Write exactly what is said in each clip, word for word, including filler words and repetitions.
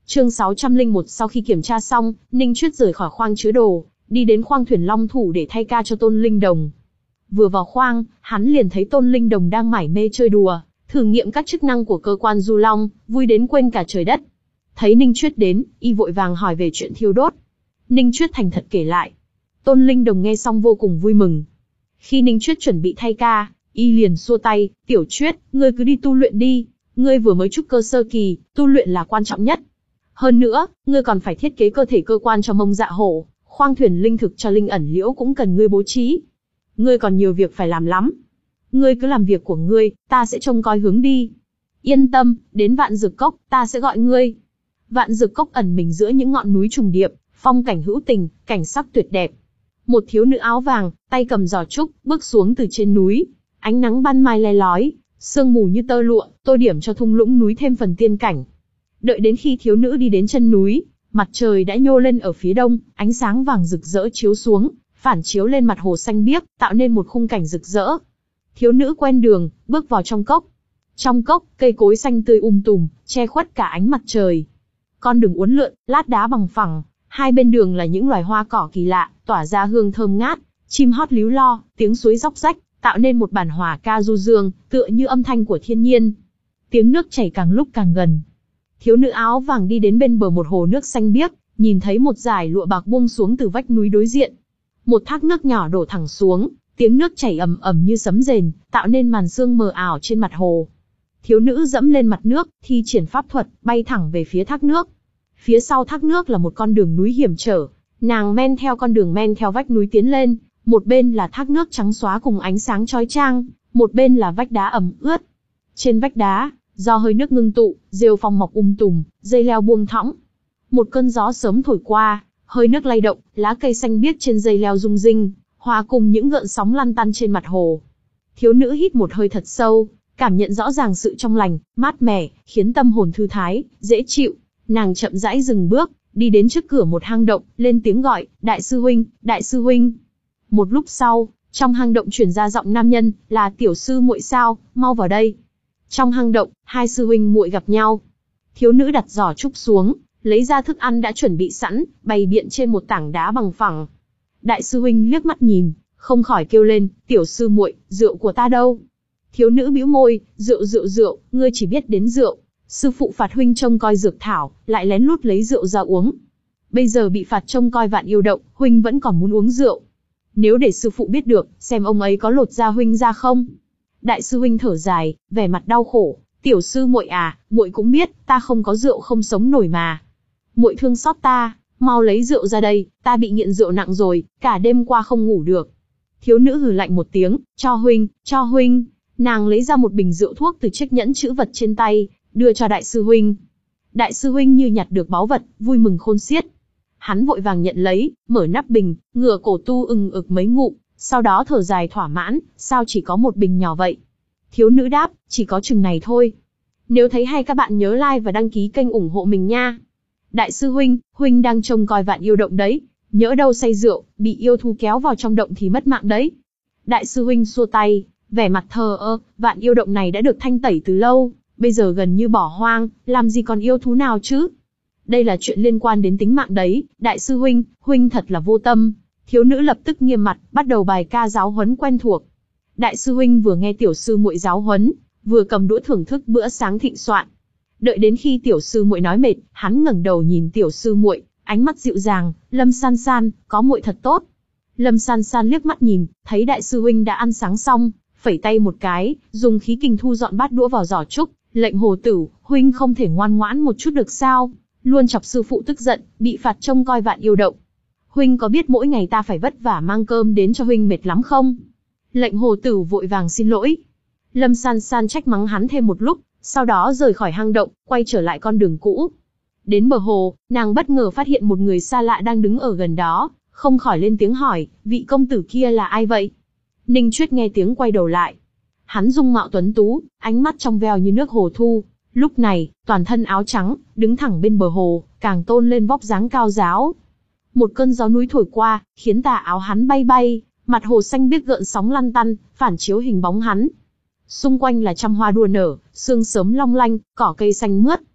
Chương sáu trăm lẻ một. Sau khi kiểm tra xong, Ninh Chuyết rời khỏi khoang chứa đồ, đi đến khoang thuyền Long Thủ để thay ca cho Tôn Linh Đồng. Vừa vào khoang, hắn liền thấy Tôn Linh Đồng đang mải mê chơi đùa, thử nghiệm các chức năng của cơ quan du long, vui đến quên cả trời đất. Thấy Ninh Chuyết đến, y vội vàng hỏi về chuyện thiêu đốt. Ninh Chuyết thành thật kể lại. Tôn Linh Đồng nghe xong vô cùng vui mừng. Khi Ninh Chuyết chuẩn bị thay ca, y liền xua tay, "Tiểu Chuyết, ngươi cứ đi tu luyện đi, ngươi vừa mới trúc cơ sơ kỳ, tu luyện là quan trọng nhất. Hơn nữa, ngươi còn phải thiết kế cơ thể cơ quan cho Mông Dạ Hổ, khoang thuyền linh thực cho Linh ẩn liễu cũng cần ngươi bố trí. Ngươi còn nhiều việc phải làm lắm. Ngươi cứ làm việc của ngươi, ta sẽ trông coi hướng đi. Yên tâm, đến Vạn Dược Cốc, ta sẽ gọi ngươi." Vạn Dược Cốc ẩn mình giữa những ngọn núi trùng điệp, phong cảnh hữu tình, cảnh sắc tuyệt đẹp. Một thiếu nữ áo vàng, tay cầm giỏ trúc, bước xuống từ trên núi. Ánh nắng ban mai le lói, sương mù như tơ lụa, tô điểm cho thung lũng núi thêm phần tiên cảnh. Đợi đến khi thiếu nữ đi đến chân núi, mặt trời đã nhô lên ở phía đông, ánh sáng vàng rực rỡ chiếu xuống, phản chiếu lên mặt hồ xanh biếc, tạo nên một khung cảnh rực rỡ. Thiếu nữ quen đường, bước vào trong cốc. Trong cốc, cây cối xanh tươi um tùm, che khuất cả ánh mặt trời. Con đường uốn lượn, lát đá bằng phẳng, hai bên đường là những loài hoa cỏ kỳ lạ, tỏa ra hương thơm ngát, chim hót líu lo, tiếng suối róc rách, tạo nên một bản hòa ca du dương, tựa như âm thanh của thiên nhiên. Tiếng nước chảy càng lúc càng gần. Thiếu nữ áo vàng đi đến bên bờ một hồ nước xanh biếc, nhìn thấy một dải lụa bạc buông xuống từ vách núi đối diện. Một thác nước nhỏ đổ thẳng xuống, tiếng nước chảy ầm ầm như sấm rền, tạo nên màn sương mờ ảo trên mặt hồ. Thiếu nữ dẫm lên mặt nước, thi triển pháp thuật, bay thẳng về phía thác nước. Phía sau thác nước là một con đường núi hiểm trở, nàng men theo con đường men theo vách núi tiến lên, một bên là thác nước trắng xóa cùng ánh sáng chói chang, một bên là vách đá ẩm ướt. Trên vách đá, do hơi nước ngưng tụ, rêu phong mọc um tùm, dây leo buông thõng. Một cơn gió sớm thổi qua, hơi nước lay động, lá cây xanh biếc trên dây leo rung rinh, hòa cùng những gợn sóng lăn tăn trên mặt hồ. Thiếu nữ hít một hơi thật sâu, cảm nhận rõ ràng sự trong lành, mát mẻ, khiến tâm hồn thư thái, dễ chịu. Nàng chậm rãi dừng bước, đi đến trước cửa một hang động, lên tiếng gọi, "Đại sư huynh, đại sư huynh." Một lúc sau, trong hang động truyền ra giọng nam nhân, "Là tiểu sư muội sao, mau vào đây." Trong hang động, hai sư huynh muội gặp nhau. Thiếu nữ đặt giỏ trúc xuống, lấy ra thức ăn đã chuẩn bị sẵn, bày biện trên một tảng đá bằng phẳng. Đại sư huynh liếc mắt nhìn, không khỏi kêu lên, "Tiểu sư muội, rượu của ta đâu?" Thiếu nữ bĩu môi, "Rượu rượu rượu, ngươi chỉ biết đến rượu. Sư phụ phạt huynh trông coi dược thảo, lại lén lút lấy rượu ra uống. Bây giờ bị phạt trông coi Vạn Yêu Động, huynh vẫn còn muốn uống rượu. Nếu để sư phụ biết được, xem ông ấy có lột da huynh ra không?" Đại sư huynh thở dài, vẻ mặt đau khổ, "Tiểu sư muội à, muội cũng biết, ta không có rượu không sống nổi mà. Muội thương xót ta, mau lấy rượu ra đây, ta bị nghiện rượu nặng rồi, cả đêm qua không ngủ được." Thiếu nữ hừ lạnh một tiếng, "Cho huynh, cho huynh." Nàng lấy ra một bình rượu thuốc từ chiếc nhẫn chữ vật trên tay, đưa cho đại sư huynh. Đại sư huynh như nhặt được báu vật, vui mừng khôn xiết. Hắn vội vàng nhận lấy, mở nắp bình, ngửa cổ tu ừng ực mấy ngụm, sau đó thở dài thỏa mãn, "Sao chỉ có một bình nhỏ vậy?" Thiếu nữ đáp, "Chỉ có chừng này thôi." Nếu thấy hay các bạn nhớ like và đăng ký kênh ủng hộ mình nha. "Đại sư huynh, huynh đang trông coi Vạn Yêu Động đấy, nhỡ đâu say rượu, bị yêu thú kéo vào trong động thì mất mạng đấy." Đại sư huynh xua tay, vẻ mặt thờ ơ, Vạn Yêu Động này đã được thanh tẩy từ lâu, bây giờ gần như bỏ hoang, làm gì còn yêu thú nào chứ? Đây là chuyện liên quan đến tính mạng đấy, đại sư huynh, huynh thật là vô tâm. Thiếu nữ lập tức nghiêm mặt, bắt đầu bài ca giáo huấn quen thuộc. Đại sư huynh vừa nghe tiểu sư muội giáo huấn, vừa cầm đũa thưởng thức bữa sáng thịnh soạn. Đợi đến khi tiểu sư muội nói mệt, hắn ngẩng đầu nhìn tiểu sư muội, ánh mắt dịu dàng, "Lâm San San, có muội thật tốt." Lâm San San liếc mắt nhìn, thấy đại sư huynh đã ăn sáng xong, phẩy tay một cái, dùng khí kình thu dọn bát đũa vào giỏ trúc, lệnh Hồ Tử, "Huynh không thể ngoan ngoãn một chút được sao? Luôn chọc sư phụ tức giận, bị phạt trông coi Vạn Yêu Động. Huynh có biết mỗi ngày ta phải vất vả mang cơm đến cho huynh mệt lắm không?" Lệnh Hồ Tử vội vàng xin lỗi. Lâm San San trách mắng hắn thêm một lúc, sau đó rời khỏi hang động, quay trở lại con đường cũ. Đến bờ hồ, nàng bất ngờ phát hiện một người xa lạ đang đứng ở gần đó, không khỏi lên tiếng hỏi, "Vị công tử kia là ai vậy?" Ninh Chuyết nghe tiếng quay đầu lại. Hắn dung mạo tuấn tú, ánh mắt trong veo như nước hồ thu. Lúc này, toàn thân áo trắng, đứng thẳng bên bờ hồ, càng tôn lên vóc dáng cao ráo. Một cơn gió núi thổi qua, khiến tà áo hắn bay bay, mặt hồ xanh biếc gợn sóng lăn tăn, phản chiếu hình bóng hắn. Xung quanh là trăm hoa đua nở, sương sớm long lanh, cỏ cây xanh mướt.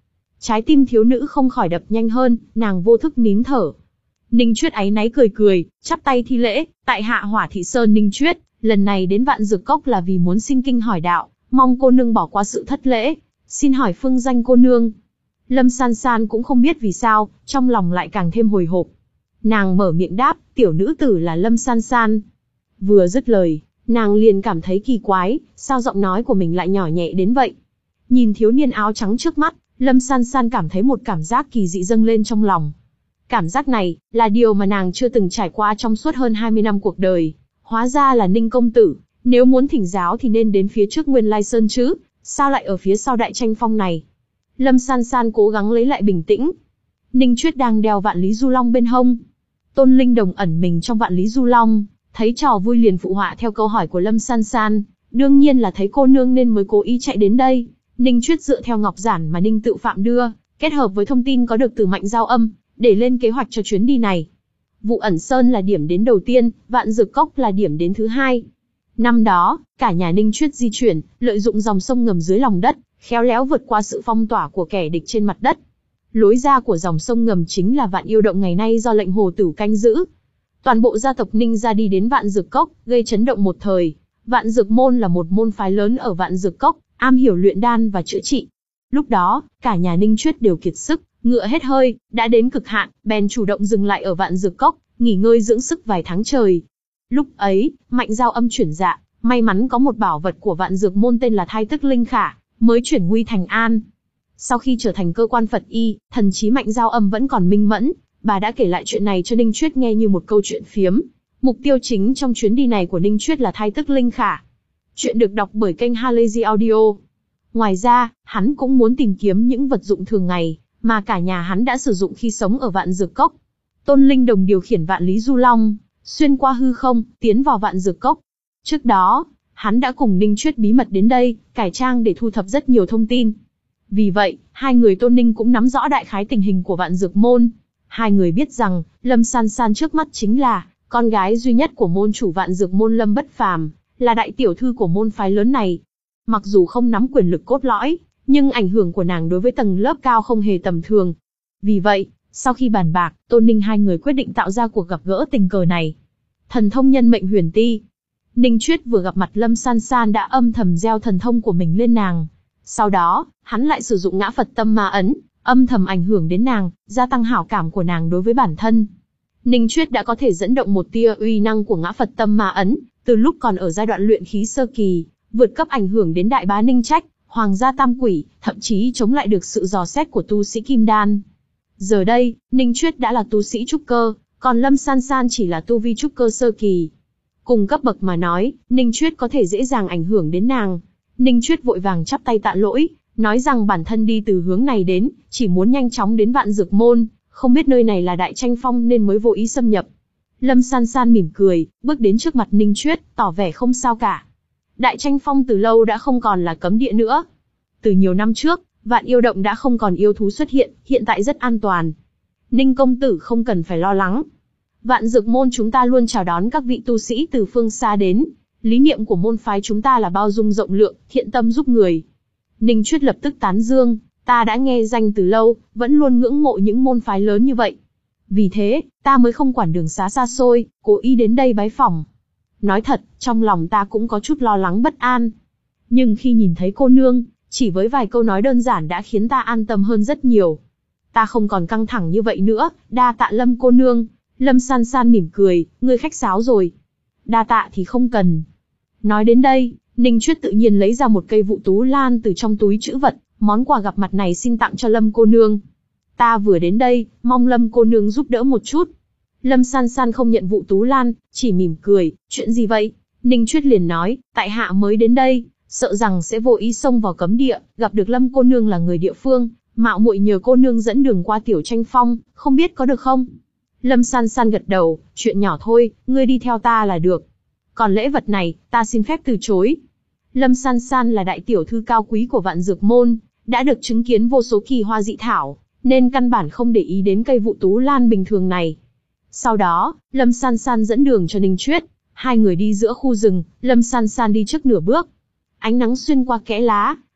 Trái tim thiếu nữ không khỏi đập nhanh hơn, nàng vô thức nín thở. Ninh Chuyết áy náy cười cười, chắp tay thi lễ, tại hạ Hỏa Thị Sơn Ninh Chuyết, lần này đến Vạn Dược Cốc là vì muốn xin kinh hỏi đạo, mong cô nương bỏ qua sự thất lễ, xin hỏi phương danh cô nương. Lâm San San cũng không biết vì sao, trong lòng lại càng thêm hồi hộp. Nàng mở miệng đáp, tiểu nữ tử là Lâm San San. Vừa dứt lời, nàng liền cảm thấy kỳ quái, sao giọng nói của mình lại nhỏ nhẹ đến vậy. Nhìn thiếu niên áo trắng trước mắt, Lâm San San cảm thấy một cảm giác kỳ dị dâng lên trong lòng. Cảm giác này, là điều mà nàng chưa từng trải qua trong suốt hơn hai mươi năm cuộc đời. Hóa ra là Ninh công tử, nếu muốn thỉnh giáo thì nên đến phía trước Nguyên Lai Sơn chứ, sao lại ở phía sau Đại Tranh Phong này. Lâm San San cố gắng lấy lại bình tĩnh. Ninh Chuyết đang đeo Vạn Lý Du Long bên hông. Tôn Linh Đồng ẩn mình trong Vạn Lý Du Long, thấy trò vui liền phụ họa theo câu hỏi của Lâm San San, đương nhiên là thấy cô nương nên mới cố ý chạy đến đây. Ninh Chuyết dựa theo ngọc giản mà Ninh Tự Phạm đưa, kết hợp với thông tin có được từ Mạnh Giao Âm, để lên kế hoạch cho chuyến đi này. Vụ Ẩn Sơn là điểm đến đầu tiên, Vạn Dược Cốc là điểm đến thứ hai. Năm đó, cả nhà Ninh Chuyết di chuyển, lợi dụng dòng sông ngầm dưới lòng đất, khéo léo vượt qua sự phong tỏa của kẻ địch trên mặt đất. Lối ra của dòng sông ngầm chính là Vạn Yêu Động ngày nay do lệnh Hồ Tửu canh giữ. Toàn bộ gia tộc Ninh gia đi đến Vạn Dược Cốc, gây chấn động một thời. Vạn Dược môn là một môn phái lớn ở Vạn Dược Cốc, am hiểu luyện đan và chữa trị. Lúc đó, cả nhà Ninh Chuyết đều kiệt sức, ngựa hết hơi, đã đến cực hạn, bèn chủ động dừng lại ở Vạn Dược Cốc, nghỉ ngơi dưỡng sức vài tháng trời. Lúc ấy, Mạnh Giao Âm chuyển dạ, may mắn có một bảo vật của Vạn Dược môn tên là Thai Tức Linh Khả, mới chuyển nguy thành an. Sau khi trở thành cơ quan Phật y, thần trí Mạnh Giao Âm vẫn còn minh mẫn, bà đã kể lại chuyện này cho Ninh Chuyết nghe như một câu chuyện phiếm. Mục tiêu chính trong chuyến đi này của Ninh Chuyết là Thai Tức Linh Khả. Chuyện được đọc bởi kênh Halazy Audio. Ngoài ra, hắn cũng muốn tìm kiếm những vật dụng thường ngày mà cả nhà hắn đã sử dụng khi sống ở Vạn Dược Cốc. Tôn Linh Đồng điều khiển Vạn Lý Du Long, xuyên qua hư không, tiến vào Vạn Dược Cốc. Trước đó, hắn đã cùng Ninh Chuyết bí mật đến đây, cải trang để thu thập rất nhiều thông tin. Vì vậy, hai người Tôn Ninh cũng nắm rõ đại khái tình hình của Vạn Dược môn. Hai người biết rằng, Lâm San San trước mắt chính là con gái duy nhất của môn chủ Vạn Dược môn Lâm Bất Phàm, là đại tiểu thư của môn phái lớn này. Mặc dù không nắm quyền lực cốt lõi, nhưng ảnh hưởng của nàng đối với tầng lớp cao không hề tầm thường. Vì vậy, sau khi bàn bạc, Tôn Ninh hai người quyết định tạo ra cuộc gặp gỡ tình cờ này. Thần thông nhân mệnh huyền ti. Ninh Chuyết vừa gặp mặt Lâm San San đã âm thầm gieo thần thông của mình lên nàng. Sau đó, hắn lại sử dụng ngã Phật tâm ma ấn, âm thầm ảnh hưởng đến nàng, gia tăng hảo cảm của nàng đối với bản thân. Ninh Chuyết đã có thể dẫn động một tia uy năng của ngã Phật tâm ma ấn, từ lúc còn ở giai đoạn luyện khí sơ kỳ, vượt cấp ảnh hưởng đến đại bá Ninh Trách, hoàng gia tam quỷ, thậm chí chống lại được sự dò xét của tu sĩ Kim Đan. Giờ đây, Ninh Chuyết đã là tu sĩ trúc cơ, còn Lâm San San chỉ là tu vi trúc cơ sơ kỳ. Cùng cấp bậc mà nói, Ninh Chuyết có thể dễ dàng ảnh hưởng đến nàng. Ninh Chuyết vội vàng chắp tay tạ lỗi, nói rằng bản thân đi từ hướng này đến, chỉ muốn nhanh chóng đến Vạn Dược môn, không biết nơi này là Đại Tranh Phong nên mới vô ý xâm nhập. Lâm San San mỉm cười, bước đến trước mặt Ninh Chuyết, tỏ vẻ không sao cả. Đại Tranh Phong từ lâu đã không còn là cấm địa nữa. Từ nhiều năm trước, Vạn Yêu Động đã không còn yêu thú xuất hiện, hiện tại rất an toàn. Ninh công tử không cần phải lo lắng. Vạn Dược môn chúng ta luôn chào đón các vị tu sĩ từ phương xa đến. Lý niệm của môn phái chúng ta là bao dung rộng lượng, thiện tâm giúp người. Ninh Chuyết lập tức tán dương, ta đã nghe danh từ lâu, vẫn luôn ngưỡng mộ những môn phái lớn như vậy. Vì thế, ta mới không quản đường xá xa xôi, cố ý đến đây bái phỏng. Nói thật, trong lòng ta cũng có chút lo lắng bất an. Nhưng khi nhìn thấy cô nương, chỉ với vài câu nói đơn giản đã khiến ta an tâm hơn rất nhiều. Ta không còn căng thẳng như vậy nữa, đa tạ Lâm cô nương. Lâm San San mỉm cười, ngươi khách sáo rồi. Đa tạ thì không cần. Nói đến đây, Ninh Chuyết tự nhiên lấy ra một cây Vụ Tú Lan từ trong túi trữ vật, món quà gặp mặt này xin tặng cho Lâm cô nương. Ta vừa đến đây, mong Lâm cô nương giúp đỡ một chút. Lâm San San không nhận Vụ Tú Lan, chỉ mỉm cười, chuyện gì vậy? Ninh Chuyết liền nói, tại hạ mới đến đây, sợ rằng sẽ vô ý xông vào cấm địa, gặp được Lâm cô nương là người địa phương, mạo muội nhờ cô nương dẫn đường qua Tiểu Tranh Phong, không biết có được không? Lâm San San gật đầu, chuyện nhỏ thôi, ngươi đi theo ta là được. Còn lễ vật này, ta xin phép từ chối. Lâm San San là đại tiểu thư cao quý của Vạn Dược môn, đã được chứng kiến vô số kỳ hoa dị thảo, nên căn bản không để ý đến cây Vụ Tú Lan bình thường này. Sau đó, Lâm San San dẫn đường cho Ninh Chuyết, hai người đi giữa khu rừng, Lâm San San đi trước nửa bước. Ánh nắng xuyên qua kẽ lá,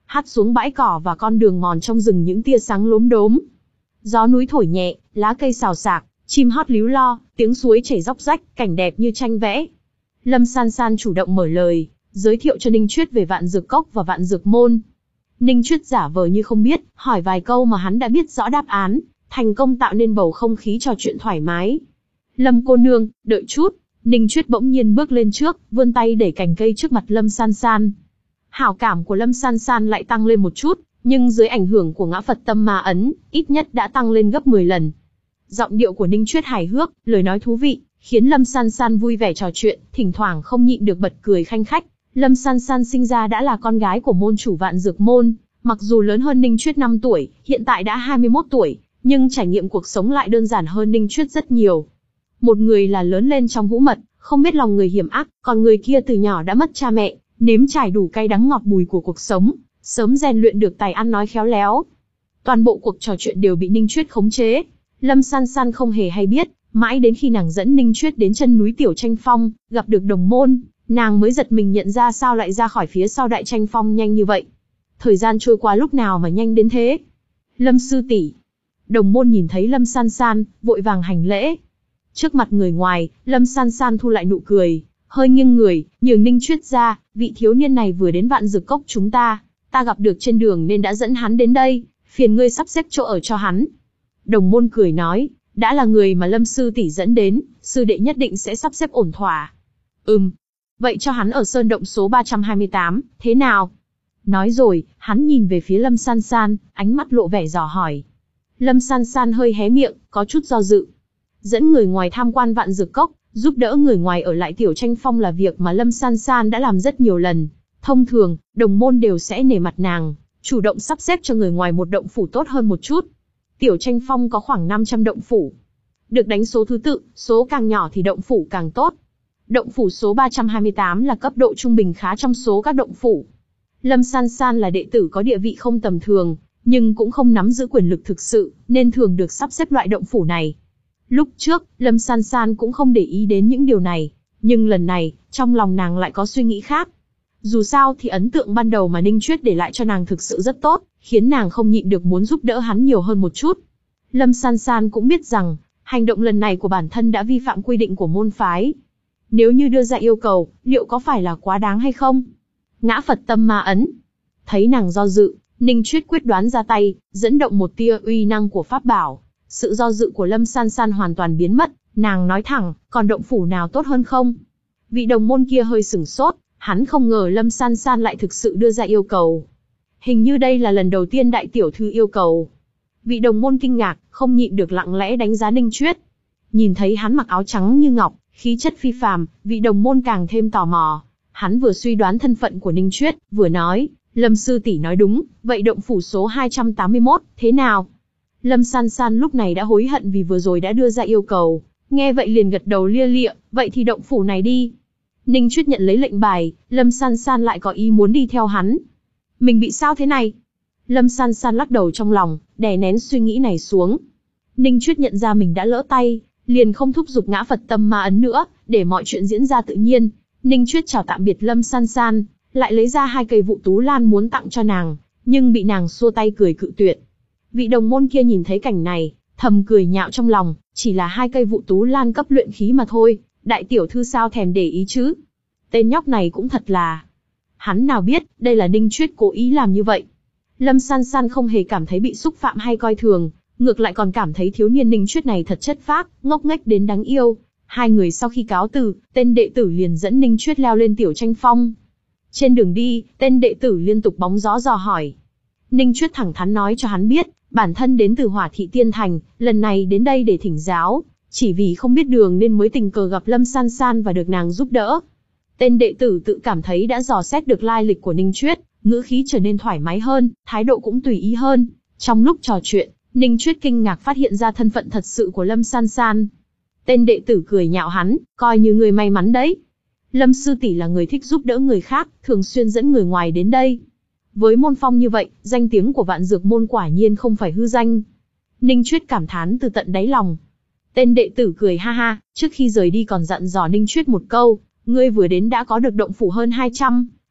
hắt xuống bãi cỏ và con đường mòn trong rừng những tia sáng lốm đốm. Gió núi thổi nhẹ, lá cây xào xạc, chim hót líu lo, tiếng suối chảy róc rách, cảnh đẹp như tranh vẽ. Lâm San San chủ động mở lời, giới thiệu cho Ninh Chuyết về Vạn Dược Cốc và Vạn Dược Môn. Ninh Chuyết giả vờ như không biết, hỏi vài câu mà hắn đã biết rõ đáp án, thành công tạo nên bầu không khí trò chuyện thoải mái. Lâm cô nương, đợi chút. Ninh Chuyết bỗng nhiên bước lên trước, vươn tay đẩy cành cây trước mặt Lâm San San. Hảo cảm của Lâm San San lại tăng lên một chút, nhưng dưới ảnh hưởng của ngã Phật tâm ma ấn, ít nhất đã tăng lên gấp mười lần. Giọng điệu của Ninh Chuyết hài hước, lời nói thú vị, khiến Lâm San San vui vẻ trò chuyện, thỉnh thoảng không nhịn được bật cười khanh khách. Lâm San San sinh ra đã là con gái của môn chủ Vạn Dược Môn, mặc dù lớn hơn Ninh Chuyết năm tuổi, hiện tại đã hai mươi mốt tuổi, nhưng trải nghiệm cuộc sống lại đơn giản hơn Ninh Chuyết rất nhiều. Một người là lớn lên trong hũ mật, không biết lòng người hiểm ác, còn người kia từ nhỏ đã mất cha mẹ, nếm trải đủ cay đắng ngọt bùi của cuộc sống, sớm rèn luyện được tài ăn nói khéo léo. Toàn bộ cuộc trò chuyện đều bị Ninh Chuyết khống chế. Lâm San San không hề hay biết, mãi đến khi nàng dẫn Ninh Chuyết đến chân núi Tiểu Tranh Phong, gặp được Đồng Môn, nàng mới giật mình nhận ra sao lại ra khỏi phía sau Đại Tranh Phong nhanh như vậy. Thời gian trôi qua lúc nào mà nhanh đến thế? Lâm sư tỷ. Đồng Môn nhìn thấy Lâm San San, vội vàng hành lễ. Trước mặt người ngoài, Lâm San San thu lại nụ cười, hơi nghiêng người, nhường Ninh Chuyết ra, vị thiếu niên này vừa đến Vạn Dược Cốc chúng ta, ta gặp được trên đường nên đã dẫn hắn đến đây, phiền ngươi sắp xếp chỗ ở cho hắn. Đồng Môn cười nói, đã là người mà Lâm sư tỷ dẫn đến, sư đệ nhất định sẽ sắp xếp ổn thỏa. Ừm, vậy cho hắn ở sơn động số ba trăm hai mươi tám, thế nào? Nói rồi, hắn nhìn về phía Lâm San San, ánh mắt lộ vẻ dò hỏi. Lâm San San hơi hé miệng, có chút do dự. Dẫn người ngoài tham quan Vạn Dược Cốc, giúp đỡ người ngoài ở lại Tiểu Tranh Phong là việc mà Lâm San San đã làm rất nhiều lần. Thông thường, Đồng Môn đều sẽ nể mặt nàng, chủ động sắp xếp cho người ngoài một động phủ tốt hơn một chút. Tiểu Tranh Phong có khoảng năm trăm động phủ. Được đánh số thứ tự, số càng nhỏ thì động phủ càng tốt. Động phủ số ba trăm hai mươi tám là cấp độ trung bình khá trong số các động phủ. Lâm San San là đệ tử có địa vị không tầm thường, nhưng cũng không nắm giữ quyền lực thực sự, nên thường được sắp xếp loại động phủ này. Lúc trước, Lâm San San cũng không để ý đến những điều này, nhưng lần này, trong lòng nàng lại có suy nghĩ khác. Dù sao thì ấn tượng ban đầu mà Ninh Chuyết để lại cho nàng thực sự rất tốt, khiến nàng không nhịn được muốn giúp đỡ hắn nhiều hơn một chút. Lâm San San cũng biết rằng, hành động lần này của bản thân đã vi phạm quy định của môn phái. Nếu như đưa ra yêu cầu, liệu có phải là quá đáng hay không? Ngã Phật tâm ma ấn. Thấy nàng do dự, Ninh Chuyết quyết đoán ra tay, dẫn động một tia uy năng của pháp bảo. Sự do dự của Lâm San San hoàn toàn biến mất, nàng nói thẳng, còn động phủ nào tốt hơn không? Vị Đồng Môn kia hơi sửng sốt, hắn không ngờ Lâm San San lại thực sự đưa ra yêu cầu. Hình như đây là lần đầu tiên đại tiểu thư yêu cầu. Vị Đồng Môn kinh ngạc, không nhịn được lặng lẽ đánh giá Ninh Chuyết. Nhìn thấy hắn mặc áo trắng như ngọc, khí chất phi phàm, vị Đồng Môn càng thêm tò mò. Hắn vừa suy đoán thân phận của Ninh Chuyết, vừa nói, Lâm sư tỷ nói đúng, vậy động phủ số hai trăm tám mươi mốt, thế nào? Lâm San San lúc này đã hối hận vì vừa rồi đã đưa ra yêu cầu, nghe vậy liền gật đầu lia lịa, vậy thì động phủ này đi. Ninh Chuyết nhận lấy lệnh bài, Lâm San San lại có ý muốn đi theo hắn. Mình bị sao thế này? Lâm San San lắc đầu trong lòng, đè nén suy nghĩ này xuống. Ninh Chuyết nhận ra mình đã lỡ tay, liền không thúc giục ngã Phật tâm ma ấn nữa, để mọi chuyện diễn ra tự nhiên. Ninh Chuyết chào tạm biệt Lâm San San, lại lấy ra hai cây vụ tú lan muốn tặng cho nàng, nhưng bị nàng xua tay cười cự tuyệt. Vị Đồng Môn kia nhìn thấy cảnh này, thầm cười nhạo trong lòng, chỉ là hai cây vụ tú lan cấp luyện khí mà thôi, đại tiểu thư sao thèm để ý chứ? Tên nhóc này cũng thật là... Hắn nào biết, đây là Ninh Chuyết cố ý làm như vậy. Lâm San San không hề cảm thấy bị xúc phạm hay coi thường, ngược lại còn cảm thấy thiếu niên Ninh Chuyết này thật chất phác, ngốc nghếch đến đáng yêu. Hai người sau khi cáo từ, tên đệ tử liền dẫn Ninh Chuyết leo lên Tiểu Tranh Phong. Trên đường đi, tên đệ tử liên tục bóng gió dò hỏi. Ninh Chuyết thẳng thắn nói cho hắn biết, bản thân đến từ Hỏa Thị Tiên Thành, lần này đến đây để thỉnh giáo, chỉ vì không biết đường nên mới tình cờ gặp Lâm San San và được nàng giúp đỡ. Tên đệ tử tự cảm thấy đã dò xét được lai lịch của Ninh Chuyết, ngữ khí trở nên thoải mái hơn, thái độ cũng tùy ý hơn. Trong lúc trò chuyện, Ninh Chuyết kinh ngạc phát hiện ra thân phận thật sự của Lâm San San. Tên đệ tử cười nhạo hắn, coi như người may mắn đấy. Lâm sư tỷ là người thích giúp đỡ người khác, thường xuyên dẫn người ngoài đến đây. Với môn phong như vậy, danh tiếng của Vạn Dược Môn quả nhiên không phải hư danh. Ninh Chuyết cảm thán từ tận đáy lòng. Tên đệ tử cười ha ha, trước khi rời đi còn dặn dò Ninh Chuyết một câu, ngươi vừa đến đã có được động phủ hơn hai trăm,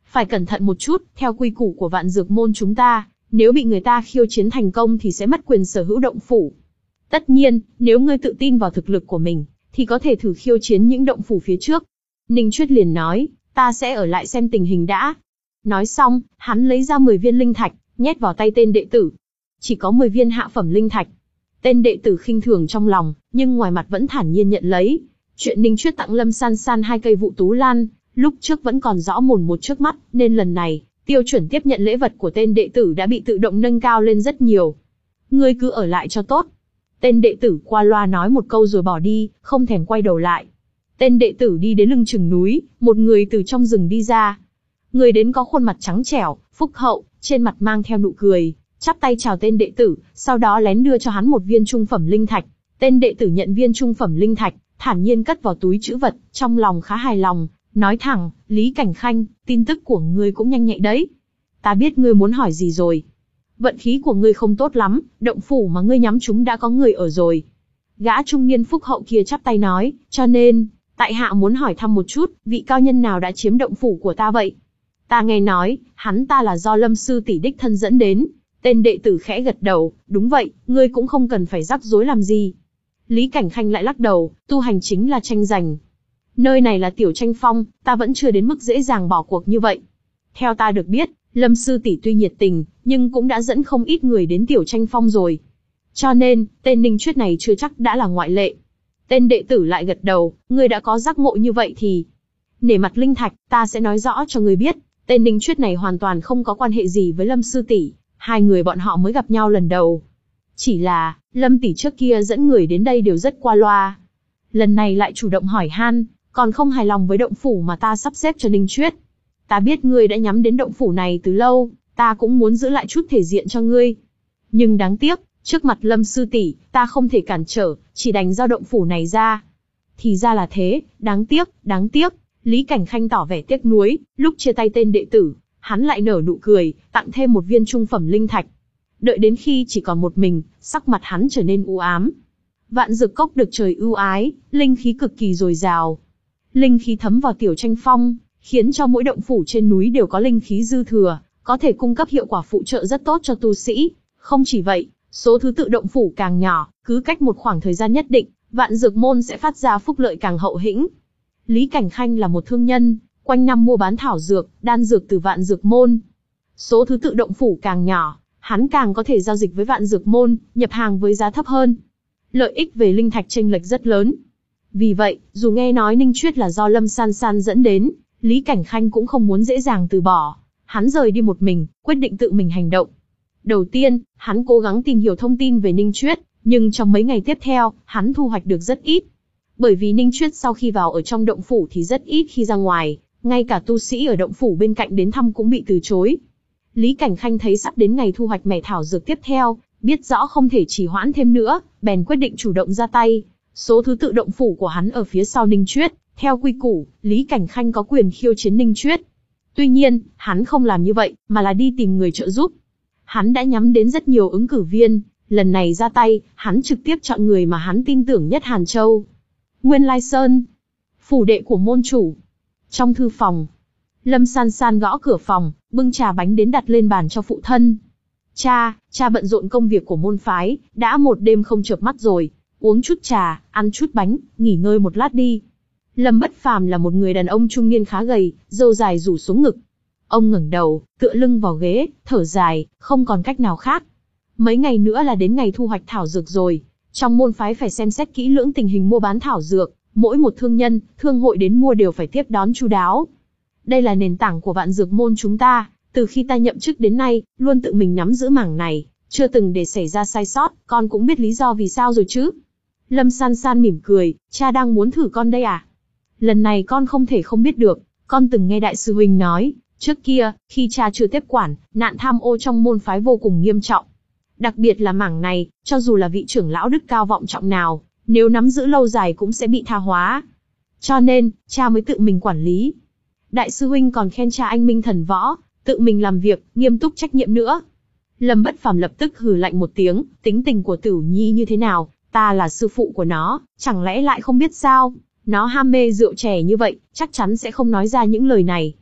Phải cẩn thận một chút, theo quy củ của vạn dược môn chúng ta, nếu bị người ta khiêu chiến thành công thì sẽ mất quyền sở hữu động phủ. Tất nhiên, nếu ngươi tự tin vào thực lực của mình, thì có thể thử khiêu chiến những động phủ phía trước. Ninh Chuyết liền nói, ta sẽ ở lại xem tình hình đã. Nói xong, hắn lấy ra mười viên linh thạch, nhét vào tay tên đệ tử. Chỉ có mười viên hạ phẩm linh thạch. Tên đệ tử khinh thường trong lòng, nhưng ngoài mặt vẫn thản nhiên nhận lấy. Chuyện Ninh Chuyết tặng Lâm San San hai cây vụ tú lan, lúc trước vẫn còn rõ mồn một trước mắt, nên lần này, tiêu chuẩn tiếp nhận lễ vật của tên đệ tử đã bị tự động nâng cao lên rất nhiều. Ngươi cứ ở lại cho tốt. Tên đệ tử qua loa nói một câu rồi bỏ đi, không thèm quay đầu lại. Tên đệ tử đi đến lưng chừng núi, một người từ trong rừng đi ra. Người đến có khuôn mặt trắng trẻo, phúc hậu, trên mặt mang theo nụ cười, chắp tay chào tên đệ tử, sau đó lén đưa cho hắn một viên trung phẩm linh thạch. Tên đệ tử nhận viên trung phẩm linh thạch, thản nhiên cất vào túi trữ vật, trong lòng khá hài lòng, nói thẳng, Lý Cảnh Khanh, tin tức của ngươi cũng nhanh nhạy đấy. Ta biết ngươi muốn hỏi gì rồi. Vận khí của ngươi không tốt lắm, động phủ mà ngươi nhắm chúng đã có người ở rồi. Gã trung niên phúc hậu kia chắp tay nói, cho nên, tại hạ muốn hỏi thăm một chút, vị cao nhân nào đã chiếm động phủ của ta vậy? Ta nghe nói, hắn ta là do Lâm sư tỷ đích thân dẫn đến. Tên đệ tử khẽ gật đầu, đúng vậy, ngươi cũng không cần phải rắc rối làm gì. Lý Cảnh Khanh lại lắc đầu, tu hành chính là tranh giành. Nơi này là tiểu tranh phong, ta vẫn chưa đến mức dễ dàng bỏ cuộc như vậy. Theo ta được biết, Lâm sư tỷ tuy nhiệt tình, nhưng cũng đã dẫn không ít người đến tiểu tranh phong rồi. Cho nên, tên Ninh Chuyết này chưa chắc đã là ngoại lệ. Tên đệ tử lại gật đầu, ngươi đã có giác ngộ như vậy thì... Nể mặt linh thạch, ta sẽ nói rõ cho ngươi biết, tên Ninh Chuyết này hoàn toàn không có quan hệ gì với Lâm sư tỷ, hai người bọn họ mới gặp nhau lần đầu. Chỉ là, Lâm tỷ trước kia dẫn người đến đây đều rất qua loa. Lần này lại chủ động hỏi han, còn không hài lòng với động phủ mà ta sắp xếp cho Ninh Chuyết. Ta biết ngươi đã nhắm đến động phủ này từ lâu, ta cũng muốn giữ lại chút thể diện cho ngươi. Nhưng đáng tiếc, trước mặt Lâm sư tỷ, ta không thể cản trở, chỉ đành giao động phủ này ra. Thì ra là thế, đáng tiếc, đáng tiếc. Lý Cảnh Khanh tỏ vẻ tiếc nuối, lúc chia tay tên đệ tử, hắn lại nở nụ cười, tặng thêm một viên trung phẩm linh thạch. Đợi đến khi chỉ còn một mình, sắc mặt hắn trở nên u ám. Vạn Dược Cốc được trời ưu ái, linh khí cực kỳ dồi dào. Linh khí thấm vào tiểu tranh phong, khiến cho mỗi động phủ trên núi đều có linh khí dư thừa, có thể cung cấp hiệu quả phụ trợ rất tốt cho tu sĩ. Không chỉ vậy, số thứ tự động phủ càng nhỏ, cứ cách một khoảng thời gian nhất định, Vạn Dược môn sẽ phát ra phúc lợi càng hậu hĩnh. Lý Cảnh Khanh là một thương nhân, quanh năm mua bán thảo dược, đan dược từ Vạn Dược môn. Số thứ tự động phủ càng nhỏ, hắn càng có thể giao dịch với Vạn Dược môn, nhập hàng với giá thấp hơn. Lợi ích về linh thạch chênh lệch rất lớn. Vì vậy, dù nghe nói Ninh Chuyết là do Lâm San San dẫn đến, Lý Cảnh Khanh cũng không muốn dễ dàng từ bỏ. Hắn rời đi một mình, quyết định tự mình hành động. Đầu tiên, hắn cố gắng tìm hiểu thông tin về Ninh Chuyết, nhưng trong mấy ngày tiếp theo, hắn thu hoạch được rất ít. Bởi vì Ninh Chuyết sau khi vào ở trong động phủ thì rất ít khi ra ngoài, ngay cả tu sĩ ở động phủ bên cạnh đến thăm cũng bị từ chối. Lý Cảnh Khanh thấy sắp đến ngày thu hoạch mẻ thảo dược tiếp theo, biết rõ không thể trì hoãn thêm nữa, bèn quyết định chủ động ra tay. Số thứ tự động phủ của hắn ở phía sau Ninh Chuyết, theo quy củ, Lý Cảnh Khanh có quyền khiêu chiến Ninh Chuyết. Tuy nhiên, hắn không làm như vậy, mà là đi tìm người trợ giúp. Hắn đã nhắm đến rất nhiều ứng cử viên, lần này ra tay, hắn trực tiếp chọn người mà hắn tin tưởng nhất Hàn Châu. Nguyên Lai Sơn, phủ đệ của môn chủ. Trong thư phòng, Lâm San San gõ cửa phòng, bưng trà bánh đến đặt lên bàn cho phụ thân. Cha, cha bận rộn công việc của môn phái, đã một đêm không chợp mắt rồi, uống chút trà, ăn chút bánh, nghỉ ngơi một lát đi. Lâm Bất Phàm là một người đàn ông trung niên khá gầy, râu dài rủ xuống ngực. Ông ngẩng đầu, tựa lưng vào ghế, thở dài, không còn cách nào khác. Mấy ngày nữa là đến ngày thu hoạch thảo dược rồi, trong môn phái phải xem xét kỹ lưỡng tình hình mua bán thảo dược, mỗi một thương nhân, thương hội đến mua đều phải tiếp đón chu đáo. Đây là nền tảng của Vạn Dược môn chúng ta, từ khi ta nhậm chức đến nay, luôn tự mình nắm giữ mảng này, chưa từng để xảy ra sai sót, con cũng biết lý do vì sao rồi chứ. Lâm San San mỉm cười, cha đang muốn thử con đây à? Lần này con không thể không biết được, con từng nghe đại sư huynh nói, trước kia, khi cha chưa tiếp quản, nạn tham ô trong môn phái vô cùng nghiêm trọng. Đặc biệt là mảng này, cho dù là vị trưởng lão đức cao vọng trọng nào, nếu nắm giữ lâu dài cũng sẽ bị tha hóa. Cho nên, cha mới tự mình quản lý. Đại sư huynh còn khen cha anh minh thần võ, tự mình làm việc, nghiêm túc trách nhiệm nữa. Lâm Bất Phàm lập tức hừ lạnh một tiếng, tính tình của Tửu Nhi như thế nào, ta là sư phụ của nó, chẳng lẽ lại không biết sao? Nó ham mê rượu chè như vậy, chắc chắn sẽ không nói ra những lời này.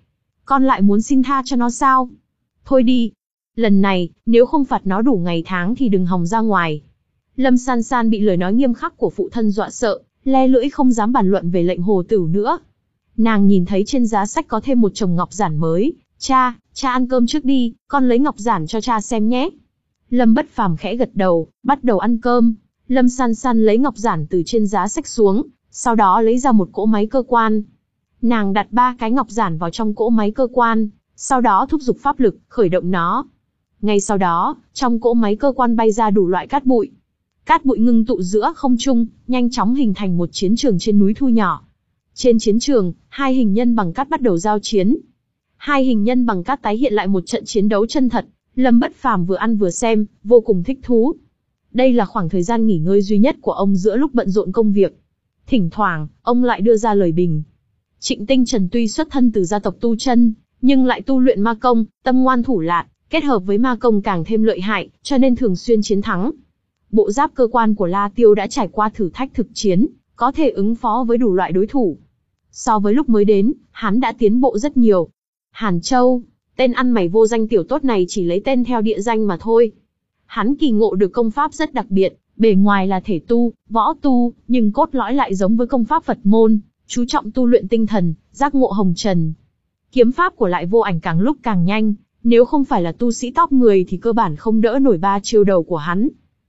con lại muốn xin tha cho nó sao? Thôi đi. Lần này, nếu không phạt nó đủ ngày tháng thì đừng hòng ra ngoài. Lâm San San bị lời nói nghiêm khắc của phụ thân dọa sợ, le lưỡi không dám bàn luận về lệnh hồ tửu nữa. Nàng nhìn thấy trên giá sách có thêm một chồng ngọc giản mới. Cha, cha ăn cơm trước đi, con lấy ngọc giản cho cha xem nhé. Lâm Bất Phàm khẽ gật đầu, bắt đầu ăn cơm. Lâm San San lấy ngọc giản từ trên giá sách xuống, sau đó lấy ra một cỗ máy cơ quan. Nàng đặt ba cái ngọc giản vào trong cỗ máy cơ quan, sau đó thúc giục pháp lực, khởi động nó. Ngay sau đó, trong cỗ máy cơ quan bay ra đủ loại cát bụi. Cát bụi ngưng tụ giữa không trung, nhanh chóng hình thành một chiến trường trên núi thu nhỏ. Trên chiến trường, hai hình nhân bằng cát bắt đầu giao chiến. Hai hình nhân bằng cát tái hiện lại một trận chiến đấu chân thật. Lâm Bất Phàm vừa ăn vừa xem, vô cùng thích thú. Đây là khoảng thời gian nghỉ ngơi duy nhất của ông giữa lúc bận rộn công việc. Thỉnh thoảng, ông lại đưa ra lời bình. Trịnh Tinh Trần tuy xuất thân từ gia tộc Tu Chân, nhưng lại tu luyện ma công, tâm ngoan thủ lạn, kết hợp với ma công càng thêm lợi hại, cho nên thường xuyên chiến thắng. Bộ giáp cơ quan của La Tiêu đã trải qua thử thách thực chiến, có thể ứng phó với đủ loại đối thủ. So với lúc mới đến, hắn đã tiến bộ rất nhiều. Hàn Châu, tên ăn mày vô danh tiểu tốt này chỉ lấy tên theo địa danh mà thôi. Hắn kỳ ngộ được công pháp rất đặc biệt, bề ngoài là thể tu, võ tu, nhưng cốt lõi lại giống với công pháp Phật môn, chú trọng tu luyện tinh thần, giác ngộ hồng trần. Kiếm pháp của Lại Vô Ảnh càng lúc càng nhanh, nếu không phải là tu sĩ top mười thì cơ bản không đỡ nổi ba chiêu đầu của hắn.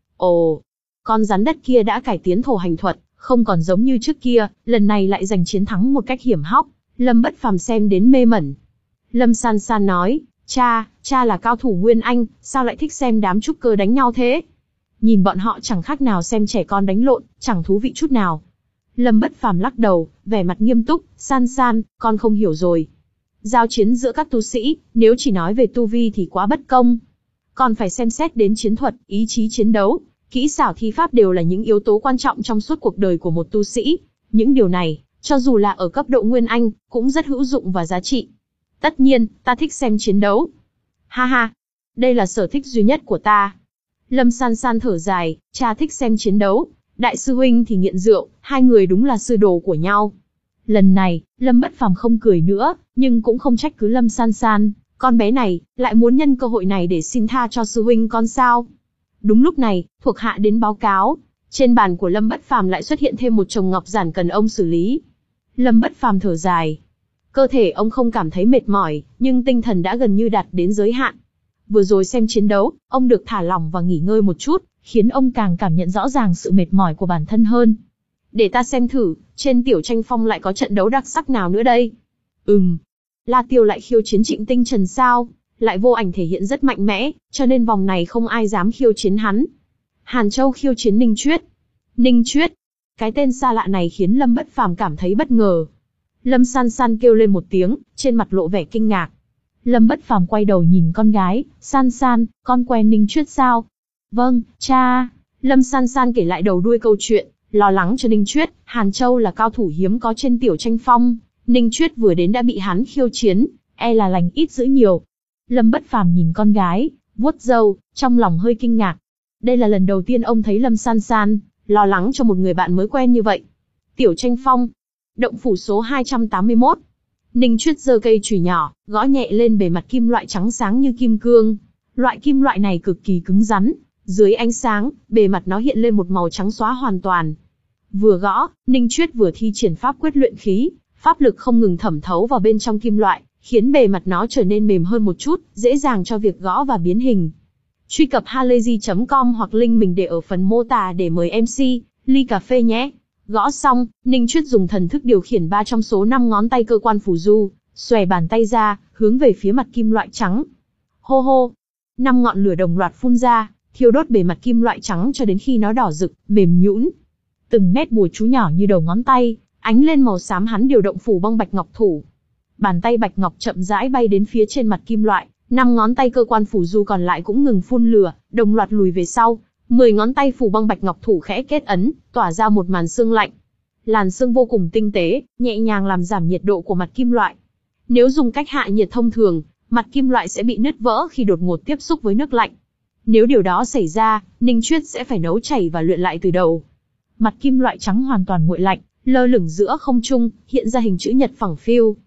Ồ, con rắn đất kia đã cải tiến thổ hành thuật, không còn giống như trước kia, lần này lại giành chiến thắng một cách hiểm hóc. Lâm Bất Phàm xem đến mê mẩn. Lâm San San nói, cha, cha là cao thủ Nguyên Anh, sao lại thích xem đám trúc cơ đánh nhau thế? Nhìn bọn họ chẳng khác nào xem trẻ con đánh lộn, chẳng thú vị chút nào. Lâm Bất Phàm lắc đầu, vẻ mặt nghiêm túc, San San, con không hiểu rồi. Giao chiến giữa các tu sĩ, nếu chỉ nói về tu vi thì quá bất công. Còn phải xem xét đến chiến thuật, ý chí chiến đấu, kỹ xảo thi pháp đều là những yếu tố quan trọng trong suốt cuộc đời của một tu sĩ. Những điều này, cho dù là ở cấp độ Nguyên Anh, cũng rất hữu dụng và giá trị. Tất nhiên, ta thích xem chiến đấu. Ha ha, đây là sở thích duy nhất của ta. Lâm San San thở dài, cha thích xem chiến đấu, đại sư huynh thì nghiện rượu, hai người đúng là sư đồ của nhau. Lần này, Lâm Bất Phàm không cười nữa, nhưng cũng không trách cứ Lâm San San, con bé này, lại muốn nhân cơ hội này để xin tha cho sư huynh con sao. Đúng lúc này, thuộc hạ đến báo cáo, trên bàn của Lâm Bất Phàm lại xuất hiện thêm một chồng ngọc giản cần ông xử lý. Lâm Bất Phàm thở dài. Cơ thể ông không cảm thấy mệt mỏi, nhưng tinh thần đã gần như đạt đến giới hạn. Vừa rồi xem chiến đấu, ông được thả lỏng và nghỉ ngơi một chút, khiến ông càng cảm nhận rõ ràng sự mệt mỏi của bản thân hơn. Để ta xem thử, trên tiểu tranh phong lại có trận đấu đặc sắc nào nữa đây? Ừm, La Tiêu lại khiêu chiến Trịnh Tinh Trần sao? Lại Vô Ảnh thể hiện rất mạnh mẽ, cho nên vòng này không ai dám khiêu chiến hắn. Hàn Châu khiêu chiến Ninh Chuyết. Ninh Chuyết? Cái tên xa lạ này khiến Lâm Bất Phàm cảm thấy bất ngờ. Lâm San San kêu lên một tiếng, trên mặt lộ vẻ kinh ngạc. Lâm Bất Phàm quay đầu nhìn con gái, San San, con quen Ninh Chuyết sao? Vâng, cha. Lâm San San kể lại đầu đuôi câu chuyện, lo lắng cho Ninh Chuyết. Hàn Châu là cao thủ hiếm có trên tiểu tranh phong, Ninh Chuyết vừa đến đã bị hắn khiêu chiến, e là lành ít dữ nhiều. Lâm Bất Phàm nhìn con gái, vuốt râu, trong lòng hơi kinh ngạc. Đây là lần đầu tiên ông thấy Lâm San San lo lắng cho một người bạn mới quen như vậy. Tiểu tranh phong, động phủ số hai trăm tám mươi mốt. Ninh Chuyết giơ cây chùy nhỏ, gõ nhẹ lên bề mặt kim loại trắng sáng như kim cương. Loại kim loại này cực kỳ cứng rắn, dưới ánh sáng, bề mặt nó hiện lên một màu trắng xóa hoàn toàn. Vừa gõ, Ninh Chuyết vừa thi triển pháp quyết luyện khí, pháp lực không ngừng thẩm thấu vào bên trong kim loại, khiến bề mặt nó trở nên mềm hơn một chút, dễ dàng cho việc gõ và biến hình. Truy cập halayzi chấm com hoặc link mình để ở phần mô tả để mời em xê, ly cà phê nhé. Gõ xong, Ninh Chuyết dùng thần thức điều khiển ba trong số năm ngón tay cơ quan phù du, xòe bàn tay ra, hướng về phía mặt kim loại trắng. Hô hô, năm ngọn lửa đồng loạt phun ra, thiêu đốt bề mặt kim loại trắng cho đến khi nó đỏ rực, mềm nhũn. Từng nét bùa chú nhỏ như đầu ngón tay, ánh lên màu xám hắn điều động phủ băng bạch ngọc thủ. Bàn tay bạch ngọc chậm rãi bay đến phía trên mặt kim loại, năm ngón tay cơ quan phù du còn lại cũng ngừng phun lửa, đồng loạt lùi về sau. Mười ngón tay phủ băng bạch ngọc thủ khẽ kết ấn, tỏa ra một màn sương lạnh. Làn sương vô cùng tinh tế, nhẹ nhàng làm giảm nhiệt độ của mặt kim loại. Nếu dùng cách hạ nhiệt thông thường, mặt kim loại sẽ bị nứt vỡ khi đột ngột tiếp xúc với nước lạnh. Nếu điều đó xảy ra, Ninh Chuyết sẽ phải nấu chảy và luyện lại từ đầu. Mặt kim loại trắng hoàn toàn nguội lạnh, lơ lửng giữa không trung, hiện ra hình chữ nhật phẳng phiu.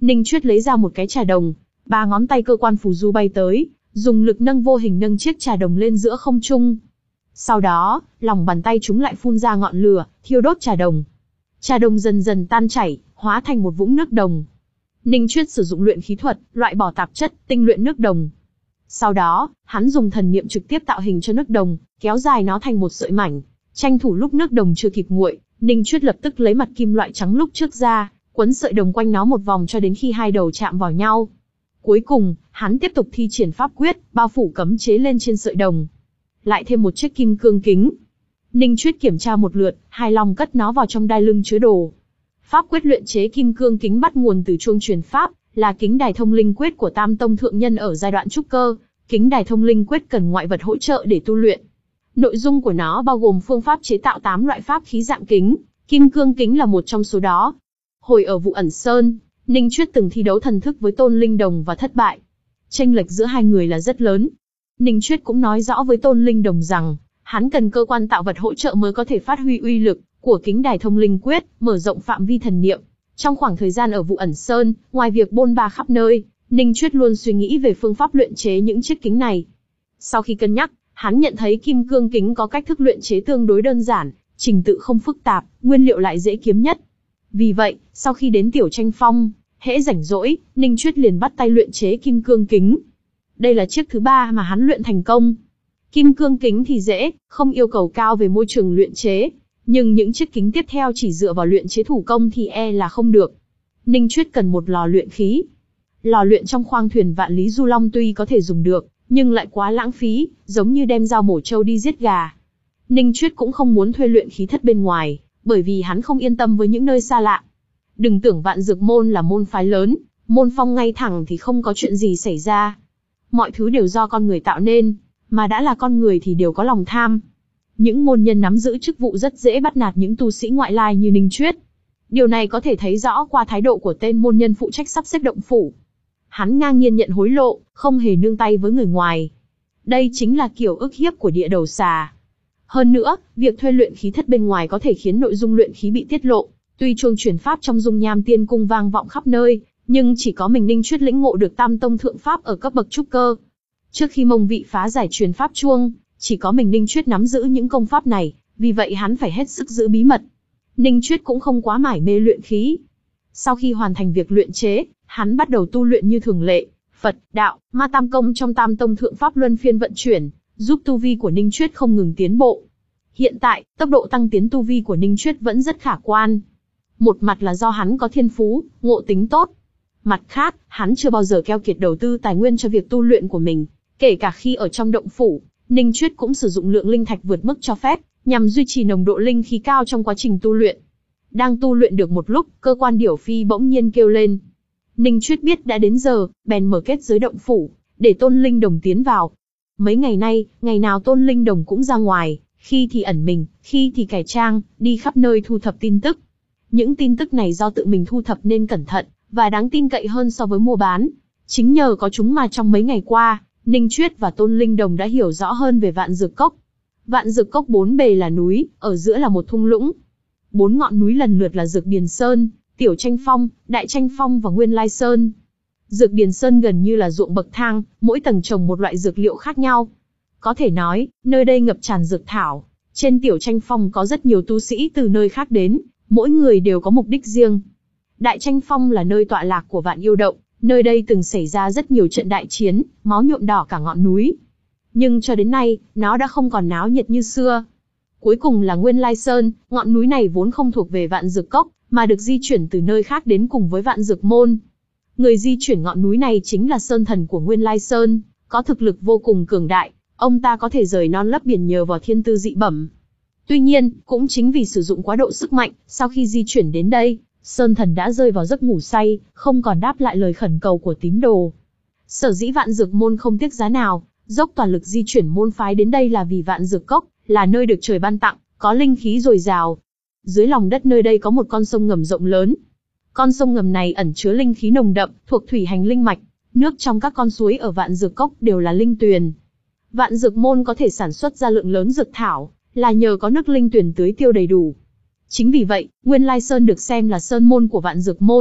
Ninh Chuyết lấy ra một cái trà đồng, ba ngón tay cơ quan phù du bay tới, dùng lực nâng vô hình nâng chiếc trà đồng lên giữa không trung. Sau đó, lòng bàn tay chúng lại phun ra ngọn lửa, thiêu đốt trà đồng. Trà đồng dần dần tan chảy, hóa thành một vũng nước đồng. Ninh Chuyết sử dụng luyện khí thuật, loại bỏ tạp chất, tinh luyện nước đồng. Sau đó, hắn dùng thần niệm trực tiếp tạo hình cho nước đồng, kéo dài nó thành một sợi mảnh. Tranh thủ lúc nước đồng chưa kịp nguội, Ninh Chuyết lập tức lấy mặt kim loại trắng lúc trước ra, quấn sợi đồng quanh nó một vòng cho đến khi hai đầu chạm vào nhau. Cuối cùng, hắn tiếp tục thi triển pháp quyết, bao phủ cấm chế lên trên sợi đồng. Lại thêm một chiếc kim cương kính. Ninh Chuyết kiểm tra một lượt, hài lòng cất nó vào trong đai lưng chứa đồ. Pháp quyết luyện chế kim cương kính bắt nguồn từ chuông truyền pháp, là kính đài thông linh quyết của Tam Tông thượng nhân ở giai đoạn trúc cơ. Kính đài thông linh quyết cần ngoại vật hỗ trợ để tu luyện. Nội dung của nó bao gồm phương pháp chế tạo tám loại pháp khí dạng kính, kim cương kính là một trong số đó. Hồi ở Vụ Ẩn Sơn, Ninh Chuyết từng thi đấu thần thức với Tôn Linh Đồng và thất bại. Chênh lệch giữa hai người là rất lớn. Ninh Chuyết cũng nói rõ với Tôn Linh Đồng rằng, hắn cần cơ quan tạo vật hỗ trợ mới có thể phát huy uy lực của kính đài thông linh quyết, mở rộng phạm vi thần niệm. Trong khoảng thời gian ở Vụ Ẩn Sơn, ngoài việc bôn ba khắp nơi, Ninh Chuyết luôn suy nghĩ về phương pháp luyện chế những chiếc kính này. Sau khi cân nhắc, hắn nhận thấy kim cương kính có cách thức luyện chế tương đối đơn giản, trình tự không phức tạp, nguyên liệu lại dễ kiếm nhất. Vì vậy, sau khi đến Tiểu Tranh Phong, hễ rảnh rỗi, Ninh Chuyết liền bắt tay luyện chế kim cương kính. Đây là chiếc thứ ba mà hắn luyện thành công. Kim cương kính thì dễ, không yêu cầu cao về môi trường luyện chế, nhưng những chiếc kính tiếp theo chỉ dựa vào luyện chế thủ công thì e là không được. Ninh Chuyết cần một lò luyện khí. Lò luyện trong khoang thuyền Vạn Lý Du Long tuy có thể dùng được, nhưng lại quá lãng phí, giống như đem dao mổ trâu đi giết gà. Ninh Chuyết cũng không muốn thuê luyện khí thất bên ngoài, bởi vì hắn không yên tâm với những nơi xa lạ. Đừng tưởng Vạn Dược Môn là môn phái lớn, môn phong ngay thẳng thì không có chuyện gì xảy ra. Mọi thứ đều do con người tạo nên, mà đã là con người thì đều có lòng tham. Những môn nhân nắm giữ chức vụ rất dễ bắt nạt những tu sĩ ngoại lai như Ninh Chuyết. Điều này có thể thấy rõ qua thái độ của tên môn nhân phụ trách sắp xếp động phủ. Hắn ngang nhiên nhận hối lộ, không hề nương tay với người ngoài. Đây chính là kiểu ức hiếp của địa đầu xà. Hơn nữa, việc thuê luyện khí thất bên ngoài có thể khiến nội dung luyện khí bị tiết lộ. Tuy chuông truyền pháp trong Dung Nham Tiên Cung vang vọng khắp nơi, nhưng chỉ có mình Ninh Chuyết lĩnh ngộ được Tam Tông thượng pháp ở cấp bậc trúc cơ. Trước khi Mông Vị phá giải truyền pháp chuông, chỉ có mình Ninh Chuyết nắm giữ những công pháp này, vì vậy hắn phải hết sức giữ bí mật. Ninh Chuyết cũng không quá mải mê luyện khí. Sau khi hoàn thành việc luyện chế, hắn bắt đầu tu luyện như thường lệ. Phật, đạo, ma tam công trong Tam Tông thượng pháp luân phiên vận chuyển, giúp tu vi của Ninh Chuyết không ngừng tiến bộ. Hiện tại, tốc độ tăng tiến tu vi của Ninh Chuyết vẫn rất khả quan. Một mặt là do hắn có thiên phú, ngộ tính tốt. Mặt khác, hắn chưa bao giờ keo kiệt đầu tư tài nguyên cho việc tu luyện của mình. Kể cả khi ở trong động phủ, Ninh Chuyết cũng sử dụng lượng linh thạch vượt mức cho phép, nhằm duy trì nồng độ linh khí cao trong quá trình tu luyện. Đang tu luyện được một lúc, cơ quan điểu phi bỗng nhiên kêu lên. Ninh Chuyết biết đã đến giờ, bèn mở kết giới động phủ, để Tôn Linh Đồng tiến vào. Mấy ngày nay, ngày nào Tôn Linh Đồng cũng ra ngoài, khi thì ẩn mình, khi thì cải trang, đi khắp nơi thu thập tin tức. Những tin tức này do tự mình thu thập nên cẩn thận, và đáng tin cậy hơn so với mua bán. Chính nhờ có chúng mà trong mấy ngày qua, Ninh Chuyết và Tôn Linh Đồng đã hiểu rõ hơn về Vạn Dược Cốc. Vạn Dược Cốc bốn bề là núi, ở giữa là một thung lũng. Bốn ngọn núi lần lượt là Dược Điền Sơn, Tiểu Tranh Phong, Đại Tranh Phong và Nguyên Lai Sơn. Dược Điền Sơn gần như là ruộng bậc thang, mỗi tầng trồng một loại dược liệu khác nhau. Có thể nói, nơi đây ngập tràn dược thảo. Trên Tiểu Tranh Phong có rất nhiều tu sĩ từ nơi khác đến, mỗi người đều có mục đích riêng. Đại Tranh Phong là nơi tọa lạc của Vạn Yêu Động, nơi đây từng xảy ra rất nhiều trận đại chiến, máu nhuộm đỏ cả ngọn núi. Nhưng cho đến nay, nó đã không còn náo nhiệt như xưa. Cuối cùng là Nguyên Lai Sơn, ngọn núi này vốn không thuộc về Vạn Dược Cốc, mà được di chuyển từ nơi khác đến cùng với Vạn Dược Môn. Người di chuyển ngọn núi này chính là Sơn Thần của Nguyên Lai Sơn, có thực lực vô cùng cường đại, ông ta có thể rời non lấp biển nhờ vào thiên tư dị bẩm. Tuy nhiên, cũng chính vì sử dụng quá độ sức mạnh, sau khi di chuyển đến đây, Sơn Thần đã rơi vào giấc ngủ say, không còn đáp lại lời khẩn cầu của tín đồ. Sở dĩ Vạn Dược Môn không tiếc giá nào, dốc toàn lực di chuyển môn phái đến đây là vì Vạn Dược Cốc là nơi được trời ban tặng, có linh khí dồi dào. Dưới lòng đất nơi đây có một con sông ngầm rộng lớn. Con sông ngầm này ẩn chứa linh khí nồng đậm, thuộc thủy hành linh mạch. Nước trong các con suối ở Vạn Dược Cốc đều là linh tuyền. Vạn Dược Môn có thể sản xuất ra lượng lớn dược thảo, là nhờ có nước linh tuyền tưới tiêu đầy đủ. Chính vì vậy, Nguyên Lai Sơn được xem là sơn môn của Vạn Dược Môn,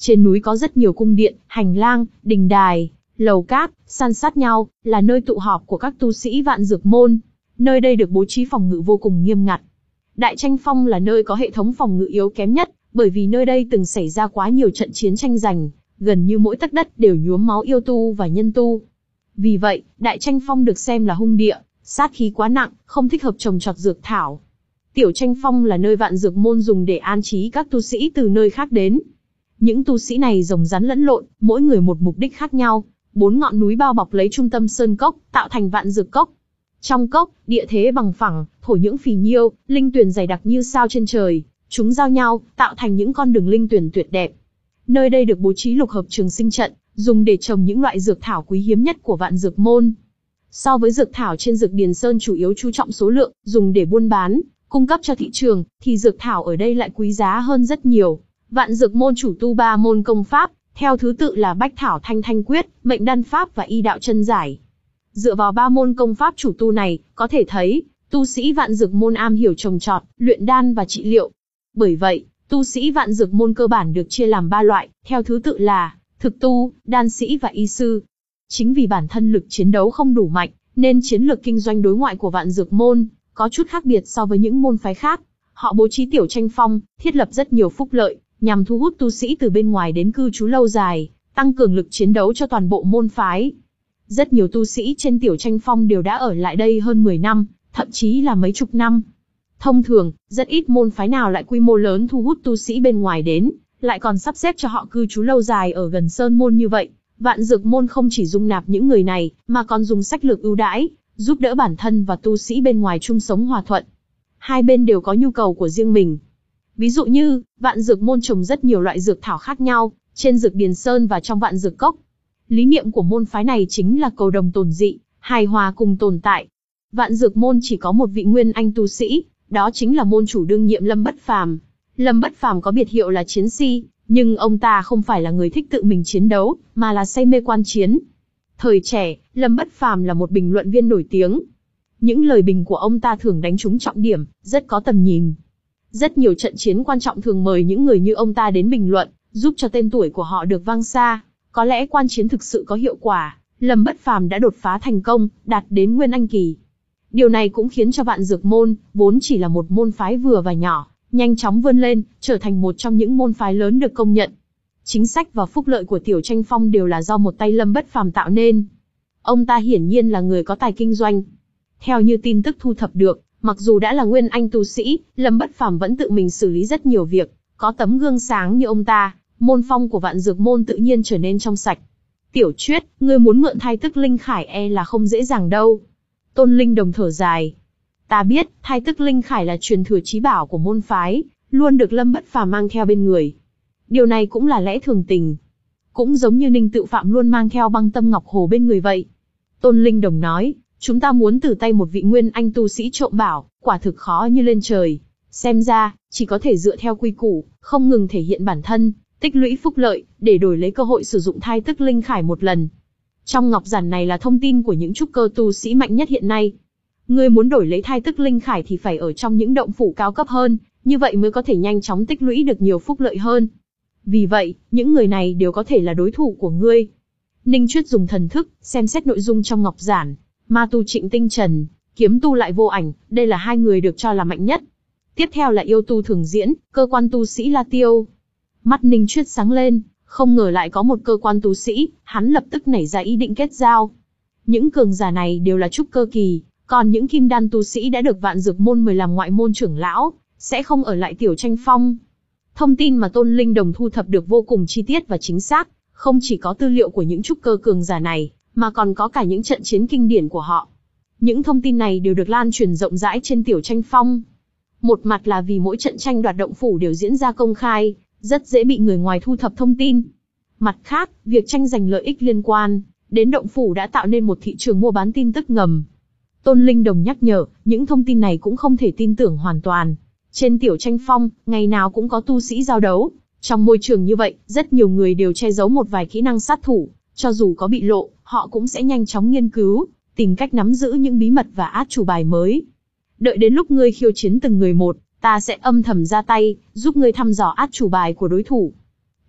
Trên núi có rất nhiều cung điện, hành lang, đình đài, lầu cát, san sát nhau, là nơi tụ họp của các tu sĩ Vạn Dược Môn. Nơi đây được bố trí phòng ngự vô cùng nghiêm ngặt. Đại Tranh Phong là nơi có hệ thống phòng ngự yếu kém nhất, bởi vì nơi đây từng xảy ra quá nhiều trận chiến tranh giành, gần như mỗi tấc đất đều nhuốm máu yêu tu và nhân tu. Vì vậy, Đại Tranh Phong được xem là hung địa, sát khí quá nặng, không thích hợp trồng trọt dược thảo. Tiểu Tranh Phong là nơi Vạn Dược Môn dùng để an trí các tu sĩ từ nơi khác đến. Những tu sĩ này rồng rắn lẫn lộn, mỗi người một mục đích khác nhau. Bốn ngọn núi bao bọc lấy trung tâm sơn cốc, tạo thành Vạn Dược Cốc. Trong cốc, địa thế bằng phẳng, thổ nhưỡng phì nhiêu, linh tuyền dày đặc như sao trên trời, chúng giao nhau, tạo thành những con đường linh tuyền tuyệt đẹp. Nơi đây được bố trí lục hợp trường sinh trận, dùng để trồng những loại dược thảo quý hiếm nhất của Vạn Dược Môn. So với dược thảo trên Dược Điền Sơn chủ yếu chú trọng số lượng, dùng để buôn bán, cung cấp cho thị trường, thì dược thảo ở đây lại quý giá hơn rất nhiều. Vạn Dược Môn chủ tu ba môn công pháp, theo thứ tự là Bách Thảo Thanh Thanh Quyết, Mệnh Đan Pháp và Y Đạo Chân Giải. Dựa vào ba môn công pháp chủ tu này, có thể thấy, tu sĩ Vạn Dược Môn am hiểu trồng trọt, luyện đan và trị liệu. Bởi vậy, tu sĩ Vạn Dược Môn cơ bản được chia làm ba loại, theo thứ tự là thực tu, đan sĩ và y sư. Chính vì bản thân lực chiến đấu không đủ mạnh, nên chiến lược kinh doanh đối ngoại của Vạn Dược Môn có chút khác biệt so với những môn phái khác. Họ bố trí Tiểu Tranh Phong, thiết lập rất nhiều phúc lợi, nhằm thu hút tu sĩ từ bên ngoài đến cư trú lâu dài, tăng cường lực chiến đấu cho toàn bộ môn phái. Rất nhiều tu sĩ trên Tiểu Tranh Phong đều đã ở lại đây hơn mười năm, thậm chí là mấy chục năm. Thông thường, rất ít môn phái nào lại quy mô lớn thu hút tu sĩ bên ngoài đến, lại còn sắp xếp cho họ cư trú lâu dài ở gần sơn môn như vậy. Vạn Dược Môn không chỉ dung nạp những người này, mà còn dùng sách lược ưu đãi, giúp đỡ bản thân và tu sĩ bên ngoài chung sống hòa thuận. Hai bên đều có nhu cầu của riêng mình. Ví dụ như, Vạn Dược Môn trồng rất nhiều loại dược thảo khác nhau, trên Dược Điền Sơn và trong Vạn Dược Cốc. Lý niệm của môn phái này chính là cầu đồng tồn dị, hài hòa cùng tồn tại. Vạn Dược Môn chỉ có một vị nguyên anh tu sĩ, đó chính là môn chủ đương nhiệm Lâm Bất Phàm. Lâm Bất Phàm có biệt hiệu là chiến si, nhưng ông ta không phải là người thích tự mình chiến đấu, mà là say mê quan chiến. Thời trẻ, Lâm Bất Phàm là một bình luận viên nổi tiếng. Những lời bình của ông ta thường đánh trúng trọng điểm, rất có tầm nhìn. Rất nhiều trận chiến quan trọng thường mời những người như ông ta đến bình luận, giúp cho tên tuổi của họ được vang xa. Có lẽ quan chiến thực sự có hiệu quả, Lâm Bất Phàm đã đột phá thành công, đạt đến Nguyên Anh kỳ. Điều này cũng khiến cho Vạn Dược Môn, vốn chỉ là một môn phái vừa và nhỏ, nhanh chóng vươn lên, trở thành một trong những môn phái lớn được công nhận. Chính sách và phúc lợi của Tiểu Tranh Phong đều là do một tay Lâm Bất Phàm tạo nên. Ông ta hiển nhiên là người có tài kinh doanh. Theo như tin tức thu thập được, mặc dù đã là nguyên anh tu sĩ, Lâm Bất Phàm vẫn tự mình xử lý rất nhiều việc, có tấm gương sáng như ông ta, môn phong của Vạn Dược Môn tự nhiên trở nên trong sạch. Tiểu Chuyết, ngươi muốn mượn thai tức linh khải e là không dễ dàng đâu. Tôn Linh Đồng thở dài. Ta biết, thai tức linh khải là truyền thừa chí bảo của môn phái, luôn được Lâm Bất Phàm mang theo bên người. Điều này cũng là lẽ thường tình. Cũng giống như Ninh Tự Phạm luôn mang theo băng tâm ngọc hồ bên người vậy. Tôn Linh Đồng nói, chúng ta muốn từ tay một vị nguyên anh tu sĩ trộm bảo, quả thực khó như lên trời. Xem ra, chỉ có thể dựa theo quy củ, không ngừng thể hiện bản thân, tích lũy phúc lợi, để đổi lấy cơ hội sử dụng thai tức linh khải một lần. Trong ngọc giản này là thông tin của những trúc cơ tu sĩ mạnh nhất hiện nay. Ngươi muốn đổi lấy thai tức linh khải thì phải ở trong những động phủ cao cấp hơn, như vậy mới có thể nhanh chóng tích lũy được nhiều phúc lợi hơn. Vì vậy, những người này đều có thể là đối thủ của ngươi. Ninh Chuyết dùng thần thức, xem xét nội dung trong ngọc giản. Ma tu Trịnh Tinh Trần, kiếm tu Lại Vô Ảnh, đây là hai người được cho là mạnh nhất. Tiếp theo là yêu tu Thường Diễn, cơ quan tu sĩ La Tiêu. Mắt Ninh Chuyết sáng lên, không ngờ lại có một cơ quan tu sĩ, hắn lập tức nảy ra ý định kết giao. Những cường giả này đều là trúc cơ kỳ, còn những kim đan tu sĩ đã được Vạn Dược Môn mời làm ngoại môn trưởng lão, sẽ không ở lại Tiểu Tranh Phong. Thông tin mà Tôn Linh Đồng thu thập được vô cùng chi tiết và chính xác, không chỉ có tư liệu của những trúc cơ cường giả này, mà còn có cả những trận chiến kinh điển của họ. Những thông tin này đều được lan truyền rộng rãi trên Tiểu Tranh Phong. Một mặt là vì mỗi trận tranh đoạt động phủ đều diễn ra công khai, rất dễ bị người ngoài thu thập thông tin. Mặt khác, việc tranh giành lợi ích liên quan đến động phủ đã tạo nên một thị trường mua bán tin tức ngầm. Tôn Linh Đồng nhắc nhở, những thông tin này cũng không thể tin tưởng hoàn toàn. Trên Tiểu Tranh Phong, ngày nào cũng có tu sĩ giao đấu. Trong môi trường như vậy, rất nhiều người đều che giấu một vài kỹ năng sát thủ. Cho dù có bị lộ, họ cũng sẽ nhanh chóng nghiên cứu, tìm cách nắm giữ những bí mật và át chủ bài mới. Đợi đến lúc ngươi khiêu chiến từng người một, ta sẽ âm thầm ra tay, giúp ngươi thăm dò át chủ bài của đối thủ.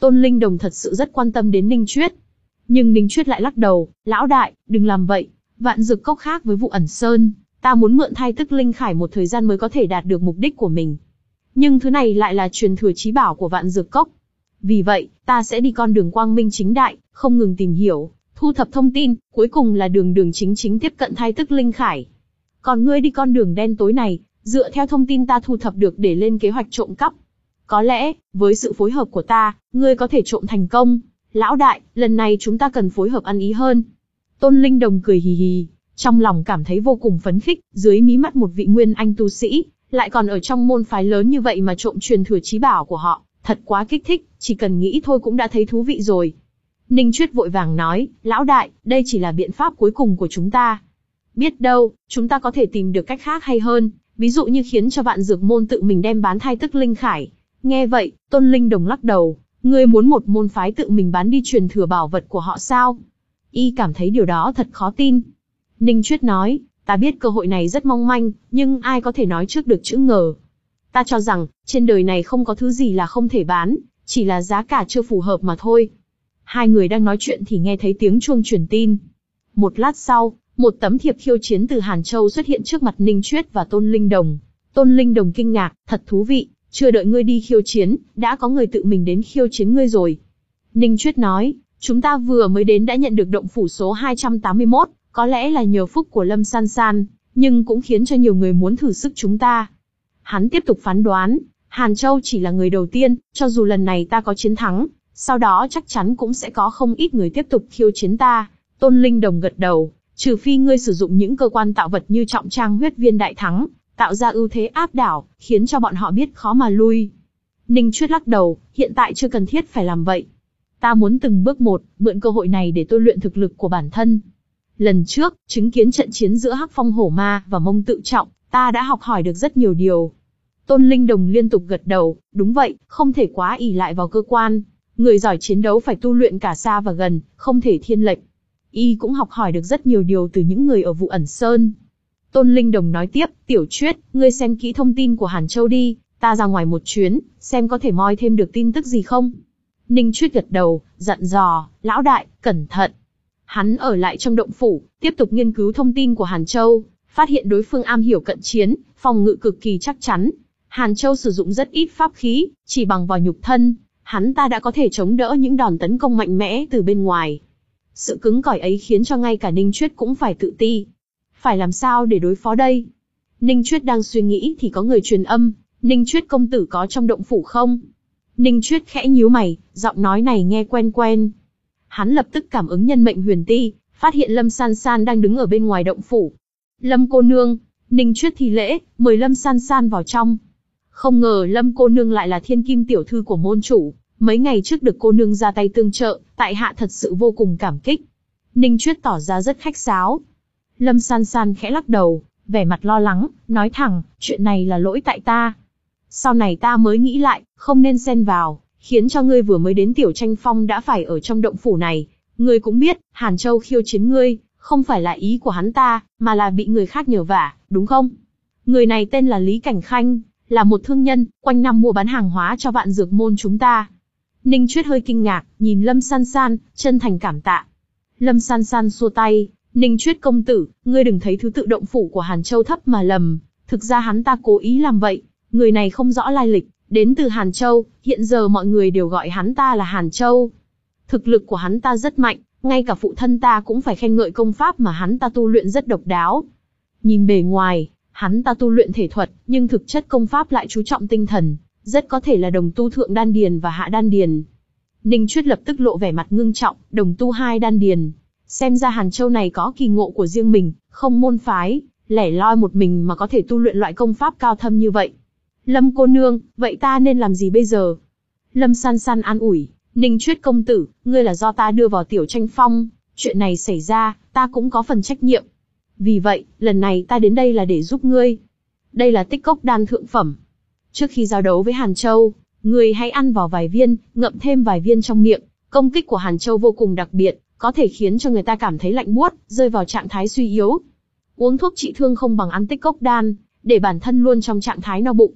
Tôn Linh Đồng thật sự rất quan tâm đến Ninh Chuyết. Nhưng Ninh Chuyết lại lắc đầu, lão đại, đừng làm vậy. Vạn Dược Cốc khác với Vụ Ẩn Sơn, ta muốn mượn thai tức linh khải một thời gian mới có thể đạt được mục đích của mình. Nhưng thứ này lại là truyền thừa chí bảo của Vạn Dược Cốc. Vì vậy, ta sẽ đi con đường quang minh chính đại, không ngừng tìm hiểu, thu thập thông tin, cuối cùng là đường đường chính chính tiếp cận thai tức linh khải. Còn ngươi đi con đường đen tối này, dựa theo thông tin ta thu thập được để lên kế hoạch trộm cắp. Có lẽ, với sự phối hợp của ta, ngươi có thể trộm thành công. Lão đại, lần này chúng ta cần phối hợp ăn ý hơn. Tôn Linh Đồng cười hì hì, trong lòng cảm thấy vô cùng phấn khích, dưới mí mắt một vị nguyên anh tu sĩ, lại còn ở trong môn phái lớn như vậy mà trộm truyền thừa chí bảo của họ, thật quá kích thích, chỉ cần nghĩ thôi cũng đã thấy thú vị rồi. Ninh Chuyết vội vàng nói, lão đại, đây chỉ là biện pháp cuối cùng của chúng ta. Biết đâu, chúng ta có thể tìm được cách khác hay hơn, ví dụ như khiến cho Vạn Dược môn tự mình đem bán thai tức linh khải. Nghe vậy, Tôn Linh Đồng lắc đầu, ngươi muốn một môn phái tự mình bán đi truyền thừa bảo vật của họ sao? Y cảm thấy điều đó thật khó tin. Ninh Chuyết nói, ta biết cơ hội này rất mong manh, nhưng ai có thể nói trước được chữ ngờ. Ta cho rằng, trên đời này không có thứ gì là không thể bán, chỉ là giá cả chưa phù hợp mà thôi. Hai người đang nói chuyện thì nghe thấy tiếng chuông truyền tin. Một lát sau, một tấm thiệp khiêu chiến từ Hàn Châu xuất hiện trước mặt Ninh Chuyết và Tôn Linh Đồng. Tôn Linh Đồng kinh ngạc, thật thú vị, chưa đợi ngươi đi khiêu chiến, đã có người tự mình đến khiêu chiến ngươi rồi. Ninh Chuyết nói, chúng ta vừa mới đến đã nhận được động phủ số hai trăm tám mươi mốt, có lẽ là nhờ phúc của Lâm San San, nhưng cũng khiến cho nhiều người muốn thử sức chúng ta. Hắn tiếp tục phán đoán, Hàn Châu chỉ là người đầu tiên, cho dù lần này ta có chiến thắng, sau đó chắc chắn cũng sẽ có không ít người tiếp tục khiêu chiến ta. Tôn Linh Đồng gật đầu, trừ phi ngươi sử dụng những cơ quan tạo vật như trọng trang huyết viên đại thắng, tạo ra ưu thế áp đảo, khiến cho bọn họ biết khó mà lui. Ninh Chuyết lắc đầu, hiện tại chưa cần thiết phải làm vậy. Ta muốn từng bước một, mượn cơ hội này để tôi luyện thực lực của bản thân. Lần trước, chứng kiến trận chiến giữa Hắc Phong Hổ Ma và Mông Tự Trọng, ta đã học hỏi được rất nhiều điều. Tôn Linh Đồng liên tục gật đầu, đúng vậy, không thể quá ỷ lại vào cơ quan. Người giỏi chiến đấu phải tu luyện cả xa và gần, không thể thiên lệch. Y cũng học hỏi được rất nhiều điều từ những người ở Vụ Ẩn Sơn. Tôn Linh Đồng nói tiếp, Tiểu Chuyết, ngươi xem kỹ thông tin của Hàn Châu đi, ta ra ngoài một chuyến, xem có thể moi thêm được tin tức gì không. Ninh Chuyết gật đầu, dặn dò, lão đại, cẩn thận. Hắn ở lại trong động phủ, tiếp tục nghiên cứu thông tin của Hàn Châu, phát hiện đối phương am hiểu cận chiến, phòng ngự cực kỳ chắc chắn. Hàn Châu sử dụng rất ít pháp khí, chỉ bằng vào nhục thân, hắn ta đã có thể chống đỡ những đòn tấn công mạnh mẽ từ bên ngoài. Sự cứng cỏi ấy khiến cho ngay cả Ninh Chuyết cũng phải tự ti. Phải làm sao để đối phó đây? Ninh Chuyết đang suy nghĩ thì có người truyền âm, Ninh Chuyết công tử có trong động phủ không? Ninh Chuyết khẽ nhíu mày, giọng nói này nghe quen quen. Hắn lập tức cảm ứng nhân mệnh huyền ti, phát hiện Lâm San San đang đứng ở bên ngoài động phủ. Lâm cô nương, Ninh Chuyết thi lễ, mời Lâm San San vào trong. Không ngờ Lâm cô nương lại là thiên kim tiểu thư của môn chủ, mấy ngày trước được cô nương ra tay tương trợ, tại hạ thật sự vô cùng cảm kích. Ninh Chuyết tỏ ra rất khách sáo. Lâm San San khẽ lắc đầu, vẻ mặt lo lắng, nói thẳng, chuyện này là lỗi tại ta. Sau này ta mới nghĩ lại, không nên xen vào, khiến cho ngươi vừa mới đến Tiểu Tranh Phong đã phải ở trong động phủ này. Ngươi cũng biết, Hàn Châu khiêu chiến ngươi, không phải là ý của hắn ta, mà là bị người khác nhờ vả, đúng không? Người này tên là Lý Cảnh Khanh, là một thương nhân, quanh năm mua bán hàng hóa cho Vạn Dược môn chúng ta. Ninh Chuyết hơi kinh ngạc, nhìn Lâm San San, chân thành cảm tạ. Lâm San San xua tay, Ninh Chuyết công tử, ngươi đừng thấy thứ tự động phủ của Hàn Châu thấp mà lầm, thực ra hắn ta cố ý làm vậy. Người này không rõ lai lịch, đến từ Hàn Châu, hiện giờ mọi người đều gọi hắn ta là Hàn Châu. Thực lực của hắn ta rất mạnh, ngay cả phụ thân ta cũng phải khen ngợi công pháp mà hắn ta tu luyện rất độc đáo. Nhìn bề ngoài, hắn ta tu luyện thể thuật, nhưng thực chất công pháp lại chú trọng tinh thần, rất có thể là đồng tu thượng đan điền và hạ đan điền. Ninh Chuyết lập tức lộ vẻ mặt ngưng trọng, đồng tu hai đan điền. Xem ra Hàn Châu này có kỳ ngộ của riêng mình, không môn phái, lẻ loi một mình mà có thể tu luyện loại công pháp cao thâm như vậy. Lâm cô nương, vậy ta nên làm gì bây giờ? Lâm San San an ủi, Ninh Chuyết công tử, ngươi là do ta đưa vào Tiểu Tranh Phong, chuyện này xảy ra, ta cũng có phần trách nhiệm. Vì vậy, lần này ta đến đây là để giúp ngươi. Đây là tích cốc đan thượng phẩm. Trước khi giao đấu với Hàn Châu, ngươi hãy ăn vào vài viên, ngậm thêm vài viên trong miệng. Công kích của Hàn Châu vô cùng đặc biệt, có thể khiến cho người ta cảm thấy lạnh buốt, rơi vào trạng thái suy yếu. Uống thuốc trị thương không bằng ăn tích cốc đan, để bản thân luôn trong trạng thái no bụng.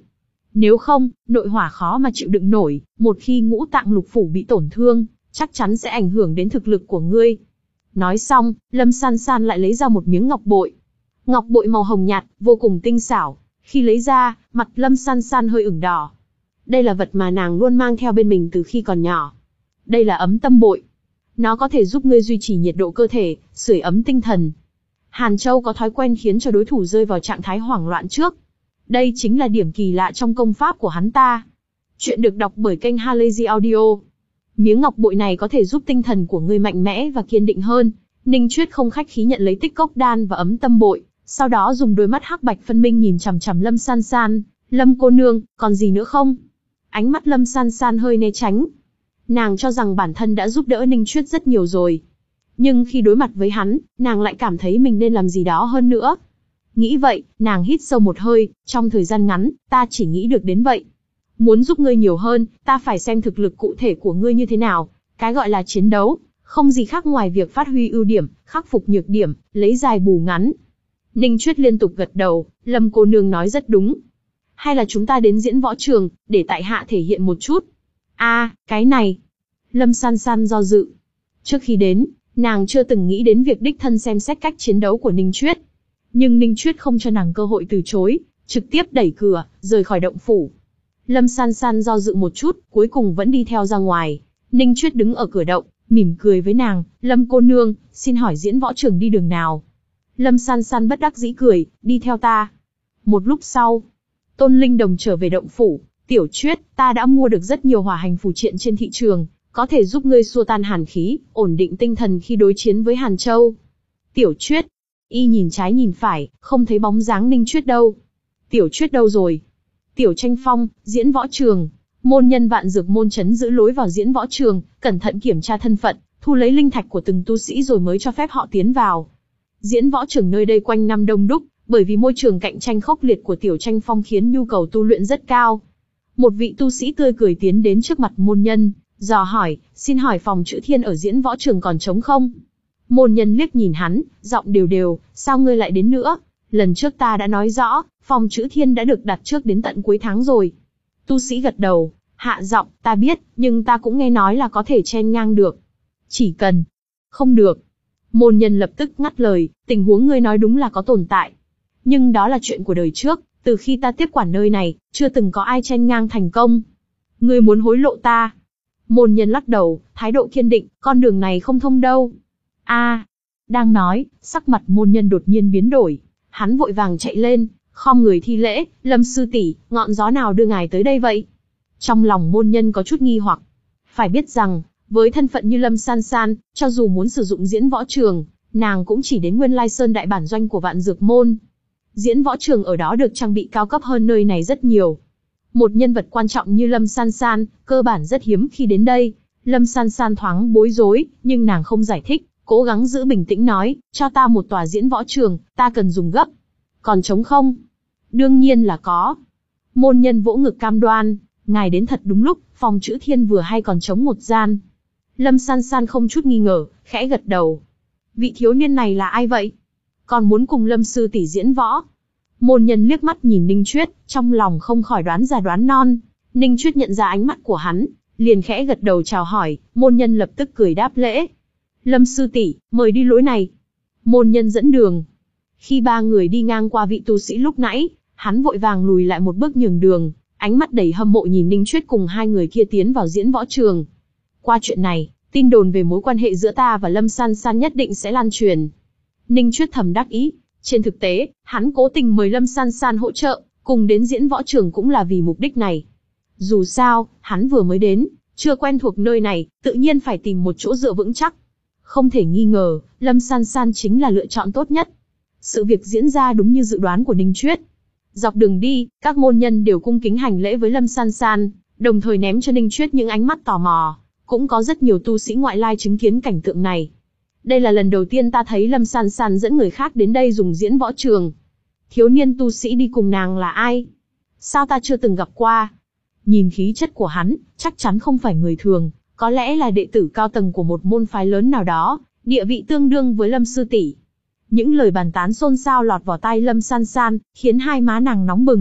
Nếu không, nội hỏa khó mà chịu đựng nổi, một khi ngũ tạng lục phủ bị tổn thương, chắc chắn sẽ ảnh hưởng đến thực lực của ngươi. Nói xong, Lâm San San lại lấy ra một miếng ngọc bội. Ngọc bội màu hồng nhạt, vô cùng tinh xảo. Khi lấy ra, mặt Lâm San San hơi ửng đỏ. Đây là vật mà nàng luôn mang theo bên mình từ khi còn nhỏ. Đây là ấm tâm bội. Nó có thể giúp ngươi duy trì nhiệt độ cơ thể, sưởi ấm tinh thần. Hàn Châu có thói quen khiến cho đối thủ rơi vào trạng thái hoảng loạn trước. Đây chính là điểm kỳ lạ trong công pháp của hắn ta. Chuyện được đọc bởi kênh Halazy Audio. Miếng ngọc bội này có thể giúp tinh thần của ngươi mạnh mẽ và kiên định hơn. Ninh Chuyết không khách khí nhận lấy tích cốc đan và ấm tâm bội, sau đó dùng đôi mắt hắc bạch phân minh nhìn chằm chằm Lâm San San. Lâm cô nương, còn gì nữa không? Ánh mắt Lâm San San hơi né tránh. Nàng cho rằng bản thân đã giúp đỡ Ninh Chuyết rất nhiều rồi. Nhưng khi đối mặt với hắn, nàng lại cảm thấy mình nên làm gì đó hơn nữa. Nghĩ vậy, nàng hít sâu một hơi, trong thời gian ngắn, ta chỉ nghĩ được đến vậy. Muốn giúp ngươi nhiều hơn, ta phải xem thực lực cụ thể của ngươi như thế nào. Cái gọi là chiến đấu, không gì khác ngoài việc phát huy ưu điểm, khắc phục nhược điểm, lấy dài bù ngắn. Ninh Chuyết liên tục gật đầu, Lâm cô nương nói rất đúng. Hay là chúng ta đến diễn võ trường, để tại hạ thể hiện một chút. A, à, cái này. Lâm San San do dự. Trước khi đến, nàng chưa từng nghĩ đến việc đích thân xem xét cách chiến đấu của Ninh Chuyết. Nhưng Ninh Chuyết không cho nàng cơ hội từ chối, trực tiếp đẩy cửa, rời khỏi động phủ. Lâm San San do dự một chút, cuối cùng vẫn đi theo ra ngoài. Ninh Chuyết đứng ở cửa động, mỉm cười với nàng, Lâm cô nương, xin hỏi diễn võ trường đi đường nào? Lâm San San bất đắc dĩ cười, đi theo ta. Một lúc sau, Tôn Linh Đồng trở về động phủ, Tiểu Chuyết, ta đã mua được rất nhiều hỏa hành phù triện trên thị trường, có thể giúp ngươi xua tan hàn khí, ổn định tinh thần khi đối chiến với Hàn Châu. Tiểu Chuyết, y nhìn trái nhìn phải, không thấy bóng dáng Ninh Chuyết đâu. Tiểu Chuyết đâu rồi? Tiểu Tranh Phong, diễn võ trường. Môn nhân Vạn Dược môn trấn giữ lối vào diễn võ trường, cẩn thận kiểm tra thân phận, thu lấy linh thạch của từng tu sĩ rồi mới cho phép họ tiến vào. Diễn võ trường nơi đây quanh năm đông đúc, bởi vì môi trường cạnh tranh khốc liệt của Tiểu Tranh Phong khiến nhu cầu tu luyện rất cao. Một vị tu sĩ tươi cười tiến đến trước mặt môn nhân, dò hỏi, xin hỏi phòng chữ thiên ở diễn võ trường còn trống không? Môn nhân liếc nhìn hắn, giọng đều đều, sao ngươi lại đến nữa? Lần trước ta đã nói rõ, phòng chữ thiên đã được đặt trước đến tận cuối tháng rồi. Tu sĩ gật đầu, hạ giọng, ta biết, nhưng ta cũng nghe nói là có thể chen ngang được. Chỉ cần. Không được. Môn nhân lập tức ngắt lời, tình huống ngươi nói đúng là có tồn tại. Nhưng đó là chuyện của đời trước, từ khi ta tiếp quản nơi này, chưa từng có ai chen ngang thành công. Ngươi muốn hối lộ ta? Môn nhân lắc đầu, thái độ kiên định, con đường này không thông đâu. A, à, đang nói, sắc mặt môn nhân đột nhiên biến đổi. Hắn vội vàng chạy lên, khom người thi lễ, Lâm sư tỷ, ngọn gió nào đưa ngài tới đây vậy? Trong lòng môn nhân có chút nghi hoặc. Phải biết rằng, với thân phận như Lâm San San, cho dù muốn sử dụng diễn võ trường, nàng cũng chỉ đến Nguyên Lai Sơn đại bản doanh của Vạn Dược môn. Diễn võ trường ở đó được trang bị cao cấp hơn nơi này rất nhiều. Một nhân vật quan trọng như Lâm San San, cơ bản rất hiếm khi đến đây. Lâm San San thoáng bối rối, nhưng nàng không giải thích, cố gắng giữ bình tĩnh nói, cho ta một tòa diễn võ trường, ta cần dùng gấp. Còn trống không? Đương nhiên là có. Môn nhân vỗ ngực cam đoan, ngài đến thật đúng lúc, phòng chữ thiên vừa hay còn trống một gian. Lâm San San không chút nghi ngờ, khẽ gật đầu. Vị thiếu niên này là ai vậy? Còn muốn cùng Lâm sư tỷ diễn võ? Môn nhân liếc mắt nhìn Ninh Chuyết, trong lòng không khỏi đoán già đoán non. Ninh Chuyết nhận ra ánh mắt của hắn, liền khẽ gật đầu chào hỏi, môn nhân lập tức cười đáp lễ. Lâm sư tỷ, mời đi lối này. Môn nhân dẫn đường. Khi ba người đi ngang qua vị tu sĩ lúc nãy, hắn vội vàng lùi lại một bước nhường đường, ánh mắt đầy hâm mộ nhìn Ninh Chuyết cùng hai người kia tiến vào diễn võ trường. Qua chuyện này, tin đồn về mối quan hệ giữa ta và Lâm San San nhất định sẽ lan truyền. Ninh Chuyết thầm đắc ý. Trên thực tế, hắn cố tình mời Lâm San San hỗ trợ, cùng đến diễn võ trường cũng là vì mục đích này. Dù sao, hắn vừa mới đến, chưa quen thuộc nơi này, tự nhiên phải tìm một chỗ dựa vững chắc. Không thể nghi ngờ, Lâm San San chính là lựa chọn tốt nhất. Sự việc diễn ra đúng như dự đoán của Ninh Chuyết. Dọc đường đi, các môn nhân đều cung kính hành lễ với Lâm San San, đồng thời ném cho Ninh Chuyết những ánh mắt tò mò. Cũng có rất nhiều tu sĩ ngoại lai chứng kiến cảnh tượng này. Đây là lần đầu tiên ta thấy Lâm San San dẫn người khác đến đây dùng diễn võ trường. Thiếu niên tu sĩ đi cùng nàng là ai? Sao ta chưa từng gặp qua? Nhìn khí chất của hắn, chắc chắn không phải người thường, có lẽ là đệ tử cao tầng của một môn phái lớn nào đó, địa vị tương đương với Lâm sư tỷ. Những lời bàn tán xôn xao lọt vào tai Lâm San San, khiến hai má nàng nóng bừng.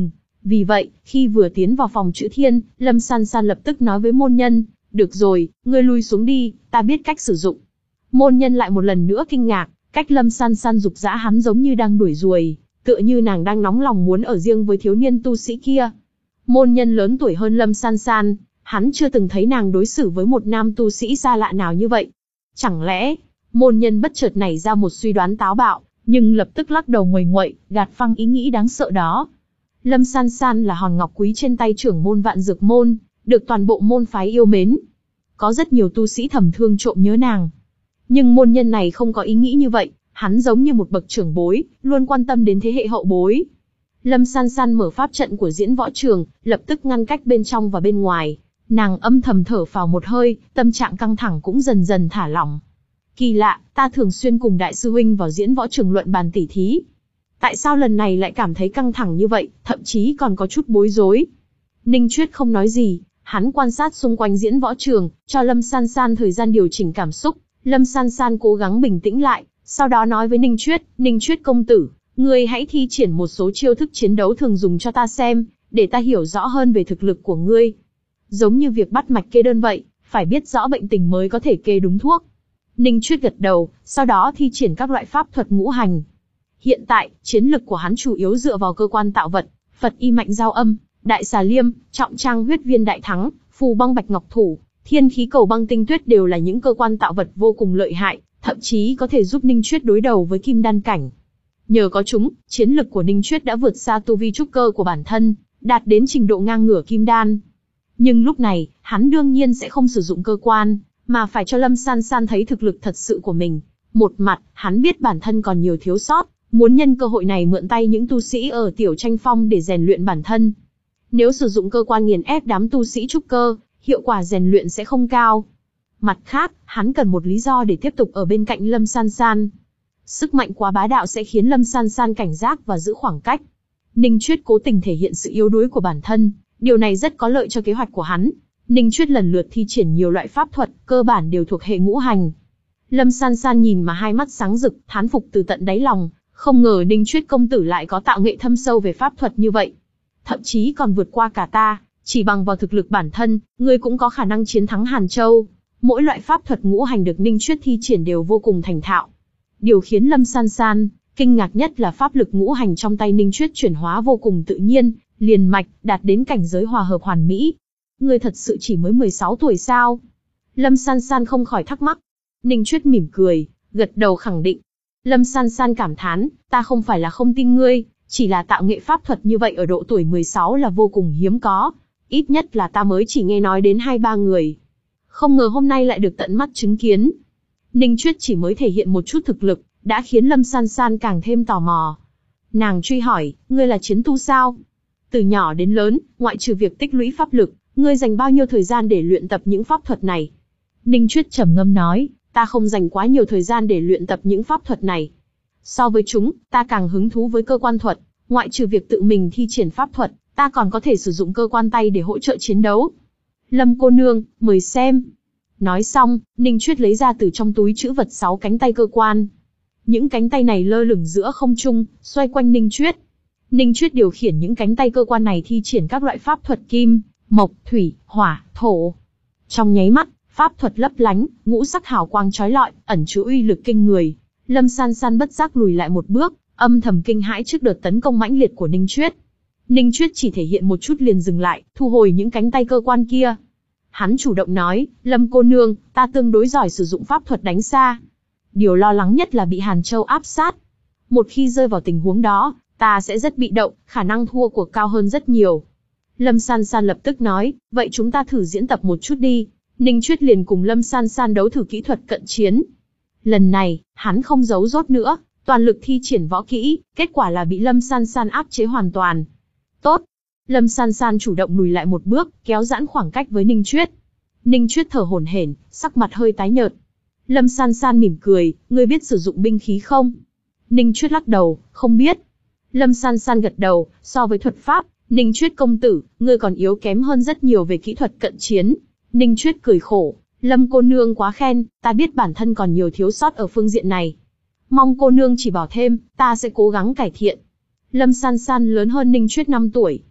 Vì vậy, khi vừa tiến vào phòng chữ thiên, Lâm San San lập tức nói với môn nhân, được rồi, ngươi lui xuống đi, ta biết cách sử dụng. Môn nhân lại một lần nữa kinh ngạc, cách Lâm San San dục dã hắn giống như đang đuổi ruồi, tựa như nàng đang nóng lòng muốn ở riêng với thiếu niên tu sĩ kia. Môn nhân lớn tuổi hơn Lâm San San, hắn chưa từng thấy nàng đối xử với một nam tu sĩ xa lạ nào như vậy. Chẳng lẽ, môn nhân bất chợt nảy ra một suy đoán táo bạo, nhưng lập tức lắc đầu nguầy nguậy, gạt phăng ý nghĩ đáng sợ đó. Lâm San San là hòn ngọc quý trên tay trưởng môn Vạn Dược môn, được toàn bộ môn phái yêu mến. Có rất nhiều tu sĩ thầm thương trộm nhớ nàng. Nhưng môn nhân này không có ý nghĩ như vậy, hắn giống như một bậc trưởng bối, luôn quan tâm đến thế hệ hậu bối. Lâm San San mở pháp trận của diễn võ trường, lập tức ngăn cách bên trong và bên ngoài. Nàng âm thầm thở phào một hơi, tâm trạng căng thẳng cũng dần dần thả lỏng. Kỳ lạ, ta thường xuyên cùng đại sư huynh vào diễn võ trường luận bàn tỉ thí. Tại sao lần này lại cảm thấy căng thẳng như vậy, thậm chí còn có chút bối rối? Ninh Chuyết không nói gì, hắn quan sát xung quanh diễn võ trường, cho Lâm San San thời gian điều chỉnh cảm xúc. Lâm San San cố gắng bình tĩnh lại, sau đó nói với Ninh Chuyết, Ninh Chuyết công tử, ngươi hãy thi triển một số chiêu thức chiến đấu thường dùng cho ta xem, để ta hiểu rõ hơn về thực lực của ngươi. Giống như việc bắt mạch kê đơn vậy, phải biết rõ bệnh tình mới có thể kê đúng thuốc. Ninh Chuyết gật đầu, sau đó thi triển các loại pháp thuật ngũ hành. Hiện tại, chiến lực của hắn chủ yếu dựa vào cơ quan tạo vật, Phật y mạnh giao âm, đại xà liêm, trọng trang huyết viên đại thắng, phù băng bạch ngọc thủ, thiên khí cầu băng tinh tuyết đều là những cơ quan tạo vật vô cùng lợi hại, thậm chí có thể giúp Ninh Chuyết đối đầu với kim đan cảnh. Nhờ có chúng, chiến lực của Ninh Chuyết đã vượt xa tu vi trúc cơ của bản thân, đạt đến trình độ ngang ngửa kim đan. Nhưng lúc này, hắn đương nhiên sẽ không sử dụng cơ quan, mà phải cho Lâm San San thấy thực lực thật sự của mình. Một mặt, hắn biết bản thân còn nhiều thiếu sót, muốn nhân cơ hội này mượn tay những tu sĩ ở tiểu tranh phong để rèn luyện bản thân. Nếu sử dụng cơ quan nghiền ép đám tu sĩ trúc cơ, hiệu quả rèn luyện sẽ không cao. Mặt khác, hắn cần một lý do để tiếp tục ở bên cạnh Lâm San San. Sức mạnh quá bá đạo sẽ khiến Lâm San San cảnh giác và giữ khoảng cách. Ninh Chuyết cố tình thể hiện sự yếu đuối của bản thân, điều này rất có lợi cho kế hoạch của hắn. Ninh Chuyết lần lượt thi triển nhiều loại pháp thuật, cơ bản đều thuộc hệ ngũ hành. Lâm San San nhìn mà hai mắt sáng rực, thán phục từ tận đáy lòng, không ngờ Ninh Chuyết công tử lại có tạo nghệ thâm sâu về pháp thuật như vậy. Thậm chí còn vượt qua cả ta, chỉ bằng vào thực lực bản thân, ngươi cũng có khả năng chiến thắng Hàn Châu. Mỗi loại pháp thuật ngũ hành được Ninh Chuyết thi triển đều vô cùng thành thạo. Điều khiến Lâm San San kinh ngạc nhất là pháp lực ngũ hành trong tay Ninh Chuyết chuyển hóa vô cùng tự nhiên, liền mạch, đạt đến cảnh giới hòa hợp hoàn mỹ. Ngươi thật sự chỉ mới mười sáu tuổi sao? Lâm San San không khỏi thắc mắc. Ninh Chuyết mỉm cười, gật đầu khẳng định. Lâm San San cảm thán, ta không phải là không tin ngươi, chỉ là tạo nghệ pháp thuật như vậy ở độ tuổi mười sáu là vô cùng hiếm có. Ít nhất là ta mới chỉ nghe nói đến hai ba người. Không ngờ hôm nay lại được tận mắt chứng kiến. Ninh Chuyết chỉ mới thể hiện một chút thực lực, đã khiến Lâm San San càng thêm tò mò. Nàng truy hỏi, ngươi là chiến tu sao? Từ nhỏ đến lớn, ngoại trừ việc tích lũy pháp lực, ngươi dành bao nhiêu thời gian để luyện tập những pháp thuật này? Ninh Chuyết trầm ngâm nói, ta không dành quá nhiều thời gian để luyện tập những pháp thuật này. So với chúng, ta càng hứng thú với cơ quan thuật, ngoại trừ việc tự mình thi triển pháp thuật, ta còn có thể sử dụng cơ quan tay để hỗ trợ chiến đấu. Lâm cô nương, mời xem. Nói xong, Ninh Chuyết lấy ra từ trong túi trữ vật sáu cánh tay cơ quan. Những cánh tay này lơ lửng giữa không trung, xoay quanh Ninh Chuyết. Ninh Chuyết điều khiển những cánh tay cơ quan này thi triển các loại pháp thuật kim, mộc, thủy, hỏa, thổ. Trong nháy mắt, pháp thuật lấp lánh, ngũ sắc hào quang chói lọi, ẩn chứa uy lực kinh người. Lâm San San bất giác lùi lại một bước, âm thầm kinh hãi trước đợt tấn công mãnh liệt của Ninh Chuyết. Ninh Chuyết chỉ thể hiện một chút liền dừng lại, thu hồi những cánh tay cơ quan kia. Hắn chủ động nói, Lâm cô nương, ta tương đối giỏi sử dụng pháp thuật đánh xa. Điều lo lắng nhất là bị Hàn Châu áp sát. Một khi rơi vào tình huống đó, ta sẽ rất bị động, khả năng thua cuộc cao hơn rất nhiều. Lâm San San lập tức nói, vậy chúng ta thử diễn tập một chút đi. Ninh Chuyết liền cùng Lâm San San đấu thử kỹ thuật cận chiến. Lần này, hắn không giấu rốt nữa, toàn lực thi triển võ kỹ, kết quả là bị Lâm San San áp chế hoàn toàn. Tốt. Lâm San San chủ động lùi lại một bước, kéo giãn khoảng cách với Ninh Chuyết. Ninh Chuyết thở hổn hển, sắc mặt hơi tái nhợt. Lâm San San mỉm cười, ngươi biết sử dụng binh khí không? Ninh Chuyết lắc đầu, không biết. Lâm San San gật đầu, so với thuật pháp, Ninh Chuyết công tử, ngươi còn yếu kém hơn rất nhiều về kỹ thuật cận chiến. Ninh Chuyết cười khổ, Lâm cô nương quá khen, ta biết bản thân còn nhiều thiếu sót ở phương diện này. Mong cô nương chỉ bảo thêm, ta sẽ cố gắng cải thiện. Lâm San San lớn hơn Ninh Chuyết năm tuổi.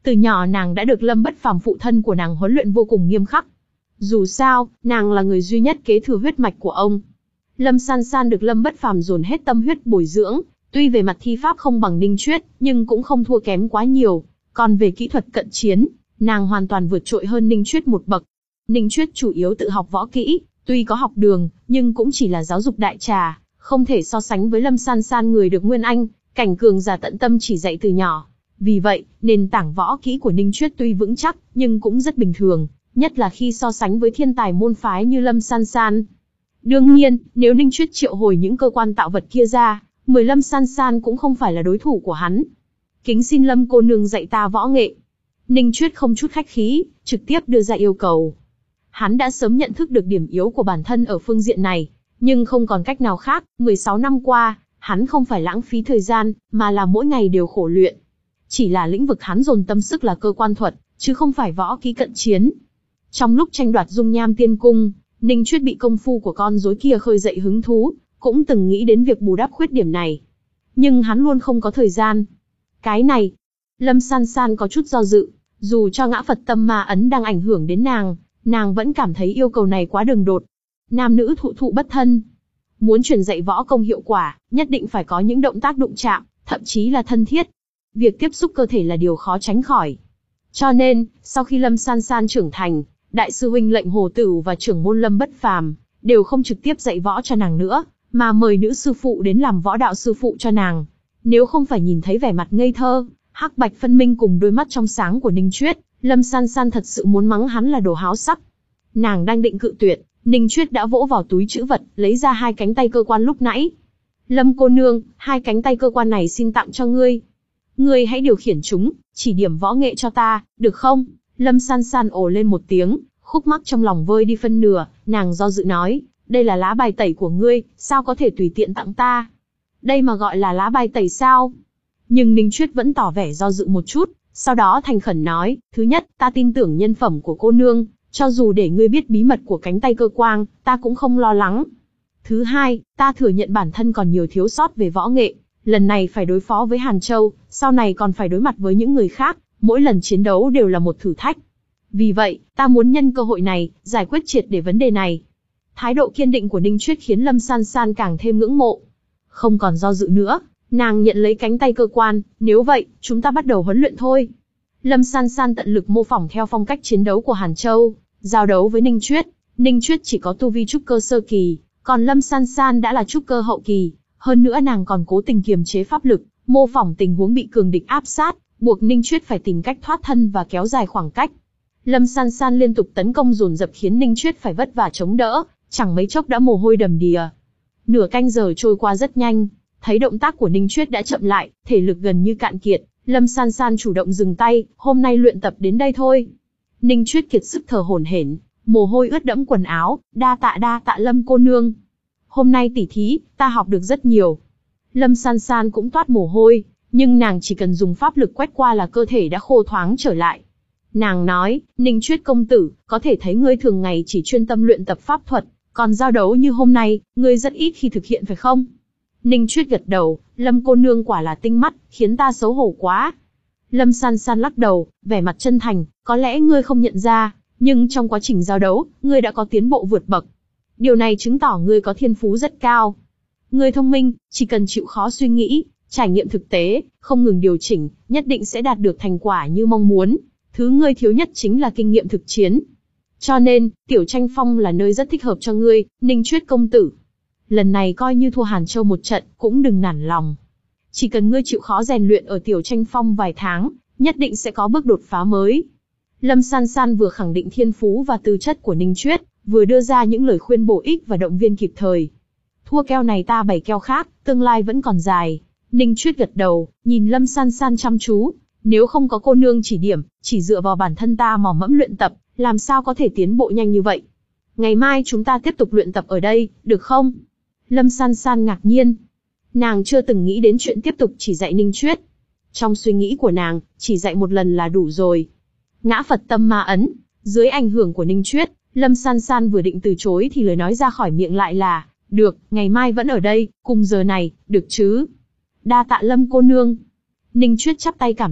Từ nhỏ nàng đã được Lâm Bất Phàm phụ thân của nàng huấn luyện vô cùng nghiêm khắc. Dù sao, nàng là người duy nhất kế thừa huyết mạch của ông. Lâm San San được Lâm Bất Phàm dồn hết tâm huyết bồi dưỡng, tuy về mặt thi pháp không bằng Ninh Chuyết, nhưng cũng không thua kém quá nhiều. Còn về kỹ thuật cận chiến, nàng hoàn toàn vượt trội hơn Ninh Chuyết một bậc. Ninh Chuyết chủ yếu tự học võ kỹ, tuy có học đường, nhưng cũng chỉ là giáo dục đại trà, không thể so sánh với Lâm San San người được Nguyên Anh, cảnh cường giả tận tâm chỉ dạy từ nhỏ. Vì vậy, nền tảng võ kỹ của Ninh Chuyết tuy vững chắc, nhưng cũng rất bình thường, nhất là khi so sánh với thiên tài môn phái như Lâm San San. Đương nhiên, nếu Ninh Chuyết triệu hồi những cơ quan tạo vật kia ra, mười Lâm San San cũng không phải là đối thủ của hắn. Kính xin Lâm cô nương dạy ta võ nghệ. Ninh Chuyết không chút khách khí, trực tiếp đưa ra yêu cầu. Hắn đã sớm nhận thức được điểm yếu của bản thân ở phương diện này, nhưng không còn cách nào khác, mười sáu năm qua, hắn không phải lãng phí thời gian, mà là mỗi ngày đều khổ luyện. Chỉ là lĩnh vực hắn dồn tâm sức là cơ quan thuật, chứ không phải võ kỹ cận chiến. Trong lúc tranh đoạt dung nham tiên cung, Ninh Chuyết bị công phu của con rối kia khơi dậy hứng thú, cũng từng nghĩ đến việc bù đắp khuyết điểm này. Nhưng hắn luôn không có thời gian. Cái này, Lâm San San có chút do dự, dù cho ngã Phật tâm ma ấn đang ảnh hưởng đến nàng, nàng vẫn cảm thấy yêu cầu này quá đường đột. Nam nữ thụ thụ bất thân. Muốn truyền dạy võ công hiệu quả, nhất định phải có những động tác đụng chạm, thậm chí là thân thiết. Việc tiếp xúc cơ thể là điều khó tránh khỏi. Cho nên, sau khi Lâm San San trưởng thành, đại sư huynh Lệnh Hồ Tửu và trưởng môn Lâm Bất Phàm đều không trực tiếp dạy võ cho nàng nữa, mà mời nữ sư phụ đến làm võ đạo sư phụ cho nàng. Nếu không phải nhìn thấy vẻ mặt ngây thơ, hắc bạch phân minh cùng đôi mắt trong sáng của Ninh Chuyết, Lâm San San thật sự muốn mắng hắn là đồ háo sắc. Nàng đang định cự tuyệt, Ninh Chuyết đã vỗ vào túi trữ vật, lấy ra hai cánh tay cơ quan lúc nãy. Lâm cô nương, hai cánh tay cơ quan này xin tặng cho ngươi. Ngươi hãy điều khiển chúng, chỉ điểm võ nghệ cho ta, được không? Lâm San San ồ lên một tiếng, khúc mắc trong lòng vơi đi phân nửa, nàng do dự nói, đây là lá bài tẩy của ngươi, sao có thể tùy tiện tặng ta? Đây mà gọi là lá bài tẩy sao? Nhưng Ninh Chuyết vẫn tỏ vẻ do dự một chút, sau đó thành khẩn nói, thứ nhất, ta tin tưởng nhân phẩm của cô nương, cho dù để ngươi biết bí mật của cánh tay cơ quan, ta cũng không lo lắng. Thứ hai, ta thừa nhận bản thân còn nhiều thiếu sót về võ nghệ, lần này phải đối phó với Hàn Châu, sau này còn phải đối mặt với những người khác, mỗi lần chiến đấu đều là một thử thách. Vì vậy, ta muốn nhân cơ hội này, giải quyết triệt để vấn đề này. Thái độ kiên định của Ninh Chuyết khiến Lâm San San càng thêm ngưỡng mộ. Không còn do dự nữa, nàng nhận lấy cánh tay cơ quan, nếu vậy, chúng ta bắt đầu huấn luyện thôi. Lâm San San tận lực mô phỏng theo phong cách chiến đấu của Hàn Châu, giao đấu với Ninh Chuyết. Ninh Chuyết chỉ có tu vi trúc cơ sơ kỳ, còn Lâm San San đã là trúc cơ hậu kỳ. Hơn nữa nàng còn cố tình kiềm chế pháp lực, mô phỏng tình huống bị cường địch áp sát, buộc Ninh Chuyết phải tìm cách thoát thân và kéo dài khoảng cách. Lâm San San liên tục tấn công dồn dập khiến Ninh Chuyết phải vất vả chống đỡ, chẳng mấy chốc đã mồ hôi đầm đìa. Nửa canh giờ trôi qua rất nhanh, thấy động tác của Ninh Chuyết đã chậm lại, thể lực gần như cạn kiệt, Lâm San San chủ động dừng tay, hôm nay luyện tập đến đây thôi. Ninh Chuyết kiệt sức thở hổn hển, mồ hôi ướt đẫm quần áo, đa tạ đa tạ Lâm cô nương. Hôm nay tỉ thí, ta học được rất nhiều. Lâm San San cũng toát mồ hôi, nhưng nàng chỉ cần dùng pháp lực quét qua là cơ thể đã khô thoáng trở lại. Nàng nói, Ninh Chuyết công tử, có thể thấy ngươi thường ngày chỉ chuyên tâm luyện tập pháp thuật, còn giao đấu như hôm nay, ngươi rất ít khi thực hiện phải không? Ninh Chuyết gật đầu, Lâm cô nương quả là tinh mắt, khiến ta xấu hổ quá. Lâm San San lắc đầu, vẻ mặt chân thành, có lẽ ngươi không nhận ra, nhưng trong quá trình giao đấu, ngươi đã có tiến bộ vượt bậc. Điều này chứng tỏ ngươi có thiên phú rất cao. Ngươi thông minh, chỉ cần chịu khó suy nghĩ, trải nghiệm thực tế, không ngừng điều chỉnh, nhất định sẽ đạt được thành quả như mong muốn. Thứ ngươi thiếu nhất chính là kinh nghiệm thực chiến. Cho nên, Tiểu Tranh Phong là nơi rất thích hợp cho ngươi, Ninh Chuyết công tử. Lần này coi như thua Hàn Châu một trận, cũng đừng nản lòng. Chỉ cần ngươi chịu khó rèn luyện ở Tiểu Tranh Phong vài tháng, nhất định sẽ có bước đột phá mới. Lâm San San vừa khẳng định thiên phú và tư chất của Ninh Chuyết, vừa đưa ra những lời khuyên bổ ích và động viên kịp thời. Thua keo này ta bày keo khác, tương lai vẫn còn dài. Ninh Chuyết gật đầu, nhìn Lâm San San chăm chú. Nếu không có cô nương chỉ điểm, chỉ dựa vào bản thân ta mò mẫm luyện tập, làm sao có thể tiến bộ nhanh như vậy? Ngày mai chúng ta tiếp tục luyện tập ở đây, được không? Lâm San San ngạc nhiên. Nàng chưa từng nghĩ đến chuyện tiếp tục chỉ dạy Ninh Chuyết. Trong suy nghĩ của nàng, chỉ dạy một lần là đủ rồi. Ngã Phật tâm ma ấn, dưới ảnh hưởng của Ninh Chuyết, Lâm San San vừa định từ chối thì lời nói ra khỏi miệng lại là, được, ngày mai vẫn ở đây, cùng giờ này, được chứ? Đa tạ Lâm cô nương. Ninh Chuyết chắp tay cảm tạ,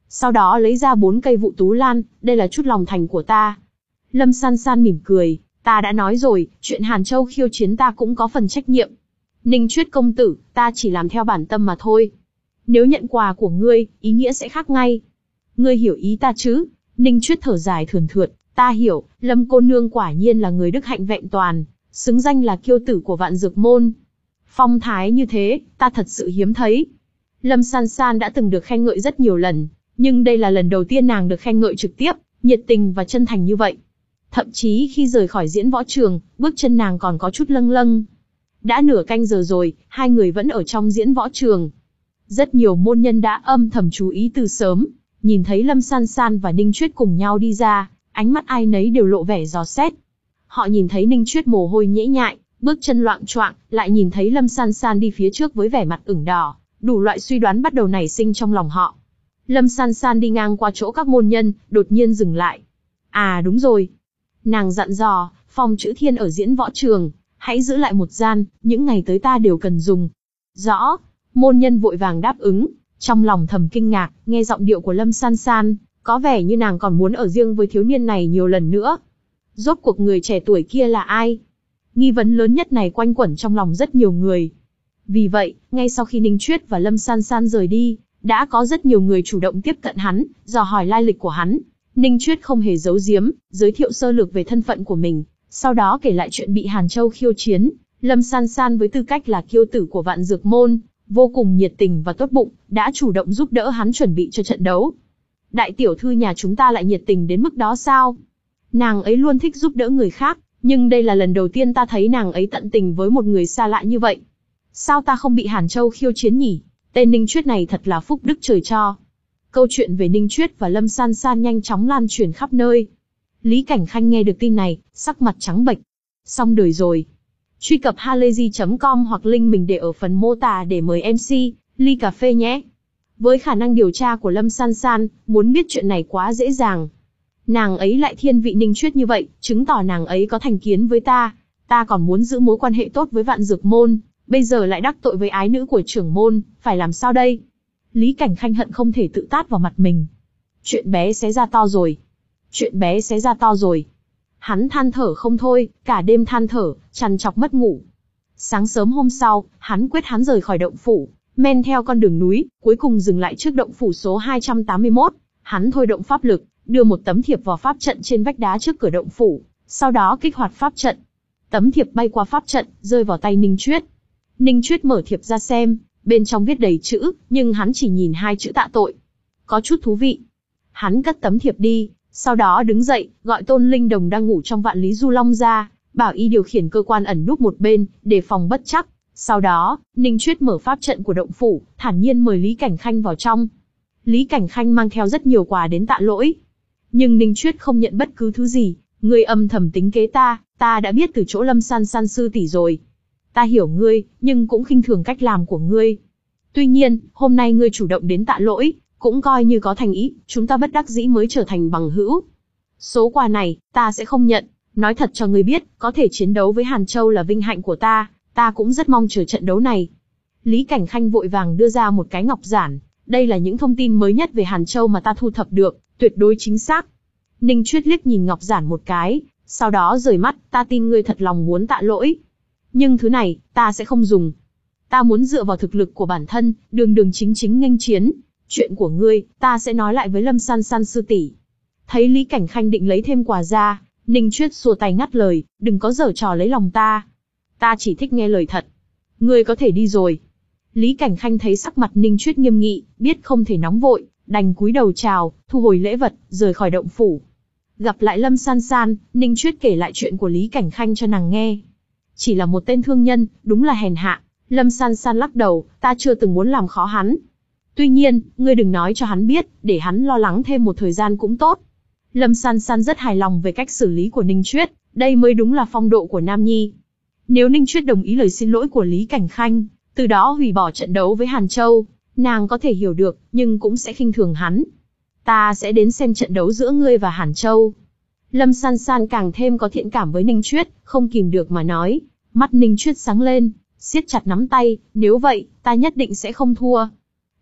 Sau đó lấy ra bốn cây vụ tú lan, đây là chút lòng thành của ta. Lâm San San mỉm cười, ta đã nói rồi, chuyện Hàn Châu khiêu chiến ta cũng có phần trách nhiệm. Ninh Chuyết công tử, ta chỉ làm theo bản tâm mà thôi. Nếu nhận quà của ngươi, ý nghĩa sẽ khác ngay. Ngươi hiểu ý ta chứ? Ninh Chuyết thở dài thườn thượt, ta hiểu, Lâm cô nương quả nhiên là người đức hạnh vẹn toàn, xứng danh là kiêu tử của vạn dược môn. Phong thái như thế, ta thật sự hiếm thấy. Lâm San San đã từng được khen ngợi rất nhiều lần, nhưng đây là lần đầu tiên nàng được khen ngợi trực tiếp, nhiệt tình và chân thành như vậy. Thậm chí khi rời khỏi diễn võ trường, bước chân nàng còn có chút lâng lâng. Đã nửa canh giờ rồi, hai người vẫn ở trong diễn võ trường. Rất nhiều môn nhân đã âm thầm chú ý từ sớm, nhìn thấy Lâm San San và Ninh Chuyết cùng nhau đi ra, ánh mắt ai nấy đều lộ vẻ dò xét. Họ nhìn thấy Ninh Chuyết mồ hôi nhễ nhại, bước chân loạng choạng, lại nhìn thấy Lâm San San đi phía trước với vẻ mặt ửng đỏ, đủ loại suy đoán bắt đầu nảy sinh trong lòng họ. Lâm San San đi ngang qua chỗ các môn nhân, đột nhiên dừng lại. À đúng rồi. Nàng dặn dò, phòng chữ thiên ở diễn võ trường, hãy giữ lại một gian, những ngày tới ta đều cần dùng. Rõ. Môn nhân vội vàng đáp ứng, trong lòng thầm kinh ngạc, nghe giọng điệu của Lâm San San, có vẻ như nàng còn muốn ở riêng với thiếu niên này nhiều lần nữa. Rốt cuộc người trẻ tuổi kia là ai? Nghi vấn lớn nhất này quanh quẩn trong lòng rất nhiều người. Vì vậy, ngay sau khi Ninh Chuyết và Lâm San San rời đi, đã có rất nhiều người chủ động tiếp cận hắn, dò hỏi lai lịch của hắn. Ninh Chuyết không hề giấu giếm, giới thiệu sơ lược về thân phận của mình, sau đó kể lại chuyện bị Hàn Châu khiêu chiến. Lâm San San với tư cách là kiêu tử của vạn dược môn, vô cùng nhiệt tình và tốt bụng, đã chủ động giúp đỡ hắn chuẩn bị cho trận đấu. Đại tiểu thư nhà chúng ta lại nhiệt tình đến mức đó sao? Nàng ấy luôn thích giúp đỡ người khác, nhưng đây là lần đầu tiên ta thấy nàng ấy tận tình với một người xa lạ như vậy. Sao ta không bị Hàn Châu khiêu chiến nhỉ? Tên Ninh Chuyết này thật là phúc đức trời cho. Câu chuyện về Ninh Chuyết và Lâm San San nhanh chóng lan truyền khắp nơi. Lý Cảnh Khanh nghe được tin này, sắc mặt trắng bệch. Xong đời rồi. Truy cập halayzi chấm com hoặc link mình để ở phần mô tả để mời em xê, ly cà phê nhé. Với khả năng điều tra của Lâm San San, muốn biết chuyện này quá dễ dàng. Nàng ấy lại thiên vị Ninh Chuyết như vậy, chứng tỏ nàng ấy có thành kiến với ta. Ta còn muốn giữ mối quan hệ tốt với vạn dược môn, bây giờ lại đắc tội với ái nữ của trưởng môn, phải làm sao đây? Lý Cảnh Khanh hận không thể tự tát vào mặt mình. Chuyện bé xé ra to rồi. Chuyện bé xé ra to rồi. Hắn than thở không thôi, cả đêm than thở, trằn trọc mất ngủ. Sáng sớm hôm sau, hắn quyết hắn rời khỏi động phủ, men theo con đường núi, cuối cùng dừng lại trước động phủ số hai trăm tám mươi mốt. Hắn thôi động pháp lực, đưa một tấm thiệp vào pháp trận trên vách đá trước cửa động phủ, sau đó kích hoạt pháp trận. Tấm thiệp bay qua pháp trận, rơi vào tay Ninh Chuyết. Ninh Chuyết mở thiệp ra xem, bên trong viết đầy chữ, nhưng hắn chỉ nhìn hai chữ tạ tội. Có chút thú vị. Hắn cất tấm thiệp đi, sau đó đứng dậy, gọi Tôn Linh Đồng đang ngủ trong Vạn Lý Du Long ra, bảo y điều khiển cơ quan ẩn núp một bên, đề phòng bất trắc. Sau đó, Ninh Chuyết mở pháp trận của động phủ, thản nhiên mời Lý Cảnh Khanh vào trong. Lý Cảnh Khanh mang theo rất nhiều quà đến tạ lỗi. Nhưng Ninh Chuyết không nhận bất cứ thứ gì, ngươi âm thầm tính kế ta, ta đã biết từ chỗ Lâm San San sư tỷ rồi. Ta hiểu ngươi, nhưng cũng khinh thường cách làm của ngươi. Tuy nhiên, hôm nay ngươi chủ động đến tạ lỗi, cũng coi như có thành ý, chúng ta bất đắc dĩ mới trở thành bằng hữu. Số quà này, ta sẽ không nhận, nói thật cho ngươi biết, có thể chiến đấu với Hàn Châu là vinh hạnh của ta, ta cũng rất mong chờ trận đấu này. Lý Cảnh Khanh vội vàng đưa ra một cái ngọc giản, đây là những thông tin mới nhất về Hàn Châu mà ta thu thập được, tuyệt đối chính xác. Ninh Chuyết liếc nhìn ngọc giản một cái, sau đó rời mắt, ta tin ngươi thật lòng muốn tạ lỗi. Nhưng thứ này, ta sẽ không dùng. Ta muốn dựa vào thực lực của bản thân, đường đường chính chính nghênh chiến. Chuyện của ngươi, ta sẽ nói lại với Lâm San San sư tỷ. Thấy Lý Cảnh Khanh định lấy thêm quà ra, Ninh Chuyết xua tay ngắt lời, đừng có giở trò lấy lòng ta. Ta chỉ thích nghe lời thật. Ngươi có thể đi rồi. Lý Cảnh Khanh thấy sắc mặt Ninh Chuyết nghiêm nghị, biết không thể nóng vội, đành cúi đầu chào, thu hồi lễ vật, rời khỏi động phủ. Gặp lại Lâm San San, Ninh Chuyết kể lại chuyện của Lý Cảnh Khanh cho nàng nghe. Chỉ là một tên thương nhân, đúng là hèn hạ. Lâm San San lắc đầu, ta chưa từng muốn làm khó hắn. Tuy nhiên, ngươi đừng nói cho hắn biết, để hắn lo lắng thêm một thời gian cũng tốt. Lâm San San rất hài lòng về cách xử lý của Ninh Chuyết, đây mới đúng là phong độ của Nam Nhi. Nếu Ninh Chuyết đồng ý lời xin lỗi của Lý Cảnh Khanh, từ đó hủy bỏ trận đấu với Hàn Châu, nàng có thể hiểu được, nhưng cũng sẽ khinh thường hắn. Ta sẽ đến xem trận đấu giữa ngươi và Hàn Châu. Lâm San San càng thêm có thiện cảm với Ninh Chuyết, không kìm được mà nói. Mắt Ninh Chuyết sáng lên, siết chặt nắm tay, nếu vậy, ta nhất định sẽ không thua.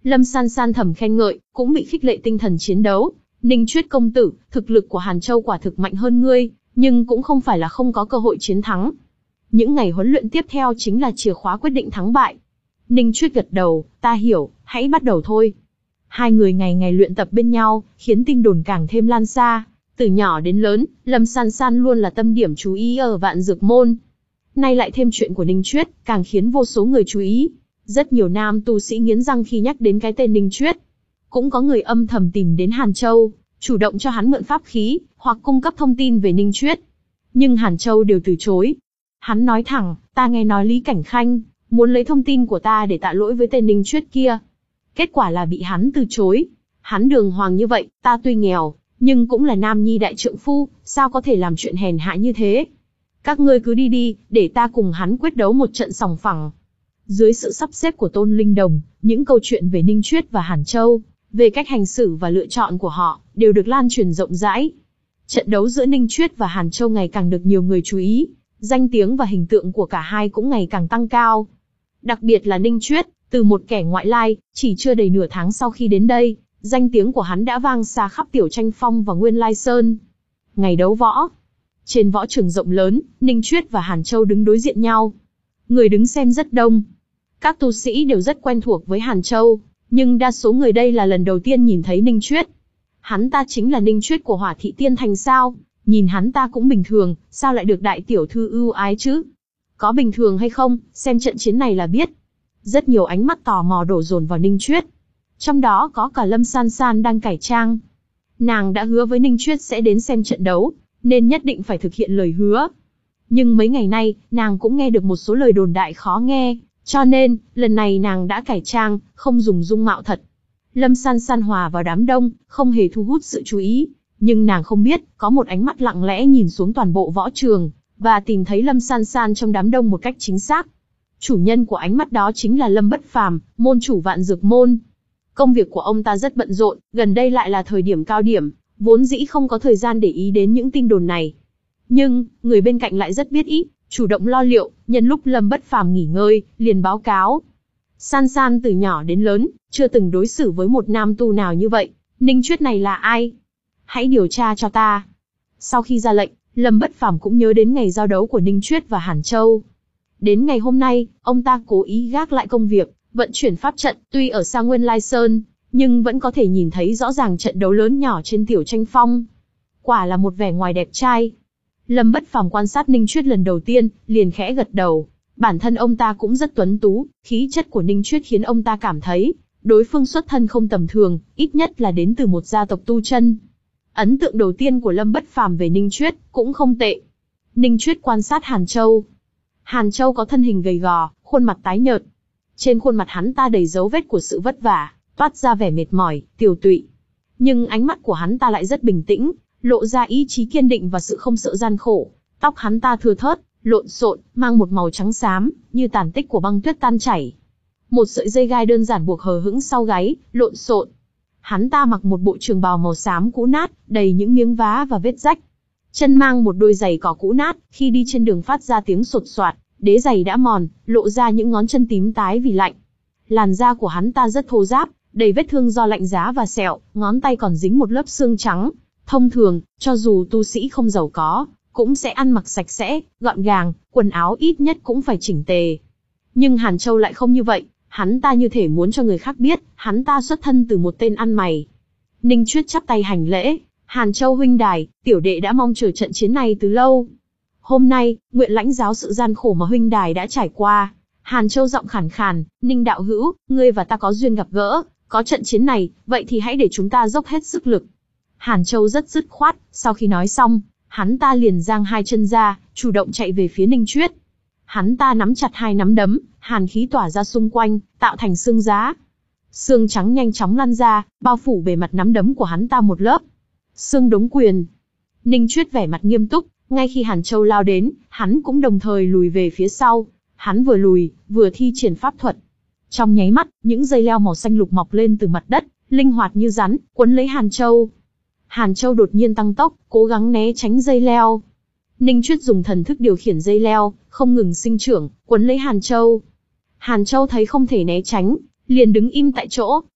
Lâm San San thầm khen ngợi, cũng bị khích lệ tinh thần chiến đấu. Ninh Chuyết công tử, thực lực của Hàn Châu quả thực mạnh hơn ngươi, nhưng cũng không phải là không có cơ hội chiến thắng. Những ngày huấn luyện tiếp theo chính là chìa khóa quyết định thắng bại. Ninh Chuyết gật đầu, ta hiểu, hãy bắt đầu thôi. Hai người ngày ngày luyện tập bên nhau, khiến tin đồn càng thêm lan xa. Từ nhỏ đến lớn, Lâm San San luôn là tâm điểm chú ý ở Vạn Dược Môn. Nay lại thêm chuyện của Ninh Chuyết, càng khiến vô số người chú ý. Rất nhiều nam tu sĩ nghiến răng khi nhắc đến cái tên Ninh Chuyết. Cũng có người âm thầm tìm đến Hàn Châu, chủ động cho hắn mượn pháp khí, hoặc cung cấp thông tin về Ninh Chuyết. Nhưng Hàn Châu đều từ chối. Hắn nói thẳng, ta nghe nói Lý Cảnh Khanh muốn lấy thông tin của ta để tạ lỗi với tên Ninh Chuyết kia. Kết quả là bị hắn từ chối. Hắn đường hoàng như vậy, ta tuy nghèo, nhưng cũng là nam nhi đại trượng phu, sao có thể làm chuyện hèn hạ như thế? Các ngươi cứ đi đi, để ta cùng hắn quyết đấu một trận sòng phẳng. Dưới sự sắp xếp của Tôn Linh Đồng, những câu chuyện về Ninh Chuyết và Hàn Châu, về cách hành xử và lựa chọn của họ, đều được lan truyền rộng rãi. Trận đấu giữa Ninh Chuyết và Hàn Châu ngày càng được nhiều người chú ý, danh tiếng và hình tượng của cả hai cũng ngày càng tăng cao. Đặc biệt là Ninh Chuyết, từ một kẻ ngoại lai, chỉ chưa đầy nửa tháng sau khi đến đây, danh tiếng của hắn đã vang xa khắp Tiểu Tranh Phong và Nguyên Lai Sơn. Ngày đấu võ. Trên võ trường rộng lớn, Ninh Chuyết và Hàn Châu đứng đối diện nhau. Người đứng xem rất đông. Các tu sĩ đều rất quen thuộc với Hàn Châu, nhưng đa số người đây là lần đầu tiên nhìn thấy Ninh Chuyết. Hắn ta chính là Ninh Chuyết của Hỏa Thị Tiên Thành sao? Nhìn hắn ta cũng bình thường, sao lại được đại tiểu thư ưu ái chứ? Có bình thường hay không, xem trận chiến này là biết. Rất nhiều ánh mắt tò mò đổ dồn vào Ninh Chuyết. Trong đó có cả Lâm San San đang cải trang. Nàng đã hứa với Ninh Chuyết sẽ đến xem trận đấu, nên nhất định phải thực hiện lời hứa. Nhưng mấy ngày nay, nàng cũng nghe được một số lời đồn đại khó nghe, cho nên, lần này nàng đã cải trang, không dùng dung mạo thật. Lâm San San hòa vào đám đông, không hề thu hút sự chú ý, nhưng nàng không biết, có một ánh mắt lặng lẽ nhìn xuống toàn bộ võ trường, và tìm thấy Lâm San San trong đám đông một cách chính xác. Chủ nhân của ánh mắt đó chính là Lâm Bất Phàm, môn chủ Vạn Dược Môn. Công việc của ông ta rất bận rộn, gần đây lại là thời điểm cao điểm, vốn dĩ không có thời gian để ý đến những tin đồn này. Nhưng, người bên cạnh lại rất biết ý, chủ động lo liệu, nhân lúc Lâm Bất Phàm nghỉ ngơi, liền báo cáo. San San từ nhỏ đến lớn, chưa từng đối xử với một nam tu nào như vậy, Ninh Chuyết này là ai? Hãy điều tra cho ta. Sau khi ra lệnh, Lâm Bất Phàm cũng nhớ đến ngày giao đấu của Ninh Chuyết và Hàn Châu. Đến ngày hôm nay, ông ta cố ý gác lại công việc, vận chuyển pháp trận, tuy ở xa Nguyên Lai Sơn, nhưng vẫn có thể nhìn thấy rõ ràng trận đấu lớn nhỏ trên Tiểu Tranh Phong. Quả là một vẻ ngoài đẹp trai. Lâm Bất Phàm quan sát Ninh Chuyết lần đầu tiên, liền khẽ gật đầu. Bản thân ông ta cũng rất tuấn tú, khí chất của Ninh Chuyết khiến ông ta cảm thấy, đối phương xuất thân không tầm thường, ít nhất là đến từ một gia tộc tu chân. Ấn tượng đầu tiên của Lâm Bất Phàm về Ninh Chuyết cũng không tệ. Ninh Chuyết quan sát Hàn Châu. Hàn Châu có thân hình gầy gò, khuôn mặt tái nhợt. Trên khuôn mặt hắn ta đầy dấu vết của sự vất vả, toát ra vẻ mệt mỏi, tiều tụy. Nhưng ánh mắt của hắn ta lại rất bình tĩnh, lộ ra ý chí kiên định và sự không sợ gian khổ. Tóc hắn ta thưa thớt, lộn xộn, mang một màu trắng xám, như tàn tích của băng tuyết tan chảy. Một sợi dây gai đơn giản buộc hờ hững sau gáy, lộn xộn. Hắn ta mặc một bộ trường bào màu xám cũ nát, đầy những miếng vá và vết rách. Chân mang một đôi giày cỏ cũ nát, khi đi trên đường phát ra tiếng sột soạt, đế giày đã mòn, lộ ra những ngón chân tím tái vì lạnh. Làn da của hắn ta rất thô ráp, đầy vết thương do lạnh giá và sẹo, ngón tay còn dính một lớp xương trắng. Thông thường, cho dù tu sĩ không giàu có, cũng sẽ ăn mặc sạch sẽ, gọn gàng, quần áo ít nhất cũng phải chỉnh tề. Nhưng Hàn Châu lại không như vậy, hắn ta như thể muốn cho người khác biết, hắn ta xuất thân từ một tên ăn mày. Ninh Chuyết chắp tay hành lễ, Hàn Châu huynh đài, tiểu đệ đã mong chờ trận chiến này từ lâu. Hôm nay, nguyện lãnh giáo sự gian khổ mà huynh đài đã trải qua. Hàn Châu giọng khàn khàn, Ninh đạo hữu, ngươi và ta có duyên gặp gỡ, có trận chiến này, vậy thì hãy để chúng ta dốc hết sức lực. Hàn Châu rất dứt khoát, sau khi nói xong, hắn ta liền giang hai chân ra, chủ động chạy về phía Ninh Chuyết. Hắn ta nắm chặt hai nắm đấm, hàn khí tỏa ra xung quanh, tạo thành xương giá. Xương trắng nhanh chóng lăn ra, bao phủ bề mặt nắm đấm của hắn ta một lớp. Xương đống quyền. Ninh Chuyết vẻ mặt nghiêm túc, ngay khi Hàn Châu lao đến, hắn cũng đồng thời lùi về phía sau. Hắn vừa lùi, vừa thi triển pháp thuật. Trong nháy mắt, những dây leo màu xanh lục mọc lên từ mặt đất, linh hoạt như rắn, quấn lấy Hàn Châu. Hàn Châu đột nhiên tăng tốc, cố gắng né tránh dây leo. Ninh Chuyết dùng thần thức điều khiển dây leo, không ngừng sinh trưởng, quấn lấy Hàn Châu. Hàn Châu thấy không thể né tránh, liền đứng im tại chỗ,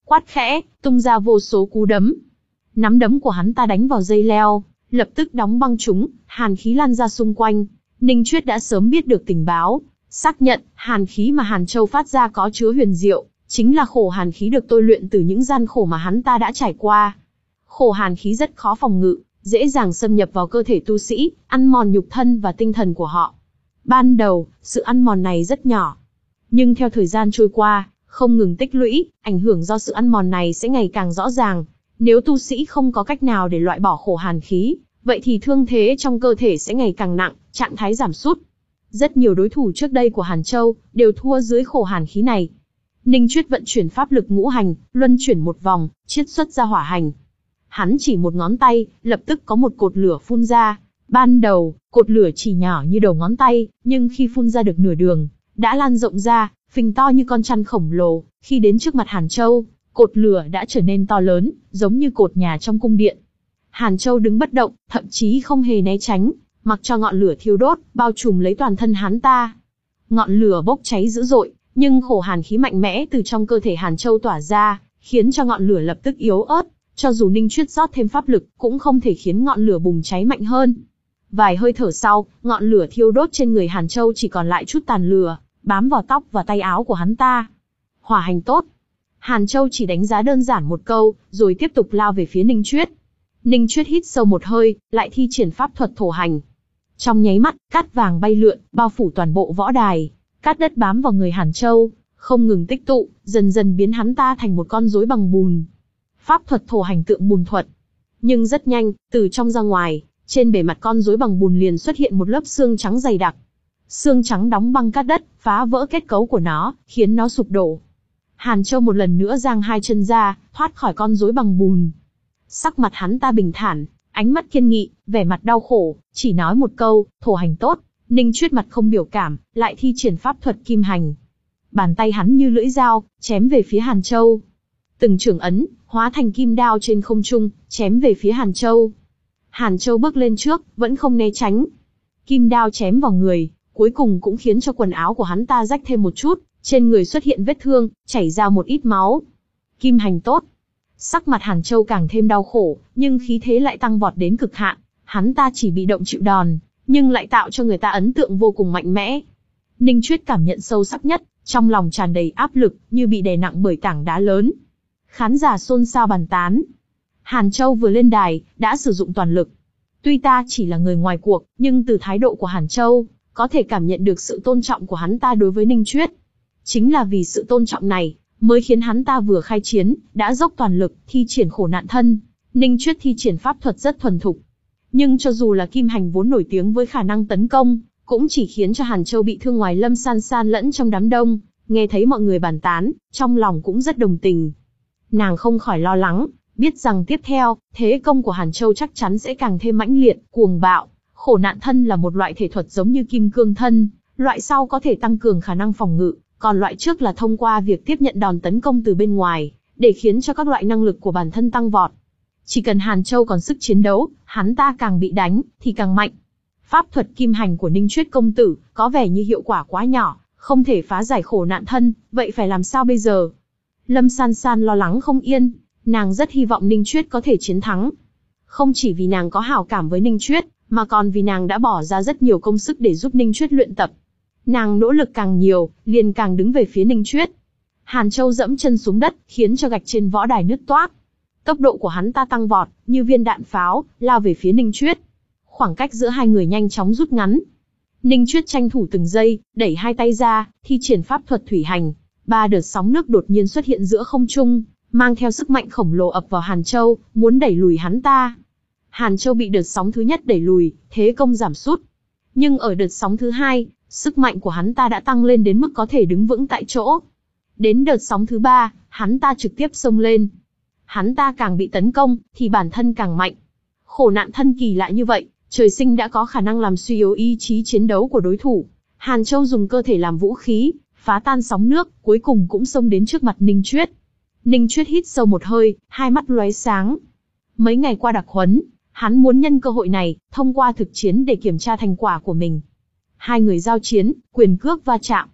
quát khẽ, tung ra vô số cú đấm. Nắm đấm của hắn ta đánh vào dây leo, lập tức đóng băng chúng, hàn khí lan ra xung quanh. Ninh Chuyết đã sớm biết được tình báo, xác nhận hàn khí mà Hàn Châu phát ra có chứa huyền diệu, chính là khổ hàn khí được tôi luyện từ những gian khổ mà hắn ta đã trải qua. Khổ hàn khí rất khó phòng ngự, dễ dàng xâm nhập vào cơ thể tu sĩ, ăn mòn nhục thân và tinh thần của họ. Ban đầu, sự ăn mòn này rất nhỏ, nhưng theo thời gian trôi qua, không ngừng tích lũy, ảnh hưởng do sự ăn mòn này sẽ ngày càng rõ ràng. Nếu tu sĩ không có cách nào để loại bỏ khổ hàn khí, vậy thì thương thế trong cơ thể sẽ ngày càng nặng, trạng thái giảm sút. Rất nhiều đối thủ trước đây của Hàn Châu đều thua dưới khổ hàn khí này. Ninh Chuyết vận chuyển pháp lực ngũ hành, luân chuyển một vòng, chiết xuất ra hỏa hành. Hắn chỉ một ngón tay, lập tức có một cột lửa phun ra. Ban đầu, cột lửa chỉ nhỏ như đầu ngón tay, nhưng khi phun ra được nửa đường, đã lan rộng ra, phình to như con chăn khổng lồ. Khi đến trước mặt Hàn Châu, cột lửa đã trở nên to lớn, giống như cột nhà trong cung điện. Hàn Châu đứng bất động, thậm chí không hề né tránh, mặc cho ngọn lửa thiêu đốt, bao trùm lấy toàn thân hắn ta. Ngọn lửa bốc cháy dữ dội, nhưng khổ hàn khí mạnh mẽ từ trong cơ thể Hàn Châu tỏa ra, khiến cho ngọn lửa lập tức yếu ớt. Cho dù Ninh Chuyết rót thêm pháp lực, cũng không thể khiến ngọn lửa bùng cháy mạnh hơn. Vài hơi thở sau, ngọn lửa thiêu đốt trên người Hàn Châu chỉ còn lại chút tàn lửa, bám vào tóc và tay áo của hắn ta. Hỏa hành tốt. Hàn Châu chỉ đánh giá đơn giản một câu, rồi tiếp tục lao về phía Ninh Chuyết. Ninh Chuyết hít sâu một hơi, lại thi triển pháp thuật thổ hành. Trong nháy mắt, cát vàng bay lượn, bao phủ toàn bộ võ đài. Cát đất bám vào người Hàn Châu, không ngừng tích tụ, dần dần biến hắn ta thành một con rối bằng bùn. Pháp thuật thổ hành tượng bùn thuật. Nhưng rất nhanh, từ trong ra ngoài, trên bề mặt con rối bằng bùn liền xuất hiện một lớp xương trắng dày đặc. Xương trắng đóng băng cát đất, phá vỡ kết cấu của nó, khiến nó sụp đổ. Hàn Châu một lần nữa giang hai chân ra, thoát khỏi con rối bằng bùn. Sắc mặt hắn ta bình thản, ánh mắt kiên nghị, vẻ mặt đau khổ, chỉ nói một câu, thổ hành tốt. Ninh Chuyết mặt không biểu cảm, lại thi triển pháp thuật kim hành. Bàn tay hắn như lưỡi dao, chém về phía Hàn Châu. Từng chưởng ấn, hóa thành kim đao trên không trung, chém về phía Hàn Châu. Hàn Châu bước lên trước, vẫn không né tránh. Kim đao chém vào người, cuối cùng cũng khiến cho quần áo của hắn ta rách thêm một chút, trên người xuất hiện vết thương, chảy ra một ít máu. Kim hành tốt. Sắc mặt Hàn Châu càng thêm đau khổ, nhưng khí thế lại tăng vọt đến cực hạn. Hắn ta chỉ bị động chịu đòn, nhưng lại tạo cho người ta ấn tượng vô cùng mạnh mẽ. Ninh Chuyết cảm nhận sâu sắc nhất, trong lòng tràn đầy áp lực, như bị đè nặng bởi tảng đá lớn. Khán giả xôn xao bàn tán. Hàn Châu vừa lên đài, đã sử dụng toàn lực. Tuy ta chỉ là người ngoài cuộc, nhưng từ thái độ của Hàn Châu, có thể cảm nhận được sự tôn trọng của hắn ta đối với Ninh Chuyết. Chính là vì sự tôn trọng này, mới khiến hắn ta vừa khai chiến, đã dốc toàn lực, thi triển khổ nạn thân. Ninh Chuyết thi triển pháp thuật rất thuần thục. Nhưng cho dù là kim hành vốn nổi tiếng với khả năng tấn công, cũng chỉ khiến cho Hàn Châu bị thương ngoài Lâm San San lẫn trong đám đông. Nghe thấy mọi người bàn tán, trong lòng cũng rất đồng tình. Nàng không khỏi lo lắng, biết rằng tiếp theo, thế công của Hàn Châu chắc chắn sẽ càng thêm mãnh liệt, cuồng bạo. Khổ nạn thân là một loại thể thuật giống như kim cương thân, loại sau có thể tăng cường khả năng phòng ngự, còn loại trước là thông qua việc tiếp nhận đòn tấn công từ bên ngoài, để khiến cho các loại năng lực của bản thân tăng vọt. Chỉ cần Hàn Châu còn sức chiến đấu, hắn ta càng bị đánh, thì càng mạnh. Pháp thuật kim hành của Ninh Chuyết công tử, có vẻ như hiệu quả quá nhỏ, không thể phá giải khổ nạn thân, vậy phải làm sao bây giờ? Lâm San San lo lắng không yên, nàng rất hy vọng Ninh Chuyết có thể chiến thắng. Không chỉ vì nàng có hảo cảm với Ninh Chuyết, mà còn vì nàng đã bỏ ra rất nhiều công sức để giúp Ninh Chuyết luyện tập. Nàng nỗ lực càng nhiều, liền càng đứng về phía Ninh Chuyết. Hàn Châu dẫm chân xuống đất, khiến cho gạch trên võ đài nứt toác. Tốc độ của hắn ta tăng vọt, như viên đạn pháo, lao về phía Ninh Chuyết. Khoảng cách giữa hai người nhanh chóng rút ngắn. Ninh Chuyết tranh thủ từng giây, đẩy hai tay ra, thi triển pháp thuật thủy hành. Ba đợt sóng nước đột nhiên xuất hiện giữa không trung, mang theo sức mạnh khổng lồ ập vào Hàn Châu, muốn đẩy lùi hắn ta. Hàn Châu bị đợt sóng thứ nhất đẩy lùi, thế công giảm sút. Nhưng ở đợt sóng thứ hai, sức mạnh của hắn ta đã tăng lên đến mức có thể đứng vững tại chỗ. Đến đợt sóng thứ ba, hắn ta trực tiếp xông lên. Hắn ta càng bị tấn công, thì bản thân càng mạnh. Khổ nạn thân kỳ lạ như vậy, trời sinh đã có khả năng làm suy yếu ý chí chiến đấu của đối thủ. Hàn Châu dùng cơ thể làm vũ khí, phá tan sóng nước, cuối cùng cũng xông đến trước mặt Ninh Chuyết. Ninh Chuyết hít sâu một hơi, hai mắt lóe sáng. Mấy ngày qua đặc huấn, hắn muốn nhân cơ hội này, thông qua thực chiến để kiểm tra thành quả của mình. Hai người giao chiến, quyền cước va chạm.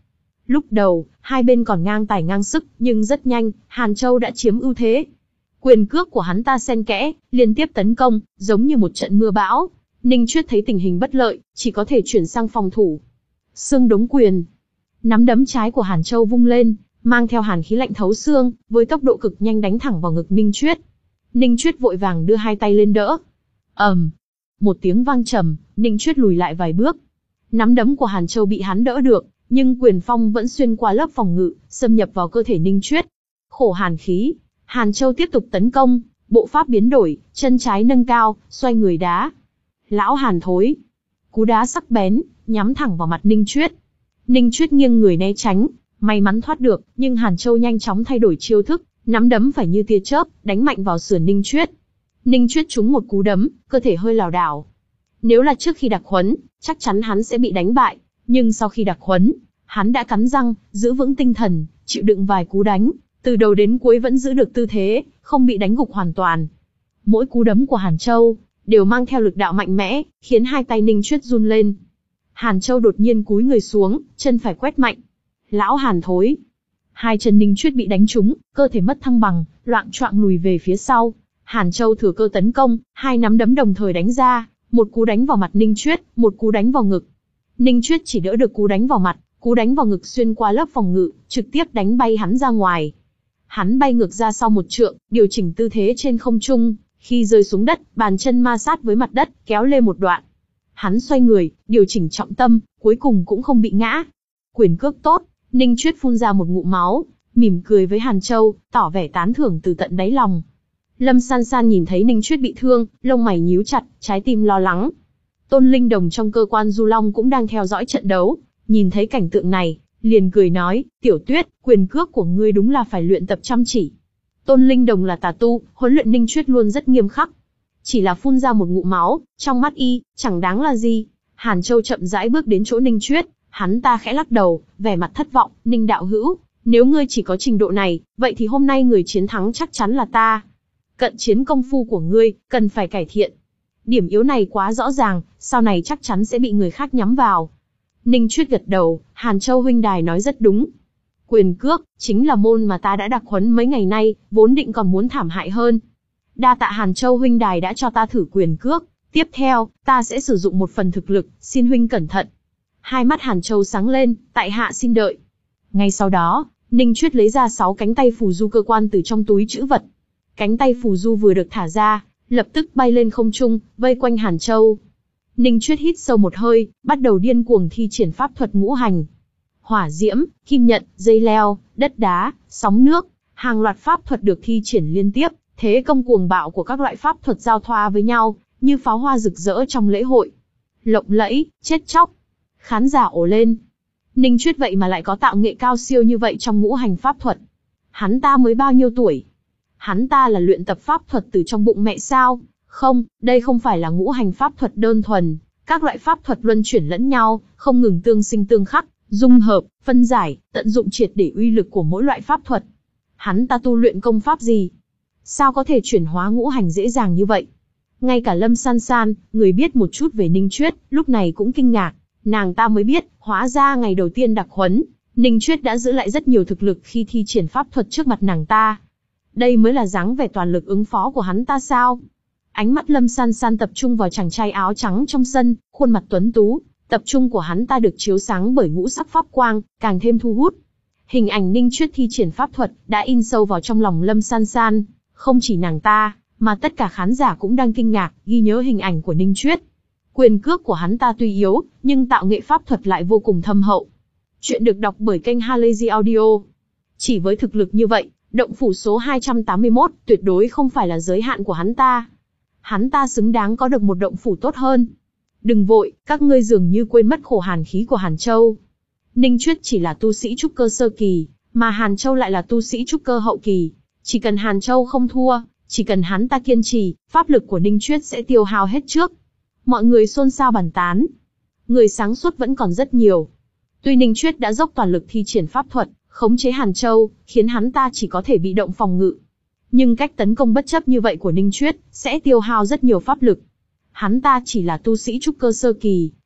Lúc đầu, hai bên còn ngang tài ngang sức, nhưng rất nhanh, Hàn Châu đã chiếm ưu thế. Quyền cước của hắn ta xen kẽ, liên tiếp tấn công, giống như một trận mưa bão. Ninh Chuyết thấy tình hình bất lợi, chỉ có thể chuyển sang phòng thủ. Xương đống quyền. Nắm đấm trái của Hàn Châu vung lên, mang theo hàn khí lạnh thấu xương, với tốc độ cực nhanh đánh thẳng vào ngực Ninh Chuyết. Ninh Chuyết vội vàng đưa hai tay lên đỡ. ầm, um, một tiếng vang trầm, Ninh Chuyết lùi lại vài bước. Nắm đấm của Hàn Châu bị hắn đỡ được, nhưng quyền phong vẫn xuyên qua lớp phòng ngự, xâm nhập vào cơ thể Ninh Chuyết. Khổ hàn khí, Hàn Châu tiếp tục tấn công, bộ pháp biến đổi, chân trái nâng cao, xoay người đá. Lão Hàn thối. Cú đá sắc bén, nhắm thẳng vào mặt Ninh Chuyết. Ninh Chuyết nghiêng người né tránh, may mắn thoát được, nhưng Hàn Châu nhanh chóng thay đổi chiêu thức, nắm đấm phải như tia chớp, đánh mạnh vào sườn Ninh Chuyết. Ninh Chuyết trúng một cú đấm, cơ thể hơi lảo đảo. Nếu là trước khi đặc huấn, chắc chắn hắn sẽ bị đánh bại, nhưng sau khi đặc huấn, hắn đã cắn răng, giữ vững tinh thần, chịu đựng vài cú đánh, từ đầu đến cuối vẫn giữ được tư thế, không bị đánh gục hoàn toàn. Mỗi cú đấm của Hàn Châu đều mang theo lực đạo mạnh mẽ, khiến hai tay Ninh Chuyết run lên. Hàn Châu đột nhiên cúi người xuống, chân phải quét mạnh. Lão Hàn thối. Hai chân Ninh Chuyết bị đánh trúng, cơ thể mất thăng bằng, loạng choạng lùi về phía sau. Hàn Châu thừa cơ tấn công, hai nắm đấm đồng thời đánh ra, một cú đánh vào mặt Ninh Chuyết, một cú đánh vào ngực. Ninh Chuyết chỉ đỡ được cú đánh vào mặt, cú đánh vào ngực xuyên qua lớp phòng ngự, trực tiếp đánh bay hắn ra ngoài. Hắn bay ngược ra sau một trượng, điều chỉnh tư thế trên không trung, khi rơi xuống đất, bàn chân ma sát với mặt đất, kéo lê một đoạn. Hắn xoay người, điều chỉnh trọng tâm, cuối cùng cũng không bị ngã. Quyền cước tốt, Ninh Chuyết phun ra một ngụm máu, mỉm cười với Hàn Châu, tỏ vẻ tán thưởng từ tận đáy lòng. Lâm San San nhìn thấy Ninh Chuyết bị thương, lông mày nhíu chặt, trái tim lo lắng. Tôn Linh Đồng trong cơ quan Du Long cũng đang theo dõi trận đấu, nhìn thấy cảnh tượng này, liền cười nói, Tiểu Tuyết, quyền cước của ngươi đúng là phải luyện tập chăm chỉ. Tôn Linh Đồng là tà tu, huấn luyện Ninh Chuyết luôn rất nghiêm khắc. Chỉ là phun ra một ngụm máu, trong mắt y, chẳng đáng là gì. Hàn Châu chậm rãi bước đến chỗ Ninh Chuyết, hắn ta khẽ lắc đầu, vẻ mặt thất vọng, Ninh đạo hữu, nếu ngươi chỉ có trình độ này, vậy thì hôm nay người chiến thắng chắc chắn là ta. Cận chiến công phu của ngươi, cần phải cải thiện. Điểm yếu này quá rõ ràng, sau này chắc chắn sẽ bị người khác nhắm vào. Ninh Chuyết gật đầu, Hàn Châu huynh đài nói rất đúng. Quyền cước, chính là môn mà ta đã đặc huấn mấy ngày nay, vốn định còn muốn thảm hại hơn. Đa tạ Hàn Châu huynh đài đã cho ta thử quyền cước, tiếp theo, ta sẽ sử dụng một phần thực lực, xin huynh cẩn thận. Hai mắt Hàn Châu sáng lên, tại hạ xin đợi. Ngay sau đó, Ninh Chuyết lấy ra sáu cánh tay phù du cơ quan từ trong túi trữ vật. Cánh tay phù du vừa được thả ra, lập tức bay lên không trung, vây quanh Hàn Châu. Ninh Chuyết hít sâu một hơi, bắt đầu điên cuồng thi triển pháp thuật ngũ hành. Hỏa diễm, kim nhận, dây leo, đất đá, sóng nước, hàng loạt pháp thuật được thi triển liên tiếp, thế công cuồng bạo của các loại pháp thuật giao thoa với nhau, như pháo hoa rực rỡ trong lễ hội. Lộng lẫy, chết chóc. Khán giả ồ lên. Ninh Chuyết vậy mà lại có tạo nghệ cao siêu như vậy trong ngũ hành pháp thuật. Hắn ta mới bao nhiêu tuổi? Hắn ta là luyện tập pháp thuật từ trong bụng mẹ sao? Không, đây không phải là ngũ hành pháp thuật đơn thuần. Các loại pháp thuật luân chuyển lẫn nhau, không ngừng tương sinh tương khắc, dung hợp, phân giải, tận dụng triệt để uy lực của mỗi loại pháp thuật. Hắn ta tu luyện công pháp gì? Sao có thể chuyển hóa ngũ hành dễ dàng như vậy? Ngay cả Lâm San San, người biết một chút về Ninh Chuyết, lúc này cũng kinh ngạc. Nàng ta mới biết, hóa ra ngày đầu tiên đặc huấn, Ninh Chuyết đã giữ lại rất nhiều thực lực khi thi triển pháp thuật trước mặt nàng ta. Đây mới là dáng vẻ toàn lực ứng phó của hắn ta sao? Ánh mắt Lâm San San tập trung vào chàng trai áo trắng trong sân, khuôn mặt tuấn tú, tập trung của hắn ta được chiếu sáng bởi ngũ sắc pháp quang, càng thêm thu hút. Hình ảnh Ninh Chuyết thi triển pháp thuật đã in sâu vào trong lòng Lâm San San, không chỉ nàng ta, mà tất cả khán giả cũng đang kinh ngạc, ghi nhớ hình ảnh của Ninh Chuyết. Quyền cước của hắn ta tuy yếu, nhưng tạo nghệ pháp thuật lại vô cùng thâm hậu. Chuyện được đọc bởi kênh Halazy Audio. Chỉ với thực lực như vậy, động phủ số hai trăm tám mươi mốt tuyệt đối không phải là giới hạn của hắn ta. Hắn ta xứng đáng có được một động phủ tốt hơn. Đừng vội, các ngươi dường như quên mất khổ hàn khí của Hàn Châu. Ninh Chuyết chỉ là tu sĩ trúc cơ sơ kỳ, mà Hàn Châu lại là tu sĩ trúc cơ hậu kỳ. Chỉ cần Hàn Châu không thua, chỉ cần hắn ta kiên trì, pháp lực của Ninh Chuyết sẽ tiêu hao hết trước. Mọi người xôn xao bàn tán. Người sáng suốt vẫn còn rất nhiều. Tuy Ninh Chuyết đã dốc toàn lực thi triển pháp thuật, khống chế Hàn Châu, khiến hắn ta chỉ có thể bị động phòng ngự. Nhưng cách tấn công bất chấp như vậy của Ninh Chuyết, sẽ tiêu hao rất nhiều pháp lực. Hắn ta chỉ là tu sĩ trúc cơ sơ kỳ,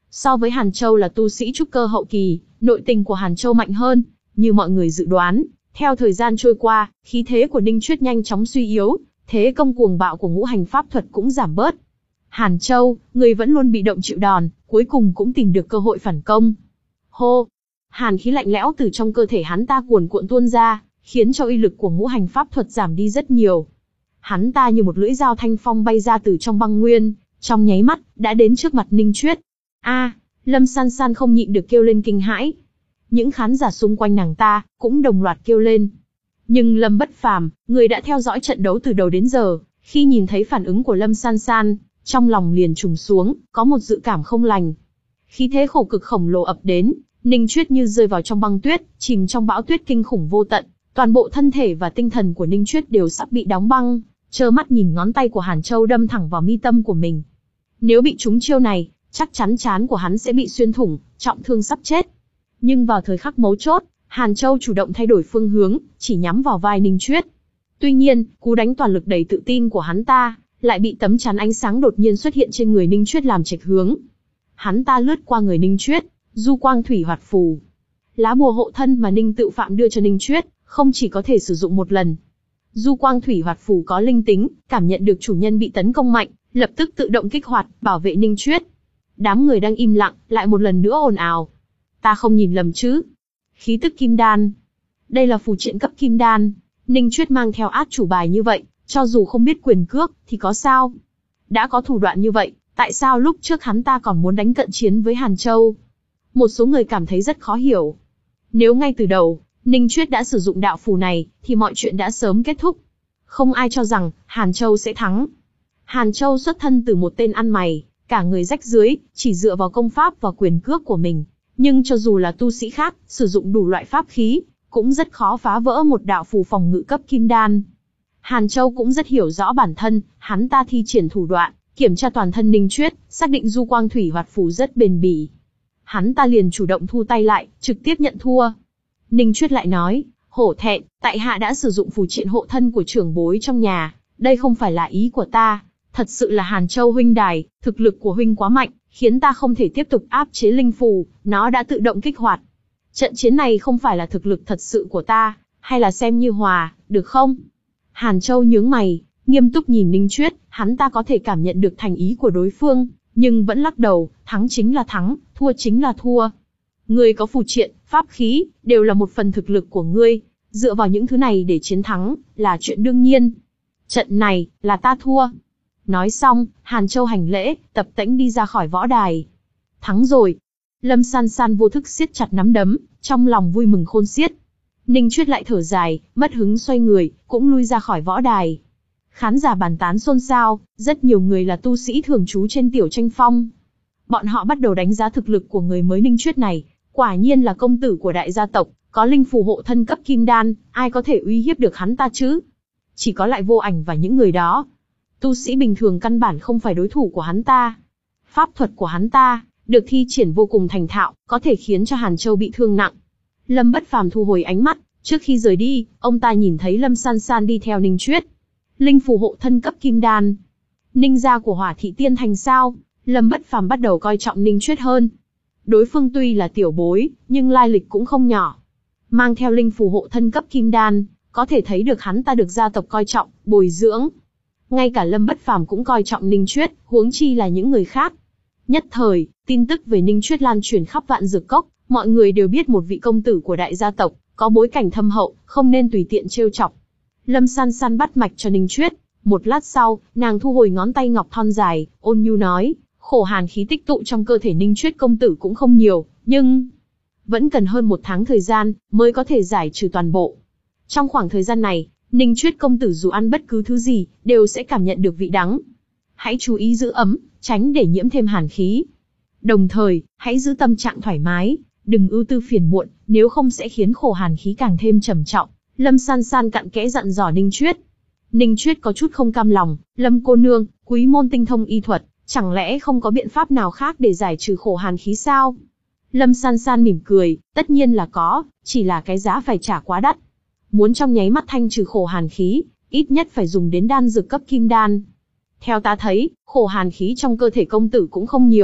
So với Hàn Châu là tu sĩ trúc cơ hậu kỳ, nội tình của Hàn Châu mạnh hơn. Như mọi người dự đoán, theo thời gian trôi qua, khí thế của Ninh Chuyết nhanh chóng suy yếu, thế công cuồng bạo của ngũ hành pháp thuật cũng giảm bớt. Hàn Châu, người vẫn luôn bị động chịu đòn, cuối cùng cũng tìm được cơ hội phản công. Hô! Hàn khí lạnh lẽo từ trong cơ thể hắn ta cuồn cuộn tuôn ra, khiến cho uy lực của ngũ hành pháp thuật giảm đi rất nhiều. Hắn ta như một lưỡi dao thanh phong bay ra từ trong băng nguyên, trong nháy mắt, đã đến trước mặt Ninh Chuyết. A! Lâm San San không nhịn được kêu lên kinh hãi. Những khán giả xung quanh nàng ta, cũng đồng loạt kêu lên. Nhưng Lâm Bất Phàm, người đã theo dõi trận đấu từ đầu đến giờ, khi nhìn thấy phản ứng của Lâm San San, trong lòng liền trùng xuống, có một dự cảm không lành. Khí thế khổ cực khổng lồ ập đến, Ninh Chuyết như rơi vào trong băng tuyết, chìm trong bão tuyết kinh khủng vô tận, toàn bộ thân thể và tinh thần của Ninh Chuyết đều sắp bị đóng băng, trơ mắt nhìn ngón tay của Hàn Châu đâm thẳng vào mi tâm của mình. Nếu bị trúng chiêu này, chắc chắn trán của hắn sẽ bị xuyên thủng, trọng thương sắp chết. Nhưng vào thời khắc mấu chốt, Hàn Châu chủ động thay đổi phương hướng, chỉ nhắm vào vai Ninh Chuyết. Tuy nhiên, cú đánh toàn lực đầy tự tin của hắn ta, lại bị tấm chắn ánh sáng đột nhiên xuất hiện trên người Ninh Chuyết làm chệch hướng. Hắn ta lướt qua người Ninh Chuyết, du quang thủy hoạt phù. Lá bùa hộ thân mà Ninh Tự Phạm đưa cho Ninh Chuyết, không chỉ có thể sử dụng một lần. Du quang thủy hoạt phù có linh tính, cảm nhận được chủ nhân bị tấn công mạnh, lập tức tự động kích hoạt, bảo vệ Ninh Chuyết. Đám người đang im lặng, lại một lần nữa ồn ào. Ta không nhìn lầm chứ? Khí tức kim đan. Đây là phù triện cấp kim đan. Ninh Chuyết mang theo át chủ bài như vậy, cho dù không biết quyền cước, thì có sao? Đã có thủ đoạn như vậy, tại sao lúc trước hắn ta còn muốn đánh cận chiến với Hàn Châu? Một số người cảm thấy rất khó hiểu. Nếu ngay từ đầu, Ninh Chuyết đã sử dụng đạo phù này, thì mọi chuyện đã sớm kết thúc. Không ai cho rằng, Hàn Châu sẽ thắng. Hàn Châu xuất thân từ một tên ăn mày, cả người rách rưới, chỉ dựa vào công pháp và quyền cước của mình. Nhưng cho dù là tu sĩ khác, sử dụng đủ loại pháp khí, cũng rất khó phá vỡ một đạo phù phòng ngự cấp kim đan. Hàn Châu cũng rất hiểu rõ bản thân, hắn ta thi triển thủ đoạn, kiểm tra toàn thân Ninh Chuyết, xác định du quang thủy hoạt phù rất bền bỉ. Hắn ta liền chủ động thu tay lại, trực tiếp nhận thua. Ninh Chuyết lại nói, hổ thẹn, tại hạ đã sử dụng phù triện hộ thân của trưởng bối trong nhà, đây không phải là ý của ta. Thật sự là Hàn Châu huynh đài, thực lực của huynh quá mạnh, khiến ta không thể tiếp tục áp chế linh phù, nó đã tự động kích hoạt. Trận chiến này không phải là thực lực thật sự của ta, hay là xem như hòa, được không? Hàn Châu nhướng mày, nghiêm túc nhìn Ninh Chuyết, hắn ta có thể cảm nhận được thành ý của đối phương, nhưng vẫn lắc đầu, thắng chính là thắng, thua chính là thua. Ngươi có phù triện, pháp khí, đều là một phần thực lực của ngươi, dựa vào những thứ này để chiến thắng, là chuyện đương nhiên. Trận này, là ta thua. Nói xong, Hàn Châu hành lễ, tập tễnh đi ra khỏi võ đài. Thắng rồi. Lâm San San vô thức siết chặt nắm đấm, trong lòng vui mừng khôn xiết. Ninh Chuyết lại thở dài, mất hứng xoay người, cũng lui ra khỏi võ đài. Khán giả bàn tán xôn xao, rất nhiều người là tu sĩ thường trú trên tiểu tranh phong. Bọn họ bắt đầu đánh giá thực lực của người mới Ninh Chuyết này, quả nhiên là công tử của đại gia tộc, có linh phù hộ thân cấp kim đan, ai có thể uy hiếp được hắn ta chứ? Chỉ có Lại Vô Ảnh và những người đó. Tu sĩ bình thường căn bản không phải đối thủ của hắn ta. Pháp thuật của hắn ta, được thi triển vô cùng thành thạo, có thể khiến cho Hàn Châu bị thương nặng. Lâm Bất Phàm thu hồi ánh mắt, trước khi rời đi, ông ta nhìn thấy Lâm San San đi theo Ninh Chuyết. Linh phù hộ thân cấp kim đan. Ninh gia của Hỏa Thị Tiên Thành sao? Lâm Bất Phàm bắt đầu coi trọng Ninh Chuyết hơn. Đối phương tuy là tiểu bối, nhưng lai lịch cũng không nhỏ. Mang theo linh phù hộ thân cấp kim đan, có thể thấy được hắn ta được gia tộc coi trọng, bồi dưỡng. Ngay cả Lâm Bất Phàm cũng coi trọng Ninh Chuyết, huống chi là những người khác. Nhất thời, tin tức về Ninh Chuyết lan truyền khắp Vạn Dược Cốc, mọi người đều biết một vị công tử của đại gia tộc, có bối cảnh thâm hậu, không nên tùy tiện trêu chọc. Lâm San San bắt mạch cho Ninh Chuyết, một lát sau, nàng thu hồi ngón tay ngọc thon dài, ôn nhu nói, khổ hàn khí tích tụ trong cơ thể Ninh Chuyết công tử cũng không nhiều, nhưng vẫn cần hơn một tháng thời gian mới có thể giải trừ toàn bộ. Trong khoảng thời gian này, Ninh Chuyết công tử dù ăn bất cứ thứ gì, đều sẽ cảm nhận được vị đắng. Hãy chú ý giữ ấm, tránh để nhiễm thêm hàn khí. Đồng thời, hãy giữ tâm trạng thoải mái, đừng ưu tư phiền muộn, nếu không sẽ khiến khổ hàn khí càng thêm trầm trọng. Lâm San San cặn kẽ dặn dò Ninh Chuyết. Ninh Chuyết có chút không cam lòng, Lâm cô nương, quý môn tinh thông y thuật, chẳng lẽ không có biện pháp nào khác để giải trừ khổ hàn khí sao? Lâm San San mỉm cười, tất nhiên là có, chỉ là cái giá phải trả quá đắt. Muốn trong nháy mắt thanh trừ khổ hàn khí, ít nhất phải dùng đến đan dược cấp kim đan. Theo ta thấy, khổ hàn khí trong cơ thể công tử cũng không nhiều,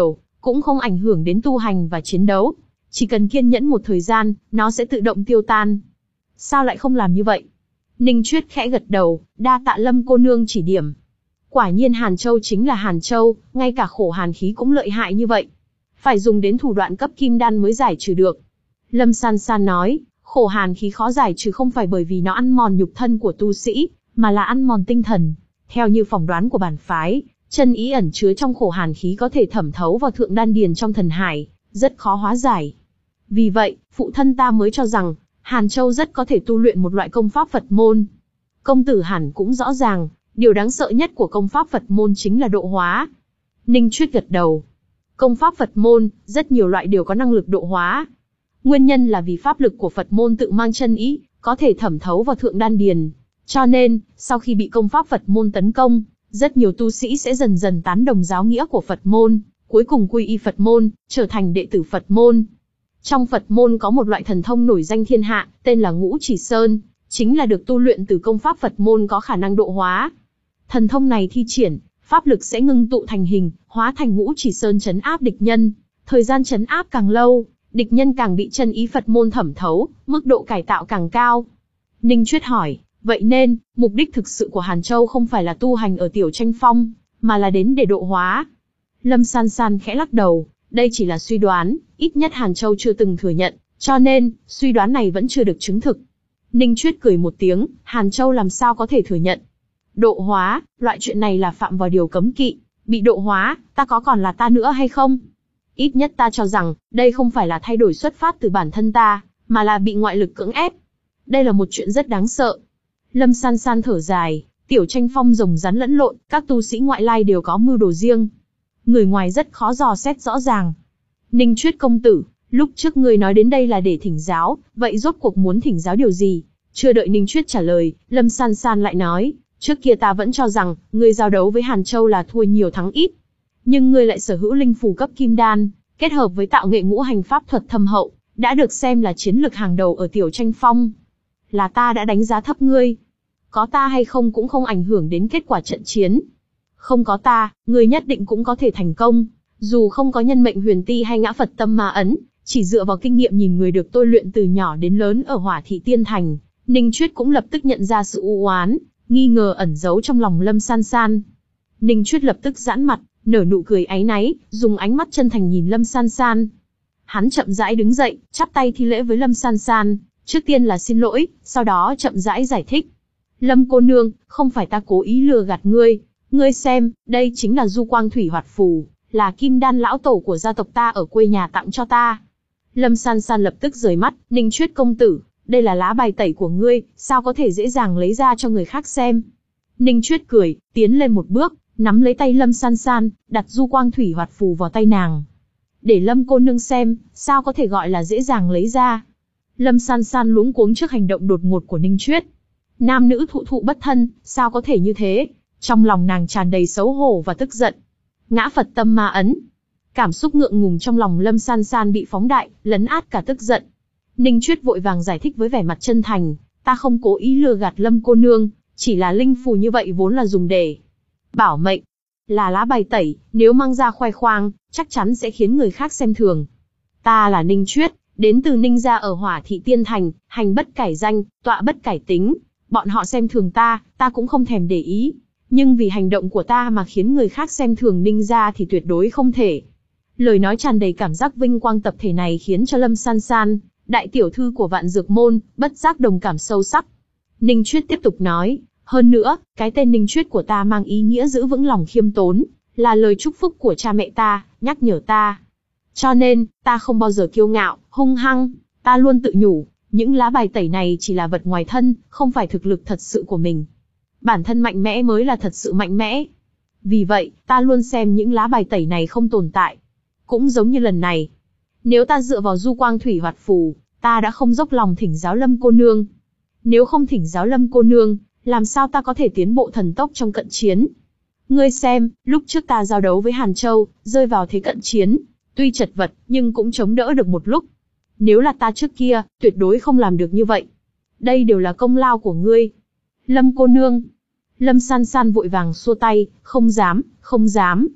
cũng không ảnh hưởng đến tu hành và chiến đấu. Chỉ cần kiên nhẫn một thời gian, nó sẽ tự động tiêu tan. Sao lại không làm như vậy? Ninh Chuyết khẽ gật đầu, đa tạ Lâm cô nương chỉ điểm. Quả nhiên Hàn Châu chính là Hàn Châu, ngay cả khổ hàn khí cũng lợi hại như vậy. Phải dùng đến thủ đoạn cấp kim đan mới giải trừ được. Lâm San San nói, khổ hàn khí khó giải trừ không phải bởi vì nó ăn mòn nhục thân của tu sĩ, mà là ăn mòn tinh thần. Theo như phỏng đoán của bản phái, chân ý ẩn chứa trong khổ hàn khí có thể thẩm thấu vào thượng đan điền trong thần hải, rất khó hóa giải. Vì vậy, phụ thân ta mới cho rằng, Hàn Châu rất có thể tu luyện một loại công pháp Phật môn. Công tử hẳn cũng rõ ràng, điều đáng sợ nhất của công pháp Phật môn chính là độ hóa. Ninh Chuyết gật đầu. Công pháp Phật môn, rất nhiều loại đều có năng lực độ hóa. Nguyên nhân là vì pháp lực của Phật môn tự mang chân ý, có thể thẩm thấu vào thượng đan điền. Cho nên, sau khi bị công pháp Phật môn tấn công, rất nhiều tu sĩ sẽ dần dần tán đồng giáo nghĩa của Phật môn, cuối cùng quy y Phật môn, trở thành đệ tử Phật môn. Trong Phật môn có một loại thần thông nổi danh thiên hạ, tên là Ngũ Chỉ Sơn, chính là được tu luyện từ công pháp Phật môn có khả năng độ hóa. Thần thông này thi triển, pháp lực sẽ ngưng tụ thành hình, hóa thành Ngũ Chỉ Sơn trấn áp địch nhân. Thời gian trấn áp càng lâu, địch nhân càng bị chân ý Phật môn thẩm thấu, mức độ cải tạo càng cao. Ninh Chuyết hỏi, vậy nên, mục đích thực sự của Hàn Châu không phải là tu hành ở Tiểu Tranh Phong, mà là đến để độ hóa. Lâm San San khẽ lắc đầu, đây chỉ là suy đoán, ít nhất Hàn Châu chưa từng thừa nhận, cho nên, suy đoán này vẫn chưa được chứng thực. Ninh Chuyết cười một tiếng, Hàn Châu làm sao có thể thừa nhận. Độ hóa, loại chuyện này là phạm vào điều cấm kỵ, bị độ hóa, ta có còn là ta nữa hay không? Ít nhất ta cho rằng, đây không phải là thay đổi xuất phát từ bản thân ta, mà là bị ngoại lực cưỡng ép. Đây là một chuyện rất đáng sợ. Lâm San San thở dài, Tiểu Tranh Phong rồng rắn lẫn lộn, các tu sĩ ngoại lai đều có mưu đồ riêng. Người ngoài rất khó dò xét rõ ràng. Ninh Chuyết công tử, lúc trước ngươi nói đến đây là để thỉnh giáo, vậy rốt cuộc muốn thỉnh giáo điều gì? Chưa đợi Ninh Chuyết trả lời, Lâm San San lại nói, trước kia ta vẫn cho rằng, ngươi giao đấu với Hàn Châu là thua nhiều thắng ít. Nhưng ngươi lại sở hữu linh phù cấp kim đan, kết hợp với tạo nghệ ngũ hành pháp thuật thâm hậu, đã được xem là chiến lực hàng đầu ở Tiểu Tranh Phong. Là ta đã đánh giá thấp ngươi. Có ta hay không cũng không ảnh hưởng đến kết quả trận chiến. Không có ta, ngươi nhất định cũng có thể thành công. Dù không có nhân mệnh huyền ti hay ngã Phật tâm ma ấn, chỉ dựa vào kinh nghiệm nhìn người được tôi luyện từ nhỏ đến lớn ở Hỏa Thị Tiên Thành, Ninh Chuyết cũng lập tức nhận ra sự u oán, nghi ngờ ẩn giấu trong lòng Lâm San San. Ninh Chuyết lập tức giãn mặt, nở nụ cười áy náy, dùng ánh mắt chân thành nhìn Lâm San San. Hắn chậm rãi đứng dậy, chắp tay thi lễ với Lâm San San, trước tiên là xin lỗi, sau đó chậm rãi giải thích. Lâm cô nương, không phải ta cố ý lừa gạt ngươi, ngươi xem, đây chính là Du Quang Thủy Hoạt Phù, là kim đan lão tổ của gia tộc ta ở quê nhà tặng cho ta. Lâm San San lập tức rời mắt, Ninh Chuyết công tử, đây là lá bài tẩy của ngươi, sao có thể dễ dàng lấy ra cho người khác xem. Ninh Chuyết cười, tiến lên một bước, nắm lấy tay Lâm San San, đặt Du Quang Thủy Hoạt Phù vào tay nàng. Để Lâm cô nương xem, sao có thể gọi là dễ dàng lấy ra. Lâm San San luống cuống trước hành động đột ngột của Ninh Chuyết. Nam nữ thụ thụ bất thân, sao có thể như thế? Trong lòng nàng tràn đầy xấu hổ và tức giận. Ngã Phật tâm ma ấn. Cảm xúc ngượng ngùng trong lòng Lâm San San bị phóng đại, lấn át cả tức giận. Ninh Chuyết vội vàng giải thích với vẻ mặt chân thành, ta không cố ý lừa gạt Lâm cô nương, chỉ là linh phù như vậy vốn là dùng để bảo mệnh, là lá bài tẩy, nếu mang ra khoe khoang, chắc chắn sẽ khiến người khác xem thường. Ta là Ninh Chuyết, đến từ Ninh gia ở Hỏa Thị Tiên Thành, hành bất cải danh, tọa bất cải tính. Bọn họ xem thường ta, ta cũng không thèm để ý. Nhưng vì hành động của ta mà khiến người khác xem thường Ninh gia thì tuyệt đối không thể. Lời nói tràn đầy cảm giác vinh quang tập thể này khiến cho Lâm San San, đại tiểu thư của Vạn Dược Môn, bất giác đồng cảm sâu sắc. Ninh Chuyết tiếp tục nói, hơn nữa, cái tên Ninh Chuyết của ta mang ý nghĩa giữ vững lòng khiêm tốn, là lời chúc phúc của cha mẹ ta, nhắc nhở ta. Cho nên, ta không bao giờ kiêu ngạo, hung hăng, ta luôn tự nhủ, những lá bài tẩy này chỉ là vật ngoài thân, không phải thực lực thật sự của mình. Bản thân mạnh mẽ mới là thật sự mạnh mẽ. Vì vậy, ta luôn xem những lá bài tẩy này không tồn tại. Cũng giống như lần này. Nếu ta dựa vào Du Quang Thủy Hoạt Phù, ta đã không dốc lòng thỉnh giáo Lâm cô nương. Nếu không thỉnh giáo Lâm cô nương, làm sao ta có thể tiến bộ thần tốc trong cận chiến? Ngươi xem, lúc trước ta giao đấu với Hàn Châu, rơi vào thế cận chiến, tuy chật vật, nhưng cũng chống đỡ được một lúc. Nếu là ta trước kia, tuyệt đối không làm được như vậy. Đây đều là công lao của ngươi. Lâm cô nương. Lâm San San vội vàng xua tay, không dám, không dám.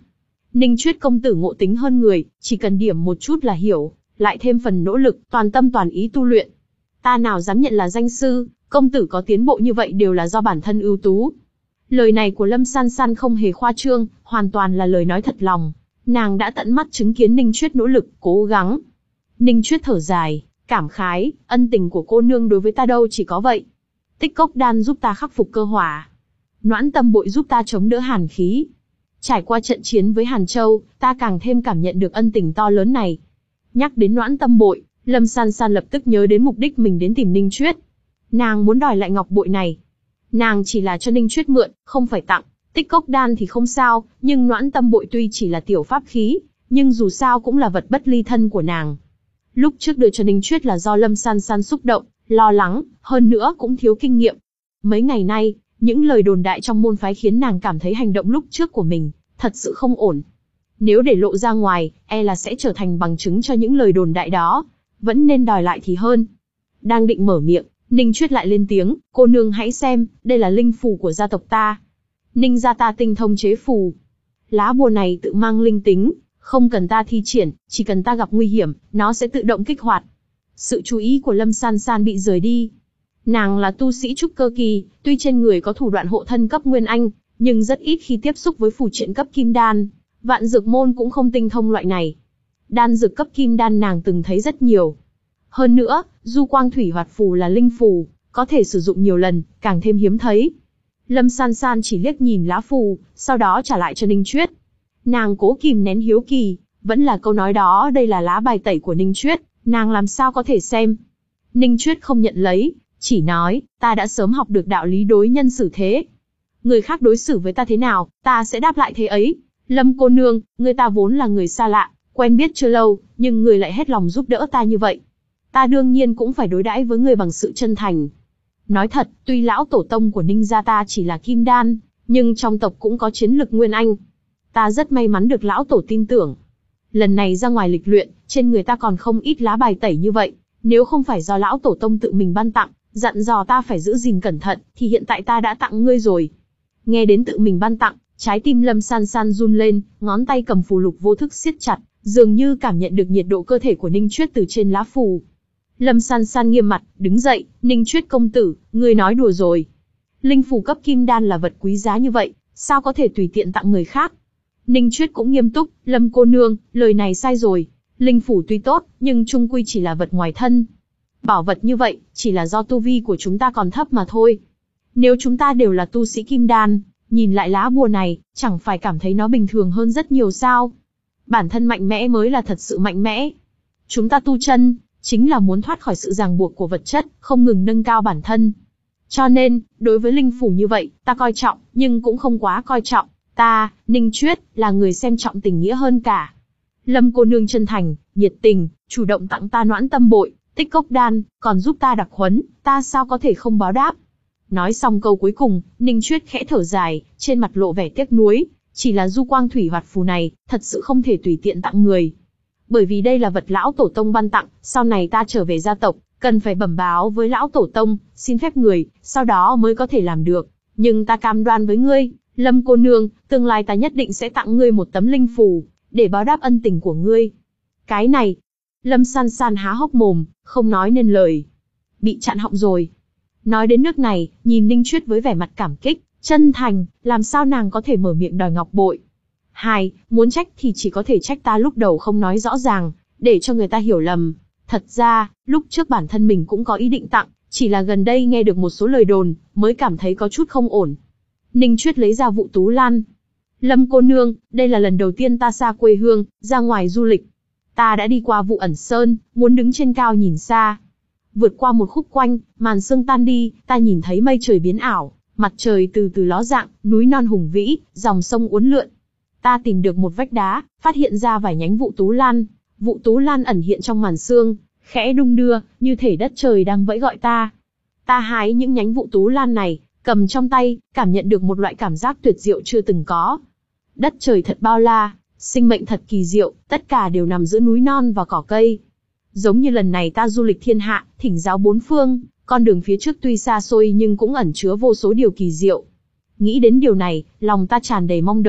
Ninh Chuyết công tử ngộ tính hơn người, chỉ cần điểm một chút là hiểu, lại thêm phần nỗ lực, toàn tâm toàn ý tu luyện. Ta nào dám nhận là danh sư, công tử có tiến bộ như vậy đều là do bản thân ưu tú. Lời này của Lâm San San không hề khoa trương, hoàn toàn là lời nói thật lòng. Nàng đã tận mắt chứng kiến Ninh Chuyết nỗ lực, cố gắng. Ninh Chuyết thở dài, cảm khái, ân tình của cô nương đối với ta đâu chỉ có vậy. Tích cốc đan giúp ta khắc phục cơ hỏa. Noãn tâm bội giúp ta chống đỡ hàn khí. Trải qua trận chiến với Hàn Châu, ta càng thêm cảm nhận được ân tình to lớn này. Nhắc đến Noãn tâm bội, Lâm San San lập tức nhớ đến mục đích mình đến tìm Ninh Chuyết. Nàng muốn đòi lại ngọc bội này. Nàng chỉ là cho Ninh Chuyết mượn, không phải tặng. Tích cốc đan thì không sao, nhưng Noãn tâm bội tuy chỉ là tiểu pháp khí, nhưng dù sao cũng là vật bất ly thân của nàng. Lúc trước đưa cho Ninh Chuyết là do Lâm San San xúc động, lo lắng, hơn nữa cũng thiếu kinh nghiệm. Mấy ngày nay, những lời đồn đại trong môn phái khiến nàng cảm thấy hành động lúc trước của mình thật sự không ổn. Nếu để lộ ra ngoài, e là sẽ trở thành bằng chứng cho những lời đồn đại đó. Vẫn nên đòi lại thì hơn. Đang định mở miệng, Ninh Chuyết lại lên tiếng, cô nương hãy xem, đây là linh phù của gia tộc ta. Ninh gia ta tinh thông chế phù. Lá bùa này tự mang linh tính, không cần ta thi triển, chỉ cần ta gặp nguy hiểm, nó sẽ tự động kích hoạt. Sự chú ý của Lâm San San bị rời đi. Nàng là tu sĩ trúc cơ kỳ, tuy trên người có thủ đoạn hộ thân cấp Nguyên Anh, nhưng rất ít khi tiếp xúc với phù triện cấp Kim Đan. Vạn Dược môn cũng không tinh thông loại này. Đan dược cấp Kim Đan nàng từng thấy rất nhiều. Hơn nữa, Du Quang Thủy Hoạt Phù là linh phù, có thể sử dụng nhiều lần, càng thêm hiếm thấy. Lâm San San chỉ liếc nhìn lá phù, sau đó trả lại cho Ninh Chuyết. Nàng cố kìm nén hiếu kỳ, vẫn là câu nói đó, đây là lá bài tẩy của Ninh Chuyết, nàng làm sao có thể xem. Ninh Chuyết không nhận lấy, chỉ nói, ta đã sớm học được đạo lý đối nhân xử thế. Người khác đối xử với ta thế nào, ta sẽ đáp lại thế ấy. Lâm cô nương, người ta vốn là người xa lạ, quen biết chưa lâu, nhưng người lại hết lòng giúp đỡ ta như vậy. Ta đương nhiên cũng phải đối đãi với người bằng sự chân thành. Nói thật, tuy lão tổ tông của Ninh gia ta chỉ là Kim Đan, nhưng trong tộc cũng có chiến lực Nguyên Anh. Ta rất may mắn được lão tổ tin tưởng. Lần này ra ngoài lịch luyện, trên người ta còn không ít lá bài tẩy như vậy. Nếu không phải do lão tổ tông tự mình ban tặng, dặn dò ta phải giữ gìn cẩn thận, thì hiện tại ta đã tặng ngươi rồi. Nghe đến tự mình ban tặng, trái tim Lâm San San run lên, ngón tay cầm phù lục vô thức siết chặt, dường như cảm nhận được nhiệt độ cơ thể của Ninh Chuyết từ trên lá phù. Lâm San San nghiêm mặt, đứng dậy, Ninh Chuyết công tử, ngươi nói đùa rồi. Linh phù cấp Kim Đan là vật quý giá như vậy, sao có thể tùy tiện tặng người khác. Ninh Chuyết cũng nghiêm túc, Lâm cô nương, lời này sai rồi. Linh phù tuy tốt, nhưng chung quy chỉ là vật ngoài thân. Bảo vật như vậy, chỉ là do tu vi của chúng ta còn thấp mà thôi. Nếu chúng ta đều là tu sĩ Kim Đan, nhìn lại lá bùa này, chẳng phải cảm thấy nó bình thường hơn rất nhiều sao? Bản thân mạnh mẽ mới là thật sự mạnh mẽ. Chúng ta tu chân, chính là muốn thoát khỏi sự ràng buộc của vật chất, không ngừng nâng cao bản thân. Cho nên, đối với linh phủ như vậy, ta coi trọng, nhưng cũng không quá coi trọng. Ta, Ninh Chuyết, là người xem trọng tình nghĩa hơn cả. Lâm cô nương chân thành, nhiệt tình, chủ động tặng ta Noãn tâm bội, Tích cốc đan, còn giúp ta đặc huấn, ta sao có thể không báo đáp. Nói xong câu cuối cùng, Ninh Chuyết khẽ thở dài, trên mặt lộ vẻ tiếc nuối. Chỉ là Du Quang Thủy Hoạt Phù này, thật sự không thể tùy tiện tặng người. Bởi vì đây là vật lão tổ tông ban tặng, sau này ta trở về gia tộc, cần phải bẩm báo với lão tổ tông, xin phép người, sau đó mới có thể làm được. Nhưng ta cam đoan với ngươi, Lâm cô nương, tương lai ta nhất định sẽ tặng ngươi một tấm linh phù, để báo đáp ân tình của ngươi. Cái này, Lâm San San há hốc mồm, không nói nên lời. Bị chặn họng rồi. Nói đến nước này, nhìn Ninh Chuyết với vẻ mặt cảm kích, chân thành, làm sao nàng có thể mở miệng đòi ngọc bội. Hai, muốn trách thì chỉ có thể trách ta lúc đầu không nói rõ ràng, để cho người ta hiểu lầm. Thật ra, lúc trước bản thân mình cũng có ý định tặng, chỉ là gần đây nghe được một số lời đồn, mới cảm thấy có chút không ổn. Ninh Chuyết lấy ra Vụ Tú Lan. Lâm cô nương, đây là lần đầu tiên ta xa quê hương, ra ngoài du lịch. Ta đã đi qua Vụ Ẩn Sơn, muốn đứng trên cao nhìn xa. Vượt qua một khúc quanh, màn sương tan đi, ta nhìn thấy mây trời biến ảo, mặt trời từ từ ló dạng, núi non hùng vĩ, dòng sông uốn lượn. Ta tìm được một vách đá, phát hiện ra vài nhánh Vụ Tú Lan. Vụ Tú Lan ẩn hiện trong màn sương, khẽ đung đưa, như thể đất trời đang vẫy gọi ta. Ta hái những nhánh Vụ Tú Lan này, cầm trong tay, cảm nhận được một loại cảm giác tuyệt diệu chưa từng có. Đất trời thật bao la, sinh mệnh thật kỳ diệu, tất cả đều nằm giữa núi non và cỏ cây. Giống như lần này ta du lịch thiên hạ, thỉnh giáo bốn phương, con đường phía trước tuy xa xôi nhưng cũng ẩn chứa vô số điều kỳ diệu. Nghĩ đến điều này, lòng ta tràn đầy mong đợi.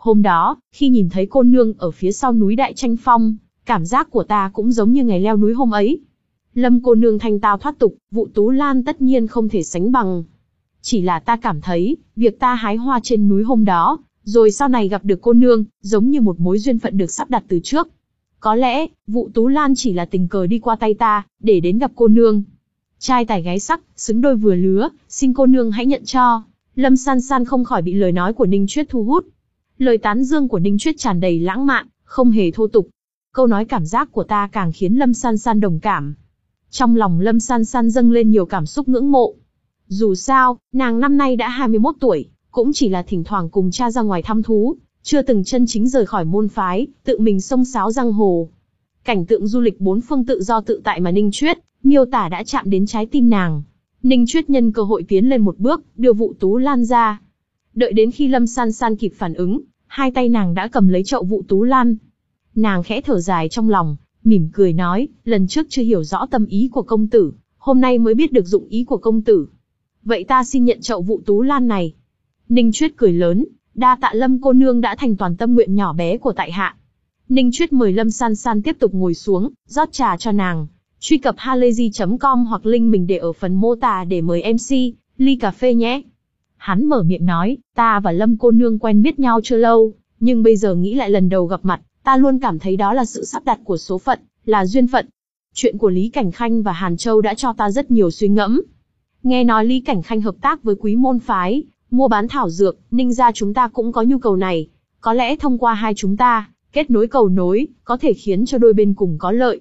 Hôm đó, khi nhìn thấy cô nương ở phía sau núi Đại Tranh Phong, cảm giác của ta cũng giống như ngày leo núi hôm ấy. Lâm cô nương thanh tao thoát tục, Vụ Tú Lan tất nhiên không thể sánh bằng. Chỉ là ta cảm thấy, việc ta hái hoa trên núi hôm đó, rồi sau này gặp được cô nương, giống như một mối duyên phận được sắp đặt từ trước. Có lẽ, Vụ Tú Lan chỉ là tình cờ đi qua tay ta, để đến gặp cô nương. Trai tài gái sắc, xứng đôi vừa lứa, xin cô nương hãy nhận cho. Lâm San San không khỏi bị lời nói của Ninh Chuyết thu hút. Lời tán dương của Ninh Chuyết tràn đầy lãng mạn, không hề thô tục. Câu nói cảm giác của ta càng khiến Lâm San San đồng cảm. Trong lòng Lâm San San dâng lên nhiều cảm xúc ngưỡng mộ. Dù sao, nàng năm nay đã hai mươi mốt tuổi, cũng chỉ là thỉnh thoảng cùng cha ra ngoài thăm thú, chưa từng chân chính rời khỏi môn phái, tự mình xông xáo giang hồ. Cảnh tượng du lịch bốn phương tự do tự tại mà Ninh Chuyết miêu tả đã chạm đến trái tim nàng. Ninh Chuyết nhân cơ hội tiến lên một bước, đưa Vụ Tú Lan ra. Đợi đến khi Lâm San San kịp phản ứng, hai tay nàng đã cầm lấy chậu Vụ Tú Lan. Nàng khẽ thở dài trong lòng, mỉm cười nói, lần trước chưa hiểu rõ tâm ý của công tử, hôm nay mới biết được dụng ý của công tử. Vậy ta xin nhận chậu Vụ Tú Lan này. Ninh Chuyết cười lớn, đa tạ Lâm cô nương đã thành toàn tâm nguyện nhỏ bé của tại hạ. Ninh Chuyết mời Lâm San San tiếp tục ngồi xuống, rót trà cho nàng. Truy cập halayzi chấm com hoặc link mình để ở phần mô tả để mời em xê, ly cà phê nhé. Hắn mở miệng nói, ta và Lâm cô nương quen biết nhau chưa lâu, nhưng bây giờ nghĩ lại lần đầu gặp mặt, ta luôn cảm thấy đó là sự sắp đặt của số phận, là duyên phận. Chuyện của Lý Cảnh Khanh và Hàn Châu đã cho ta rất nhiều suy ngẫm. Nghe nói Lý Cảnh Khanh hợp tác với Quý môn phái, mua bán thảo dược, Ninh gia chúng ta cũng có nhu cầu này. Có lẽ thông qua hai chúng ta, kết nối cầu nối, có thể khiến cho đôi bên cùng có lợi.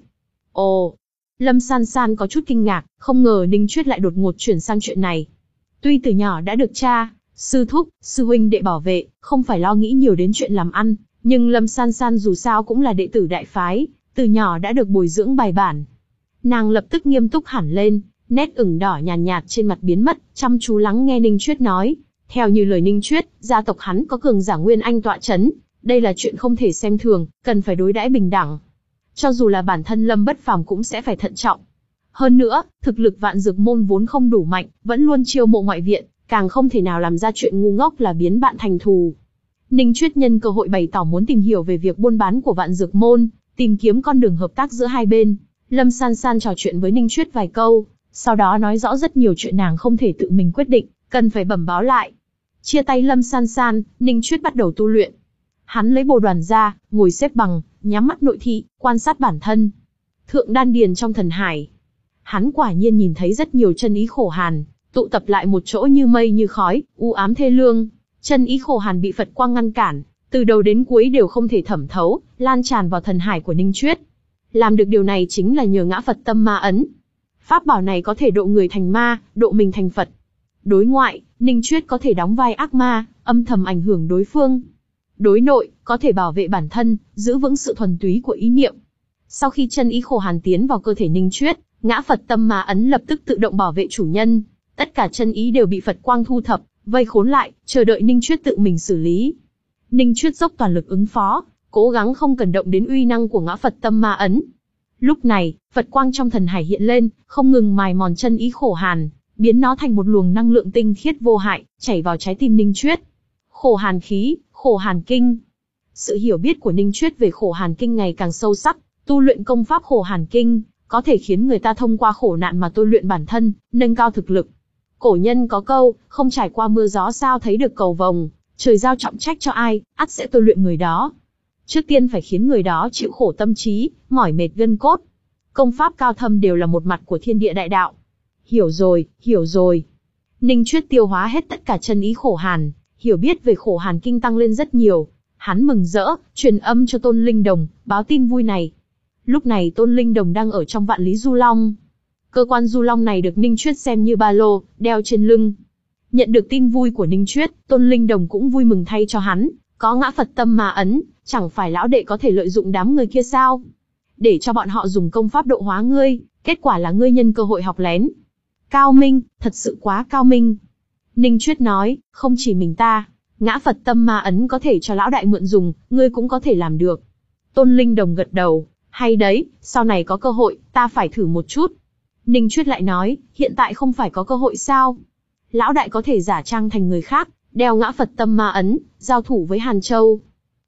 Ồ, Lâm San San có chút kinh ngạc, không ngờ Ninh Chuyết lại đột ngột chuyển sang chuyện này. Tuy từ nhỏ đã được cha, sư thúc, sư huynh đệ bảo vệ, không phải lo nghĩ nhiều đến chuyện làm ăn, nhưng Lâm San San dù sao cũng là đệ tử đại phái, từ nhỏ đã được bồi dưỡng bài bản. Nàng lập tức nghiêm túc hẳn lên, nét ửng đỏ nhàn nhạt, nhạt trên mặt biến mất, chăm chú lắng nghe Ninh Chuyết nói. Theo như lời Ninh Chuyết, gia tộc hắn có cường giả Nguyên Anh tọa chấn, đây là chuyện không thể xem thường, cần phải đối đãi bình đẳng. Cho dù là bản thân Lâm Bất Phàm cũng sẽ phải thận trọng. Hơn nữa, thực lực Vạn Dược môn vốn không đủ mạnh, vẫn luôn chiêu mộ ngoại viện, càng không thể nào làm ra chuyện ngu ngốc là biến bạn thành thù. Ninh Chuyết nhân cơ hội bày tỏ muốn tìm hiểu về việc buôn bán của Vạn Dược môn, tìm kiếm con đường hợp tác giữa hai bên. Lâm San San trò chuyện với Ninh Chuyết vài câu, sau đó nói rõ rất nhiều chuyện nàng không thể tự mình quyết định, cần phải bẩm báo lại. Chia tay Lâm San San, Ninh Chuyết bắt đầu tu luyện. Hắn lấy bồ đoàn ra, ngồi xếp bằng, nhắm mắt nội thị, quan sát bản thân. Thượng đan điền trong thần hải. Hắn quả nhiên nhìn thấy rất nhiều chân ý khổ hàn, tụ tập lại một chỗ như mây như khói, u ám thê lương. Chân ý khổ hàn bị Phật quang ngăn cản, từ đầu đến cuối đều không thể thẩm thấu, lan tràn vào thần hải của Ninh Chuyết. Làm được điều này chính là nhờ ngã Phật tâm ma ấn. Pháp bảo này có thể độ người thành ma, độ mình thành Phật. Đối ngoại, Ninh Chuyết có thể đóng vai ác ma, âm thầm ảnh hưởng đối phương. Đối nội, có thể bảo vệ bản thân, giữ vững sự thuần túy của ý niệm. Sau khi chân ý khổ hàn tiến vào cơ thể Ninh Chuyết, ngã Phật tâm ma ấn lập tức tự động bảo vệ chủ nhân. Tất cả chân ý đều bị Phật quang thu thập, vây khốn lại, chờ đợi Ninh Chuyết tự mình xử lý. Ninh Chuyết dốc toàn lực ứng phó, cố gắng không cần động đến uy năng của ngã Phật tâm ma ấn. Lúc này, Phật quang trong thần hải hiện lên, không ngừng mài mòn chân ý khổ hàn, biến nó thành một luồng năng lượng tinh khiết vô hại, chảy vào trái tim Ninh Chuyết. Khổ hàn khí, khổ hàn kinh. Sự hiểu biết của Ninh Chuyết về khổ hàn kinh ngày càng sâu sắc, tu luyện công pháp khổ hàn kinh, có thể khiến người ta thông qua khổ nạn mà tôi luyện bản thân, nâng cao thực lực. Cổ nhân có câu, không trải qua mưa gió sao thấy được cầu vồng, trời giao trọng trách cho ai, ắt sẽ tôi luyện người đó. Trước tiên phải khiến người đó chịu khổ tâm trí, mỏi mệt gân cốt. Công pháp cao thâm đều là một mặt của thiên địa đại đạo. Hiểu rồi, hiểu rồi. Ninh Chuyết tiêu hóa hết tất cả chân ý khổ hàn, hiểu biết về khổ hàn kinh tăng lên rất nhiều. Hắn mừng rỡ, truyền âm cho Tôn Linh Đồng, báo tin vui này. Lúc này Tôn Linh Đồng đang ở trong Vạn Lý Du Long. Cơ quan Du Long này được Ninh Chuyết xem như ba lô, đeo trên lưng. Nhận được tin vui của Ninh Chuyết, Tôn Linh Đồng cũng vui mừng thay cho hắn, có ngã Phật tâm ma ấn, chẳng phải lão đệ có thể lợi dụng đám người kia sao? Để cho bọn họ dùng công pháp độ hóa ngươi, kết quả là ngươi nhân cơ hội học lén. Cao minh, thật sự quá cao minh. Ninh Chuyết nói, không chỉ mình ta, ngã Phật tâm ma ấn có thể cho lão đại mượn dùng, ngươi cũng có thể làm được. Tôn Linh Đồng gật đầu, hay đấy, sau này có cơ hội, ta phải thử một chút. Ninh Chuyết lại nói, hiện tại không phải có cơ hội sao? Lão đại có thể giả trang thành người khác, đeo ngã Phật tâm ma ấn, giao thủ với Hàn Châu.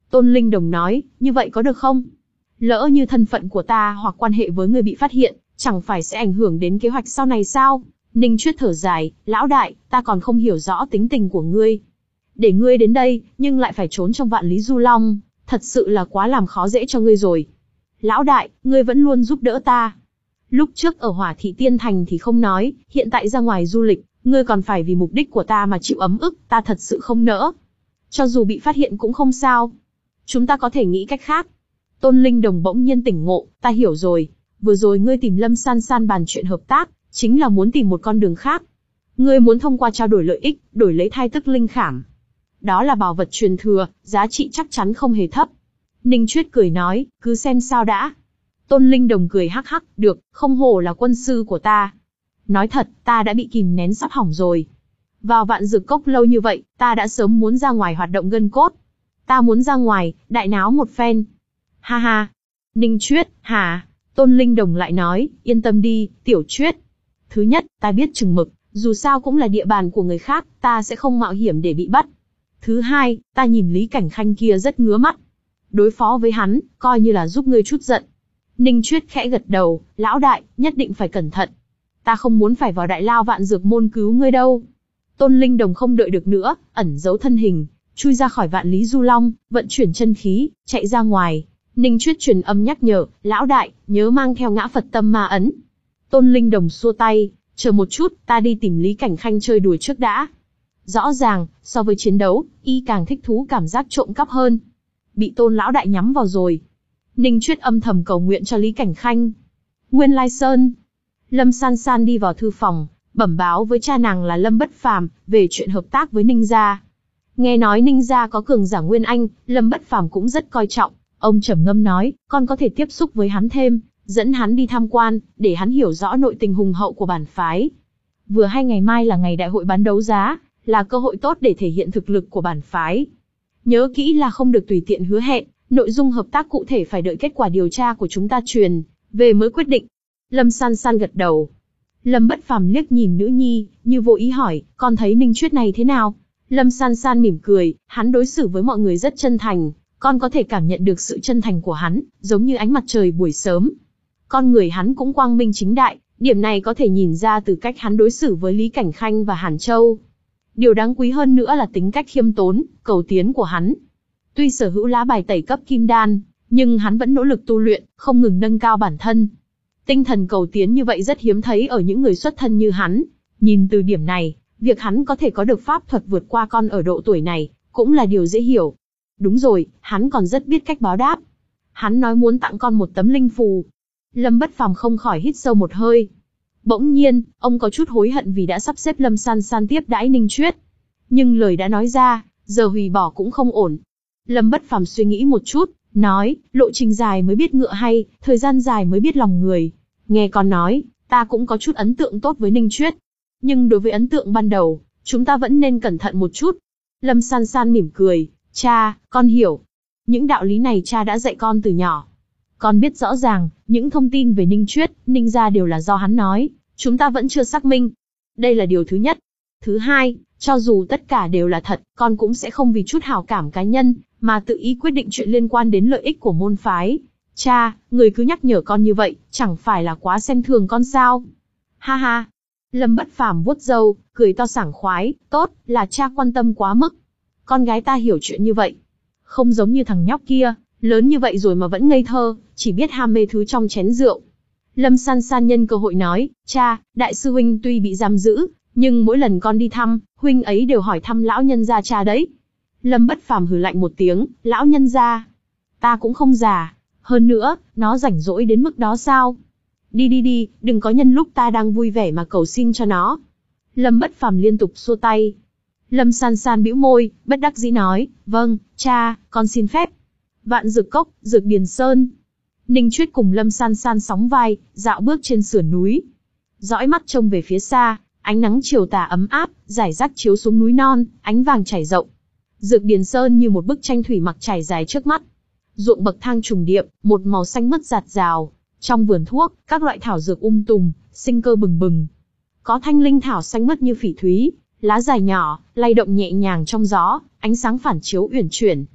Tôn Linh Đồng nói, như vậy có được không? Lỡ như thân phận của ta hoặc quan hệ với người bị phát hiện, chẳng phải sẽ ảnh hưởng đến kế hoạch sau này sao? Ninh Chuyết thở dài, lão đại, ta còn không hiểu rõ tính tình của ngươi. Để ngươi đến đây, nhưng lại phải trốn trong vạn lý du long, thật sự là quá làm khó dễ cho ngươi rồi. Lão đại, ngươi vẫn luôn giúp đỡ ta. Lúc trước ở Hỏa Thị Tiên Thành thì không nói, hiện tại ra ngoài du lịch, ngươi còn phải vì mục đích của ta mà chịu ấm ức, ta thật sự không nỡ. Cho dù bị phát hiện cũng không sao. Chúng ta có thể nghĩ cách khác. Tôn Linh Đồng bỗng nhiên tỉnh ngộ, ta hiểu rồi. Vừa rồi ngươi tìm Lâm San San bàn chuyện hợp tác, chính là muốn tìm một con đường khác. Ngươi muốn thông qua trao đổi lợi ích, đổi lấy thai tức linh khảm. Đó là bảo vật truyền thừa, giá trị chắc chắn không hề thấp. Ninh Chuyết cười nói, cứ xem sao đã. Tôn Linh Đồng cười hắc hắc, được, không hổ là quân sư của ta. Nói thật, ta đã bị kìm nén sắp hỏng rồi. Vào Vạn Dược Cốc lâu như vậy, ta đã sớm muốn ra ngoài hoạt động gân cốt. Ta muốn ra ngoài, đại náo một phen. Ha ha. Ninh Chuyết, hả? Tôn Linh Đồng lại nói, yên tâm đi, Tiểu Chuyết. Thứ nhất, ta biết chừng mực, dù sao cũng là địa bàn của người khác, ta sẽ không mạo hiểm để bị bắt. Thứ hai, ta nhìn Lý Cảnh Khanh kia rất ngứa mắt. Đối phó với hắn, coi như là giúp ngươi chút giận. Ninh Chuyết khẽ gật đầu, lão đại, nhất định phải cẩn thận. Ta không muốn phải vào đại lao Vạn Dược môn cứu ngươi đâu. Tôn Linh Đồng không đợi được nữa, ẩn giấu thân hình, chui ra khỏi Vạn Lý Du Long, vận chuyển chân khí, chạy ra ngoài. Ninh Chuyết truyền âm nhắc nhở, lão đại, nhớ mang theo Ngã Phật Tâm Ma ấn. Tôn Linh Đồng xua tay, chờ một chút, ta đi tìm Lý Cảnh Khanh chơi đùa trước đã. Rõ ràng, so với chiến đấu, y càng thích thú cảm giác trộm cắp hơn. Bị Tôn lão đại nhắm vào rồi. Ninh Chuyết âm thầm cầu nguyện cho Lý Cảnh Khanh. Nguyên Lai Sơn. Lâm San San đi vào thư phòng, bẩm báo với cha nàng là Lâm Bất Phàm về chuyện hợp tác với Ninh gia. Nghe nói Ninh gia có cường giả Nguyên Anh, Lâm Bất Phàm cũng rất coi trọng. Ông trầm ngâm nói, con có thể tiếp xúc với hắn thêm, dẫn hắn đi tham quan, để hắn hiểu rõ nội tình hùng hậu của bản phái. Vừa hay ngày mai là ngày đại hội bán đấu giá, là cơ hội tốt để thể hiện thực lực của bản phái. Nhớ kỹ là không được tùy tiện hứa hẹn, nội dung hợp tác cụ thể phải đợi kết quả điều tra của chúng ta truyền về mới quyết định. Lâm San San gật đầu. Lâm Bất Phàm liếc nhìn nữ nhi, như vô ý hỏi, con thấy Ninh Chuyết này thế nào? Lâm San San mỉm cười, hắn đối xử với mọi người rất chân thành, con có thể cảm nhận được sự chân thành của hắn, giống như ánh mặt trời buổi sớm. Con người hắn cũng quang minh chính đại, điểm này có thể nhìn ra từ cách hắn đối xử với Lý Cảnh Khanh và Hàn Châu. Điều đáng quý hơn nữa là tính cách khiêm tốn, cầu tiến của hắn. Tuy sở hữu lá bài tẩy cấp kim đan, nhưng hắn vẫn nỗ lực tu luyện, không ngừng nâng cao bản thân. Tinh thần cầu tiến như vậy rất hiếm thấy ở những người xuất thân như hắn. Nhìn từ điểm này, việc hắn có thể có được pháp thuật vượt qua con ở độ tuổi này, cũng là điều dễ hiểu. Đúng rồi, hắn còn rất biết cách báo đáp. Hắn nói muốn tặng con một tấm linh phù. Lâm Bất Phàm không khỏi hít sâu một hơi. Bỗng nhiên, ông có chút hối hận vì đã sắp xếp Lâm San San tiếp đãi Ninh Chuyết. Nhưng lời đã nói ra, giờ hủy bỏ cũng không ổn. Lâm Bất Phàm suy nghĩ một chút, nói, lộ trình dài mới biết ngựa hay, thời gian dài mới biết lòng người. Nghe con nói, ta cũng có chút ấn tượng tốt với Ninh Chuyết. Nhưng đối với ấn tượng ban đầu, chúng ta vẫn nên cẩn thận một chút. Lâm San San mỉm cười, cha, con hiểu. Những đạo lý này cha đã dạy con từ nhỏ. Con biết rõ ràng, những thông tin về Ninh Chuyết, Ninh gia đều là do hắn nói, chúng ta vẫn chưa xác minh. Đây là điều thứ nhất. Thứ hai, cho dù tất cả đều là thật, con cũng sẽ không vì chút hảo cảm cá nhân, mà tự ý quyết định chuyện liên quan đến lợi ích của môn phái. Cha, người cứ nhắc nhở con như vậy, chẳng phải là quá xem thường con sao? Ha ha. Lâm Bất Phàm vuốt râu, cười to sảng khoái, tốt, là cha quan tâm quá mức. Con gái ta hiểu chuyện như vậy. Không giống như thằng nhóc kia, lớn như vậy rồi mà vẫn ngây thơ, chỉ biết ham mê thứ trong chén rượu. Lâm San San nhân cơ hội nói, cha, đại sư huynh tuy bị giam giữ, nhưng mỗi lần con đi thăm, huynh ấy đều hỏi thăm lão nhân gia cha đấy. Lâm Bất Phàm hừ lạnh một tiếng, lão nhân gia. Ta cũng không già. Hơn nữa, nó rảnh rỗi đến mức đó sao? Đi đi đi, đừng có nhân lúc ta đang vui vẻ mà cầu xin cho nó. Lâm Bất Phàm liên tục xua tay. Lâm San San bĩu môi, bất đắc dĩ nói, vâng, cha, con xin phép. Vạn Dược Cốc, Dược Điền Sơn. Ninh Chuyết cùng Lâm San San sóng vai, dạo bước trên sườn núi. Dõi mắt trông về phía xa, ánh nắng chiều tà ấm áp, rải rác chiếu xuống núi non, ánh vàng trải rộng. Dược Điền Sơn như một bức tranh thủy mặc trải dài trước mắt. Ruộng bậc thang trùng điệp, một màu xanh mướt rạt rào. Trong vườn thuốc, các loại thảo dược um tùm, sinh cơ bừng bừng. Có thanh linh thảo xanh mướt như phỉ thúy, lá dài nhỏ, lay động nhẹ nhàng trong gió, ánh sáng phản chiếu uyển chuyển.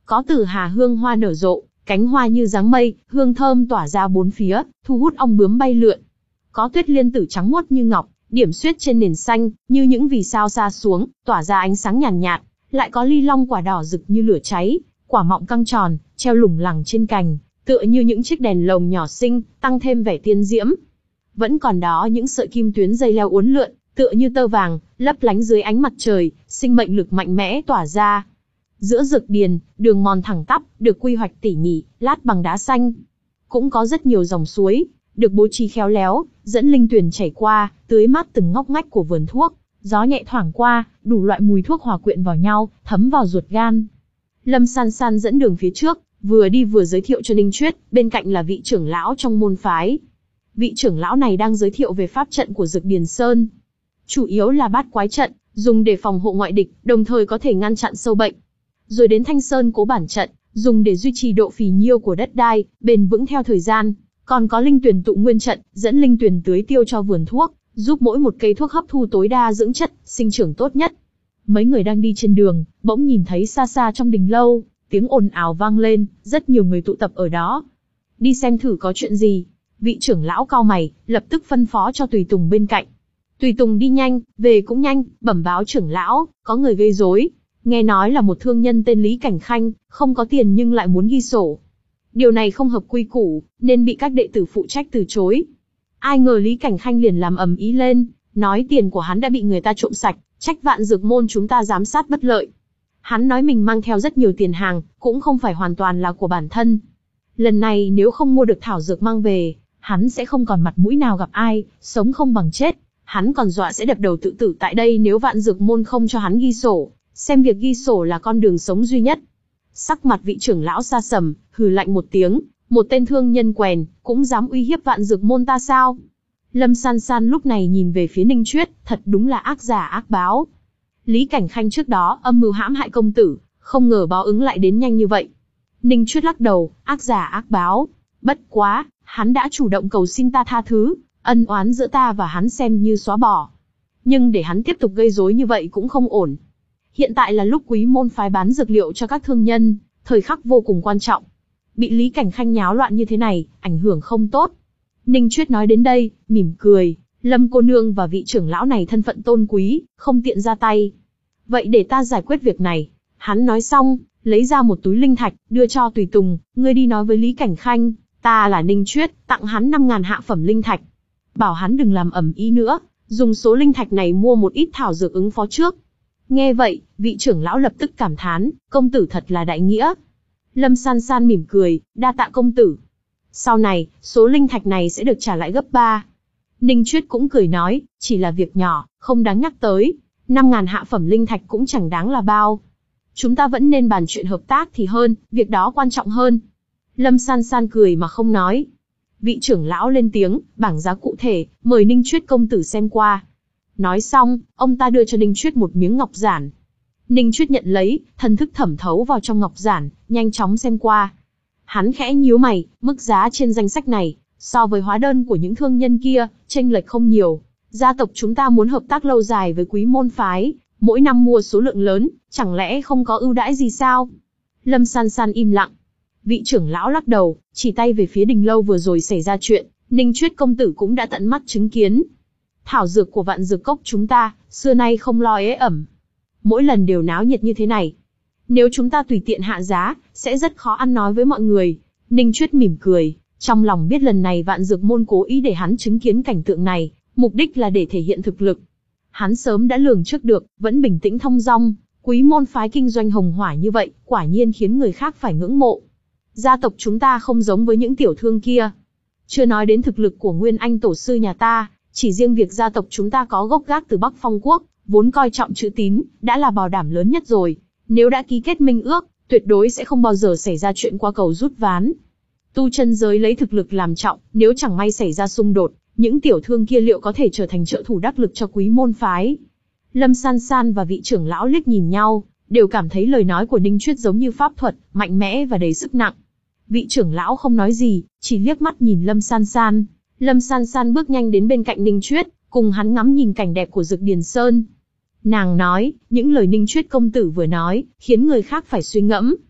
Có tử hà hương hoa nở rộ, cánh hoa như dáng mây, hương thơm tỏa ra bốn phía, thu hút ong bướm bay lượn. Có tuyết liên tử trắng muốt như ngọc, điểm xuyết trên nền xanh, như những vì sao xa xuống, tỏa ra ánh sáng nhàn nhạt, nhạt. Lại có ly long quả đỏ rực như lửa cháy, quả mọng căng tròn, treo lủng lẳng trên cành, tựa như những chiếc đèn lồng nhỏ xinh, tăng thêm vẻ tiên diễm. Vẫn còn đó những sợi kim tuyến dây leo uốn lượn, tựa như tơ vàng, lấp lánh dưới ánh mặt trời, sinh mệnh lực mạnh mẽ tỏa ra. Giữa dược điền, đường mòn thẳng tắp, được quy hoạch tỉ mỉ, lát bằng đá xanh. Cũng có rất nhiều dòng suối, được bố trí khéo léo, dẫn linh tuyền chảy qua, tưới mát từng ngóc ngách của vườn thuốc. Gió nhẹ thoảng qua, đủ loại mùi thuốc hòa quyện vào nhau, thấm vào ruột gan. Lâm San San dẫn đường phía trước, vừa đi vừa giới thiệu cho Ninh Chuyết, bên cạnh là vị trưởng lão trong môn phái. Vị trưởng lão này đang giới thiệu về pháp trận của Dược Điền Sơn. Chủ yếu là bát quái trận, dùng để phòng hộ ngoại địch, đồng thời có thể ngăn chặn sâu bệnh. Rồi đến Thanh Sơn Cố Bản trận, dùng để duy trì độ phì nhiêu của đất đai, bền vững theo thời gian. Còn có linh tuyền tụ nguyên trận, dẫn linh tuyền tưới tiêu cho vườn thuốc, giúp mỗi một cây thuốc hấp thu tối đa dưỡng chất, sinh trưởng tốt nhất. Mấy người đang đi trên đường, bỗng nhìn thấy xa xa trong đình lâu, tiếng ồn ào vang lên, rất nhiều người tụ tập ở đó. Đi xem thử có chuyện gì. Vị trưởng lão cau mày, lập tức phân phó cho tùy tùng bên cạnh. Tùy tùng đi nhanh, về cũng nhanh, bẩm báo trưởng lão, có người gây rối. Nghe nói là một thương nhân tên Lý Cảnh Khanh, không có tiền nhưng lại muốn ghi sổ. Điều này không hợp quy củ, nên bị các đệ tử phụ trách từ chối. Ai ngờ Lý Cảnh Khanh liền làm ầm ĩ lên, nói tiền của hắn đã bị người ta trộm sạch, trách Vạn Dược môn chúng ta giám sát bất lợi. Hắn nói mình mang theo rất nhiều tiền hàng, cũng không phải hoàn toàn là của bản thân. Lần này nếu không mua được thảo dược mang về, hắn sẽ không còn mặt mũi nào gặp ai, sống không bằng chết. Hắn còn dọa sẽ đập đầu tự tử tại đây nếu Vạn Dược môn không cho hắn ghi sổ, xem việc ghi sổ là con đường sống duy nhất. Sắc mặt vị trưởng lão sa sầm, hừ lạnh một tiếng, một tên thương nhân quèn, cũng dám uy hiếp Vạn Dược môn ta sao? Lâm San San lúc này nhìn về phía Ninh Chuyết, thật đúng là ác giả ác báo. Lý Cảnh Khanh trước đó âm mưu hãm hại công tử, không ngờ báo ứng lại đến nhanh như vậy. Ninh Chuyết lắc đầu, ác giả ác báo. Bất quá, hắn đã chủ động cầu xin ta tha thứ, ân oán giữa ta và hắn xem như xóa bỏ. Nhưng để hắn tiếp tục gây rối như vậy cũng không ổn. Hiện tại là lúc quý môn phái bán dược liệu cho các thương nhân, thời khắc vô cùng quan trọng. Bị Lý Cảnh Khanh nháo loạn như thế này, ảnh hưởng không tốt. Ninh Chuyết nói đến đây, mỉm cười, Lâm cô nương và vị trưởng lão này thân phận tôn quý, không tiện ra tay. Vậy để ta giải quyết việc này. Hắn nói xong, lấy ra một túi linh thạch, đưa cho tùy tùng, ngươi đi nói với Lý Cảnh Khanh, ta là Ninh Chuyết, tặng hắn năm ngàn hạ phẩm linh thạch. Bảo hắn đừng làm ầm ĩ nữa, dùng số linh thạch này mua một ít thảo dược ứng phó trước. Nghe vậy, vị trưởng lão lập tức cảm thán, công tử thật là đại nghĩa. Lâm San San mỉm cười, đa tạ công tử. Sau này, số linh thạch này sẽ được trả lại gấp ba. Ninh Chuyết cũng cười nói, chỉ là việc nhỏ, không đáng nhắc tới. Năm ngàn hạ phẩm linh thạch cũng chẳng đáng là bao. Chúng ta vẫn nên bàn chuyện hợp tác thì hơn, việc đó quan trọng hơn. Lâm San San cười mà không nói. Vị trưởng lão lên tiếng, bảng giá cụ thể, mời Ninh Chuyết công tử xem qua. Nói xong, ông ta đưa cho Ninh Chuyết một miếng ngọc giản. Ninh Chuyết nhận lấy, thần thức thẩm thấu vào trong ngọc giản, nhanh chóng xem qua. Hắn khẽ nhíu mày, mức giá trên danh sách này, so với hóa đơn của những thương nhân kia, chênh lệch không nhiều. Gia tộc chúng ta muốn hợp tác lâu dài với quý môn phái, mỗi năm mua số lượng lớn, chẳng lẽ không có ưu đãi gì sao? Lâm San San im lặng. Vị trưởng lão lắc đầu, chỉ tay về phía đình lâu vừa rồi xảy ra chuyện, Ninh Chuyết công tử cũng đã tận mắt chứng kiến. Thảo dược của Vạn Dược cốc chúng ta, xưa nay không lo ế ẩm. Mỗi lần đều náo nhiệt như thế này. Nếu chúng ta tùy tiện hạ giá, sẽ rất khó ăn nói với mọi người. Ninh Chuyết mỉm cười, trong lòng biết lần này Vạn Dược môn cố ý để hắn chứng kiến cảnh tượng này, mục đích là để thể hiện thực lực. Hắn sớm đã lường trước được, vẫn bình tĩnh thong dong, quý môn phái kinh doanh hồng hỏa như vậy, quả nhiên khiến người khác phải ngưỡng mộ. Gia tộc chúng ta không giống với những tiểu thương kia. Chưa nói đến thực lực của Nguyên Anh tổ sư nhà ta, chỉ riêng việc gia tộc chúng ta có gốc gác từ Bắc Phong Quốc, vốn coi trọng chữ tín, đã là bảo đảm lớn nhất rồi. Nếu đã ký kết minh ước, tuyệt đối sẽ không bao giờ xảy ra chuyện qua cầu rút ván. Tu chân giới lấy thực lực làm trọng, nếu chẳng may xảy ra xung đột, những tiểu thương kia liệu có thể trở thành trợ thủ đắc lực cho quý môn phái? Lâm San San và vị trưởng lão liếc nhìn nhau, đều cảm thấy lời nói của Ninh Chuyết giống như pháp thuật, mạnh mẽ và đầy sức nặng. Vị trưởng lão không nói gì, chỉ liếc mắt nhìn Lâm San San. Lâm San San bước nhanh đến bên cạnh Ninh Chuyết, cùng hắn ngắm nhìn cảnh đẹp của Dược Điền Sơn. Nàng nói, những lời Ninh Chuyết công tử vừa nói, khiến người khác phải suy ngẫm.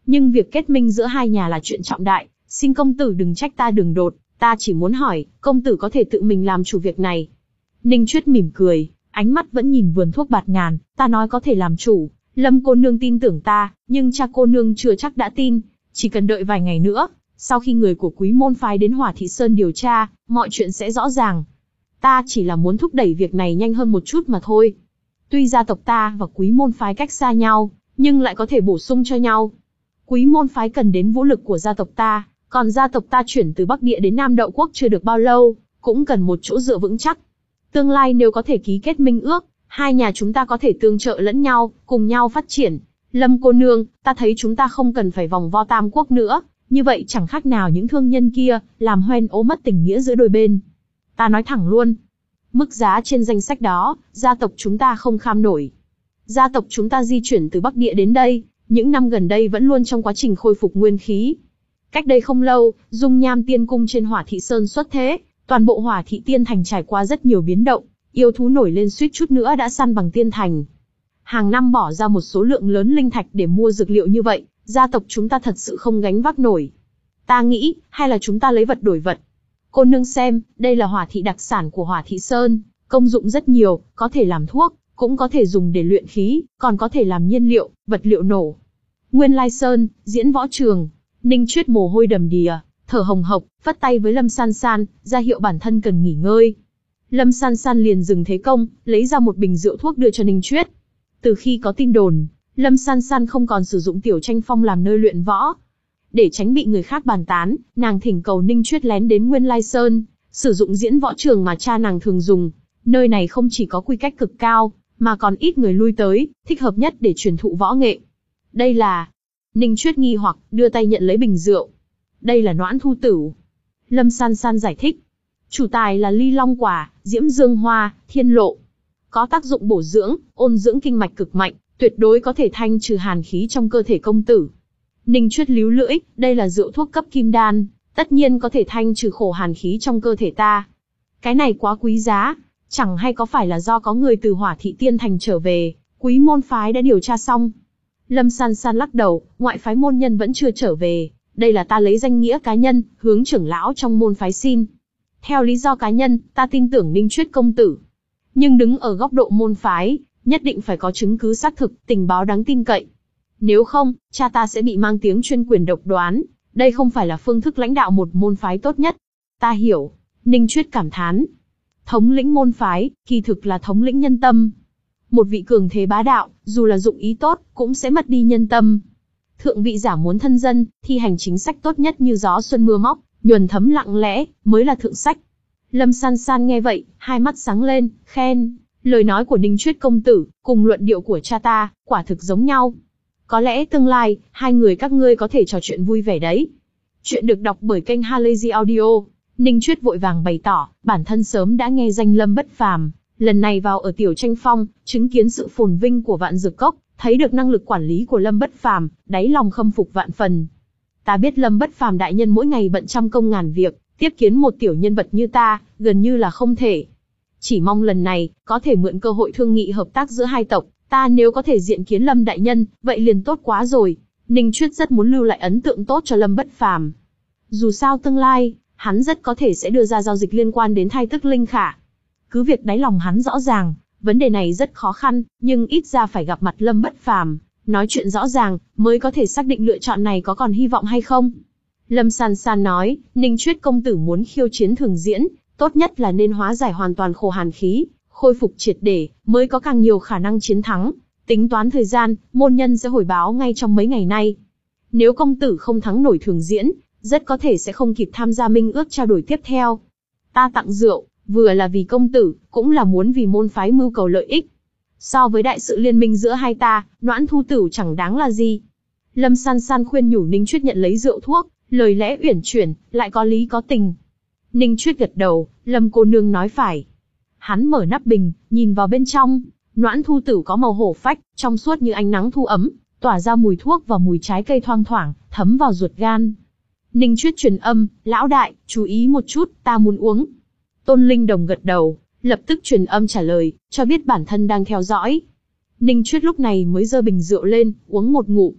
Nhưng việc kết minh giữa hai nhà là chuyện trọng đại, xin công tử đừng trách ta đường đột, ta chỉ muốn hỏi, công tử có thể tự mình làm chủ việc này. Ninh Chuyết mỉm cười, ánh mắt vẫn nhìn vườn thuốc bạt ngàn, ta nói có thể làm chủ, Lâm cô nương tin tưởng ta, nhưng cha cô nương chưa chắc đã tin, chỉ cần đợi vài ngày nữa, sau khi người của Quý môn phái đến Hỏa Thị Sơn điều tra, mọi chuyện sẽ rõ ràng. Ta chỉ là muốn thúc đẩy việc này nhanh hơn một chút mà thôi. Tuy gia tộc ta và Quý môn phái cách xa nhau, nhưng lại có thể bổ sung cho nhau. Quý môn phái cần đến vũ lực của gia tộc ta, còn gia tộc ta chuyển từ Bắc Địa đến Nam Đậu Quốc chưa được bao lâu, cũng cần một chỗ dựa vững chắc. Tương lai nếu có thể ký kết minh ước, hai nhà chúng ta có thể tương trợ lẫn nhau, cùng nhau phát triển. Lâm cô nương, ta thấy chúng ta không cần phải vòng vo Tam Quốc nữa, như vậy chẳng khác nào những thương nhân kia, làm hoen ố mất tình nghĩa giữa đôi bên. Ta nói thẳng luôn, mức giá trên danh sách đó, gia tộc chúng ta không kham nổi. Gia tộc chúng ta di chuyển từ Bắc Địa đến đây, những năm gần đây vẫn luôn trong quá trình khôi phục nguyên khí. Cách đây không lâu, Dung Nham Tiên Cung trên Hỏa Thị Sơn xuất thế, toàn bộ Hỏa Thị Tiên Thành trải qua rất nhiều biến động, yêu thú nổi lên suýt chút nữa đã săn bằng Tiên Thành. Hàng năm bỏ ra một số lượng lớn linh thạch để mua dược liệu như vậy, gia tộc chúng ta thật sự không gánh vác nổi. Ta nghĩ, hay là chúng ta lấy vật đổi vật. Cô nương xem, đây là Hỏa Thị đặc sản của Hỏa Thị Sơn, công dụng rất nhiều, có thể làm thuốc, cũng có thể dùng để luyện khí, còn có thể làm nhiên liệu, vật liệu nổ. Nguyên Lai Sơn, diễn võ trường. Ninh Chuyết mồ hôi đầm đìa, thở hồng hộc, vắt tay với Lâm San San, ra hiệu bản thân cần nghỉ ngơi. Lâm San San liền dừng thế công, lấy ra một bình rượu thuốc đưa cho Ninh Chuyết. Từ khi có tin đồn, Lâm San San không còn sử dụng tiểu tranh phong làm nơi luyện võ. Để tránh bị người khác bàn tán, nàng thỉnh cầu Ninh Chuyết lén đến Nguyên Lai Sơn, sử dụng diễn võ trường mà cha nàng thường dùng. Nơi này không chỉ có quy cách cực cao, mà còn ít người lui tới, thích hợp nhất để truyền thụ võ nghệ. Đây là... Ninh Chuyết nghi hoặc, đưa tay nhận lấy bình rượu. Đây là Noãn Thu Tửu. Lâm San San giải thích. Chủ tài là Ly Long Quả, Diễm Dương Hoa, Thiên Lộ. Có tác dụng bổ dưỡng, ôn dưỡng kinh mạch cực mạnh, tuyệt đối có thể thanh trừ hàn khí trong cơ thể công tử. Ninh Chuyết líu lưỡi, đây là rượu thuốc cấp kim đan, tất nhiên có thể thanh trừ khổ hàn khí trong cơ thể ta. Cái này quá quý giá, chẳng hay có phải là do có người từ Hỏa Thị Tiên Thành trở về, Quý môn phái đã điều tra xong. Lâm San San lắc đầu, ngoại phái môn nhân vẫn chưa trở về, đây là ta lấy danh nghĩa cá nhân, hướng trưởng lão trong môn phái xin. Theo lý do cá nhân, ta tin tưởng Ninh Chuyết công tử. Nhưng đứng ở góc độ môn phái, nhất định phải có chứng cứ xác thực, tình báo đáng tin cậy. Nếu không, cha ta sẽ bị mang tiếng chuyên quyền độc đoán, đây không phải là phương thức lãnh đạo một môn phái tốt nhất. Ta hiểu, Ninh Chuyết cảm thán. Thống lĩnh môn phái, kỳ thực là thống lĩnh nhân tâm. Một vị cường thế bá đạo, dù là dụng ý tốt, cũng sẽ mất đi nhân tâm. Thượng vị giả muốn thân dân, thi hành chính sách tốt nhất như gió xuân mưa móc, nhuần thấm lặng lẽ, mới là thượng sách. Lâm San San nghe vậy, hai mắt sáng lên, khen, lời nói của Ninh Chuyết công tử, cùng luận điệu của cha ta, quả thực giống nhau. Có lẽ tương lai, hai người các ngươi có thể trò chuyện vui vẻ đấy. Chuyện được đọc bởi kênh Halazy Audio. Ninh Chuyết vội vàng bày tỏ, bản thân sớm đã nghe danh Lâm bất phàm, lần này vào ở tiểu tranh phong, chứng kiến sự phồn vinh của Vạn Dược Cốc, thấy được năng lực quản lý của Lâm bất phàm, đáy lòng khâm phục vạn phần. Ta biết Lâm bất phàm đại nhân mỗi ngày bận trăm công ngàn việc, tiếp kiến một tiểu nhân vật như ta, gần như là không thể. Chỉ mong lần này, có thể mượn cơ hội thương nghị hợp tác giữa hai tộc, ta nếu có thể diện kiến Lâm đại nhân, vậy liền tốt quá rồi. Ninh Chuyết rất muốn lưu lại ấn tượng tốt cho Lâm bất phàm. Dù sao tương lai, hắn rất có thể sẽ đưa ra giao dịch liên quan đến thai tức linh khả. Cứ việc đáy lòng hắn rõ ràng, vấn đề này rất khó khăn, nhưng ít ra phải gặp mặt Lâm bất phàm, nói chuyện rõ ràng, mới có thể xác định lựa chọn này có còn hy vọng hay không. Lâm San San nói, Ninh Chuyết công tử muốn khiêu chiến Thường Diễn, tốt nhất là nên hóa giải hoàn toàn khổ hàn khí, khôi phục triệt để, mới có càng nhiều khả năng chiến thắng. Tính toán thời gian, môn nhân sẽ hồi báo ngay trong mấy ngày nay. Nếu công tử không thắng nổi Thường Diễn, rất có thể sẽ không kịp tham gia minh ước trao đổi tiếp theo. Ta tặng rượu, vừa là vì công tử, cũng là muốn vì môn phái mưu cầu lợi ích. So với đại sự liên minh giữa hai ta, Noãn Thu Tửu chẳng đáng là gì. Lâm San San khuyên nhủ Ninh Chuyết nhận lấy rượu thuốc, lời lẽ uyển chuyển, lại có lý có tình. Ninh Chuyết gật đầu, Lâm cô nương nói phải. Hắn mở nắp bình, nhìn vào bên trong, Noãn Thu Tửu có màu hổ phách, trong suốt như ánh nắng thu ấm, tỏa ra mùi thuốc và mùi trái cây thoang thoảng, thấm vào ruột gan. Ninh Chuyết truyền âm, lão đại, chú ý một chút, ta muốn uống. Tôn Linh Đồng gật đầu, lập tức truyền âm trả lời, cho biết bản thân đang theo dõi. Ninh Chuyết lúc này mới giơ bình rượu lên, uống một ngụm.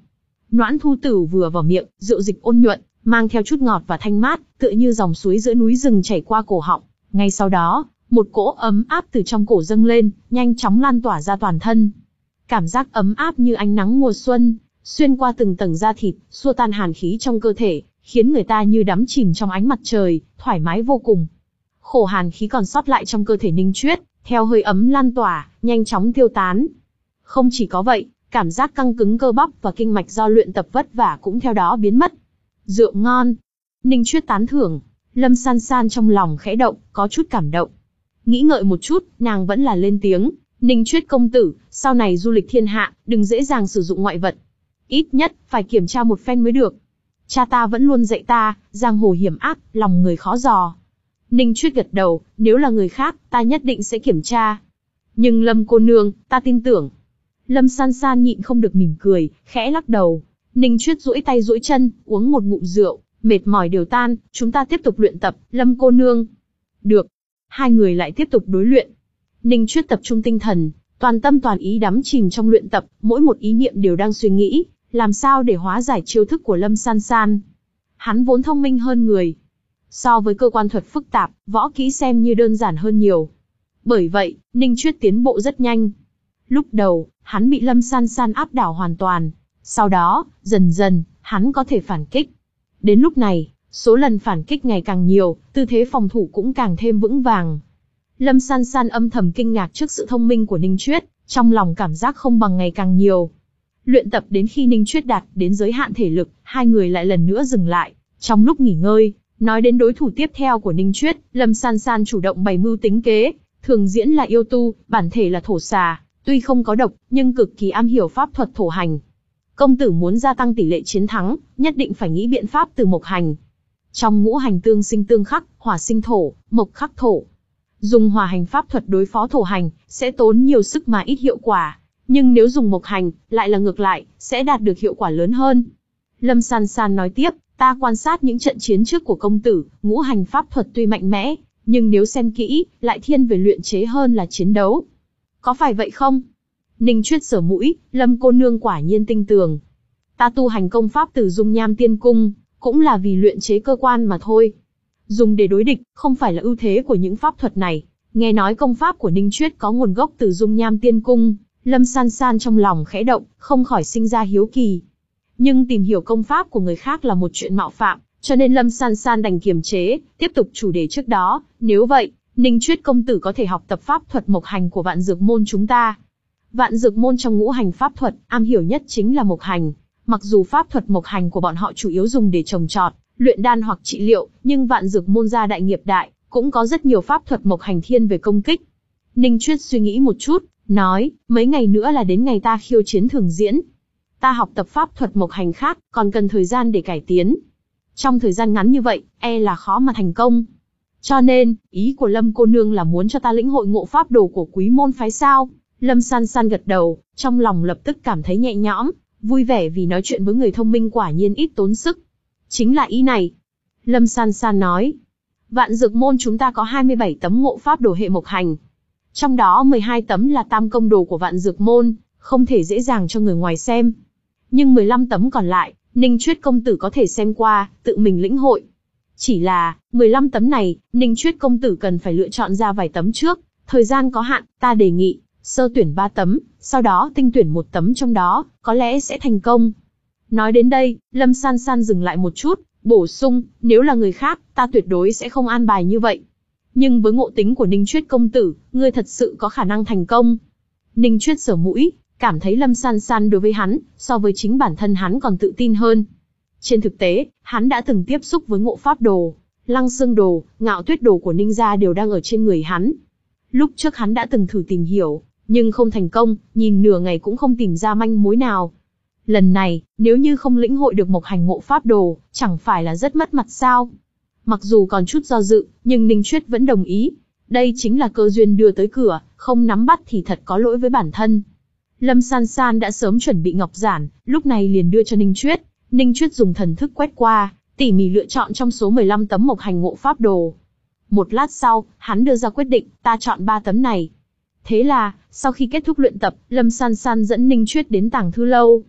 Noãn Thu Tử vừa vào miệng, rượu dịch ôn nhuận, mang theo chút ngọt và thanh mát, tựa như dòng suối giữa núi rừng chảy qua cổ họng. Ngay sau đó, một cỗ ấm áp từ trong cổ dâng lên, nhanh chóng lan tỏa ra toàn thân. Cảm giác ấm áp như ánh nắng mùa xuân, xuyên qua từng tầng da thịt, xua tan hàn khí trong cơ thể, khiến người ta như đắm chìm trong ánh mặt trời, thoải mái vô cùng. Khổ hàn khí còn sót lại trong cơ thể Ninh Chuyết, theo hơi ấm lan tỏa, nhanh chóng tiêu tán. Không chỉ có vậy, cảm giác căng cứng cơ bắp và kinh mạch do luyện tập vất vả cũng theo đó biến mất. Rượu ngon. Ninh Chuyết tán thưởng. Lâm San San trong lòng khẽ động, có chút cảm động. Nghĩ ngợi một chút, nàng vẫn là lên tiếng. Ninh Chuyết công tử, sau này du lịch thiên hạ, đừng dễ dàng sử dụng ngoại vật. Ít nhất, phải kiểm tra một phen mới được. Cha ta vẫn luôn dạy ta, giang hồ hiểm ác, lòng người khó dò. Ninh Chuyết gật đầu, nếu là người khác, ta nhất định sẽ kiểm tra. Nhưng Lâm cô nương, ta tin tưởng. Lâm San San nhịn không được mỉm cười, khẽ lắc đầu. Ninh Chuyết duỗi tay duỗi chân, uống một ngụm rượu, mệt mỏi đều tan, chúng ta tiếp tục luyện tập, Lâm cô nương. Được. Hai người lại tiếp tục đối luyện. Ninh Chuyết tập trung tinh thần, toàn tâm toàn ý đắm chìm trong luyện tập, mỗi một ý niệm đều đang suy nghĩ, làm sao để hóa giải chiêu thức của Lâm San San. Hắn vốn thông minh hơn người. So với cơ quan thuật phức tạp, võ kỹ xem như đơn giản hơn nhiều. Bởi vậy, Ninh Chuyết tiến bộ rất nhanh. Lúc đầu, hắn bị Lâm San San áp đảo hoàn toàn. Sau đó, dần dần, hắn có thể phản kích. Đến lúc này, số lần phản kích ngày càng nhiều, tư thế phòng thủ cũng càng thêm vững vàng. Lâm San San âm thầm kinh ngạc trước sự thông minh của Ninh Chuyết, trong lòng cảm giác không bằng ngày càng nhiều. Luyện tập đến khi Ninh Chuyết đạt đến giới hạn thể lực, hai người lại lần nữa dừng lại. Trong lúc nghỉ ngơi, nói đến đối thủ tiếp theo của Ninh Chuyết, Lâm San San chủ động bày mưu tính kế. Thường diễn là yêu tu, bản thể là thổ xà, tuy không có độc, nhưng cực kỳ am hiểu pháp thuật thổ hành. Công tử muốn gia tăng tỷ lệ chiến thắng, nhất định phải nghĩ biện pháp từ mộc hành. Trong ngũ hành tương sinh tương khắc, hỏa sinh thổ, mộc khắc thổ. Dùng hỏa hành pháp thuật đối phó thổ hành, sẽ tốn nhiều sức mà ít hiệu quả. Nhưng nếu dùng mộc hành, lại là ngược lại, sẽ đạt được hiệu quả lớn hơn. Lâm San San nói tiếp, ta quan sát những trận chiến trước của công tử, ngũ hành pháp thuật tuy mạnh mẽ, nhưng nếu xem kỹ, lại thiên về luyện chế hơn là chiến đấu. Có phải vậy không? Ninh Chuyết sờ mũi, Lâm cô nương quả nhiên tinh tường. Ta tu hành công pháp từ dung nham tiên cung, cũng là vì luyện chế cơ quan mà thôi. Dùng để đối địch, không phải là ưu thế của những pháp thuật này. Nghe nói công pháp của Ninh Chuyết có nguồn gốc từ dung nham tiên cung, Lâm San San trong lòng khẽ động, không khỏi sinh ra hiếu kỳ. Nhưng tìm hiểu công pháp của người khác là một chuyện mạo phạm, cho nên Lâm San San đành kiềm chế, tiếp tục chủ đề trước đó. Nếu vậy, Ninh Chuyết công tử có thể học tập pháp thuật mộc hành của Vạn Dược môn chúng ta. Vạn Dược môn trong ngũ hành pháp thuật, am hiểu nhất chính là mộc hành. Mặc dù pháp thuật mộc hành của bọn họ chủ yếu dùng để trồng trọt, luyện đan hoặc trị liệu, nhưng Vạn Dược môn gia đại nghiệp đại, cũng có rất nhiều pháp thuật mộc hành thiên về công kích. Ninh Chuyết suy nghĩ một chút, nói, mấy ngày nữa là đến ngày ta khiêu chiến thường diễn. Ta học tập pháp thuật mộc hành khác, còn cần thời gian để cải tiến. Trong thời gian ngắn như vậy, e là khó mà thành công. Cho nên, ý của Lâm cô nương là muốn cho ta lĩnh hội ngộ pháp đồ của quý môn phái sao? Lâm San San gật đầu, trong lòng lập tức cảm thấy nhẹ nhõm, vui vẻ vì nói chuyện với người thông minh quả nhiên ít tốn sức. Chính là ý này. Lâm San San nói, Vạn Dược môn chúng ta có hai mươi bảy tấm ngộ pháp đồ hệ mộc hành. Trong đó mười hai tấm là tam công đồ của Vạn Dược môn, không thể dễ dàng cho người ngoài xem. Nhưng mười lăm tấm còn lại, Ninh Chuyết công tử có thể xem qua, tự mình lĩnh hội. Chỉ là, mười lăm tấm này, Ninh Chuyết công tử cần phải lựa chọn ra vài tấm trước, thời gian có hạn, ta đề nghị, sơ tuyển ba tấm, sau đó tinh tuyển một tấm trong đó, có lẽ sẽ thành công. Nói đến đây, Lâm San San dừng lại một chút, bổ sung, nếu là người khác, ta tuyệt đối sẽ không an bài như vậy. Nhưng với ngộ tính của Ninh Chuyết công tử, ngươi thật sự có khả năng thành công. Ninh Chuyết sờ mũi, cảm thấy Lâm San San đối với hắn, so với chính bản thân hắn còn tự tin hơn. Trên thực tế, hắn đã từng tiếp xúc với ngộ pháp đồ, lăng xương đồ, ngạo tuyết đồ của Ninh gia đều đang ở trên người hắn. Lúc trước hắn đã từng thử tìm hiểu, nhưng không thành công, nhìn nửa ngày cũng không tìm ra manh mối nào. Lần này, nếu như không lĩnh hội được mộc hành ngộ pháp đồ, chẳng phải là rất mất mặt sao? Mặc dù còn chút do dự, nhưng Ninh Chuyết vẫn đồng ý. Đây chính là cơ duyên đưa tới cửa, không nắm bắt thì thật có lỗi với bản thân. Lâm San San đã sớm chuẩn bị ngọc giản, lúc này liền đưa cho Ninh Chuyết. Ninh Chuyết dùng thần thức quét qua, tỉ mỉ lựa chọn trong số mười lăm tấm mộc hành ngộ pháp đồ. Một lát sau, hắn đưa ra quyết định, ta chọn ba tấm này. Thế là, sau khi kết thúc luyện tập, Lâm San San dẫn Ninh Chuyết đến tàng thư lâu.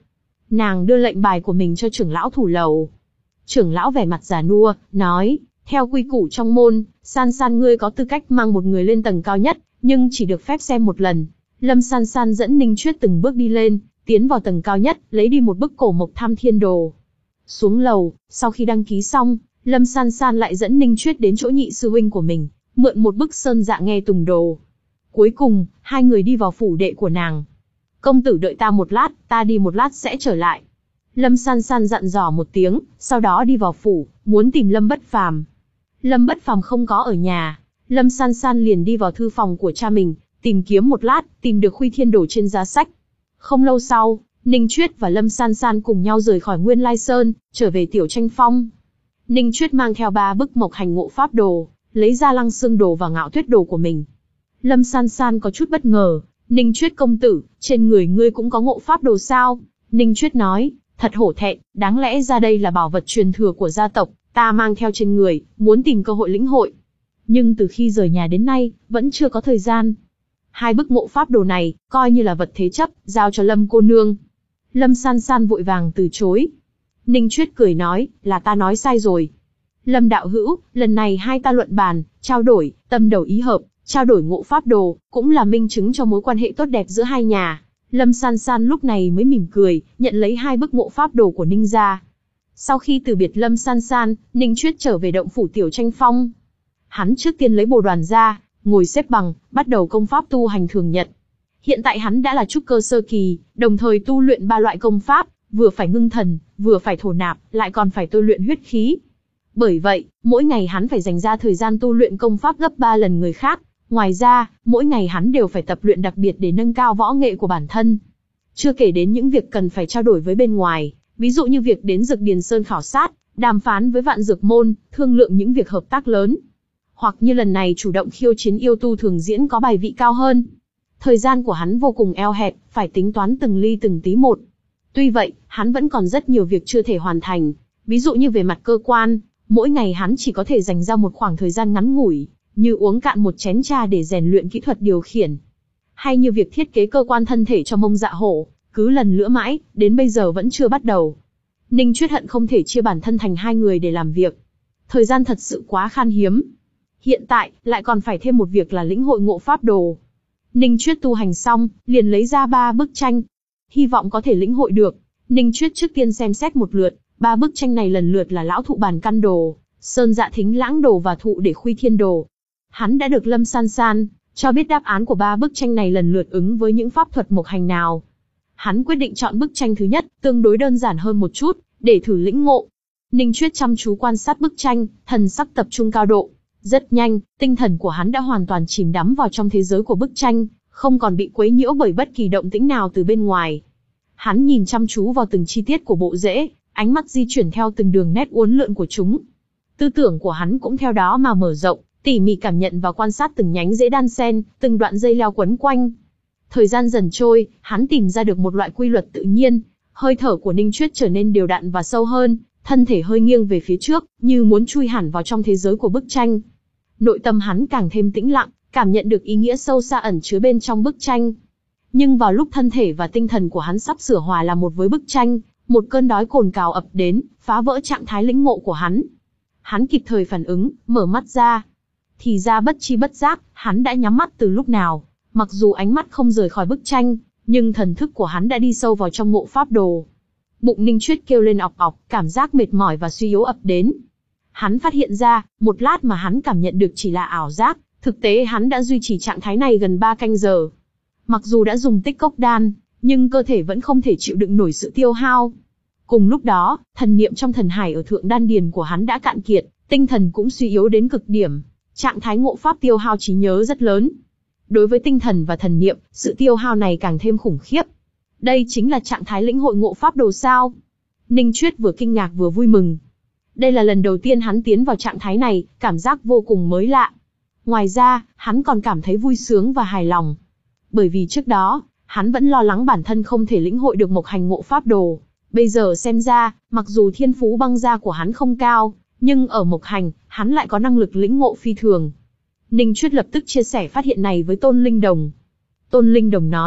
Nàng đưa lệnh bài của mình cho trưởng lão thủ lầu. Trưởng lão vẻ mặt già nua, nói, theo quy củ trong môn, San San ngươi có tư cách mang một người lên tầng cao nhất, nhưng chỉ được phép xem một lần. Lâm San San dẫn Ninh Chuyết từng bước đi lên, tiến vào tầng cao nhất, lấy đi một bức cổ mộc tham thiên đồ. Xuống lầu, sau khi đăng ký xong, Lâm San San lại dẫn Ninh Chuyết đến chỗ nhị sư huynh của mình, mượn một bức sơn dạ nghe tùng đồ. Cuối cùng, hai người đi vào phủ đệ của nàng. Công tử đợi ta một lát, ta đi một lát sẽ trở lại. Lâm San San dặn dò một tiếng, sau đó đi vào phủ, muốn tìm Lâm Bất Phàm. Lâm Bất Phàm không có ở nhà, Lâm San San liền đi vào thư phòng của cha mình, tìm kiếm một lát, tìm được Khuy Thiên Đồ trên giá sách. Không lâu sau, Ninh Chuyết và Lâm San San cùng nhau rời khỏi Nguyên Lai Sơn, trở về Tiểu Tranh Phong. Ninh Chuyết mang theo ba bức mộc hành ngộ pháp đồ, lấy ra Lăng Xương Đồ và Ngạo Tuyết Đồ của mình. Lâm San San có chút bất ngờ, Ninh Chuyết công tử, trên người ngươi cũng có ngộ pháp đồ sao? Ninh Chuyết nói, thật hổ thẹn, đáng lẽ ra đây là bảo vật truyền thừa của gia tộc, ta mang theo trên người, muốn tìm cơ hội lĩnh hội. Nhưng từ khi rời nhà đến nay, vẫn chưa có thời gian. Hai bức ngộ pháp đồ này, coi như là vật thế chấp, giao cho Lâm cô nương. Lâm San San vội vàng từ chối. Ninh Chuyết cười nói, là ta nói sai rồi. Lâm đạo hữu, lần này hai ta luận bàn, trao đổi, tâm đầu ý hợp, trao đổi ngộ pháp đồ, cũng là minh chứng cho mối quan hệ tốt đẹp giữa hai nhà. Lâm San San lúc này mới mỉm cười, nhận lấy hai bức ngộ pháp đồ của Ninh gia. Sau khi từ biệt Lâm San San, Ninh Chuyết trở về động phủ Tiểu Tranh Phong. Hắn trước tiên lấy bồ đoàn ra, ngồi xếp bằng, bắt đầu công pháp tu hành thường nhật. Hiện tại hắn đã là trúc cơ sơ kỳ, đồng thời tu luyện ba loại công pháp, vừa phải ngưng thần, vừa phải thổ nạp, lại còn phải tu luyện huyết khí. Bởi vậy, mỗi ngày hắn phải dành ra thời gian tu luyện công pháp gấp ba lần người khác. Ngoài ra, mỗi ngày hắn đều phải tập luyện đặc biệt để nâng cao võ nghệ của bản thân. Chưa kể đến những việc cần phải trao đổi với bên ngoài, ví dụ như việc đến Dược Điền Sơn khảo sát, đàm phán với Vạn Dược Môn, thương lượng những việc hợp tác lớn. Hoặc như lần này chủ động khiêu chiến yêu tu thường diễn có bài vị cao hơn. Thời gian của hắn vô cùng eo hẹp, phải tính toán từng ly từng tí một. Tuy vậy, hắn vẫn còn rất nhiều việc chưa thể hoàn thành. Ví dụ như về mặt cơ quan, mỗi ngày hắn chỉ có thể dành ra một khoảng thời gian ngắn ngủi, như uống cạn một chén trà để rèn luyện kỹ thuật điều khiển. Hay như việc thiết kế cơ quan thân thể cho Mông Dạ Hổ, cứ lần lữa mãi, đến bây giờ vẫn chưa bắt đầu. Ninh Chuyết hận không thể chia bản thân thành hai người để làm việc. Thời gian thật sự quá khan hiếm. Hiện tại, lại còn phải thêm một việc là lĩnh hội ngộ pháp đồ. Ninh Chuyết tu hành xong, liền lấy ra ba bức tranh. Hy vọng có thể lĩnh hội được. Ninh Chuyết trước tiên xem xét một lượt, ba bức tranh này lần lượt là Lão Thụ Bàn Căn Đồ, Sơn Dạ Thính Lãng Đồ và Thụ Để Khuy Thiên Đồ. Hắn đã được Lâm San San cho biết đáp án của ba bức tranh này lần lượt ứng với những pháp thuật mộc hành nào. Hắn quyết định chọn bức tranh thứ nhất, tương đối đơn giản hơn một chút, để thử lĩnh ngộ. Ninh Chuyết chăm chú quan sát bức tranh, thần sắc tập trung cao độ. Rất nhanh, tinh thần của hắn đã hoàn toàn chìm đắm vào trong thế giới của bức tranh, không còn bị quấy nhiễu bởi bất kỳ động tĩnh nào từ bên ngoài. Hắn nhìn chăm chú vào từng chi tiết của bộ rễ, ánh mắt di chuyển theo từng đường nét uốn lượn của chúng. Tư tưởng của hắn cũng theo đó mà mở rộng, tỉ mỉ cảm nhận và quan sát từng nhánh rễ đan xen, từng đoạn dây leo quấn quanh. Thời gian dần trôi, hắn tìm ra được một loại quy luật tự nhiên, hơi thở của Ninh Chuyết trở nên đều đặn và sâu hơn, thân thể hơi nghiêng về phía trước, như muốn chui hẳn vào trong thế giới của bức tranh. Nội tâm hắn càng thêm tĩnh lặng, cảm nhận được ý nghĩa sâu xa ẩn chứa bên trong bức tranh. Nhưng vào lúc thân thể và tinh thần của hắn sắp sửa hòa làm một với bức tranh, một cơn đói cồn cào ập đến, phá vỡ trạng thái lĩnh ngộ của hắn. Hắn kịp thời phản ứng, mở mắt ra. Thì ra bất chi bất giác, hắn đã nhắm mắt từ lúc nào. Mặc dù ánh mắt không rời khỏi bức tranh, nhưng thần thức của hắn đã đi sâu vào trong ngộ pháp đồ. Bụng Ninh Chuyết kêu lên ọc ọc, cảm giác mệt mỏi và suy yếu ập đến. Hắn phát hiện ra, một lát mà hắn cảm nhận được chỉ là ảo giác, thực tế hắn đã duy trì trạng thái này gần ba canh giờ. Mặc dù đã dùng tích cốc đan, nhưng cơ thể vẫn không thể chịu đựng nổi sự tiêu hao. Cùng lúc đó, thần niệm trong thần hải ở thượng đan điền của hắn đã cạn kiệt, tinh thần cũng suy yếu đến cực điểm. Trạng thái ngộ pháp tiêu hao trí nhớ rất lớn. Đối với tinh thần và thần niệm, sự tiêu hao này càng thêm khủng khiếp. Đây chính là trạng thái lĩnh hội ngộ pháp đồ sao? Ninh Chuyết vừa kinh ngạc vừa vui mừng. Đây là lần đầu tiên hắn tiến vào trạng thái này, cảm giác vô cùng mới lạ. Ngoài ra, hắn còn cảm thấy vui sướng và hài lòng. Bởi vì trước đó, hắn vẫn lo lắng bản thân không thể lĩnh hội được mộc hành ngộ pháp đồ. Bây giờ xem ra, mặc dù thiên phú băng gia của hắn không cao, nhưng ở mộc hành, hắn lại có năng lực lĩnh ngộ phi thường. Ninh Chuyết lập tức chia sẻ phát hiện này với Tôn Linh Đồng. Tôn Linh Đồng nói,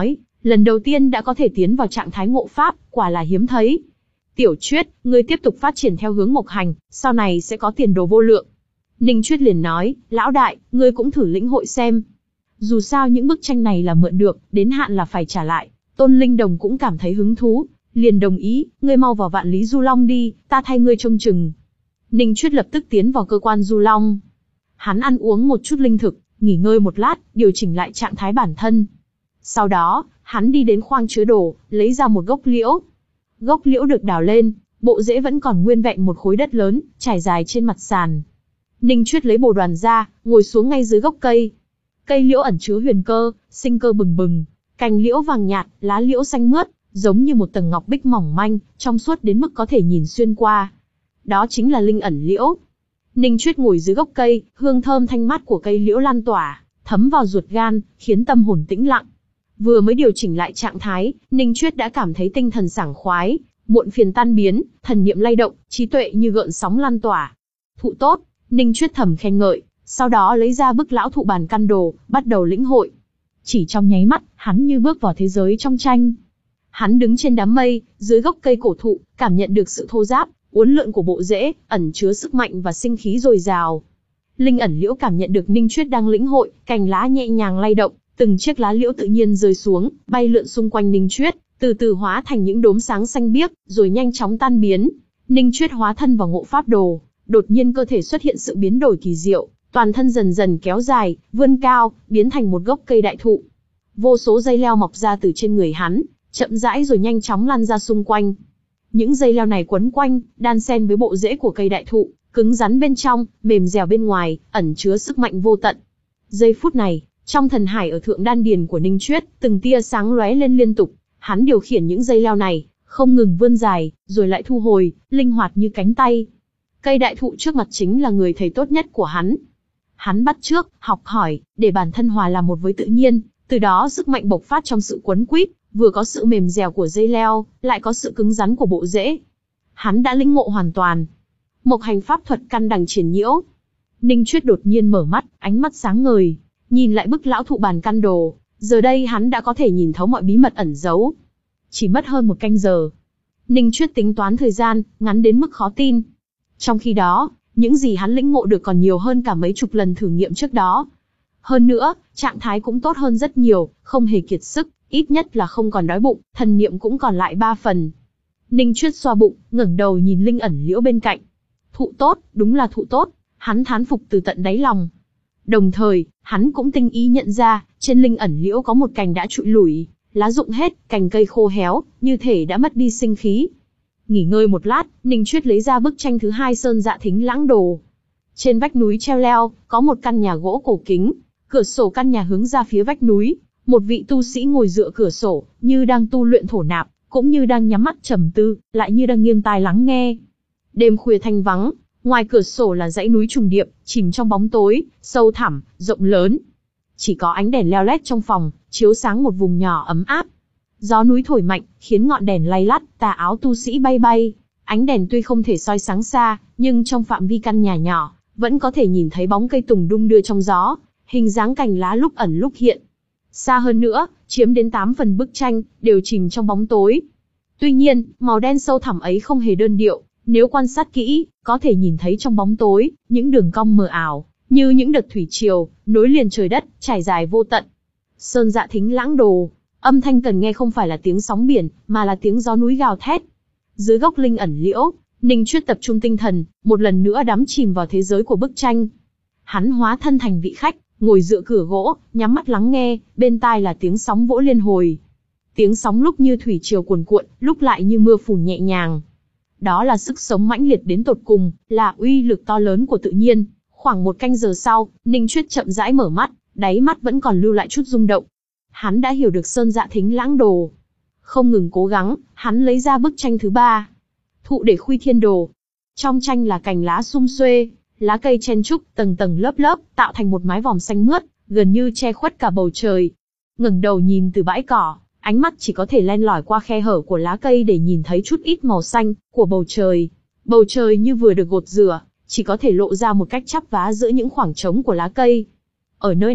Lần đầu tiên đã có thể tiến vào trạng thái ngộ pháp, quả là hiếm thấy. Tiểu Chuyết, ngươi tiếp tục phát triển theo hướng Mộc Hành, sau này sẽ có tiền đồ vô lượng. Ninh Chuyết liền nói, lão đại, ngươi cũng thử lĩnh hội xem. Dù sao những bức tranh này là mượn được, đến hạn là phải trả lại. Tôn Linh Đồng cũng cảm thấy hứng thú, liền đồng ý, ngươi mau vào Vạn Lý Du Long đi, ta thay ngươi trông chừng. Ninh Chuyết lập tức tiến vào cơ quan Du Long. Hắn ăn uống một chút linh thực, nghỉ ngơi một lát, điều chỉnh lại trạng thái bản thân. Sau đó, hắn đi đến khoang chứa đồ, lấy ra một gốc liễu. Gốc liễu được đào lên, bộ rễ vẫn còn nguyên vẹn một khối đất lớn, trải dài trên mặt sàn. Ninh Chuyết lấy bồ đoàn ra, ngồi xuống ngay dưới gốc cây. Cây liễu ẩn chứa huyền cơ, sinh cơ bừng bừng, cành liễu vàng nhạt, lá liễu xanh mướt, giống như một tầng ngọc bích mỏng manh, trong suốt đến mức có thể nhìn xuyên qua. Đó chính là linh ẩn liễu. Ninh Chuyết ngồi dưới gốc cây, hương thơm thanh mát của cây liễu lan tỏa, thấm vào ruột gan, khiến tâm hồn tĩnh lặng. Vừa mới điều chỉnh lại trạng thái, Ninh Chuyết đã cảm thấy tinh thần sảng khoái, muộn phiền tan biến, thần niệm lay động, trí tuệ như gợn sóng lan tỏa. Thụ tốt, Ninh Chuyết thầm khen ngợi, sau đó lấy ra bức lão thụ bàn căn đồ, bắt đầu lĩnh hội. Chỉ trong nháy mắt, hắn như bước vào thế giới trong tranh. Hắn đứng trên đám mây, dưới gốc cây cổ thụ, cảm nhận được sự thô ráp, uốn lượn của bộ rễ, ẩn chứa sức mạnh và sinh khí dồi dào. Linh ẩn liễu cảm nhận được Ninh Chuyết đang lĩnh hội, cành lá nhẹ nhàng lay động, từng chiếc lá liễu tự nhiên rơi xuống, bay lượn xung quanh Ninh Chuyết, từ từ hóa thành những đốm sáng xanh biếc, rồi nhanh chóng tan biến. Ninh Chuyết hóa thân vào ngộ pháp đồ, đột nhiên cơ thể xuất hiện sự biến đổi kỳ diệu, toàn thân dần dần kéo dài, vươn cao, biến thành một gốc cây đại thụ. Vô số dây leo mọc ra từ trên người hắn, chậm rãi rồi nhanh chóng lan ra xung quanh. Những dây leo này quấn quanh, đan xen với bộ rễ của cây đại thụ, cứng rắn bên trong, mềm dẻo bên ngoài, ẩn chứa sức mạnh vô tận. Giây phút này, trong thần hải ở thượng đan điền của Ninh Chuyết, từng tia sáng lóe lên liên tục, hắn điều khiển những dây leo này, không ngừng vươn dài, rồi lại thu hồi, linh hoạt như cánh tay. Cây đại thụ trước mặt chính là người thầy tốt nhất của hắn. Hắn bắt chước, học hỏi, để bản thân hòa làm một với tự nhiên, từ đó sức mạnh bộc phát trong sự quấn quýt, vừa có sự mềm dẻo của dây leo, lại có sự cứng rắn của bộ rễ. Hắn đã lĩnh ngộ hoàn toàn. Mộc hành pháp thuật căn đằng triển nhiễu. Ninh Chuyết đột nhiên mở mắt, ánh mắt sáng ngời, nhìn lại bức lão thụ bàn căn đồ, giờ đây hắn đã có thể nhìn thấu mọi bí mật ẩn giấu. Chỉ mất hơn một canh giờ. Ninh Chuyết tính toán thời gian, ngắn đến mức khó tin. Trong khi đó, những gì hắn lĩnh ngộ được còn nhiều hơn cả mấy chục lần thử nghiệm trước đó. Hơn nữa, trạng thái cũng tốt hơn rất nhiều, không hề kiệt sức, ít nhất là không còn đói bụng, thần niệm cũng còn lại ba phần. Ninh Chuyết xoa bụng, ngẩng đầu nhìn linh ẩn liễu bên cạnh. Thụ tốt, đúng là thụ tốt, hắn thán phục từ tận đáy lòng. Đồng thời, hắn cũng tinh ý nhận ra, trên linh ẩn liễu có một cành đã trụi lủi, lá rụng hết, cành cây khô héo, như thể đã mất đi sinh khí. Nghỉ ngơi một lát, Ninh Chuyết lấy ra bức tranh thứ hai Sơn Dạ Thính Lãng Đồ. Trên vách núi treo leo, có một căn nhà gỗ cổ kính, cửa sổ căn nhà hướng ra phía vách núi, một vị tu sĩ ngồi dựa cửa sổ, như đang tu luyện thổ nạp, cũng như đang nhắm mắt trầm tư, lại như đang nghiêng tai lắng nghe. Đêm khuya thanh vắng, ngoài cửa sổ là dãy núi trùng điệp, chìm trong bóng tối, sâu thẳm, rộng lớn. Chỉ có ánh đèn leo lét trong phòng, chiếu sáng một vùng nhỏ ấm áp. Gió núi thổi mạnh, khiến ngọn đèn lay lắt, tà áo tu sĩ bay bay. Ánh đèn tuy không thể soi sáng xa, nhưng trong phạm vi căn nhà nhỏ, vẫn có thể nhìn thấy bóng cây tùng đung đưa trong gió, hình dáng cành lá lúc ẩn lúc hiện. Xa hơn nữa, chiếm đến tám phần bức tranh, đều chìm trong bóng tối. Tuy nhiên, màu đen sâu thẳm ấy không hề đơn điệu, nếu quan sát kỹ, có thể nhìn thấy trong bóng tối, những đường cong mờ ảo, như những đợt thủy triều, nối liền trời đất, trải dài vô tận. Sơn Dạ Thính Lãng Đồ, âm thanh cần nghe không phải là tiếng sóng biển, mà là tiếng gió núi gào thét. Dưới gốc linh ẩn liễu, Ninh Chuyết tập trung tinh thần, một lần nữa đắm chìm vào thế giới của bức tranh. Hắn hóa thân thành vị khách, ngồi dựa cửa gỗ, nhắm mắt lắng nghe, bên tai là tiếng sóng vỗ liên hồi. Tiếng sóng lúc như thủy triều cuồn cuộn, lúc lại như mưa phùn nhẹ nhàng. Đó là sức sống mãnh liệt đến tột cùng, là uy lực to lớn của tự nhiên. Khoảng một canh giờ sau, Ninh Chuyết chậm rãi mở mắt, đáy mắt vẫn còn lưu lại chút rung động. Hắn đã hiểu được Sơn Dạ Thính Lãng Đồ. Không ngừng cố gắng, hắn lấy ra bức tranh thứ ba. Thụ Để Khuy Thiên Đồ. Trong tranh là cành lá sum xuê, lá cây chen trúc, tầng tầng lớp lớp, tạo thành một mái vòm xanh mướt, gần như che khuất cả bầu trời. Ngẩng đầu nhìn từ bãi cỏ, ánh mắt chỉ có thể len lỏi qua khe hở của lá cây để nhìn thấy chút ít màu xanh của bầu trời. Bầu trời như vừa được gột rửa, chỉ có thể lộ ra một cách chắp vá giữa những khoảng trống của lá cây. Ở nơi này,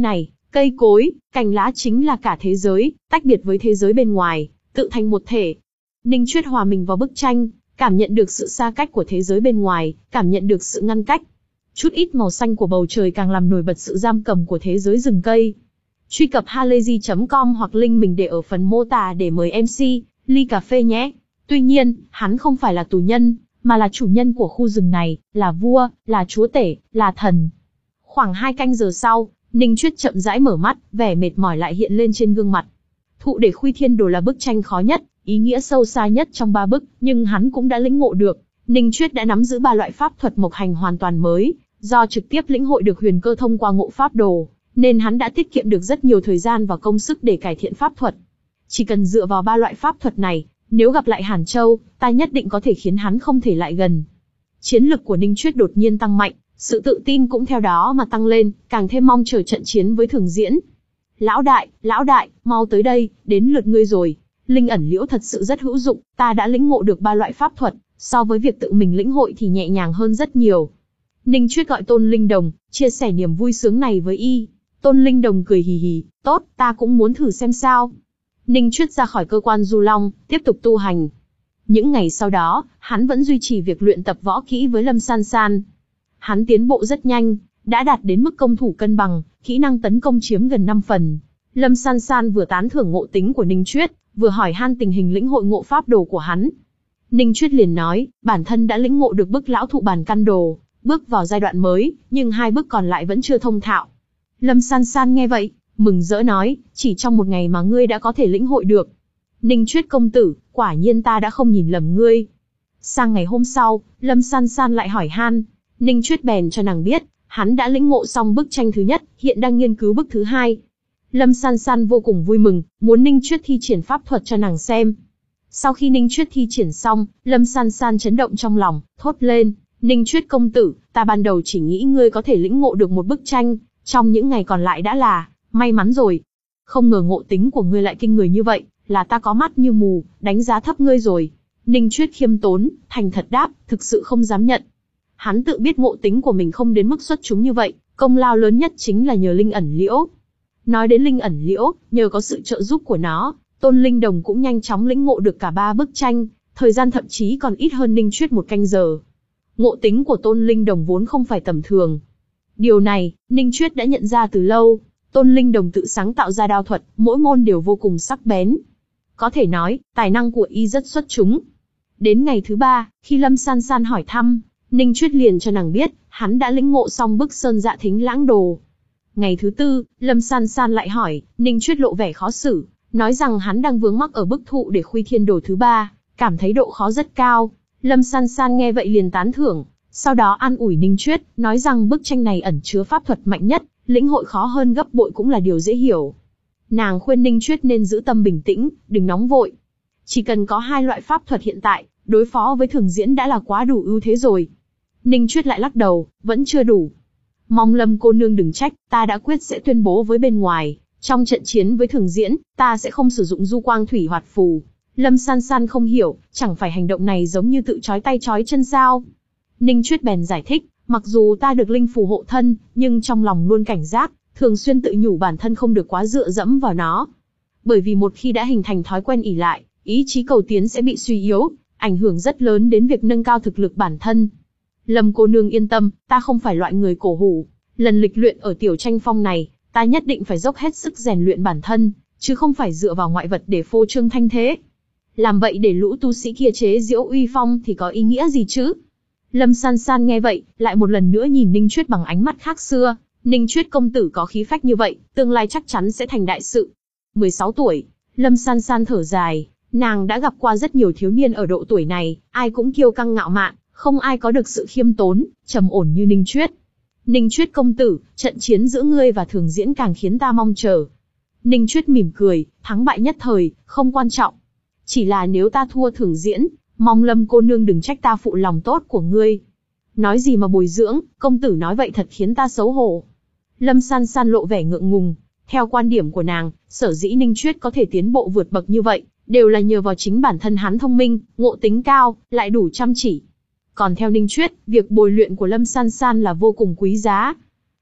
Cây cối, cành lá chính là cả thế giới, tách biệt với thế giới bên ngoài, tự thành một thể. Ninh Chuyết hòa mình vào bức tranh, cảm nhận được sự xa cách của thế giới bên ngoài, cảm nhận được sự ngăn cách. Chút ít màu xanh của bầu trời càng làm nổi bật sự giam cầm của thế giới rừng cây. Truy cập halayzi chấm com hoặc link mình để ở phần mô tả để mời em xê, ly cà phê nhé. Tuy nhiên, hắn không phải là tù nhân, mà là chủ nhân của khu rừng này, là vua, là chúa tể, là thần. Khoảng hai canh giờ sau, Ninh Chuyết chậm rãi mở mắt, vẻ mệt mỏi lại hiện lên trên gương mặt. Thụ để khuy thiên đồ là bức tranh khó nhất, ý nghĩa sâu xa nhất trong ba bức, nhưng hắn cũng đã lĩnh ngộ được. Ninh Chuyết đã nắm giữ ba loại pháp thuật mộc hành hoàn toàn mới, do trực tiếp lĩnh hội được huyền cơ thông qua ngộ pháp đồ, nên hắn đã tiết kiệm được rất nhiều thời gian và công sức để cải thiện pháp thuật. Chỉ cần dựa vào ba loại pháp thuật này, nếu gặp lại Hàn Châu, ta nhất định có thể khiến hắn không thể lại gần. Chiến lực của Ninh Chuyết đột nhiên tăng mạnh, sự tự tin cũng theo đó mà tăng lên, càng thêm mong chờ trận chiến với Thường Diễn. Lão đại, lão đại, mau tới đây, đến lượt ngươi rồi. Linh ẩn liễu thật sự rất hữu dụng, ta đã lĩnh ngộ được ba loại pháp thuật, so với việc tự mình lĩnh hội thì nhẹ nhàng hơn rất nhiều. Ninh Chuyết gọi Tôn Linh Đồng, chia sẻ niềm vui sướng này với y. Tôn Linh Đồng cười hì hì, tốt, ta cũng muốn thử xem sao. Ninh Chuyết ra khỏi cơ quan Du Long, tiếp tục tu hành. Những ngày sau đó, hắn vẫn duy trì việc luyện tập võ kỹ với Lâm San San. Hắn tiến bộ rất nhanh, đã đạt đến mức công thủ cân bằng, kỹ năng tấn công chiếm gần năm phần. Lâm San San vừa tán thưởng ngộ tính của Ninh Chuyết, vừa hỏi han tình hình lĩnh hội ngộ pháp đồ của hắn. Ninh Chuyết liền nói, bản thân đã lĩnh ngộ được bức lão thụ bàn căn đồ, bước vào giai đoạn mới, nhưng hai bức còn lại vẫn chưa thông thạo. Lâm San San nghe vậy, mừng rỡ nói, chỉ trong một ngày mà ngươi đã có thể lĩnh hội được. Ninh Chuyết công tử, quả nhiên ta đã không nhìn lầm ngươi. Sang ngày hôm sau, Lâm San San lại hỏi han. Ninh Chuyết bèn cho nàng biết, hắn đã lĩnh ngộ xong bức tranh thứ nhất, hiện đang nghiên cứu bức thứ hai. Lâm San San vô cùng vui mừng, muốn Ninh Chuyết thi triển pháp thuật cho nàng xem. Sau khi Ninh Chuyết thi triển xong, Lâm San San chấn động trong lòng, thốt lên, Ninh Chuyết công tử, ta ban đầu chỉ nghĩ ngươi có thể lĩnh ngộ được một bức tranh, trong những ngày còn lại đã là may mắn rồi. Không ngờ ngộ tính của ngươi lại kinh người như vậy, là ta có mắt như mù, đánh giá thấp ngươi rồi. Ninh Chuyết khiêm tốn, thành thật đáp, thực sự không dám nhận. Hắn tự biết ngộ tính của mình không đến mức xuất chúng như vậy, công lao lớn nhất chính là nhờ linh ẩn liễu. Nói đến linh ẩn liễu, nhờ có sự trợ giúp của nó, Tôn Linh Đồng cũng nhanh chóng lĩnh ngộ được cả ba bức tranh, thời gian thậm chí còn ít hơn Ninh Chuyết một canh giờ. Ngộ tính của Tôn Linh Đồng vốn không phải tầm thường. Điều này, Ninh Chuyết đã nhận ra từ lâu. Tôn Linh Đồng tự sáng tạo ra đao thuật, mỗi môn đều vô cùng sắc bén. Có thể nói, tài năng của y rất xuất chúng. Đến ngày thứ ba, khi Lâm San San hỏi thăm, Ninh Chuyết liền cho nàng biết, hắn đã lĩnh ngộ xong bức Sơn Dạ Thính Lãng Đồ. Ngày thứ tư, Lâm San San lại hỏi, Ninh Chuyết lộ vẻ khó xử, nói rằng hắn đang vướng mắc ở bức Thụ để khuy thiên đồ thứ ba, cảm thấy độ khó rất cao. Lâm San San nghe vậy liền tán thưởng, sau đó an ủi Ninh Chuyết, nói rằng bức tranh này ẩn chứa pháp thuật mạnh nhất, lĩnh hội khó hơn gấp bội cũng là điều dễ hiểu. Nàng khuyên Ninh Chuyết nên giữ tâm bình tĩnh, đừng nóng vội. Chỉ cần có hai loại pháp thuật hiện tại, đối phó với Thường Diễn đã là quá đủ ưu thế rồi. Ninh Chuyết lại lắc đầu, vẫn chưa đủ. Mong Lâm cô nương đừng trách, ta đã quyết sẽ tuyên bố với bên ngoài, trong trận chiến với Thường Diễn, ta sẽ không sử dụng du quang thủy hoạt phù. Lâm San San không hiểu, chẳng phải hành động này giống như tự trói tay trói chân sao? Ninh Chuyết bèn giải thích, mặc dù ta được linh phù hộ thân, nhưng trong lòng luôn cảnh giác, thường xuyên tự nhủ bản thân không được quá dựa dẫm vào nó. Bởi vì một khi đã hình thành thói quen ỷ lại, ý chí cầu tiến sẽ bị suy yếu, ảnh hưởng rất lớn đến việc nâng cao thực lực bản thân. Lâm cô nương yên tâm, ta không phải loại người cổ hủ. Lần lịch luyện ở tiểu tranh phong này, ta nhất định phải dốc hết sức rèn luyện bản thân, chứ không phải dựa vào ngoại vật để phô trương thanh thế. Làm vậy để lũ tu sĩ kia chế giễu uy phong thì có ý nghĩa gì chứ? Lâm San San nghe vậy, lại một lần nữa nhìn Ninh Chuyết bằng ánh mắt khác xưa. Ninh Chuyết công tử có khí phách như vậy, tương lai chắc chắn sẽ thành đại sự. mười sáu tuổi, Lâm San San thở dài, nàng đã gặp qua rất nhiều thiếu niên ở độ tuổi này, ai cũng kiêu căng ngạo mạn, không ai có được sự khiêm tốn, trầm ổn như Ninh Chuyết. Ninh Chuyết công tử, trận chiến giữa ngươi và Thường Diễn càng khiến ta mong chờ. Ninh Chuyết mỉm cười, thắng bại nhất thời, không quan trọng. Chỉ là nếu ta thua Thường Diễn, mong Lâm cô nương đừng trách ta phụ lòng tốt của ngươi. Nói gì mà bồi dưỡng, công tử nói vậy thật khiến ta xấu hổ. Lâm San San lộ vẻ ngượng ngùng. Theo quan điểm của nàng, sở dĩ Ninh Chuyết có thể tiến bộ vượt bậc như vậy, đều là nhờ vào chính bản thân hắn thông minh, ngộ tính cao, lại đủ chăm chỉ. Còn theo Ninh Chuyết, việc bồi luyện của Lâm San San là vô cùng quý giá.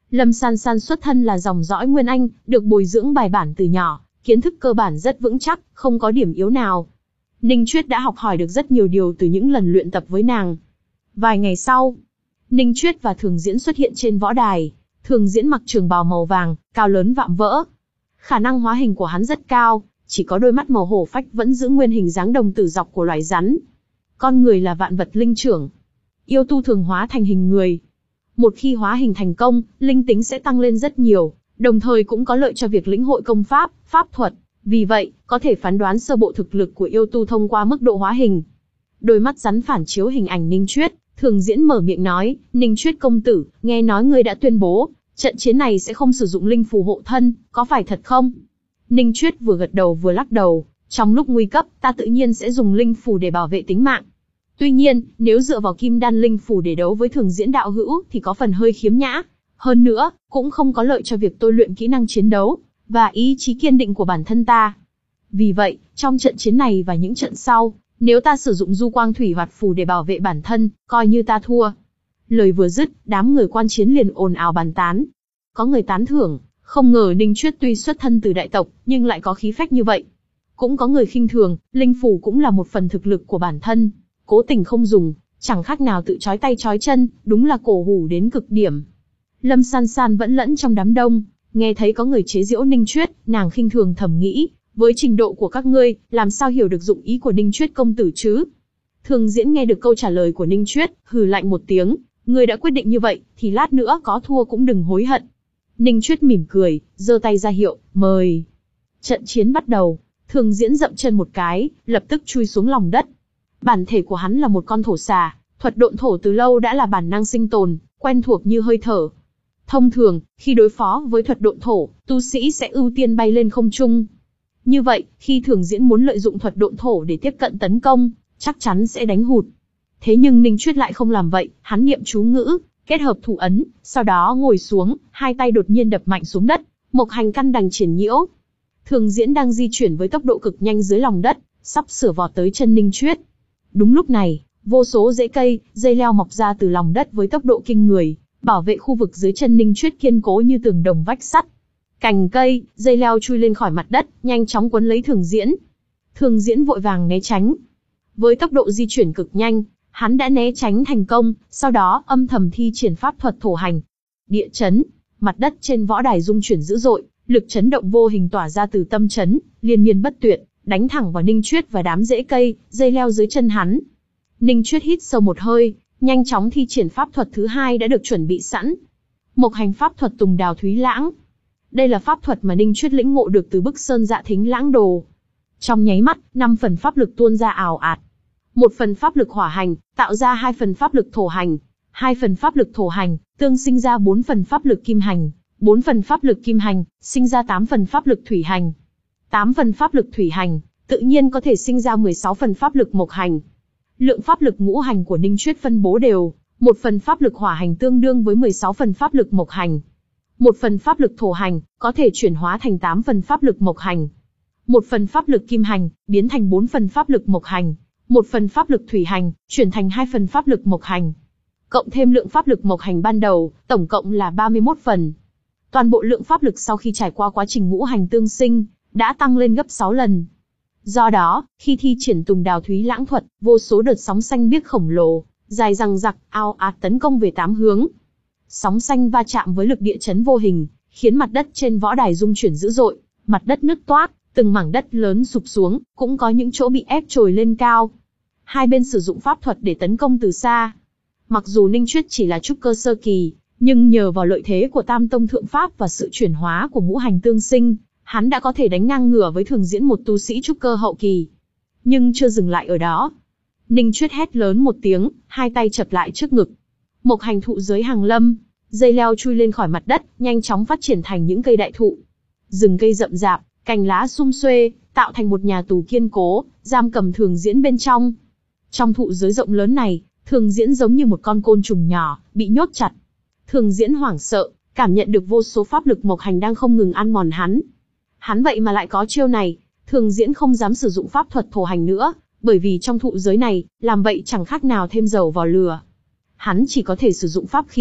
Lâm San San xuất thân là dòng dõi Nguyên Anh, được bồi dưỡng bài bản từ nhỏ, kiến thức cơ bản rất vững chắc, không có điểm yếu nào. Ninh Chuyết đã học hỏi được rất nhiều điều từ những lần luyện tập với nàng. Vài ngày sau, Ninh Chuyết và Thường Diễn xuất hiện trên võ đài. Thường Diễn mặc trường bào màu vàng, cao lớn vạm vỡ. Khả năng hóa hình của hắn rất cao, chỉ có đôi mắt màu hổ phách vẫn giữ nguyên hình dáng đồng tử dọc của loài rắn. Con người là vạn vật linh trưởng. Yêu tu thường hóa thành hình người. Một khi hóa hình thành công, linh tính sẽ tăng lên rất nhiều, đồng thời cũng có lợi cho việc lĩnh hội công pháp, pháp thuật. Vì vậy, có thể phán đoán sơ bộ thực lực của yêu tu thông qua mức độ hóa hình. Đôi mắt rắn phản chiếu hình ảnh Ninh Chuyết, Thường Diễn mở miệng nói, Ninh Chuyết công tử, nghe nói ngươi đã tuyên bố, trận chiến này sẽ không sử dụng linh phù hộ thân, có phải thật không? Ninh Chuyết vừa gật đầu vừa lắc đầu, trong lúc nguy cấp, ta tự nhiên sẽ dùng linh phù để bảo vệ tính mạng. Tuy nhiên, nếu dựa vào kim đan linh phù để đấu với Thường Diễn đạo hữu thì có phần hơi khiếm nhã. Hơn nữa, cũng không có lợi cho việc tôi luyện kỹ năng chiến đấu, và ý chí kiên định của bản thân ta. Vì vậy, trong trận chiến này và những trận sau, nếu ta sử dụng du quang thủy hoạt phù để bảo vệ bản thân, coi như ta thua. Lời vừa dứt, đám người quan chiến liền ồn ào bàn tán. Có người tán thưởng, không ngờ Ninh Chuyết tuy xuất thân từ đại tộc, nhưng lại có khí phách như vậy. Cũng có người khinh thường, linh phù cũng là một phần thực lực của bản thân. Cố tình không dùng, chẳng khác nào tự trói tay trói chân, đúng là cổ hủ đến cực điểm. Lâm San San vẫn lẫn trong đám đông, nghe thấy có người chế giễu Ninh Chuyết, nàng khinh thường thầm nghĩ, với trình độ của các ngươi, làm sao hiểu được dụng ý của Ninh Chuyết công tử chứ? Thường Diễn nghe được câu trả lời của Ninh Chuyết, hừ lạnh một tiếng, ngươi đã quyết định như vậy, thì lát nữa có thua cũng đừng hối hận. Ninh Chuyết mỉm cười, giơ tay ra hiệu, mời. Trận chiến bắt đầu, Thường Diễn dậm chân một cái, lập tức chui xuống lòng đất. Bản thể của hắn là một con thổ xà, thuật độn thổ từ lâu đã là bản năng sinh tồn, quen thuộc như hơi thở. Thông thường, khi đối phó với thuật độn thổ, tu sĩ sẽ ưu tiên bay lên không trung. Như vậy, khi Thường Diễn muốn lợi dụng thuật độn thổ để tiếp cận tấn công, chắc chắn sẽ đánh hụt. Thế nhưng Ninh Chuyết lại không làm vậy, hắn niệm chú ngữ, kết hợp thủ ấn, sau đó ngồi xuống, hai tay đột nhiên đập mạnh xuống đất, mộc hành căn đằng triển nhiễu. Thường Diễn đang di chuyển với tốc độ cực nhanh dưới lòng đất, sắp sửa vọt tới chân Ninh Chuyết. Đúng lúc này, vô số rễ cây, dây leo mọc ra từ lòng đất với tốc độ kinh người, bảo vệ khu vực dưới chân Ninh Chuyết kiên cố như tường đồng vách sắt. Cành cây, dây leo chui lên khỏi mặt đất, nhanh chóng quấn lấy Thường Diễn. Thường Diễn vội vàng né tránh. Với tốc độ di chuyển cực nhanh, hắn đã né tránh thành công, sau đó âm thầm thi triển pháp thuật thổ hành. Địa chấn, mặt đất trên võ đài rung chuyển dữ dội, lực chấn động vô hình tỏa ra từ tâm chấn, liên miên bất tuyệt, đánh thẳng vào Ninh Chuyết và đám rễ cây, dây leo dưới chân hắn. Ninh Chuyết hít sâu một hơi, nhanh chóng thi triển pháp thuật thứ hai đã được chuẩn bị sẵn. Mộc hành pháp thuật Tùng Đào Thúy Lãng. Đây là pháp thuật mà Ninh Chuyết lĩnh ngộ được từ bức sơn Dạ Thính Lãng Đồ. Trong nháy mắt, năm phần pháp lực tuôn ra ào ạt. Một phần pháp lực hỏa hành, tạo ra hai phần pháp lực thổ hành. Hai phần pháp lực thổ hành, tương sinh ra bốn phần pháp lực kim hành. Bốn phần pháp lực kim hành, sinh ra tám phần pháp lực thủy hành. Tám phần pháp lực thủy hành, tự nhiên có thể sinh ra mười sáu phần pháp lực mộc hành. Lượng pháp lực ngũ hành của Ninh Chuyết phân bố đều, một phần pháp lực hỏa hành tương đương với mười sáu phần pháp lực mộc hành. Một phần pháp lực thổ hành, có thể chuyển hóa thành tám phần pháp lực mộc hành. Một phần pháp lực kim hành, biến thành bốn phần pháp lực mộc hành. Một phần pháp lực thủy hành, chuyển thành hai phần pháp lực mộc hành. Cộng thêm lượng pháp lực mộc hành ban đầu, tổng cộng là ba mươi mốt phần. Toàn bộ lượng pháp lực sau khi trải qua quá trình ngũ hành tương sinh, đã tăng lên gấp sáu lần. Do đó, khi thi triển Tùng Đào Thúy Lãng thuật, vô số đợt sóng xanh biếc khổng lồ, dài dằng dặc, ao ạt tấn công về tám hướng. Sóng xanh va chạm với lực địa chấn vô hình, khiến mặt đất trên võ đài rung chuyển dữ dội, mặt đất nứt toác, từng mảng đất lớn sụp xuống, cũng có những chỗ bị ép trồi lên cao. Hai bên sử dụng pháp thuật để tấn công từ xa. Mặc dù Ninh Chuyết chỉ là trúc cơ sơ kỳ, nhưng nhờ vào lợi thế của Tam Tông Thượng Pháp và sự chuyển hóa của ngũ hành tương sinh, hắn đã có thể đánh ngang ngửa với Thường Diễn một tu sĩ trúc cơ hậu kỳ. Nhưng chưa dừng lại ở đó. Ninh Chuyết hét lớn một tiếng, hai tay chập lại trước ngực. Mộc hành thụ giới hàng lâm, dây leo chui lên khỏi mặt đất, nhanh chóng phát triển thành những cây đại thụ. Rừng cây rậm rạp, cành lá sum xuê, tạo thành một nhà tù kiên cố, giam cầm Thường Diễn bên trong. Trong thụ giới rộng lớn này, Thường Diễn giống như một con côn trùng nhỏ, bị nhốt chặt. Thường Diễn hoảng sợ, cảm nhận được vô số pháp lực mộc hành đang không ngừng ăn mòn hắn. Hắn vậy mà lại có chiêu này, Thường Diễn không dám sử dụng pháp thuật thổ hành nữa, bởi vì trong thụ giới này, làm vậy chẳng khác nào thêm dầu vào lửa. Hắn chỉ có thể sử dụng pháp khí,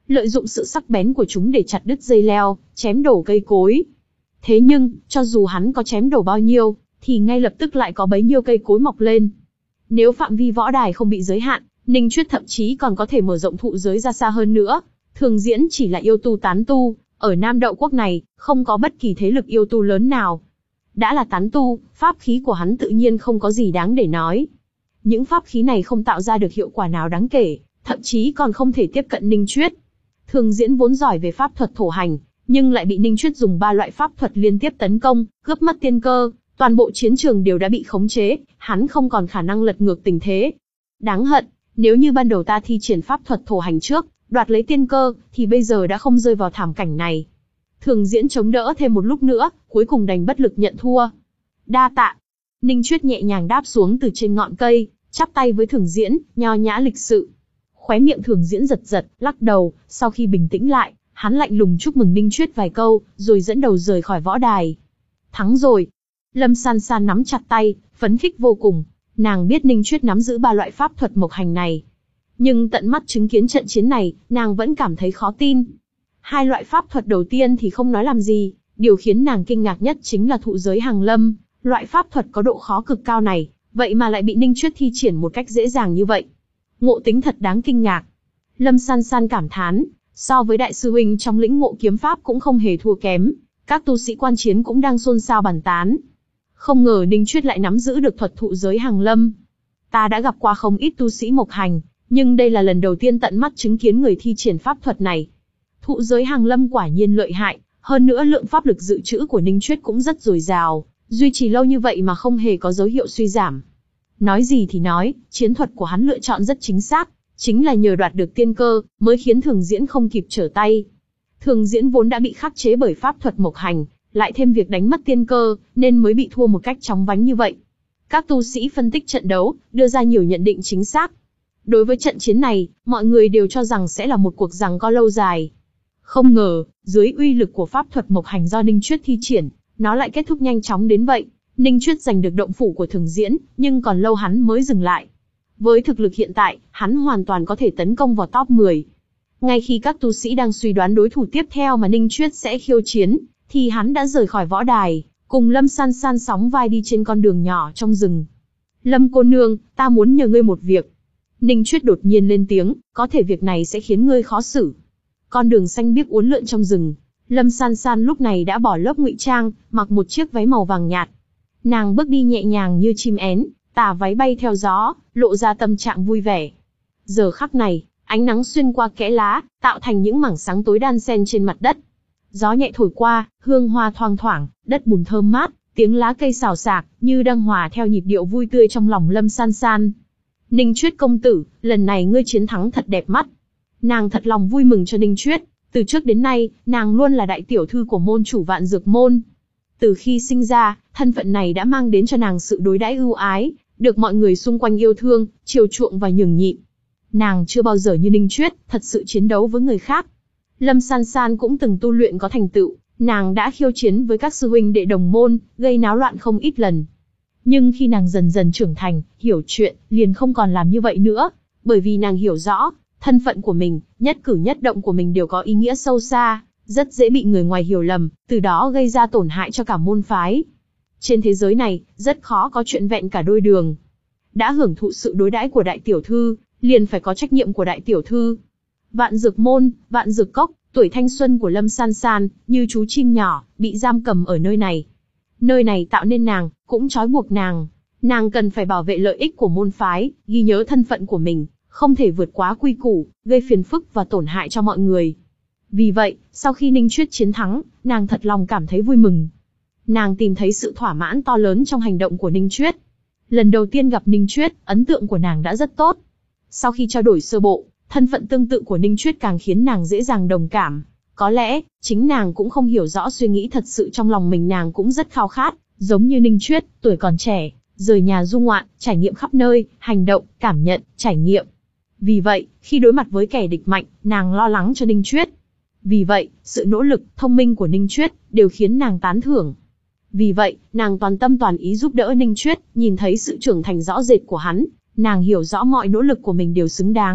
lợi dụng sự sắc bén của chúng để chặt đứt dây leo, chém đổ cây cối. Thế nhưng, cho dù hắn có chém đổ bao nhiêu, thì ngay lập tức lại có bấy nhiêu cây cối mọc lên. Nếu phạm vi võ đài không bị giới hạn, Ninh Chuyết thậm chí còn có thể mở rộng thụ giới ra xa hơn nữa. Thường Diễn chỉ là yêu tu tán tu, ở Nam Đậu Quốc này, không có bất kỳ thế lực yêu tu lớn nào. Đã là tán tu, pháp khí của hắn tự nhiên không có gì đáng để nói. Những pháp khí này không tạo ra được hiệu quả nào đáng kể, thậm chí còn không thể tiếp cận Ninh Chuyết. Thường Diễn vốn giỏi về pháp thuật thổ hành, nhưng lại bị Ninh Chuyết dùng ba loại pháp thuật liên tiếp tấn công, cướp mất tiên cơ, toàn bộ chiến trường đều đã bị khống chế, hắn không còn khả năng lật ngược tình thế. Đáng hận, nếu như ban đầu ta thi triển pháp thuật thổ hành trước, đoạt lấy tiên cơ, thì bây giờ đã không rơi vào thảm cảnh này. Thường Diễn chống đỡ thêm một lúc nữa, cuối cùng đành bất lực nhận thua. Đa tạ. Ninh Chuyết nhẹ nhàng đáp xuống từ trên ngọn cây, chắp tay với Thường Diễn, nho nhã lịch sự. Khóe miệng Thường Diễn giật giật, lắc đầu, sau khi bình tĩnh lại, hắn lạnh lùng chúc mừng Ninh Chuyết vài câu, rồi dẫn đầu rời khỏi võ đài. Thắng rồi. Lâm San San nắm chặt tay, phấn khích vô cùng. Nàng biết Ninh Chuyết nắm giữ ba loại pháp thuật mộc hành này. Nhưng tận mắt chứng kiến trận chiến này, nàng vẫn cảm thấy khó tin. Hai loại pháp thuật đầu tiên thì không nói làm gì, điều khiến nàng kinh ngạc nhất chính là thụ giới hàng lâm. Loại pháp thuật có độ khó cực cao này, vậy mà lại bị Ninh Chuyết thi triển một cách dễ dàng như vậy. Ngộ tính thật đáng kinh ngạc. Lâm San San cảm thán, so với đại sư huynh trong lĩnh ngộ kiếm pháp cũng không hề thua kém. Các tu sĩ quan chiến cũng đang xôn xao bàn tán. Không ngờ Ninh Chuyết lại nắm giữ được thuật thụ giới hàng lâm. Ta đã gặp qua không ít tu sĩ mộc hành, nhưng đây là lần đầu tiên tận mắt chứng kiến người thi triển pháp thuật này. Thụ giới hàng lâm quả nhiên lợi hại, hơn nữa lượng pháp lực dự trữ của Ninh Chuyết cũng rất dồi dào, duy trì lâu như vậy mà không hề có dấu hiệu suy giảm. Nói gì thì nói, chiến thuật của hắn lựa chọn rất chính xác, chính là nhờ đoạt được tiên cơ, mới khiến Thường Diễn không kịp trở tay. Thường Diễn vốn đã bị khắc chế bởi pháp thuật mộc hành, lại thêm việc đánh mất tiên cơ, nên mới bị thua một cách chóng vánh như vậy. Các tu sĩ phân tích trận đấu, đưa ra nhiều nhận định chính xác. Đối với trận chiến này, mọi người đều cho rằng sẽ là một cuộc giằng co lâu dài. Không ngờ, dưới uy lực của pháp thuật mộc hành do Ninh Chuyết thi triển, nó lại kết thúc nhanh chóng đến vậy. Ninh Chuyết giành được động phủ của Thường Diễn, nhưng còn lâu hắn mới dừng lại. Với thực lực hiện tại, hắn hoàn toàn có thể tấn công vào top mười. Ngay khi các tu sĩ đang suy đoán đối thủ tiếp theo mà Ninh Chuyết sẽ khiêu chiến, thì hắn đã rời khỏi võ đài, cùng Lâm San San sóng vai đi trên con đường nhỏ trong rừng. Lâm cô nương, ta muốn nhờ ngươi một việc. Ninh Chuyết đột nhiên lên tiếng, có thể việc này sẽ khiến ngươi khó xử. Con đường xanh biếc uốn lượn trong rừng. Lâm San San lúc này đã bỏ lớp ngụy trang, mặc một chiếc váy màu vàng nhạt. Nàng bước đi nhẹ nhàng như chim én, tà váy bay theo gió, lộ ra tâm trạng vui vẻ. Giờ khắc này, ánh nắng xuyên qua kẽ lá, tạo thành những mảng sáng tối đan xen trên mặt đất. Gió nhẹ thổi qua, hương hoa thoang thoảng, đất bùn thơm mát, tiếng lá cây xào xạc, như đang hòa theo nhịp điệu vui tươi trong lòng Lâm San San. Ninh Chuyết công tử, lần này ngươi chiến thắng thật đẹp mắt. Nàng thật lòng vui mừng cho Ninh Chuyết, từ trước đến nay, nàng luôn là đại tiểu thư của môn chủ Vạn Dược Môn. Từ khi sinh ra, thân phận này đã mang đến cho nàng sự đối đãi ưu ái, được mọi người xung quanh yêu thương, chiều chuộng và nhường nhịn. Nàng chưa bao giờ như Ninh Chuyết, thật sự chiến đấu với người khác. Lâm San San cũng từng tu luyện có thành tựu, nàng đã khiêu chiến với các sư huynh đệ đồng môn, gây náo loạn không ít lần. Nhưng khi nàng dần dần trưởng thành, hiểu chuyện, liền không còn làm như vậy nữa, bởi vì nàng hiểu rõ, thân phận của mình, nhất cử nhất động của mình đều có ý nghĩa sâu xa, rất dễ bị người ngoài hiểu lầm, từ đó gây ra tổn hại cho cả môn phái. Trên thế giới này, rất khó có chuyện vẹn cả đôi đường. Đã hưởng thụ sự đối đãi của đại tiểu thư, liền phải có trách nhiệm của đại tiểu thư. Vạn Dược Môn, Vạn Dược Cốc, tuổi thanh xuân của Lâm San San, như chú chim nhỏ, bị giam cầm ở nơi này. Nơi này tạo nên nàng, cũng trói buộc nàng. Nàng cần phải bảo vệ lợi ích của môn phái, ghi nhớ thân phận của mình, không thể vượt quá quy củ, gây phiền phức và tổn hại cho mọi người. Vì vậy, sau khi Ninh Chuyết chiến thắng, nàng thật lòng cảm thấy vui mừng. Nàng tìm thấy sự thỏa mãn to lớn trong hành động của Ninh Chuyết. Lần đầu tiên gặp Ninh Chuyết, ấn tượng của nàng đã rất tốt. Sau khi trao đổi sơ bộ, thân phận tương tự của Ninh Chuyết càng khiến nàng dễ dàng đồng cảm. Có lẽ, chính nàng cũng không hiểu rõ suy nghĩ thật sự trong lòng mình, nàng cũng rất khao khát, giống như Ninh Chuyết, tuổi còn trẻ, rời nhà du ngoạn, trải nghiệm khắp nơi, hành động, cảm nhận, trải nghiệm. Vì vậy, khi đối mặt với kẻ địch mạnh, nàng lo lắng cho Ninh Chuyết. Vì vậy, sự nỗ lực, thông minh của Ninh Chuyết, đều khiến nàng tán thưởng. Vì vậy, nàng toàn tâm toàn ý giúp đỡ Ninh Chuyết, nhìn thấy sự trưởng thành rõ rệt của hắn, nàng hiểu rõ mọi nỗ lực của mình đều xứng đáng.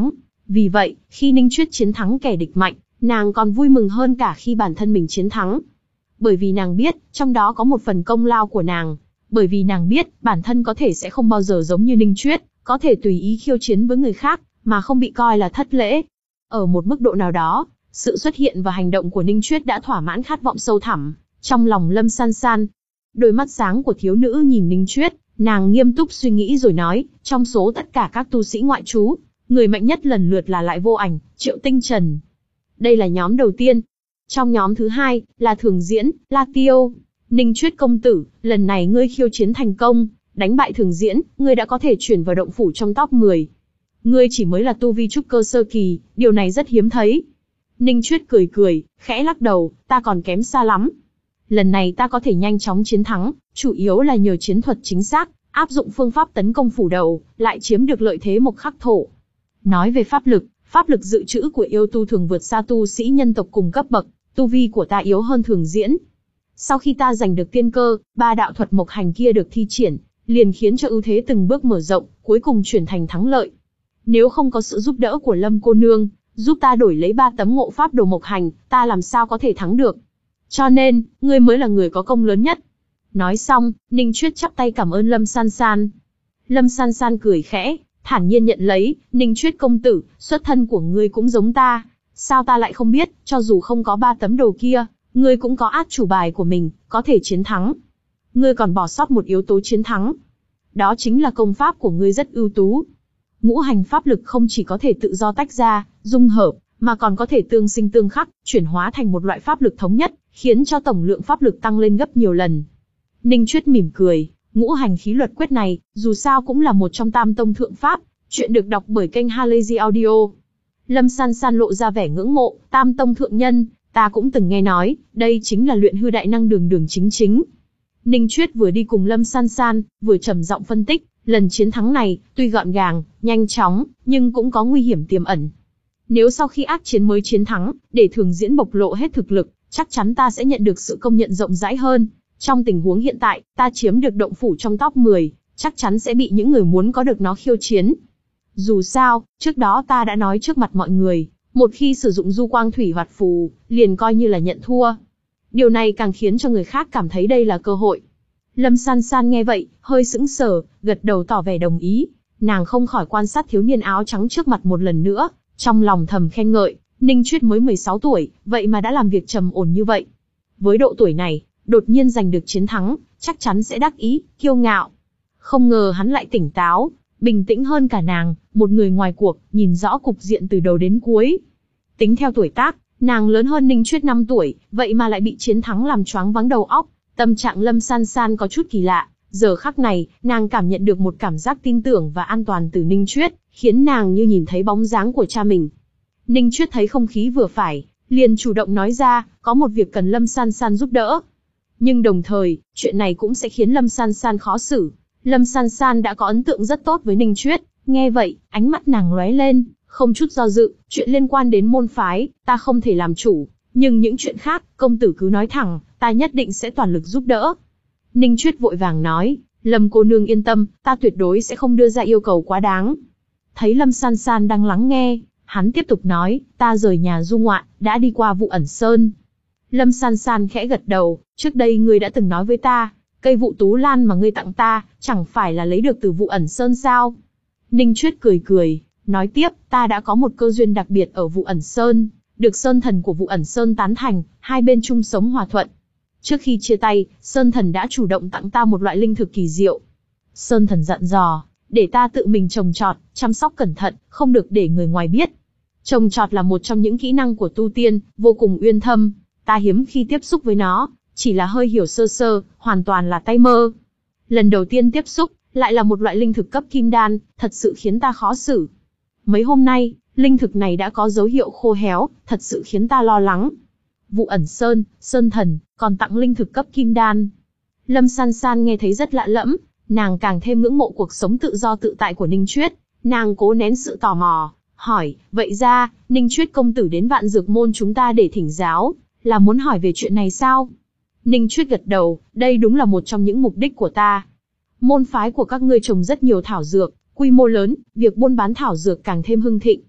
Vì vậy, khi Ninh Chuyết chiến thắng kẻ địch mạnh, nàng còn vui mừng hơn cả khi bản thân mình chiến thắng. Bởi vì nàng biết, trong đó có một phần công lao của nàng. Bởi vì nàng biết, bản thân có thể sẽ không bao giờ giống như Ninh Chuyết, có thể tùy ý khiêu chiến với người khác, mà không bị coi là thất lễ. Ở một mức độ nào đó, sự xuất hiện và hành động của Ninh Chuyết đã thỏa mãn khát vọng sâu thẳm trong lòng Lâm San San. Đôi mắt sáng của thiếu nữ nhìn Ninh Chuyết, nàng nghiêm túc suy nghĩ rồi nói, trong số tất cả các tu sĩ ngoại trú, người mạnh nhất lần lượt là Lại Vô Ảnh, Triệu Tinh Trần. Đây là nhóm đầu tiên. Trong nhóm thứ hai, là Thường Diễn, La Tiêu. Ninh Chuyết công tử, lần này ngươi khiêu chiến thành công, đánh bại Thường Diễn, ngươi đã có thể chuyển vào động phủ trong top mười. Ngươi chỉ mới là tu vi trúc cơ sơ kỳ, điều này rất hiếm thấy. Ninh Chuyết cười cười, khẽ lắc đầu, ta còn kém xa lắm. Lần này ta có thể nhanh chóng chiến thắng, chủ yếu là nhờ chiến thuật chính xác, áp dụng phương pháp tấn công phủ đầu, lại chiếm được lợi thế mộc khắc thổ. Nói về pháp lực, pháp lực dự trữ của yêu tu thường vượt xa tu sĩ nhân tộc cùng cấp bậc, tu vi của ta yếu hơn Thường Diễn. Sau khi ta giành được tiên cơ, ba đạo thuật mộc hành kia được thi triển, liền khiến cho ưu thế từng bước mở rộng, cuối cùng chuyển thành thắng lợi. Nếu không có sự giúp đỡ của Lâm cô nương, giúp ta đổi lấy ba tấm ngộ pháp đồ mộc hành, ta làm sao có thể thắng được. Cho nên, ngươi mới là người có công lớn nhất. Nói xong, Ninh Chuyết chắp tay cảm ơn Lâm San San. Lâm San San cười khẽ, thản nhiên nhận lấy, Ninh Chuyết công tử, xuất thân của ngươi cũng giống ta. Sao ta lại không biết, cho dù không có ba tấm đồ kia, ngươi cũng có át chủ bài của mình, có thể chiến thắng. Ngươi còn bỏ sót một yếu tố chiến thắng. Đó chính là công pháp của ngươi rất ưu tú. Ngũ hành pháp lực không chỉ có thể tự do tách ra, dung hợp, mà còn có thể tương sinh tương khắc, chuyển hóa thành một loại pháp lực thống nhất, khiến cho tổng lượng pháp lực tăng lên gấp nhiều lần. Ninh Chuyết mỉm cười, ngũ hành khí luật quyết này, dù sao cũng là một trong tam tông thượng pháp, chuyện được đọc bởi kênh Halazy Audio. Lâm San San lộ ra vẻ ngưỡng mộ, tam tông thượng nhân, ta cũng từng nghe nói, đây chính là luyện hư đại năng đường đường chính chính. Ninh Chuyết vừa đi cùng Lâm San San, vừa trầm giọng phân tích, lần chiến thắng này, tuy gọn gàng, nhanh chóng, nhưng cũng có nguy hiểm tiềm ẩn. Nếu sau khi ác chiến mới chiến thắng, để Thường Diễn bộc lộ hết thực lực, chắc chắn ta sẽ nhận được sự công nhận rộng rãi hơn. Trong tình huống hiện tại, ta chiếm được động phủ trong top mười, chắc chắn sẽ bị những người muốn có được nó khiêu chiến. Dù sao, trước đó ta đã nói trước mặt mọi người, một khi sử dụng du quang thủy hoạt phù, liền coi như là nhận thua. Điều này càng khiến cho người khác cảm thấy đây là cơ hội. Lâm San San nghe vậy, hơi sững sờ, gật đầu tỏ vẻ đồng ý. Nàng không khỏi quan sát thiếu niên áo trắng trước mặt một lần nữa, trong lòng thầm khen ngợi, Ninh Chuyết mới mười sáu tuổi, vậy mà đã làm việc trầm ổn như vậy. Với độ tuổi này, đột nhiên giành được chiến thắng, chắc chắn sẽ đắc ý, kiêu ngạo. Không ngờ hắn lại tỉnh táo, bình tĩnh hơn cả nàng, một người ngoài cuộc, nhìn rõ cục diện từ đầu đến cuối. Tính theo tuổi tác, nàng lớn hơn Ninh Chuyết năm tuổi, vậy mà lại bị chiến thắng làm choáng váng đầu óc. Tâm trạng Lâm San San có chút kỳ lạ, giờ khắc này, nàng cảm nhận được một cảm giác tin tưởng và an toàn từ Ninh Chuyết, khiến nàng như nhìn thấy bóng dáng của cha mình. Ninh Chuyết thấy không khí vừa phải, liền chủ động nói ra, có một việc cần Lâm San San giúp đỡ. Nhưng đồng thời, chuyện này cũng sẽ khiến Lâm San San khó xử. Lâm San San đã có ấn tượng rất tốt với Ninh Chuyết, nghe vậy, ánh mắt nàng lóe lên, không chút do dự, chuyện liên quan đến môn phái, ta không thể làm chủ, nhưng những chuyện khác, công tử cứ nói thẳng, ta nhất định sẽ toàn lực giúp đỡ. Ninh Chuyết vội vàng nói, Lâm cô nương yên tâm, ta tuyệt đối sẽ không đưa ra yêu cầu quá đáng. Thấy Lâm San San đang lắng nghe, hắn tiếp tục nói, ta rời nhà du ngoạn, đã đi qua Vụ Ẩn Sơn. Lâm San San khẽ gật đầu, trước đây ngươi đã từng nói với ta, cây vụ tú lan mà ngươi tặng ta, chẳng phải là lấy được từ Vụ Ẩn Sơn sao? Ninh Chuyết cười cười, nói tiếp, ta đã có một cơ duyên đặc biệt ở Vụ Ẩn Sơn, được Sơn Thần của Vụ Ẩn Sơn tán thành, hai bên chung sống hòa thuận. Trước khi chia tay, Sơn Thần đã chủ động tặng ta một loại linh thực kỳ diệu. Sơn Thần dặn dò, để ta tự mình trồng trọt, chăm sóc cẩn thận, không được để người ngoài biết. Trồng trọt là một trong những kỹ năng của tu tiên, vô cùng uyên thâm. Ta hiếm khi tiếp xúc với nó, chỉ là hơi hiểu sơ sơ, hoàn toàn là tay mơ. Lần đầu tiên tiếp xúc, lại là một loại linh thực cấp kim đan, thật sự khiến ta khó xử. Mấy hôm nay, linh thực này đã có dấu hiệu khô héo, thật sự khiến ta lo lắng. Vụ Ẩn Sơn, Sơn Thần, còn tặng linh thực cấp kim đan. Lâm San San nghe thấy rất lạ lẫm, nàng càng thêm ngưỡng mộ cuộc sống tự do tự tại của Ninh Chuyết. Nàng cố nén sự tò mò, hỏi, vậy ra, Ninh Chuyết công tử đến Vạn Dược Môn chúng ta để thỉnh giáo, là muốn hỏi về chuyện này sao? Ninh Chuyết gật đầu, đây đúng là một trong những mục đích của ta. Môn phái của các ngươi trồng rất nhiều thảo dược, quy mô lớn, việc buôn bán thảo dược càng thêm hưng thịnh.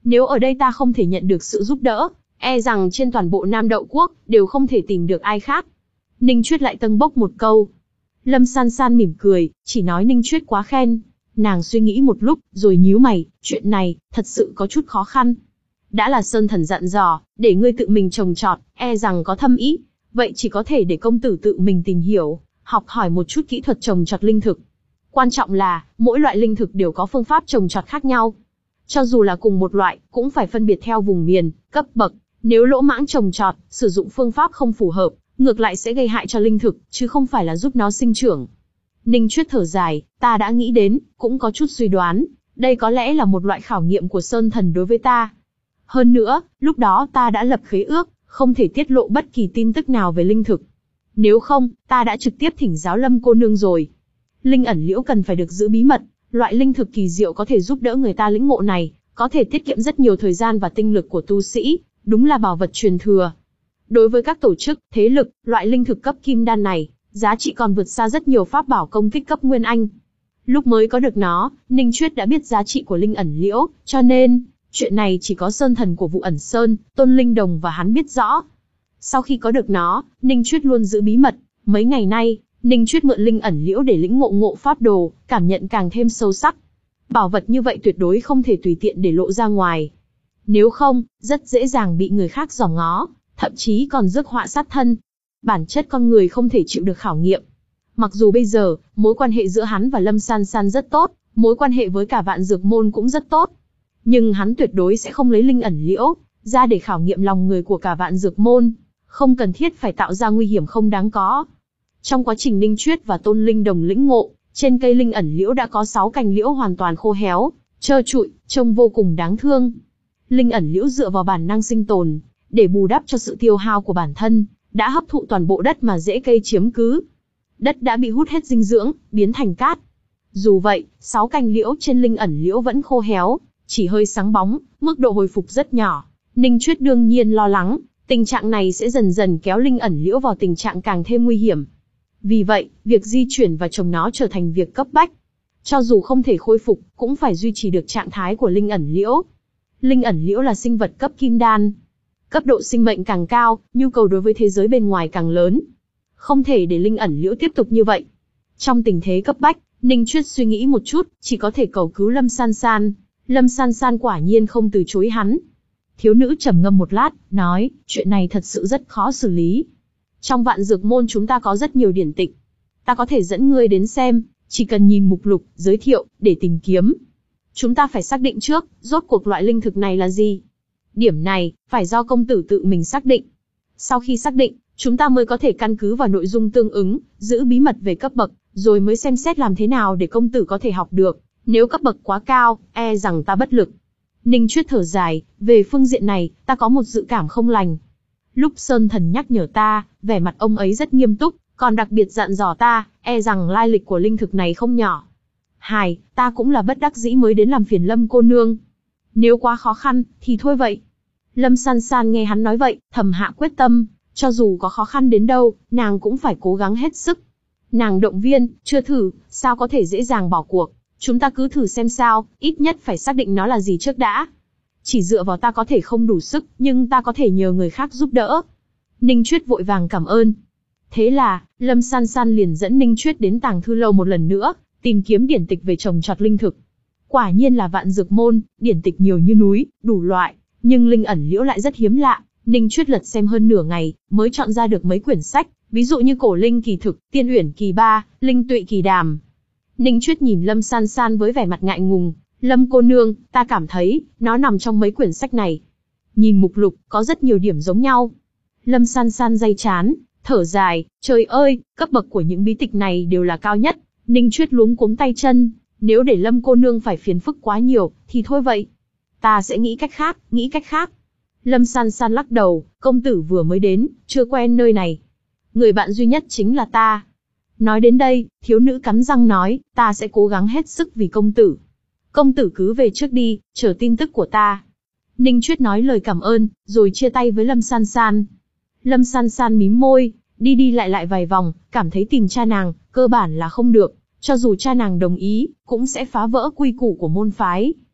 Nếu ở đây ta không thể nhận được sự giúp đỡ, e rằng trên toàn bộ Nam Đậu Quốc, đều không thể tìm được ai khác. Ninh Chuyết lại tâng bốc một câu. Lâm San San mỉm cười, chỉ nói Ninh Chuyết quá khen. Nàng suy nghĩ một lúc, rồi nhíu mày, chuyện này, thật sự có chút khó khăn. Đã là Sơn Thần dặn dò, để ngươi tự mình trồng trọt, e rằng có thâm ý. Vậy chỉ có thể để công tử tự mình tìm hiểu, học hỏi một chút kỹ thuật trồng trọt linh thực. Quan trọng là, mỗi loại linh thực đều có phương pháp trồng trọt khác nhau. Cho dù là cùng một loại, cũng phải phân biệt theo vùng miền, cấp bậc. Nếu lỗ mãng trồng trọt, sử dụng phương pháp không phù hợp, ngược lại sẽ gây hại cho linh thực, chứ không phải là giúp nó sinh trưởng. Ninh Chuyết thở dài, ta đã nghĩ đến, cũng có chút suy đoán, đây có lẽ là một loại khảo nghiệm của Sơn Thần đối với ta. Hơn nữa, lúc đó ta đã lập khế ước, không thể tiết lộ bất kỳ tin tức nào về linh thực. Nếu không, ta đã trực tiếp thỉnh giáo Lâm cô nương rồi. Linh ẩn liễu cần phải được giữ bí mật, loại linh thực kỳ diệu có thể giúp đỡ người ta lĩnh ngộ này, có thể tiết kiệm rất nhiều thời gian và tinh lực của tu sĩ, đúng là bảo vật truyền thừa. Đối với các tổ chức, thế lực, loại linh thực cấp kim đan này, giá trị còn vượt xa rất nhiều pháp bảo công kích cấp nguyên anh. Lúc mới có được nó, Ninh Chuyết đã biết giá trị của linh ẩn liễu, cho nên, chuyện này chỉ có Sơn Thần của Vụ Ẩn Sơn, Tôn Linh Đồng và hắn biết rõ. Sau khi có được nó, Ninh Chuyết luôn giữ bí mật, mấy ngày nay, Ninh Chuyết mượn linh ẩn liễu để lĩnh ngộ ngộ pháp đồ, cảm nhận càng thêm sâu sắc. Bảo vật như vậy tuyệt đối không thể tùy tiện để lộ ra ngoài. Nếu không, rất dễ dàng bị người khác dòm ngó, thậm chí còn rước họa sát thân. Bản chất con người không thể chịu được khảo nghiệm. Mặc dù bây giờ, mối quan hệ giữa hắn và Lâm San San rất tốt, mối quan hệ với cả Vạn Dược Môn cũng rất tốt. Nhưng hắn tuyệt đối sẽ không lấy linh ẩn liễu ra để khảo nghiệm lòng người của cả Vạn Dược Môn, không cần thiết phải tạo ra nguy hiểm không đáng có. Trong quá trình Ninh Chuyết và Tôn Linh Đồng lĩnh ngộ, trên cây linh ẩn liễu đã có sáu cành liễu hoàn toàn khô héo, trơ trụi, trông vô cùng đáng thương. Linh ẩn liễu dựa vào bản năng sinh tồn, để bù đắp cho sự tiêu hao của bản thân, đã hấp thụ toàn bộ đất mà rễ cây chiếm cứ. Đất đã bị hút hết dinh dưỡng, biến thành cát. Dù vậy, sáu cành liễu trên linh ẩn liễu vẫn khô héo, chỉ hơi sáng bóng, mức độ hồi phục rất nhỏ. Ninh Chuyết đương nhiên lo lắng, tình trạng này sẽ dần dần kéo linh ẩn liễu vào tình trạng càng thêm nguy hiểm. Vì vậy, việc di chuyển và trồng nó trở thành việc cấp bách. Cho dù không thể khôi phục, cũng phải duy trì được trạng thái của linh ẩn liễu. Linh ẩn liễu là sinh vật cấp kim đan. Cấp độ sinh mệnh càng cao, nhu cầu đối với thế giới bên ngoài càng lớn. Không thể để linh ẩn liễu tiếp tục như vậy. Trong tình thế cấp bách, Ninh Chuyết suy nghĩ một chút, chỉ có thể cầu cứu Lâm San San. Lâm San San quả nhiên không từ chối hắn. Thiếu nữ trầm ngâm một lát, nói, chuyện này thật sự rất khó xử lý. Trong Vạn Dược Môn chúng ta có rất nhiều điển tịch. Ta có thể dẫn ngươi đến xem, chỉ cần nhìn mục lục, giới thiệu, để tìm kiếm. Chúng ta phải xác định trước, rốt cuộc loại linh thực này là gì. Điểm này, phải do công tử tự mình xác định. Sau khi xác định, chúng ta mới có thể căn cứ vào nội dung tương ứng, giữ bí mật về cấp bậc, rồi mới xem xét làm thế nào để công tử có thể học được. Nếu cấp bậc quá cao, e rằng ta bất lực. Ninh Chuyết thở dài, về phương diện này, ta có một dự cảm không lành. Lúc Sơn Thần nhắc nhở ta, vẻ mặt ông ấy rất nghiêm túc, còn đặc biệt dặn dò ta, e rằng lai lịch của linh thực này không nhỏ. Hài, ta cũng là bất đắc dĩ mới đến làm phiền Lâm cô nương. Nếu quá khó khăn, thì thôi vậy. Lâm San San nghe hắn nói vậy, thầm hạ quyết tâm, cho dù có khó khăn đến đâu, nàng cũng phải cố gắng hết sức. Nàng động viên, chưa thử, sao có thể dễ dàng bỏ cuộc. Chúng ta cứ thử xem sao, ít nhất phải xác định nó là gì trước đã. Chỉ dựa vào ta có thể không đủ sức, nhưng ta có thể nhờ người khác giúp đỡ. Ninh Chuyết vội vàng cảm ơn. Thế là, Lâm San San liền dẫn Ninh Chuyết đến Tàng Thư Lâu một lần nữa, tìm kiếm điển tịch về trồng trọt linh thực. Quả nhiên là Vạn Dược Môn, điển tịch nhiều như núi, đủ loại, nhưng linh ẩn liễu lại rất hiếm lạ. Ninh Chuyết lật xem hơn nửa ngày, mới chọn ra được mấy quyển sách, ví dụ như Cổ Linh Kỳ Thực, Tiên Uyển Kỳ Ba, Linh Tụy Kỳ Đàm. Ninh Chuyết nhìn Lâm San San với vẻ mặt ngại ngùng, Lâm cô nương, ta cảm thấy, nó nằm trong mấy quyển sách này. Nhìn mục lục, có rất nhiều điểm giống nhau. Lâm San San day chán, thở dài, trời ơi, cấp bậc của những bí tịch này đều là cao nhất. Ninh Chuyết luống cuống tay chân, nếu để Lâm cô nương phải phiền phức quá nhiều, thì thôi vậy. Ta sẽ nghĩ cách khác, nghĩ cách khác. Lâm San San lắc đầu, công tử vừa mới đến, chưa quen nơi này. Người bạn duy nhất chính là ta. Nói đến đây, thiếu nữ cắn răng nói, ta sẽ cố gắng hết sức vì công tử. Công tử cứ về trước đi, chờ tin tức của ta. Ninh Chuyết nói lời cảm ơn, rồi chia tay với Lâm San San. Lâm San San mím môi, đi đi lại lại vài vòng, cảm thấy tìm cha nàng, cơ bản là không được. Cho dù cha nàng đồng ý, cũng sẽ phá vỡ quy củ của môn phái.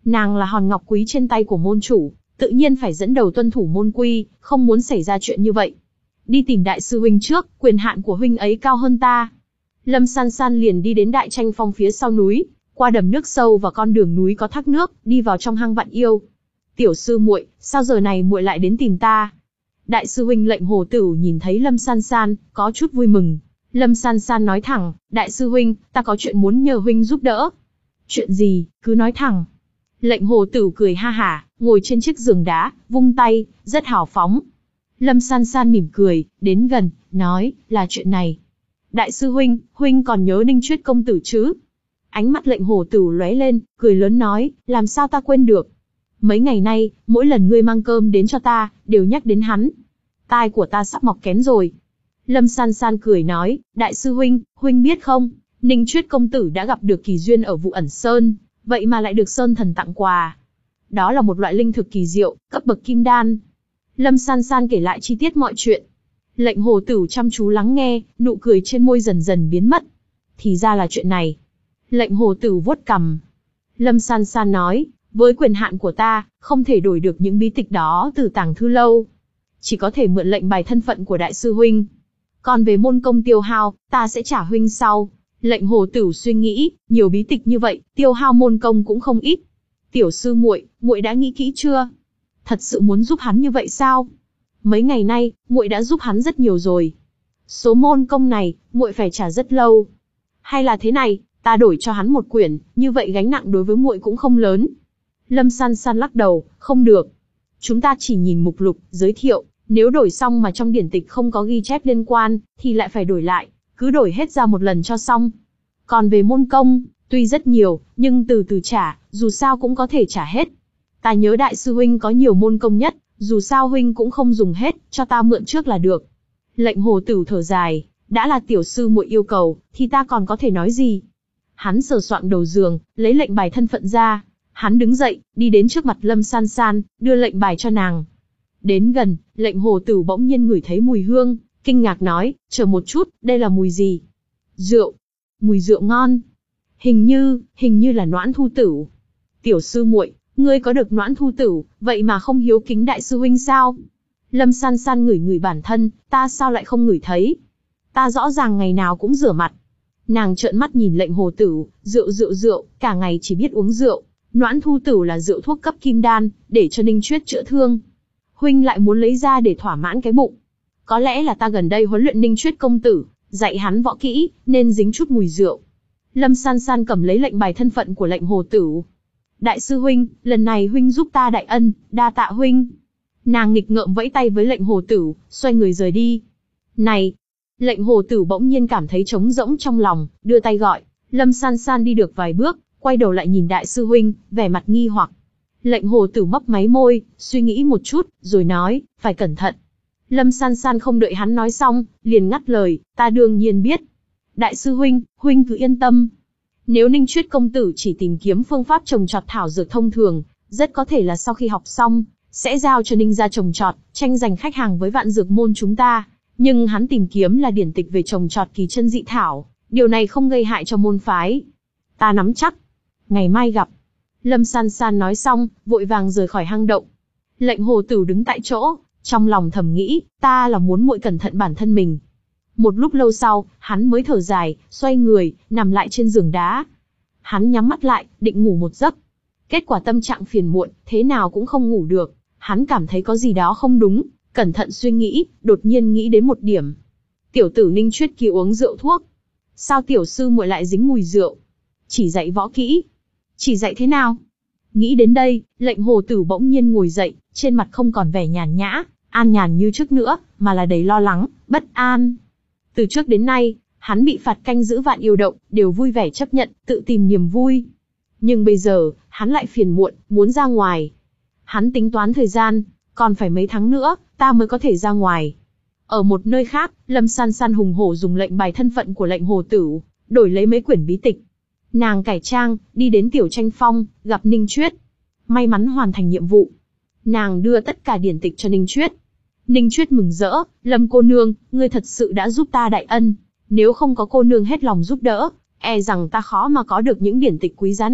Nàng là hòn ngọc quý trên tay của môn chủ, tự nhiên phải dẫn đầu tuân thủ môn quy, không muốn xảy ra chuyện như vậy. Đi tìm đại sư huynh trước, quyền hạn của huynh ấy cao hơn ta. Lâm San San liền đi đến đại tranh phong phía sau núi, qua đầm nước sâu và con đường núi có thác nước, đi vào trong hang vạn yêu. Tiểu sư muội, sao giờ này muội lại đến tìm ta? Đại sư huynh Lệnh Hồ Tửu nhìn thấy Lâm San San, có chút vui mừng. Lâm San San nói thẳng, đại sư huynh, ta có chuyện muốn nhờ huynh giúp đỡ. Chuyện gì, cứ nói thẳng. Lệnh Hồ Tửu cười ha hả, ngồi trên chiếc giường đá, vung tay, rất hào phóng. Lâm San San mỉm cười, đến gần, nói, là chuyện này. Đại sư huynh, huynh còn nhớ Ninh Chuyết công tử chứ? Ánh mắt Lệnh Hồ Tửu lóe lên, cười lớn nói, làm sao ta quên được? Mấy ngày nay, mỗi lần ngươi mang cơm đến cho ta, đều nhắc đến hắn. Tai của ta sắp mọc kén rồi. Lâm San San cười nói, đại sư huynh, huynh biết không, Ninh Chuyết công tử đã gặp được kỳ duyên ở Vụ Ẩn Sơn, vậy mà lại được Sơn Thần tặng quà. Đó là một loại linh thực kỳ diệu, cấp bậc kim đan. Lâm San San kể lại chi tiết mọi chuyện. Lệnh Hồ Tửu chăm chú lắng nghe, nụ cười trên môi dần dần biến mất. Thì ra là chuyện này. Lệnh Hồ Tửu vuốt cằm. Lâm San San nói, với quyền hạn của ta, không thể đổi được những bí tịch đó từ tàng thư lâu. Chỉ có thể mượn lệnh bài thân phận của đại sư huynh. Còn về môn công tiêu hao, ta sẽ trả huynh sau. Lệnh Hồ Tửu suy nghĩ, nhiều bí tịch như vậy, tiêu hao môn công cũng không ít. Tiểu sư muội, muội đã nghĩ kỹ chưa? Thật sự muốn giúp hắn như vậy sao? Mấy ngày nay, muội đã giúp hắn rất nhiều rồi. Số môn công này, muội phải trả rất lâu. Hay là thế này, ta đổi cho hắn một quyển, như vậy gánh nặng đối với muội cũng không lớn. Lâm San San lắc đầu, không được. Chúng ta chỉ nhìn mục lục, giới thiệu, nếu đổi xong mà trong điển tịch không có ghi chép liên quan, thì lại phải đổi lại, cứ đổi hết ra một lần cho xong. Còn về môn công, tuy rất nhiều, nhưng từ từ trả, dù sao cũng có thể trả hết. Ta nhớ đại sư huynh có nhiều môn công nhất, dù sao huynh cũng không dùng hết, cho ta mượn trước là được. Lệnh Hồ Tửu thở dài, đã là tiểu sư muội yêu cầu, thì ta còn có thể nói gì? Hắn sờ soạng đầu giường, lấy lệnh bài thân phận ra. Hắn đứng dậy, đi đến trước mặt Lâm San San, đưa lệnh bài cho nàng. Đến gần, Lệnh Hồ Tửu bỗng nhiên ngửi thấy mùi hương, kinh ngạc nói, chờ một chút, đây là mùi gì? Rượu. Mùi rượu ngon. Hình như, hình như là Noãn Thu Tửu. Tiểu sư muội, ngươi có được Noãn Thu Tửu, vậy mà không hiếu kính đại sư huynh sao? Lâm San San ngửi ngửi bản thân, ta sao lại không ngửi thấy? Ta rõ ràng ngày nào cũng rửa mặt. Nàng trợn mắt nhìn Lệnh Hồ Tửu, rượu rượu rượu, cả ngày chỉ biết uống rượu. Noãn Thu Tửu là rượu thuốc cấp kim đan, để cho Ninh Chuyết chữa thương. Huynh lại muốn lấy ra để thỏa mãn cái bụng. Có lẽ là ta gần đây huấn luyện Ninh Chuyết công tử, dạy hắn võ kỹ, nên dính chút mùi rượu. Lâm San San cầm lấy lệnh bài thân phận của Lệnh Hồ Tửu. Đại sư huynh, lần này huynh giúp ta đại ân, đa tạ huynh. Nàng nghịch ngợm vẫy tay với Lệnh Hồ Tửu, xoay người rời đi. Này! Lệnh Hồ Tửu bỗng nhiên cảm thấy trống rỗng trong lòng, đưa tay gọi. Lâm San San đi được vài bước, quay đầu lại nhìn đại sư huynh, vẻ mặt nghi hoặc. Lệnh Hồ Tửu mấp máy môi, suy nghĩ một chút, rồi nói, phải cẩn thận. Lâm San San không đợi hắn nói xong, liền ngắt lời, ta đương nhiên biết. Đại sư huynh, huynh cứ yên tâm. Nếu Ninh Chuyết công tử chỉ tìm kiếm phương pháp trồng trọt thảo dược thông thường, rất có thể là sau khi học xong, sẽ giao cho Ninh gia trồng trọt, tranh giành khách hàng với vạn dược môn chúng ta. Nhưng hắn tìm kiếm là điển tịch về trồng trọt kỳ chân dị thảo, điều này không gây hại cho môn phái. Ta nắm chắc. Ngày mai gặp. Lâm San San nói xong, vội vàng rời khỏi hang động. Lệnh Hồ Tửu đứng tại chỗ, trong lòng thầm nghĩ, ta là muốn muội cẩn thận bản thân mình. Một lúc lâu sau, hắn mới thở dài, xoay người, nằm lại trên giường đá. Hắn nhắm mắt lại, định ngủ một giấc. Kết quả tâm trạng phiền muộn, thế nào cũng không ngủ được. Hắn cảm thấy có gì đó không đúng, cẩn thận suy nghĩ, đột nhiên nghĩ đến một điểm. Tiểu tử Ninh Chuyết kia uống rượu thuốc. Sao tiểu sư muội lại dính mùi rượu? Chỉ dạy võ kỹ. Chỉ dạy thế nào? Nghĩ đến đây, Lệnh Hồ Tửu bỗng nhiên ngồi dậy, trên mặt không còn vẻ nhàn nhã, an nhàn như trước nữa, mà là đầy lo lắng, bất an. Từ trước đến nay, hắn bị phạt canh giữ vạn yêu động, đều vui vẻ chấp nhận, tự tìm niềm vui. Nhưng bây giờ, hắn lại phiền muộn, muốn ra ngoài. Hắn tính toán thời gian, còn phải mấy tháng nữa, ta mới có thể ra ngoài. Ở một nơi khác, Lâm San San hùng hổ dùng lệnh bài thân phận của Lệnh Hồ Tửu, đổi lấy mấy quyển bí tịch. Nàng cải trang, đi đến tiểu tranh phong, gặp Ninh Chuyết. May mắn hoàn thành nhiệm vụ. Nàng đưa tất cả điển tịch cho Ninh Chuyết. Ninh Chuyết mừng rỡ, Lâm cô nương, ngươi thật sự đã giúp ta đại ân. Nếu không có cô nương hết lòng giúp đỡ, e rằng ta khó mà có được những điển tịch quý giá này,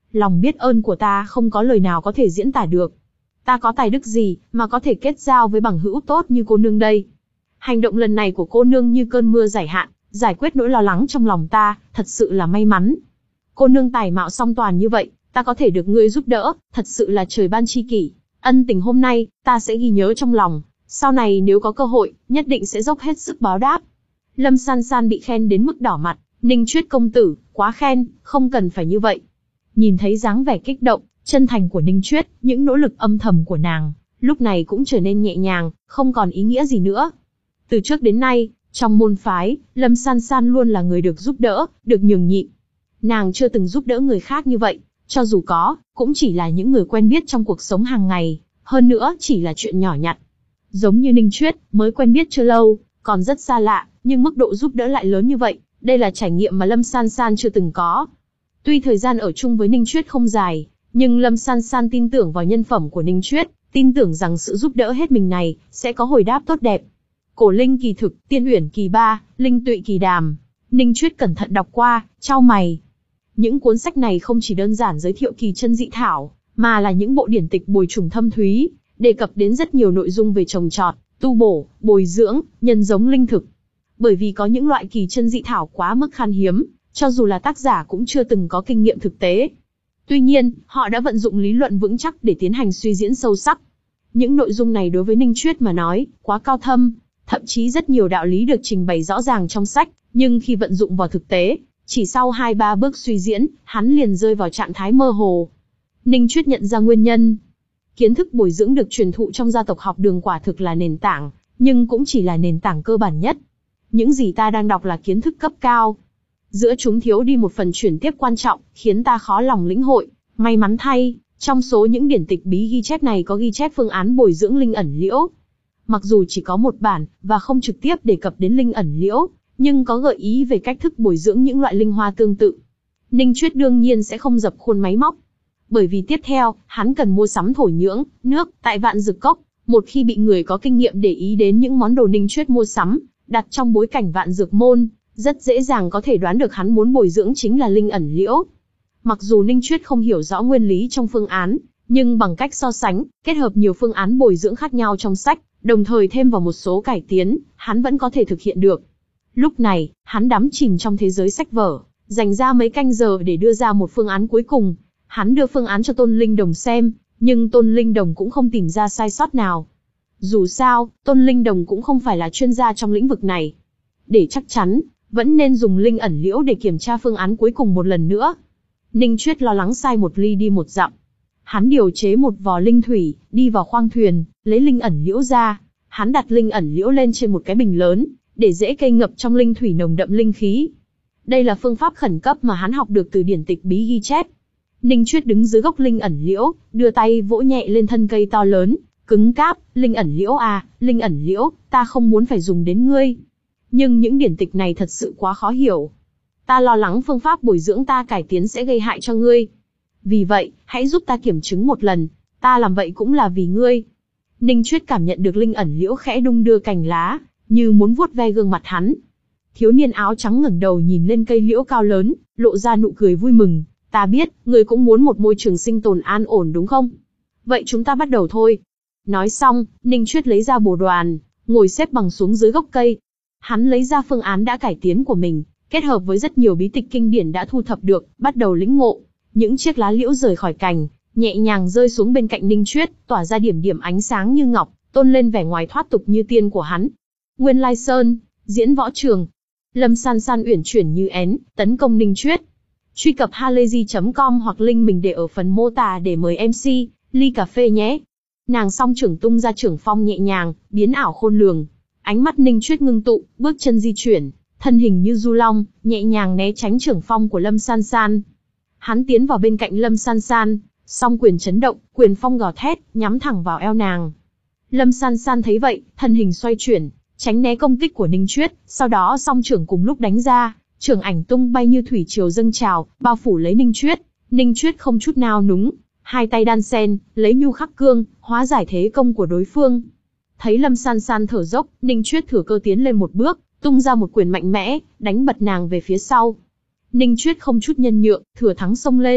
Lòng biết ơn của ta không có lời nào có thể diễn tả được. Ta có tài đức gì mà có thể kết giao với bằng hữu tốt như cô nương đây? Hành động lần này của cô nương như cơn mưa giải hạn, giải quyết nỗi lo lắng trong lòng ta, thật sự là may mắn. Cô nương tài mạo song toàn như vậy, ta có thể được ngươi giúp đỡ, thật sự là trời ban chi kỷ. Ân tình hôm nay, ta sẽ ghi nhớ trong lòng, sau này nếu có cơ hội, nhất định sẽ dốc hết sức báo đáp. Lâm San San bị khen đến mức đỏ mặt, Ninh Chuyết công tử, quá khen, không cần phải như vậy. Nhìn thấy dáng vẻ kích động, chân thành của Ninh Chuyết, những nỗ lực âm thầm của nàng, lúc này cũng trở nên nhẹ nhàng, không còn ý nghĩa gì nữa. Từ trước đến nay, trong môn phái, Lâm San San luôn là người được giúp đỡ, được nhường nhịn. Nàng chưa từng giúp đỡ người khác như vậy, cho dù có, cũng chỉ là những người quen biết trong cuộc sống hàng ngày, hơn nữa chỉ là chuyện nhỏ nhặt. Giống như Ninh Chuyết, mới quen biết chưa lâu, còn rất xa lạ, nhưng mức độ giúp đỡ lại lớn như vậy, đây là trải nghiệm mà Lâm San San chưa từng có. Tuy thời gian ở chung với Ninh Chuyết không dài, nhưng Lâm San San tin tưởng vào nhân phẩm của Ninh Chuyết, tin tưởng rằng sự giúp đỡ hết mình này, sẽ có hồi đáp tốt đẹp. Cổ Linh kỳ thực, Tiên Uyển kỳ ba, Linh Tụy kỳ đàm. Ninh Chuyết cẩn thận đọc qua, chau mày. Những cuốn sách này không chỉ đơn giản giới thiệu kỳ chân dị thảo, mà là những bộ điển tịch bồi trùng thâm thúy, đề cập đến rất nhiều nội dung về trồng trọt, tu bổ, bồi dưỡng, nhân giống linh thực. Bởi vì có những loại kỳ chân dị thảo quá mức khan hiếm, cho dù là tác giả cũng chưa từng có kinh nghiệm thực tế. Tuy nhiên, họ đã vận dụng lý luận vững chắc để tiến hành suy diễn sâu sắc. Những nội dung này đối với Ninh Chuyết mà nói, quá cao thâm, thậm chí rất nhiều đạo lý được trình bày rõ ràng trong sách, nhưng khi vận dụng vào thực tế, chỉ sau hai ba bước suy diễn, hắn liền rơi vào trạng thái mơ hồ. Ninh Chuyết nhận ra nguyên nhân. Kiến thức bồi dưỡng được truyền thụ trong gia tộc học đường quả thực là nền tảng, nhưng cũng chỉ là nền tảng cơ bản nhất. Những gì ta đang đọc là kiến thức cấp cao. Giữa chúng thiếu đi một phần chuyển tiếp quan trọng, khiến ta khó lòng lĩnh hội. May mắn thay, trong số những điển tịch bí ghi chép này có ghi chép phương án bồi dưỡng linh ẩn liễu. Mặc dù chỉ có một bản, và không trực tiếp đề cập đến linh ẩn liễu, nhưng có gợi ý về cách thức bồi dưỡng những loại linh hoa tương tự. Ninh Chuyết đương nhiên sẽ không dập khuôn máy móc. Bởi vì tiếp theo, hắn cần mua sắm thổ nhưỡng, nước, tại Vạn Dược Cốc. Một khi bị người có kinh nghiệm để ý đến những món đồ Ninh Chuyết mua sắm, đặt trong bối cảnh Vạn Dược môn, rất dễ dàng có thể đoán được hắn muốn bồi dưỡng chính là linh ẩn liễu. Mặc dù Ninh Chuyết không hiểu rõ nguyên lý trong phương án, nhưng bằng cách so sánh, kết hợp nhiều phương án bồi dưỡng khác nhau trong sách, đồng thời thêm vào một số cải tiến, hắn vẫn có thể thực hiện được. Lúc này, hắn đắm chìm trong thế giới sách vở, dành ra mấy canh giờ để đưa ra một phương án cuối cùng. Hắn đưa phương án cho Tôn Linh Đồng xem, nhưng Tôn Linh Đồng cũng không tìm ra sai sót nào. Dù sao, Tôn Linh Đồng cũng không phải là chuyên gia trong lĩnh vực này. Để chắc chắn, vẫn nên dùng linh ẩn liễu để kiểm tra phương án cuối cùng một lần nữa. Ninh Chuyết lo lắng sai một ly đi một dặm. Hắn điều chế một vò linh thủy, đi vào khoang thuyền, lấy linh ẩn liễu ra. Hắn đặt linh ẩn liễu lên trên một cái bình lớn, để rễ cây ngập trong linh thủy nồng đậm linh khí. Đây là phương pháp khẩn cấp mà hắn học được từ điển tịch bí ghi chép. Ninh Chuyết đứng dưới gốc linh ẩn liễu, đưa tay vỗ nhẹ lên thân cây to lớn, cứng cáp. Linh ẩn liễu à, linh ẩn liễu, ta không muốn phải dùng đến ngươi. Nhưng những điển tịch này thật sự quá khó hiểu. Ta lo lắng phương pháp bồi dưỡng ta cải tiến sẽ gây hại cho ngươi. Vì vậy, hãy giúp ta kiểm chứng một lần, ta làm vậy cũng là vì ngươi. Ninh Chuyết cảm nhận được linh ẩn liễu khẽ đung đưa cành lá, như muốn vuốt ve gương mặt hắn. Thiếu niên áo trắng ngẩng đầu nhìn lên cây liễu cao lớn, lộ ra nụ cười vui mừng. Ta biết, ngươi cũng muốn một môi trường sinh tồn an ổn đúng không? Vậy chúng ta bắt đầu thôi. Nói xong, Ninh Chuyết lấy ra bồ đoàn, ngồi xếp bằng xuống dưới gốc cây. Hắn lấy ra phương án đã cải tiến của mình, kết hợp với rất nhiều bí tịch kinh điển đã thu thập được, bắt đầu lĩnh ngộ. Những chiếc lá liễu rời khỏi cành, nhẹ nhàng rơi xuống bên cạnh Ninh Chuyết, tỏa ra điểm điểm ánh sáng như ngọc, tôn lên vẻ ngoài thoát tục như tiên của hắn. Nguyên Lai Sơn, diễn võ trường. Lâm San San uyển chuyển như én, tấn công Ninh Chuyết. Truy cập halayzi chấm com hoặc link mình để ở phần mô tả để mời em xê, ly cà phê nhé. Nàng song trưởng tung ra trưởng phong nhẹ nhàng, biến ảo khôn lường. Ánh mắt Ninh Chuyết ngưng tụ, bước chân di chuyển, thân hình như du long, nhẹ nhàng né tránh trưởng phong của Lâm San San. Hắn tiến vào bên cạnh Lâm San San, song quyền chấn động, quyền phong gào thét, nhắm thẳng vào eo nàng. Lâm San San thấy vậy, thân hình xoay chuyển, tránh né công kích của Ninh Chuyết, sau đó song trưởng cùng lúc đánh ra, trưởng ảnh tung bay như thủy triều dâng trào, bao phủ lấy Ninh Chuyết. Ninh Chuyết không chút nào núng, hai tay đan sen, lấy nhu khắc cương, hóa giải thế công của đối phương. Thấy Lâm San San thở dốc, Ninh Chuyết thừa cơ tiến lên một bước, tung ra một quyền mạnh mẽ, đánh bật nàng về phía sau. Ninh Chuyết không chút nhân nhượng, thừa thắng xông lên,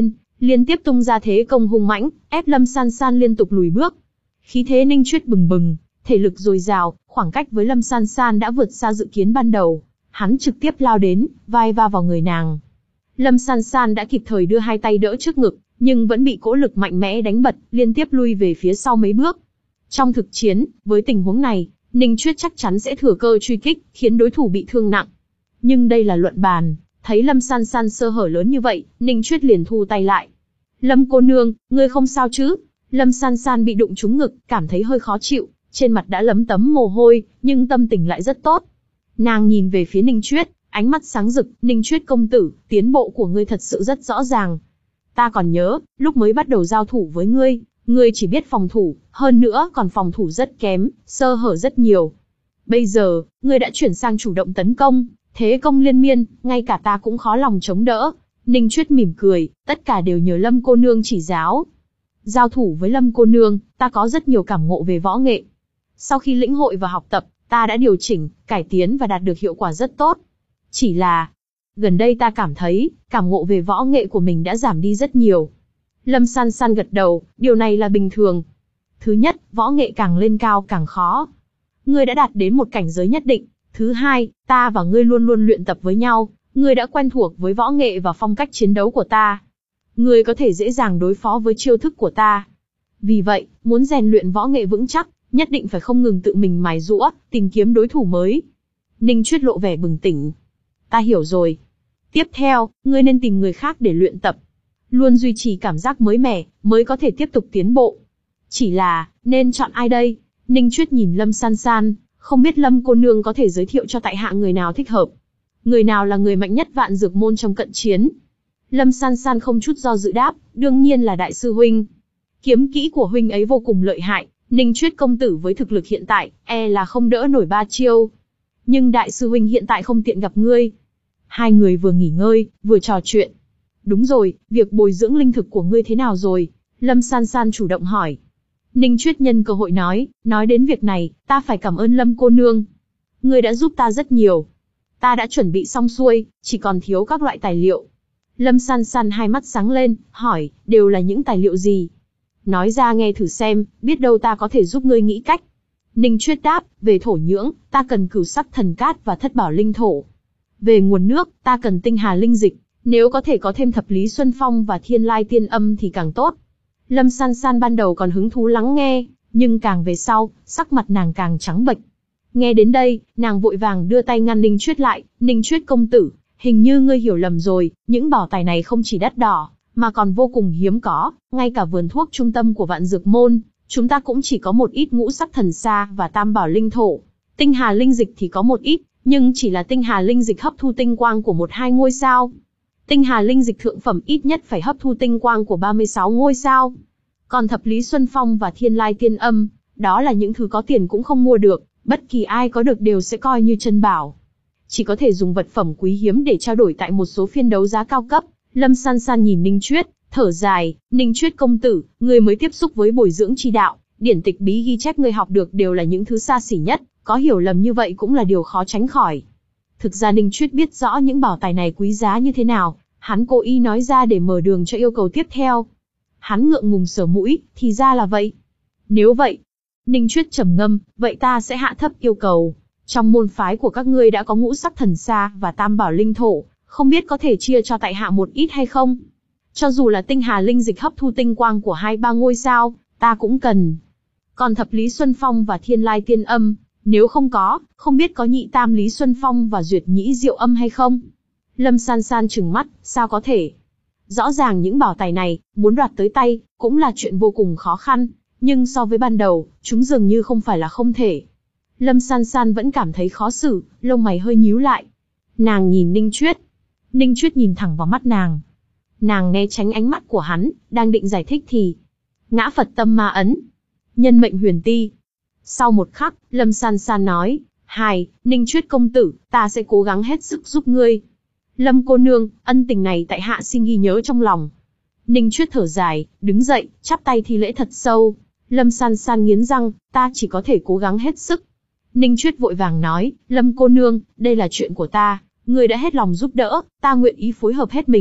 liên tiếp tung ra thế công hung mãnh, ép Lâm San San liên tục lùi bước. Khí thế Ninh Chuyết bừng bừng, thể lực dồi dào, khoảng cách với Lâm San San đã vượt xa dự kiến ban đầu. Hắn trực tiếp lao đến, vai va vào người nàng. Lâm San San đã kịp thời đưa hai tay đỡ trước ngực, nhưng vẫn bị cỗ lực mạnh mẽ đánh bật, liên tiếp lui về phía sau mấy bước. Trong thực chiến, với tình huống này, Ninh Chuyết chắc chắn sẽ thừa cơ truy kích, khiến đối thủ bị thương nặng. Nhưng đây là luận bàn, thấy Lâm San San sơ hở lớn như vậy, Ninh Chuyết liền thu tay lại. Lâm cô nương, ngươi không sao chứ? Lâm San San bị đụng trúng ngực, cảm thấy hơi khó chịu, trên mặt đã lấm tấm mồ hôi, nhưng tâm tình lại rất tốt. Nàng nhìn về phía Ninh Chuyết, ánh mắt sáng rực, Ninh Chuyết công tử, tiến bộ của ngươi thật sự rất rõ ràng. Ta còn nhớ, lúc mới bắt đầu giao thủ với ngươi, ngươi chỉ biết phòng thủ, hơn nữa còn phòng thủ rất kém, sơ hở rất nhiều. Bây giờ, ngươi đã chuyển sang chủ động tấn công, thế công liên miên, ngay cả ta cũng khó lòng chống đỡ. Ninh Chuyết mỉm cười, tất cả đều nhờ Lâm cô nương chỉ giáo. Giao thủ với Lâm cô nương, ta có rất nhiều cảm ngộ về võ nghệ. Sau khi lĩnh hội và học tập, ta đã điều chỉnh, cải tiến và đạt được hiệu quả rất tốt. Chỉ là, gần đây ta cảm thấy, cảm ngộ về võ nghệ của mình đã giảm đi rất nhiều. Lâm San San gật đầu, điều này là bình thường. Thứ nhất, võ nghệ càng lên cao càng khó. Ngươi đã đạt đến một cảnh giới nhất định. Thứ hai, ta và ngươi luôn luôn luyện tập với nhau, ngươi đã quen thuộc với võ nghệ và phong cách chiến đấu của ta. Ngươi có thể dễ dàng đối phó với chiêu thức của ta. Vì vậy, muốn rèn luyện võ nghệ vững chắc, nhất định phải không ngừng tự mình mài giũa, tìm kiếm đối thủ mới. Ninh Chuyết lộ vẻ bừng tỉnh. Ta hiểu rồi. Tiếp theo, ngươi nên tìm người khác để luyện tập. Luôn duy trì cảm giác mới mẻ, mới có thể tiếp tục tiến bộ. Chỉ là, nên chọn ai đây? Ninh Chuyết nhìn Lâm San San, không biết Lâm cô nương có thể giới thiệu cho tại hạ người nào thích hợp. Người nào là người mạnh nhất Vạn Dược môn trong cận chiến? Lâm San San không chút do dự đáp, đương nhiên là đại sư huynh. Kiếm kỹ của huynh ấy vô cùng lợi hại, Ninh Chuyết công tử với thực lực hiện tại, e là không đỡ nổi ba chiêu. Nhưng đại sư huynh hiện tại không tiện gặp ngươi. Hai người vừa nghỉ ngơi, vừa trò chuyện. Đúng rồi, việc bồi dưỡng linh thực của ngươi thế nào rồi? Lâm San San chủ động hỏi. Ninh Chuyết nhân cơ hội nói, nói đến việc này, ta phải cảm ơn Lâm cô nương. Ngươi đã giúp ta rất nhiều. Ta đã chuẩn bị xong xuôi, chỉ còn thiếu các loại tài liệu. Lâm San San hai mắt sáng lên, hỏi, đều là những tài liệu gì? Nói ra nghe thử xem, biết đâu ta có thể giúp ngươi nghĩ cách. Ninh Chuyết đáp, về thổ nhưỡng, ta cần cửu sắc thần cát và thất bảo linh thổ. Về nguồn nước, ta cần tinh hà linh dịch, nếu có thể có thêm thập lý xuân phong và thiên lai tiên âm thì càng tốt. Lâm San San ban đầu còn hứng thú lắng nghe, nhưng càng về sau, sắc mặt nàng càng trắng bệch. Nghe đến đây, nàng vội vàng đưa tay ngăn Ninh Chuyết lại, Ninh Chuyết công tử, hình như ngươi hiểu lầm rồi, những bảo tài này không chỉ đắt đỏ, mà còn vô cùng hiếm có, ngay cả vườn thuốc trung tâm của Vạn Dược môn, chúng ta cũng chỉ có một ít ngũ sắc thần sa và tam bảo linh thổ. Tinh hà linh dịch thì có một ít, nhưng chỉ là tinh hà linh dịch hấp thu tinh quang của một hai ngôi sao. Tinh hà linh dịch thượng phẩm ít nhất phải hấp thu tinh quang của ba mươi sáu ngôi sao. Còn thập lý xuân phong và thiên lai tiên âm, đó là những thứ có tiền cũng không mua được, bất kỳ ai có được đều sẽ coi như chân bảo. Chỉ có thể dùng vật phẩm quý hiếm để trao đổi tại một số phiên đấu giá cao cấp. Lâm San San nhìn Ninh Chuyết, thở dài, Ninh Chuyết công tử, ngươi mới tiếp xúc với bồi dưỡng chi đạo, điển tịch bí ghi chép ngươi học được đều là những thứ xa xỉ nhất, có hiểu lầm như vậy cũng là điều khó tránh khỏi. Thực ra Ninh Chuyết biết rõ những bảo tài này quý giá như thế nào, hắn cố ý nói ra để mở đường cho yêu cầu tiếp theo. Hắn ngượng ngùng sờ mũi, thì ra là vậy. Nếu vậy, Ninh Chuyết trầm ngâm, vậy ta sẽ hạ thấp yêu cầu. Trong môn phái của các ngươi đã có ngũ sắc thần sa và tam bảo linh thổ, không biết có thể chia cho tại hạ một ít hay không? Cho dù là tinh hà linh dịch hấp thu tinh quang của hai ba ngôi sao, ta cũng cần. Còn thập lý xuân phong và thiên lai tiên âm, nếu không có, không biết có nhị tam lý xuân phong và duyệt nhĩ diệu âm hay không? Lâm San San trừng mắt, sao có thể? Rõ ràng những bảo tài này, muốn đoạt tới tay, cũng là chuyện vô cùng khó khăn, nhưng so với ban đầu, chúng dường như không phải là không thể. Lâm San San vẫn cảm thấy khó xử, lông mày hơi nhíu lại. Nàng nhìn Ninh Chuyết. Ninh Chuyết nhìn thẳng vào mắt nàng. Nàng né tránh ánh mắt của hắn, đang định giải thích thì... Ngã Phật tâm ma ấn. Nhân mệnh huyền ti. Sau một khắc, Lâm San San nói, Hai, Ninh Chuyết công tử, ta sẽ cố gắng hết sức giúp ngươi. Lâm cô nương, ân tình này tại hạ xin ghi nhớ trong lòng. Ninh Chuyết thở dài, đứng dậy, chắp tay thi lễ thật sâu. Lâm San San nghiến răng, ta chỉ có thể cố gắng hết sức. Ninh Chuyết vội vàng nói, Lâm cô nương, đây là chuyện của ta, ngươi đã hết lòng giúp đỡ, ta nguyện ý phối hợp hết mình,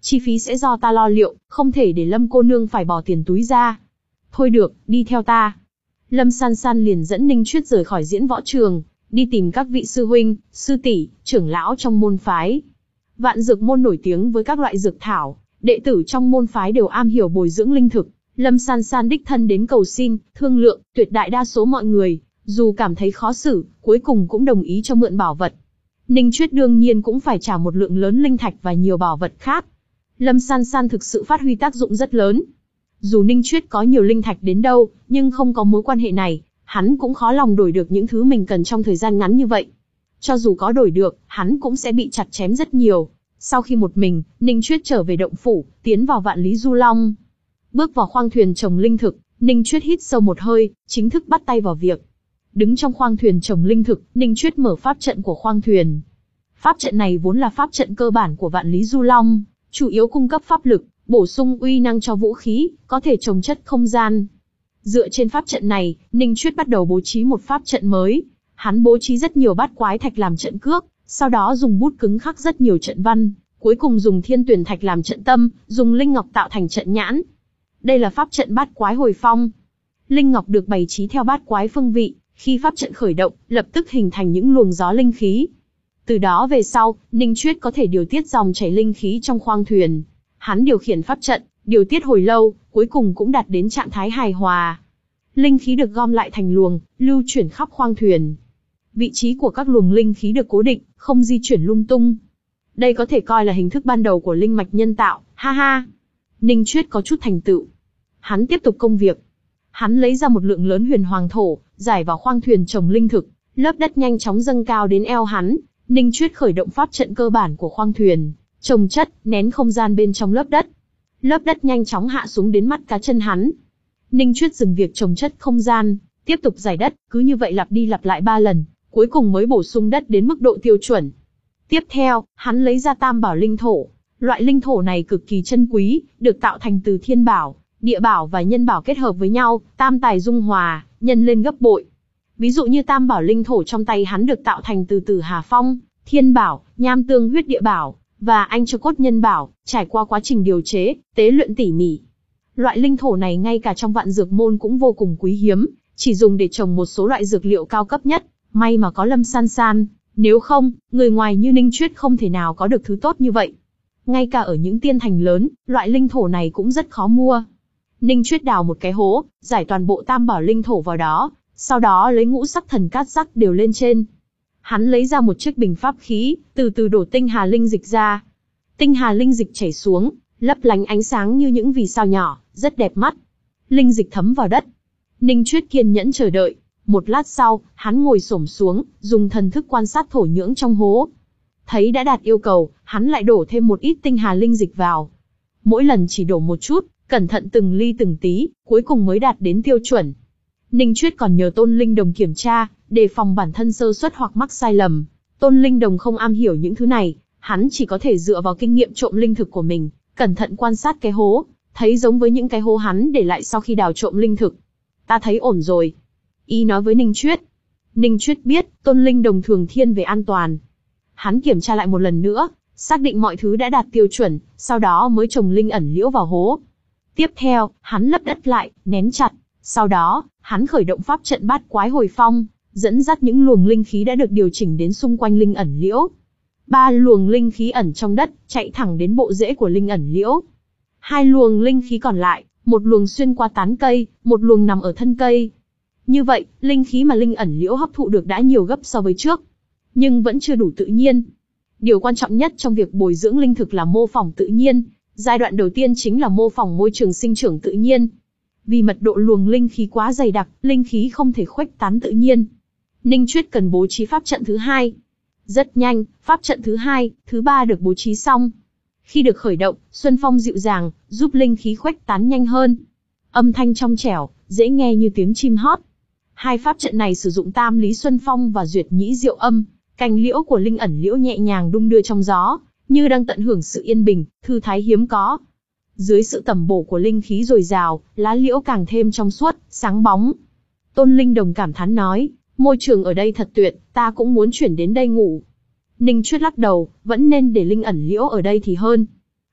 Chi phí sẽ do ta lo liệu, không thể để Lâm cô nương phải bỏ tiền túi ra. Thôi được, đi theo ta. Lâm San San liền dẫn Ninh Chuyết rời khỏi diễn võ trường, đi tìm các vị sư huynh, sư tỷ, trưởng lão trong môn phái. Vạn Dược môn nổi tiếng với các loại dược thảo, đệ tử trong môn phái đều am hiểu bồi dưỡng linh thực. Lâm San San đích thân đến cầu xin, thương lượng, tuyệt đại đa số mọi người, dù cảm thấy khó xử, cuối cùng cũng đồng ý cho mượn bảo vật. Ninh Chuyết đương nhiên cũng phải trả một lượng lớn linh thạch và nhiều bảo vật khác. Lâm San San thực sự phát huy tác dụng rất lớn. Dù Ninh Chuyết có nhiều linh thạch đến đâu, nhưng không có mối quan hệ này, hắn cũng khó lòng đổi được những thứ mình cần trong thời gian ngắn như vậy. Cho dù có đổi được, hắn cũng sẽ bị chặt chém rất nhiều. Sau khi một mình, Ninh Chuyết trở về động phủ, tiến vào Vạn Lý Du Long. Bước vào khoang thuyền trồng linh thực, Ninh Chuyết hít sâu một hơi, chính thức bắt tay vào việc. Đứng trong khoang thuyền trồng linh thực, Ninh Chuyết mở pháp trận của khoang thuyền. Pháp trận này vốn là pháp trận cơ bản của Vạn Lý Du Long, chủ yếu cung cấp pháp lực, bổ sung uy năng cho vũ khí, có thể trồng chất không gian. Dựa trên pháp trận này, Ninh Chuyết bắt đầu bố trí một pháp trận mới. Hắn bố trí rất nhiều bát quái thạch làm trận cước, sau đó dùng bút cứng khắc rất nhiều trận văn, cuối cùng dùng thiên tuyển thạch làm trận tâm, dùng linh ngọc tạo thành trận nhãn. Đây là pháp trận bát quái hồi phong. Linh ngọc được bày trí theo bát quái phương vị, khi pháp trận khởi động, lập tức hình thành những luồng gió linh khí. Từ đó về sau, Ninh Chuyết có thể điều tiết dòng chảy linh khí trong khoang thuyền. Hắn điều khiển pháp trận, điều tiết hồi lâu, cuối cùng cũng đạt đến trạng thái hài hòa. Linh khí được gom lại thành luồng, lưu chuyển khắp khoang thuyền. Vị trí của các luồng linh khí được cố định, không di chuyển lung tung. Đây có thể coi là hình thức ban đầu của linh mạch nhân tạo, ha ha. Ninh Chuyết có chút thành tựu. Hắn tiếp tục công việc. Hắn lấy ra một lượng lớn huyền hoàng thổ, giải vào khoang thuyền trồng linh thực, lớp đất nhanh chóng dâng cao đến eo hắn. Ninh Chuyết khởi động pháp trận cơ bản của khoang thuyền, trồng chất, nén không gian bên trong lớp đất. Lớp đất nhanh chóng hạ xuống đến mắt cá chân hắn. Ninh Chuyết dừng việc trồng chất không gian, tiếp tục giải đất, cứ như vậy lặp đi lặp lại ba lần, cuối cùng mới bổ sung đất đến mức độ tiêu chuẩn. Tiếp theo, hắn lấy ra tam bảo linh thổ. Loại linh thổ này cực kỳ chân quý, được tạo thành từ thiên bảo, địa bảo và nhân bảo kết hợp với nhau, tam tài dung hòa, nhân lên gấp bội. Ví dụ như tam bảo linh thổ trong tay hắn được tạo thành từ Tử Hà Phong, thiên bảo, nham tương huyết địa bảo, và anh cho cốt nhân bảo, trải qua quá trình điều chế, tế luyện tỉ mỉ. Loại linh thổ này ngay cả trong Vạn Dược môn cũng vô cùng quý hiếm, chỉ dùng để trồng một số loại dược liệu cao cấp nhất, may mà có Lâm San San, nếu không, người ngoài như Ninh Chuyết không thể nào có được thứ tốt như vậy. Ngay cả ở những tiên thành lớn, loại linh thổ này cũng rất khó mua. Ninh Chuyết đào một cái hố, giải toàn bộ tam bảo linh thổ vào đó, sau đó lấy ngũ sắc thần cát rắc đều lên trên. Hắn lấy ra một chiếc bình pháp khí, từ từ đổ tinh hà linh dịch ra. Tinh hà linh dịch chảy xuống, lấp lánh ánh sáng như những vì sao nhỏ, rất đẹp mắt. Linh dịch thấm vào đất. Ninh Chuyết kiên nhẫn chờ đợi. Một lát sau, hắn ngồi xổm xuống, dùng thần thức quan sát thổ nhưỡng trong hố. Thấy đã đạt yêu cầu, hắn lại đổ thêm một ít tinh hà linh dịch vào. Mỗi lần chỉ đổ một chút, cẩn thận từng ly từng tí, cuối cùng mới đạt đến tiêu chuẩn. Ninh Chuyết còn nhờ Tôn Linh Đồng kiểm tra, đề phòng bản thân sơ suất hoặc mắc sai lầm. Tôn Linh Đồng không am hiểu những thứ này, hắn chỉ có thể dựa vào kinh nghiệm trộm linh thực của mình, cẩn thận quan sát cái hố, thấy giống với những cái hố hắn để lại sau khi đào trộm linh thực. Ta thấy ổn rồi. Y nói với Ninh Chuyết. Ninh Chuyết biết, Tôn Linh Đồng thường thiên về an toàn. Hắn kiểm tra lại một lần nữa, xác định mọi thứ đã đạt tiêu chuẩn, sau đó mới trồng linh ẩn liễu vào hố. Tiếp theo, hắn lấp đất lại, nén chặt. Sau đó, hắn khởi động pháp trận bát quái hồi phong, dẫn dắt những luồng linh khí đã được điều chỉnh đến xung quanh linh ẩn liễu. Ba luồng linh khí ẩn trong đất, chạy thẳng đến bộ rễ của linh ẩn liễu. Hai luồng linh khí còn lại, một luồng xuyên qua tán cây, một luồng nằm ở thân cây. Như vậy, linh khí mà linh ẩn liễu hấp thụ được đã nhiều gấp so với trước. Nhưng vẫn chưa đủ tự nhiên. Điều quan trọng nhất trong việc bồi dưỡng linh thực là mô phỏng tự nhiên. Giai đoạn đầu tiên chính là mô phỏng môi trường sinh trưởng tự nhiên. Vì mật độ luồng linh khí quá dày đặc, linh khí không thể khuếch tán tự nhiên. Ninh Chuyết cần bố trí pháp trận thứ hai. Rất nhanh, pháp trận thứ hai, thứ ba được bố trí xong. Khi được khởi động, xuân phong dịu dàng, giúp linh khí khuếch tán nhanh hơn. Âm thanh trong trẻo, dễ nghe như tiếng chim hót. Hai pháp trận này sử dụng tam lý xuân phong và duyệt nhĩ diệu âm. Cành liễu của linh ẩn liễu nhẹ nhàng đung đưa trong gió, như đang tận hưởng sự yên bình, thư thái hiếm có. Dưới sự tẩm bổ của linh khí dồi dào, lá liễu càng thêm trong suốt, sáng bóng. Tôn Linh Đồng cảm thán nói, môi trường ở đây thật tuyệt, ta cũng muốn chuyển đến đây ngủ. Ninh Chuyết lắc đầu, vẫn nên để linh ẩn liễu ở đây thì hơn.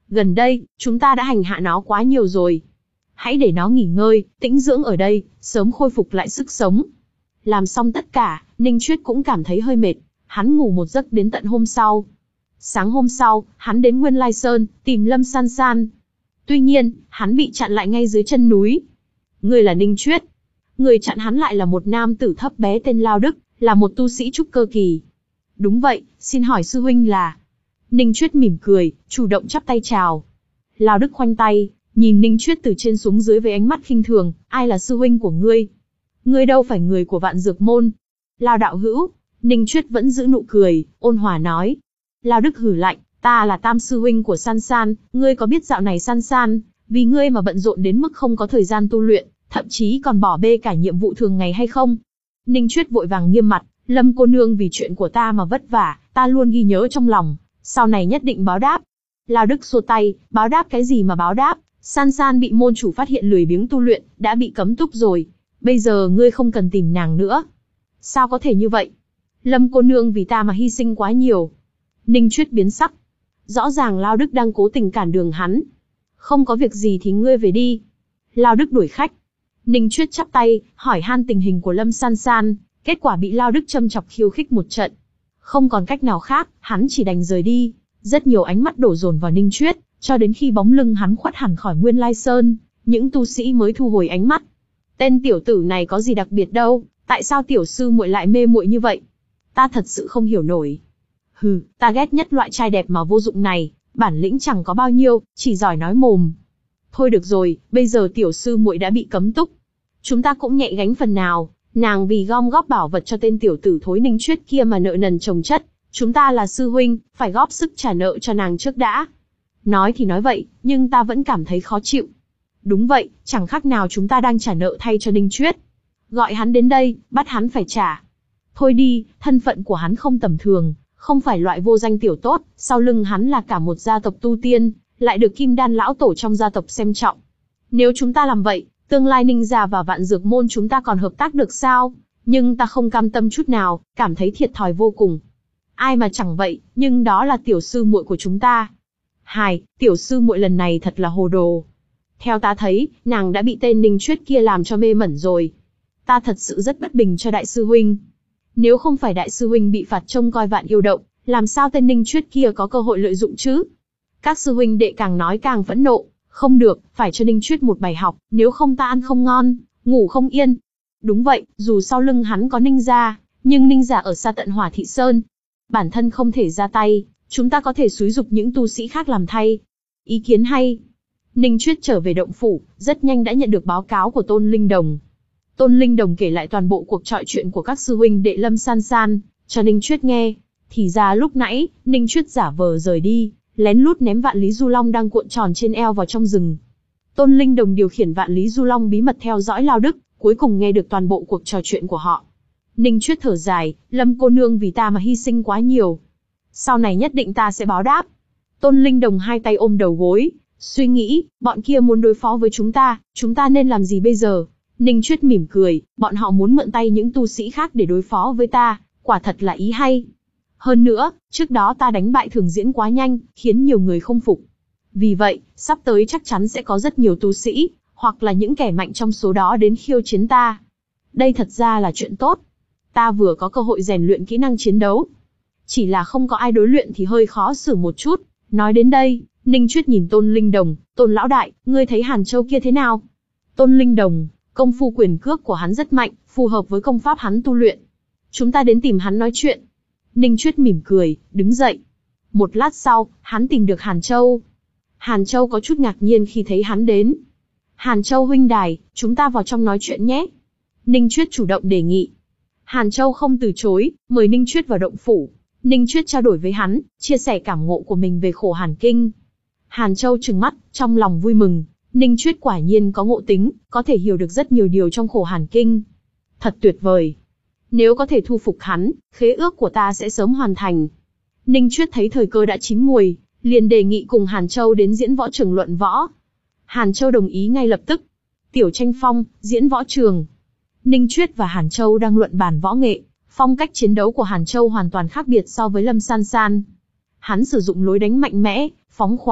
Gần đây, chúng ta đã hành hạ nó quá nhiều rồi. Hãy để nó nghỉ ngơi, tĩnh dưỡng ở đây, sớm khôi phục lại sức sống. Làm xong tất cả, Ninh Chuyết cũng cảm thấy hơi mệt. Hắn ngủ một giấc đến tận hôm sau. Sáng hôm sau, hắn đến Nguyên Lai Sơn, tìm Lâm San San. Tuy nhiên, hắn bị chặn lại ngay dưới chân núi. Người là Ninh Chuyết. Người chặn hắn lại là một nam tử thấp bé tên Lao Đức, là một tu sĩ trúc cơ kỳ. Đúng vậy, xin hỏi sư huynh là... Ninh Chuyết mỉm cười, chủ động chắp tay chào. Lao Đức khoanh tay, nhìn Ninh Chuyết từ trên xuống dưới với ánh mắt khinh thường, ai là sư huynh của ngươi? Ngươi đâu phải người của Vạn Dược Môn. Lao đạo hữu, Ninh Chuyết vẫn giữ nụ cười, ôn hòa nói. Lao Đức hử lạnh, ta là tam sư huynh của San San, ngươi có biết dạo này San San, vì ngươi mà bận rộn đến mức không có thời gian tu luyện, thậm chí còn bỏ bê cả nhiệm vụ thường ngày hay không? Ninh Chuyết vội vàng nghiêm mặt, Lâm cô nương vì chuyện của ta mà vất vả, ta luôn ghi nhớ trong lòng, sau này nhất định báo đáp. Lao Đức xua tay, báo đáp cái gì mà báo đáp, San San bị môn chủ phát hiện lười biếng tu luyện, đã bị cấm túc rồi, bây giờ ngươi không cần tìm nàng nữa. Sao có thể như vậy? Lâm cô nương vì ta mà hy sinh quá nhiều. Ninh Chuyết biến sắc. Rõ ràng Lao Đức đang cố tình cản đường hắn. Không có việc gì thì ngươi về đi. Lao Đức đuổi khách. Ninh Chuyết chắp tay, hỏi han tình hình của Lâm San San, kết quả bị Lao Đức châm chọc khiêu khích một trận. Không còn cách nào khác, hắn chỉ đành rời đi. Rất nhiều ánh mắt đổ dồn vào Ninh Chuyết, cho đến khi bóng lưng hắn khuất hẳn khỏi Nguyên Lai Sơn, những tu sĩ mới thu hồi ánh mắt. Tên tiểu tử này có gì đặc biệt đâu, tại sao tiểu sư muội lại mê muội như vậy? Ta thật sự không hiểu nổi. Hừ, ta ghét nhất loại trai đẹp mà vô dụng này, bản lĩnh chẳng có bao nhiêu, chỉ giỏi nói mồm. Thôi được rồi, bây giờ tiểu sư muội đã bị cấm túc. Chúng ta cũng nhẹ gánh phần nào, nàng vì gom góp bảo vật cho tên tiểu tử thối Ninh Chuyết kia mà nợ nần chồng chất. Chúng ta là sư huynh, phải góp sức trả nợ cho nàng trước đã. Nói thì nói vậy, nhưng ta vẫn cảm thấy khó chịu. Đúng vậy, chẳng khác nào chúng ta đang trả nợ thay cho Ninh Chuyết. Gọi hắn đến đây, bắt hắn phải trả. Thôi đi, thân phận của hắn không tầm thường, không phải loại vô danh tiểu tốt, sau lưng hắn là cả một gia tộc tu tiên, lại được Kim Đan lão tổ trong gia tộc xem trọng. Nếu chúng ta làm vậy, tương lai Ninh gia và Vạn Dược Môn chúng ta còn hợp tác được sao? Nhưng ta không cam tâm chút nào, cảm thấy thiệt thòi vô cùng. Ai mà chẳng vậy, nhưng đó là tiểu sư muội của chúng ta. Hài, tiểu sư muội lần này thật là hồ đồ. Theo ta thấy, nàng đã bị tên Ninh Chuyết kia làm cho mê mẩn rồi. Ta thật sự rất bất bình cho đại sư huynh. Nếu không phải đại sư huynh bị phạt trông coi Vạn Yêu Động, làm sao tên Ninh Chuyết kia có cơ hội lợi dụng chứ? Các sư huynh đệ càng nói càng phẫn nộ, không được, phải cho Ninh Chuyết một bài học, nếu không ta ăn không ngon, ngủ không yên. Đúng vậy, dù sau lưng hắn có Ninh gia, nhưng Ninh gia ở xa tận Hỏa Thị Sơn, bản thân không thể ra tay, chúng ta có thể xúi giục những tu sĩ khác làm thay. Ý kiến hay. Ninh Chuyết trở về động phủ, rất nhanh đã nhận được báo cáo của Tôn Linh Đồng. Tôn Linh Đồng kể lại toàn bộ cuộc trò chuyện của các sư huynh đệ Lâm San San cho Ninh Chuyết nghe. Thì ra lúc nãy, Ninh Chuyết giả vờ rời đi, lén lút ném Vạn Lý Du Long đang cuộn tròn trên eo vào trong rừng. Tôn Linh Đồng điều khiển Vạn Lý Du Long bí mật theo dõi Lao Đức, cuối cùng nghe được toàn bộ cuộc trò chuyện của họ. Ninh Chuyết thở dài, Lâm cô nương vì ta mà hy sinh quá nhiều. Sau này nhất định ta sẽ báo đáp. Tôn Linh Đồng hai tay ôm đầu gối, suy nghĩ, bọn kia muốn đối phó với chúng ta, chúng ta nên làm gì bây giờ? Ninh Chuyết mỉm cười, bọn họ muốn mượn tay những tu sĩ khác để đối phó với ta, quả thật là ý hay. Hơn nữa, trước đó ta đánh bại Thường Diễn quá nhanh, khiến nhiều người không phục. Vì vậy, sắp tới chắc chắn sẽ có rất nhiều tu sĩ, hoặc là những kẻ mạnh trong số đó đến khiêu chiến ta. Đây thật ra là chuyện tốt. Ta vừa có cơ hội rèn luyện kỹ năng chiến đấu. Chỉ là không có ai đối luyện thì hơi khó xử một chút. Nói đến đây, Ninh Chuyết nhìn Tôn Linh Đồng, Tôn lão đại, ngươi thấy Hàn Châu kia thế nào? Tôn Linh Đồng, công phu quyền cước của hắn rất mạnh, phù hợp với công pháp hắn tu luyện. Chúng ta đến tìm hắn nói chuyện. Ninh Chuyết mỉm cười, đứng dậy. Một lát sau, hắn tìm được Hàn Châu. Hàn Châu có chút ngạc nhiên khi thấy hắn đến. Hàn Châu huynh đài, chúng ta vào trong nói chuyện nhé. Ninh Chuyết chủ động đề nghị. Hàn Châu không từ chối, mời Ninh Chuyết vào động phủ. Ninh Chuyết trao đổi với hắn, chia sẻ cảm ngộ của mình về khổ hàn kinh. Hàn Châu trừng mắt, trong lòng vui mừng. Ninh Chuyết quả nhiên có ngộ tính, có thể hiểu được rất nhiều điều trong khổ hàn kinh. Thật tuyệt vời. Nếu có thể thu phục hắn, khế ước của ta sẽ sớm hoàn thành. Ninh Chuyết thấy thời cơ đã chín muồi, liền đề nghị cùng Hàn Châu đến diễn võ trường luận võ. Hàn Châu đồng ý ngay lập tức. Tiểu tranh phong, diễn võ trường. Ninh Chuyết và Hàn Châu đang luận bàn võ nghệ. Phong cách chiến đấu của Hàn Châu hoàn toàn khác biệt so với Lâm San San. Hắn sử dụng lối đánh mạnh mẽ, phóng khoáng,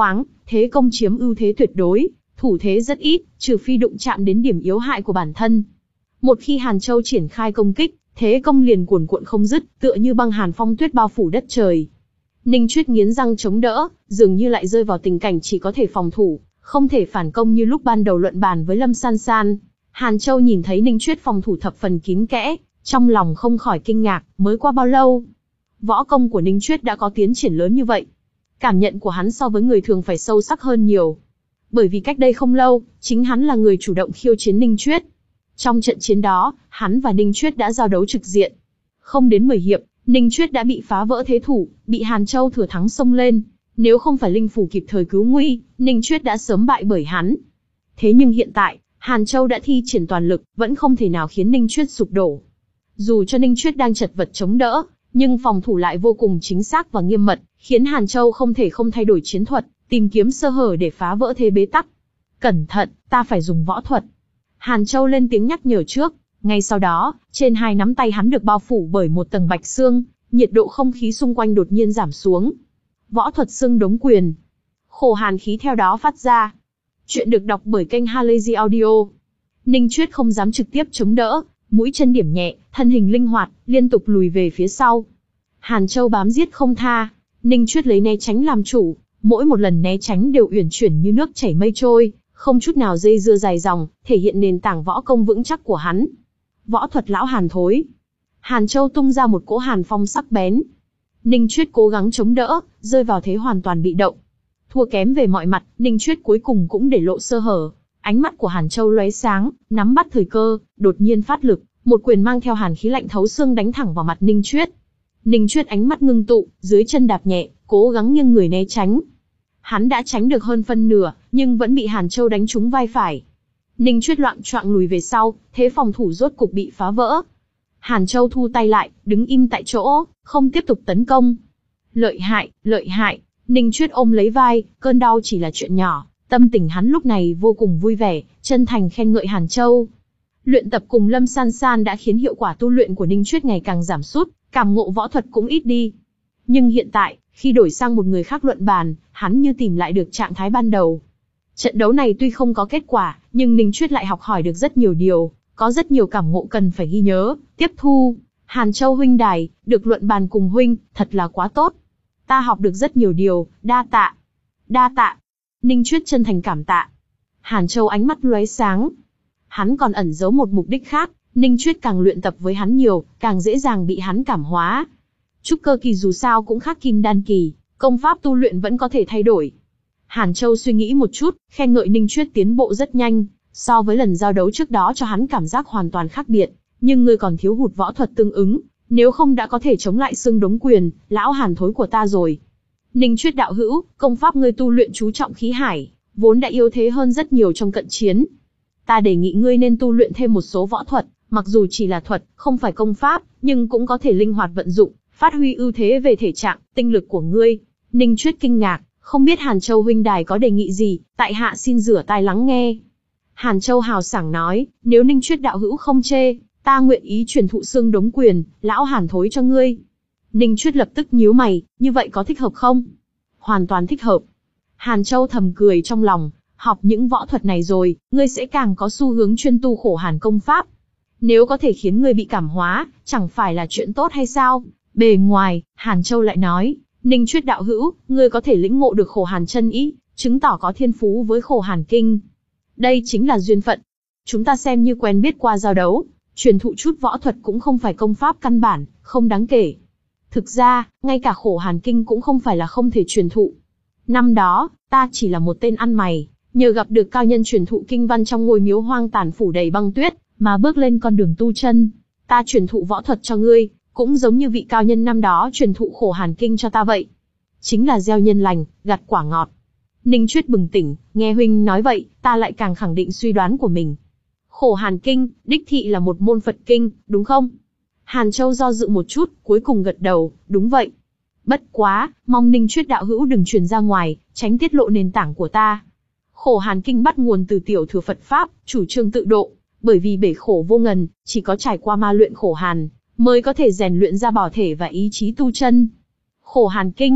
thế công chiếm ưu thế tuyệt đối, thủ thế rất ít, trừ phi đụng chạm đến điểm yếu hại của bản thân. Một khi Hàn Châu triển khai công kích, thế công liền cuồn cuộn không dứt, tựa như băng hàn phong tuyết bao phủ đất trời. Ninh Chuyết nghiến răng chống đỡ, dường như lại rơi vào tình cảnh chỉ có thể phòng thủ, không thể phản công như lúc ban đầu luận bàn với Lâm San San. Hàn Châu nhìn thấy Ninh Chuyết phòng thủ thập phần kín kẽ, trong lòng không khỏi kinh ngạc, mới qua bao lâu? Võ công của Ninh Chuyết đã có tiến triển lớn như vậy. Cảm nhận của hắn so với người thường phải sâu sắc hơn nhiều. Bởi vì cách đây không lâu, chính hắn là người chủ động khiêu chiến Ninh Chuyết. Trong trận chiến đó, hắn và Ninh Chuyết đã giao đấu trực diện. Không đến mười hiệp, Ninh Chuyết đã bị phá vỡ thế thủ, bị Hàn Châu thừa thắng xông lên. Nếu không phải linh phủ kịp thời cứu nguy, Ninh Chuyết đã sớm bại bởi hắn. Thế nhưng hiện tại, Hàn Châu đã thi triển toàn lực, vẫn không thể nào khiến Ninh Chuyết sụp đổ. Dù cho Ninh Chuyết đang chật vật chống đỡ, nhưng phòng thủ lại vô cùng chính xác và nghiêm mật, khiến Hàn Châu không thể không thay đổi chiến thuật, tìm kiếm sơ hở để phá vỡ thế bế tắc. Cẩn thận, ta phải dùng võ thuật. Hàn Châu lên tiếng nhắc nhở trước. Ngay sau đó, trên hai nắm tay hắn được bao phủ bởi một tầng bạch xương, nhiệt độ không khí xung quanh đột nhiên giảm xuống. Võ thuật xương đống quyền. Khổ hàn khí theo đó phát ra. Chuyện được đọc bởi kênh Halazy Audio. Ninh Chuyết không dám trực tiếp chống đỡ, mũi chân điểm nhẹ, thân hình linh hoạt, liên tục lùi về phía sau. Hàn Châu bám giết không tha, Ninh Chuyết lấy né tránh làm chủ, mỗi một lần né tránh đều uyển chuyển như nước chảy mây trôi, không chút nào dây dưa dài dòng, thể hiện nền tảng võ công vững chắc của hắn. Võ thuật lão Hàn thối. Hàn Châu tung ra một cỗ hàn phong sắc bén. Ninh Chuyết cố gắng chống đỡ, rơi vào thế hoàn toàn bị động. Thua kém về mọi mặt, Ninh Chuyết cuối cùng cũng để lộ sơ hở. Ánh mắt của Hàn Châu lóe sáng, nắm bắt thời cơ, đột nhiên phát lực, một quyền mang theo hàn khí lạnh thấu xương đánh thẳng vào mặt Ninh Chuyết. Ninh Chuyết ánh mắt ngưng tụ, dưới chân đạp nhẹ, cố gắng nghiêng người né tránh. Hắn đã tránh được hơn phân nửa, nhưng vẫn bị Hàn Châu đánh trúng vai phải. Ninh Chuyết loạng choạng lùi về sau, thế phòng thủ rốt cục bị phá vỡ. Hàn Châu thu tay lại, đứng im tại chỗ, không tiếp tục tấn công. Lợi hại, lợi hại. Ninh Chuyết ôm lấy vai, cơn đau chỉ là chuyện nhỏ. Tâm tình hắn lúc này vô cùng vui vẻ, chân thành khen ngợi Hàn Châu. Luyện tập cùng Lâm San San đã khiến hiệu quả tu luyện của Ninh Chuyết ngày càng giảm sút, cảm ngộ võ thuật cũng ít đi. Nhưng hiện tại, khi đổi sang một người khác luận bàn, hắn như tìm lại được trạng thái ban đầu. Trận đấu này tuy không có kết quả, nhưng Ninh Chuyết lại học hỏi được rất nhiều điều, có rất nhiều cảm ngộ cần phải ghi nhớ, tiếp thu. Hàn Châu huynh đài, được luận bàn cùng huynh, thật là quá tốt. Ta học được rất nhiều điều, đa tạ. Đa tạ. Ninh Chuyết chân thành cảm tạ. Hàn Châu ánh mắt lóe sáng. Hắn còn ẩn giấu một mục đích khác, Ninh Chuyết càng luyện tập với hắn nhiều, càng dễ dàng bị hắn cảm hóa. Trúc cơ kỳ dù sao cũng khác kim đan kỳ, công pháp tu luyện vẫn có thể thay đổi. Hàn Châu suy nghĩ một chút, khen ngợi Ninh Chuyết tiến bộ rất nhanh, so với lần giao đấu trước đó cho hắn cảm giác hoàn toàn khác biệt, nhưng ngươi còn thiếu hụt võ thuật tương ứng, nếu không đã có thể chống lại xương đống quyền, lão Hàn thối của ta rồi. Ninh Chuyết đạo hữu, công pháp ngươi tu luyện chú trọng khí hải, vốn đã yếu thế hơn rất nhiều trong cận chiến. Ta đề nghị ngươi nên tu luyện thêm một số võ thuật, mặc dù chỉ là thuật, không phải công pháp, nhưng cũng có thể linh hoạt vận dụng, phát huy ưu thế về thể trạng, tinh lực của ngươi. Ninh Chuyết kinh ngạc, không biết Hàn Châu huynh đài có đề nghị gì, tại hạ xin rửa tai lắng nghe. Hàn Châu hào sảng nói, nếu Ninh Chuyết đạo hữu không chê, ta nguyện ý truyền thụ xương đống quyền, lão Hàn thối cho ngươi. Ninh Chuyết lập tức nhíu mày, như vậy có thích hợp không? Hoàn toàn thích hợp. Hàn Châu thầm cười trong lòng, học những võ thuật này rồi, ngươi sẽ càng có xu hướng chuyên tu khổ hàn công pháp. Nếu có thể khiến ngươi bị cảm hóa, chẳng phải là chuyện tốt hay sao? Bề ngoài, Hàn Châu lại nói, Ninh Chuyết đạo hữu, ngươi có thể lĩnh ngộ được khổ hàn chân ý, chứng tỏ có thiên phú với khổ hàn kinh. Đây chính là duyên phận. Chúng ta xem như quen biết qua giao đấu, truyền thụ chút võ thuật cũng không phải công pháp căn bản, không đáng kể. Thực ra, ngay cả khổ hàn kinh cũng không phải là không thể truyền thụ. Năm đó, ta chỉ là một tên ăn mày, nhờ gặp được cao nhân truyền thụ kinh văn trong ngôi miếu hoang tàn phủ đầy băng tuyết, mà bước lên con đường tu chân. Ta truyền thụ võ thuật cho ngươi, cũng giống như vị cao nhân năm đó truyền thụ khổ hàn kinh cho ta vậy. Chính là gieo nhân lành, gặt quả ngọt. Ninh Chuyết bừng tỉnh, nghe huynh nói vậy, ta lại càng khẳng định suy đoán của mình. Khổ hàn kinh, đích thị là một môn Phật kinh, đúng không? Hàn Châu do dự một chút, cuối cùng gật đầu, đúng vậy. Bất quá, mong Ninh Chuyết đạo hữu đừng truyền ra ngoài, tránh tiết lộ nền tảng của ta. Khổ hàn kinh bắt nguồn từ tiểu thừa Phật Pháp, chủ trương tự độ, bởi vì bể khổ vô ngần, chỉ có trải qua ma luyện khổ hàn, mới có thể rèn luyện ra bảo thể và ý chí tu chân. Khổ hàn kinh,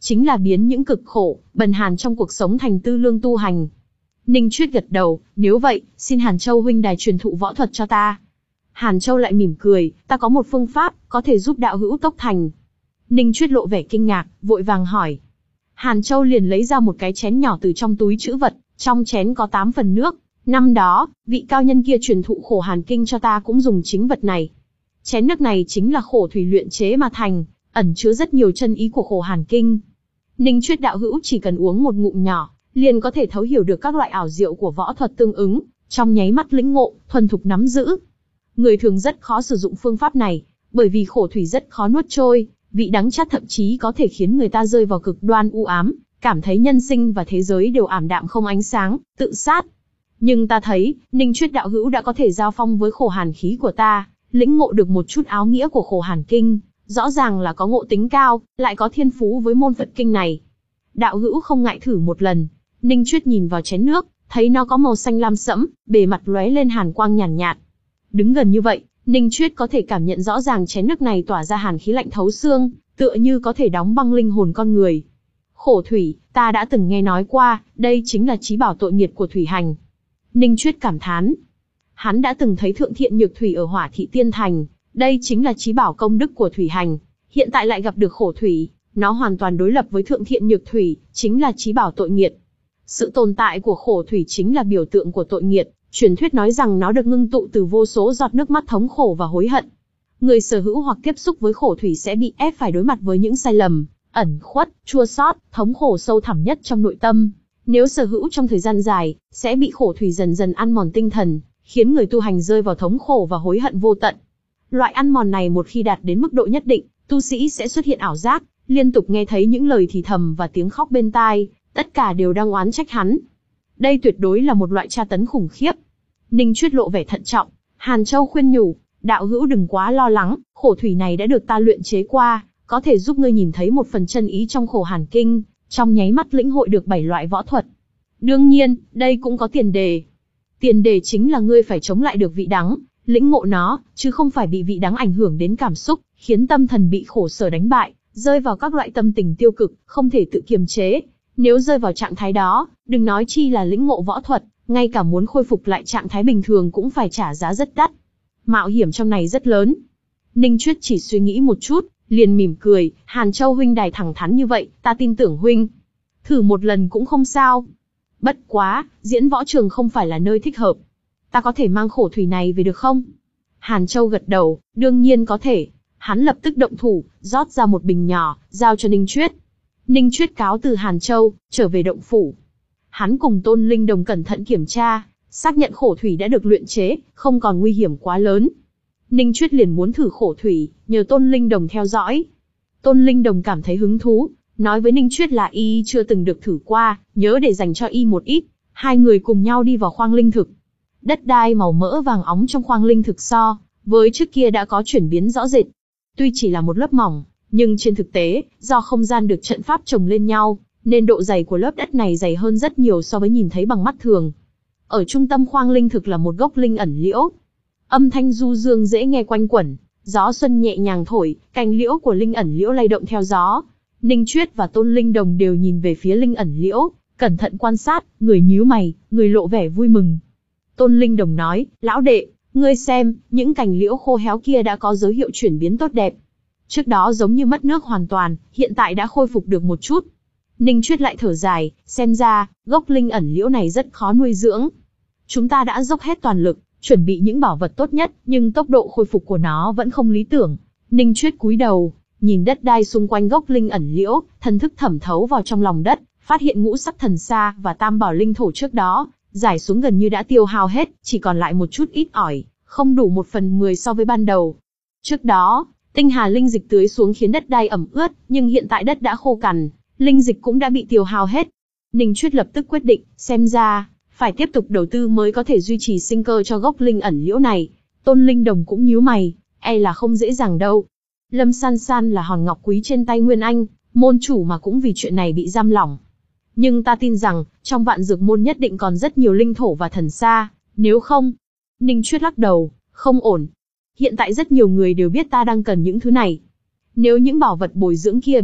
chính là biến những cực khổ, bần hàn trong cuộc sống thành tư lương tu hành. Ninh Chuyết gật đầu, nếu vậy, xin Hàn Châu huynh đài truyền thụ võ thuật cho ta. Hàn Châu lại mỉm cười, ta có một phương pháp, có thể giúp đạo hữu tốc thành. Ninh Chuyết lộ vẻ kinh ngạc, vội vàng hỏi. Hàn Châu liền lấy ra một cái chén nhỏ từ trong túi trữ vật, trong chén có tám phần nước. Năm đó, vị cao nhân kia truyền thụ khổ hàn kinh cho ta cũng dùng chính vật này. Chén nước này chính là khổ thủy luyện chế mà thành, ẩn chứa rất nhiều chân ý của khổ hàn kinh. Ninh Chuyết đạo hữu chỉ cần uống một ngụm nhỏ, liền có thể thấu hiểu được các loại ảo diệu của võ thuật tương ứng, trong nháy mắt lĩnh ngộ, thuần thục nắm giữ. Người thường rất khó sử dụng phương pháp này, bởi vì khổ thủy rất khó nuốt trôi, vị đắng chát thậm chí có thể khiến người ta rơi vào cực đoan u ám, cảm thấy nhân sinh và thế giới đều ảm đạm không ánh sáng, tự sát. Nhưng ta thấy, Ninh Chuyết đạo hữu đã có thể giao phong với khổ hàn khí của ta, lĩnh ngộ được một chút áo nghĩa của khổ hàn kinh, rõ ràng là có ngộ tính cao, lại có thiên phú với môn Phật kinh này. Đạo hữu không ngại thử một lần. Ninh Chuyết nhìn vào chén nước, thấy nó có màu xanh lam sẫm, bề mặt lóe lên hàn quang nhàn nhạt, nhạt. Đứng gần như vậy, Ninh Chuyết có thể cảm nhận rõ ràng chén nước này tỏa ra hàn khí lạnh thấu xương, tựa như có thể đóng băng linh hồn con người. Khổ thủy, ta đã từng nghe nói qua, đây chính là chí bảo tội nghiệt của thủy hành. Ninh Chuyết cảm thán. Hắn đã từng thấy thượng thiện nhược thủy ở Hỏa Thị Tiên Thành, đây chính là chí bảo công đức của thủy hành. Hiện tại lại gặp được khổ thủy, nó hoàn toàn đối lập với thượng thiện nhược thủy, chính là chí bảo tội nghiệt. Sự tồn tại của khổ thủy chính là biểu tượng của tội nghiệt, truyền thuyết nói rằng nó được ngưng tụ từ vô số giọt nước mắt thống khổ và hối hận. Người sở hữu hoặc tiếp xúc với khổ thủy sẽ bị ép phải đối mặt với những sai lầm, ẩn khuất, chua xót, thống khổ sâu thẳm nhất trong nội tâm. Nếu sở hữu trong thời gian dài, sẽ bị khổ thủy dần dần ăn mòn tinh thần, khiến người tu hành rơi vào thống khổ và hối hận vô tận. Loại ăn mòn này một khi đạt đến mức độ nhất định, tu sĩ sẽ xuất hiện ảo giác, liên tục nghe thấy những lời thì thầm và tiếng khóc bên tai, tất cả đều đang oán trách hắn. Đây tuyệt đối là một loại tra tấn khủng khiếp. Ninh Chuyết lộ vẻ thận trọng, Hàn Châu khuyên nhủ, đạo hữu đừng quá lo lắng, khổ thủy này đã được ta luyện chế qua, có thể giúp ngươi nhìn thấy một phần chân ý trong khổ hàn kinh, trong nháy mắt lĩnh hội được bảy loại võ thuật. Đương nhiên, đây cũng có tiền đề. Tiền đề chính là ngươi phải chống lại được vị đắng, lĩnh ngộ nó, chứ không phải bị vị đắng ảnh hưởng đến cảm xúc, khiến tâm thần bị khổ sở đánh bại, rơi vào các loại tâm tình tiêu cực, không thể tự kiềm chế. Nếu rơi vào trạng thái đó, đừng nói chi là lĩnh ngộ võ thuật, ngay cả muốn khôi phục lại trạng thái bình thường cũng phải trả giá rất đắt. Mạo hiểm trong này rất lớn. Ninh Chuyết chỉ suy nghĩ một chút, liền mỉm cười, Hàn Châu huynh đài thẳng thắn như vậy, ta tin tưởng huynh. Thử một lần cũng không sao. Bất quá, diễn võ trường không phải là nơi thích hợp. Ta có thể mang khổ thủy này về được không? Hàn Châu gật đầu, đương nhiên có thể. Hắn lập tức động thủ, rót ra một bình nhỏ, giao cho Ninh Chuyết. Ninh Chuyết cáo từ Hàn Châu, trở về động phủ. Hắn cùng Tôn Linh Đồng cẩn thận kiểm tra, xác nhận khổ thủy đã được luyện chế, không còn nguy hiểm quá lớn. Ninh Chuyết liền muốn thử khổ thủy, nhờ Tôn Linh Đồng theo dõi. Tôn Linh Đồng cảm thấy hứng thú, nói với Ninh Chuyết là y chưa từng được thử qua, nhớ để dành cho y một ít. Hai người cùng nhau đi vào khoang linh thực. Đất đai màu mỡ vàng óng trong khoang linh thực so với trước kia đã có chuyển biến rõ rệt. Tuy chỉ là một lớp mỏng, nhưng trên thực tế, do không gian được trận pháp chồng lên nhau, nên độ dày của lớp đất này dày hơn rất nhiều so với nhìn thấy bằng mắt thường. Ở trung tâm khoang linh thực là một gốc linh ẩn liễu. Âm thanh du dương dễ nghe quanh quẩn, gió xuân nhẹ nhàng thổi, cành liễu của linh ẩn liễu lay động theo gió. Ninh Chuyết và Tôn Linh Đồng đều nhìn về phía linh ẩn liễu, cẩn thận quan sát, người nhíu mày, người lộ vẻ vui mừng. Tôn Linh Đồng nói, lão đệ, ngươi xem, những cành liễu khô héo kia đã có dấu hiệu chuyển biến tốt đẹp. Trước đó giống như mất nước hoàn toàn, hiện tại đã khôi phục được một chút. Ninh Chuyết lại thở dài, xem ra, gốc linh ẩn liễu này rất khó nuôi dưỡng. Chúng ta đã dốc hết toàn lực, chuẩn bị những bảo vật tốt nhất, nhưng tốc độ khôi phục của nó vẫn không lý tưởng. Ninh Chuyết cúi đầu, nhìn đất đai xung quanh gốc linh ẩn liễu, thần thức thẩm thấu vào trong lòng đất, phát hiện ngũ sắc thần sa và tam bảo linh thổ trước đó, giải xuống gần như đã tiêu hao hết, chỉ còn lại một chút ít ỏi, không đủ một phần mười so với ban đầu. Trước đó, tinh hà linh dịch tưới xuống khiến đất đai ẩm ướt, nhưng hiện tại đất đã khô cằn, linh dịch cũng đã bị tiêu hao hết. Ninh Chuyết lập tức quyết định, xem ra, phải tiếp tục đầu tư mới có thể duy trì sinh cơ cho gốc linh ẩn liễu này. Tôn Linh Đồng cũng nhíu mày, e là không dễ dàng đâu. Lâm San San là hòn ngọc quý trên tay Nguyên Anh, môn chủ mà cũng vì chuyện này bị giam lỏng. Nhưng ta tin rằng, trong vạn dược môn nhất định còn rất nhiều linh thổ và thần sa, nếu không... Ninh Chuyết lắc đầu, không ổn. Hiện tại rất nhiều người đều biết ta đang cần những thứ này. Nếu những bảo vật bồi dưỡng kia bị mất,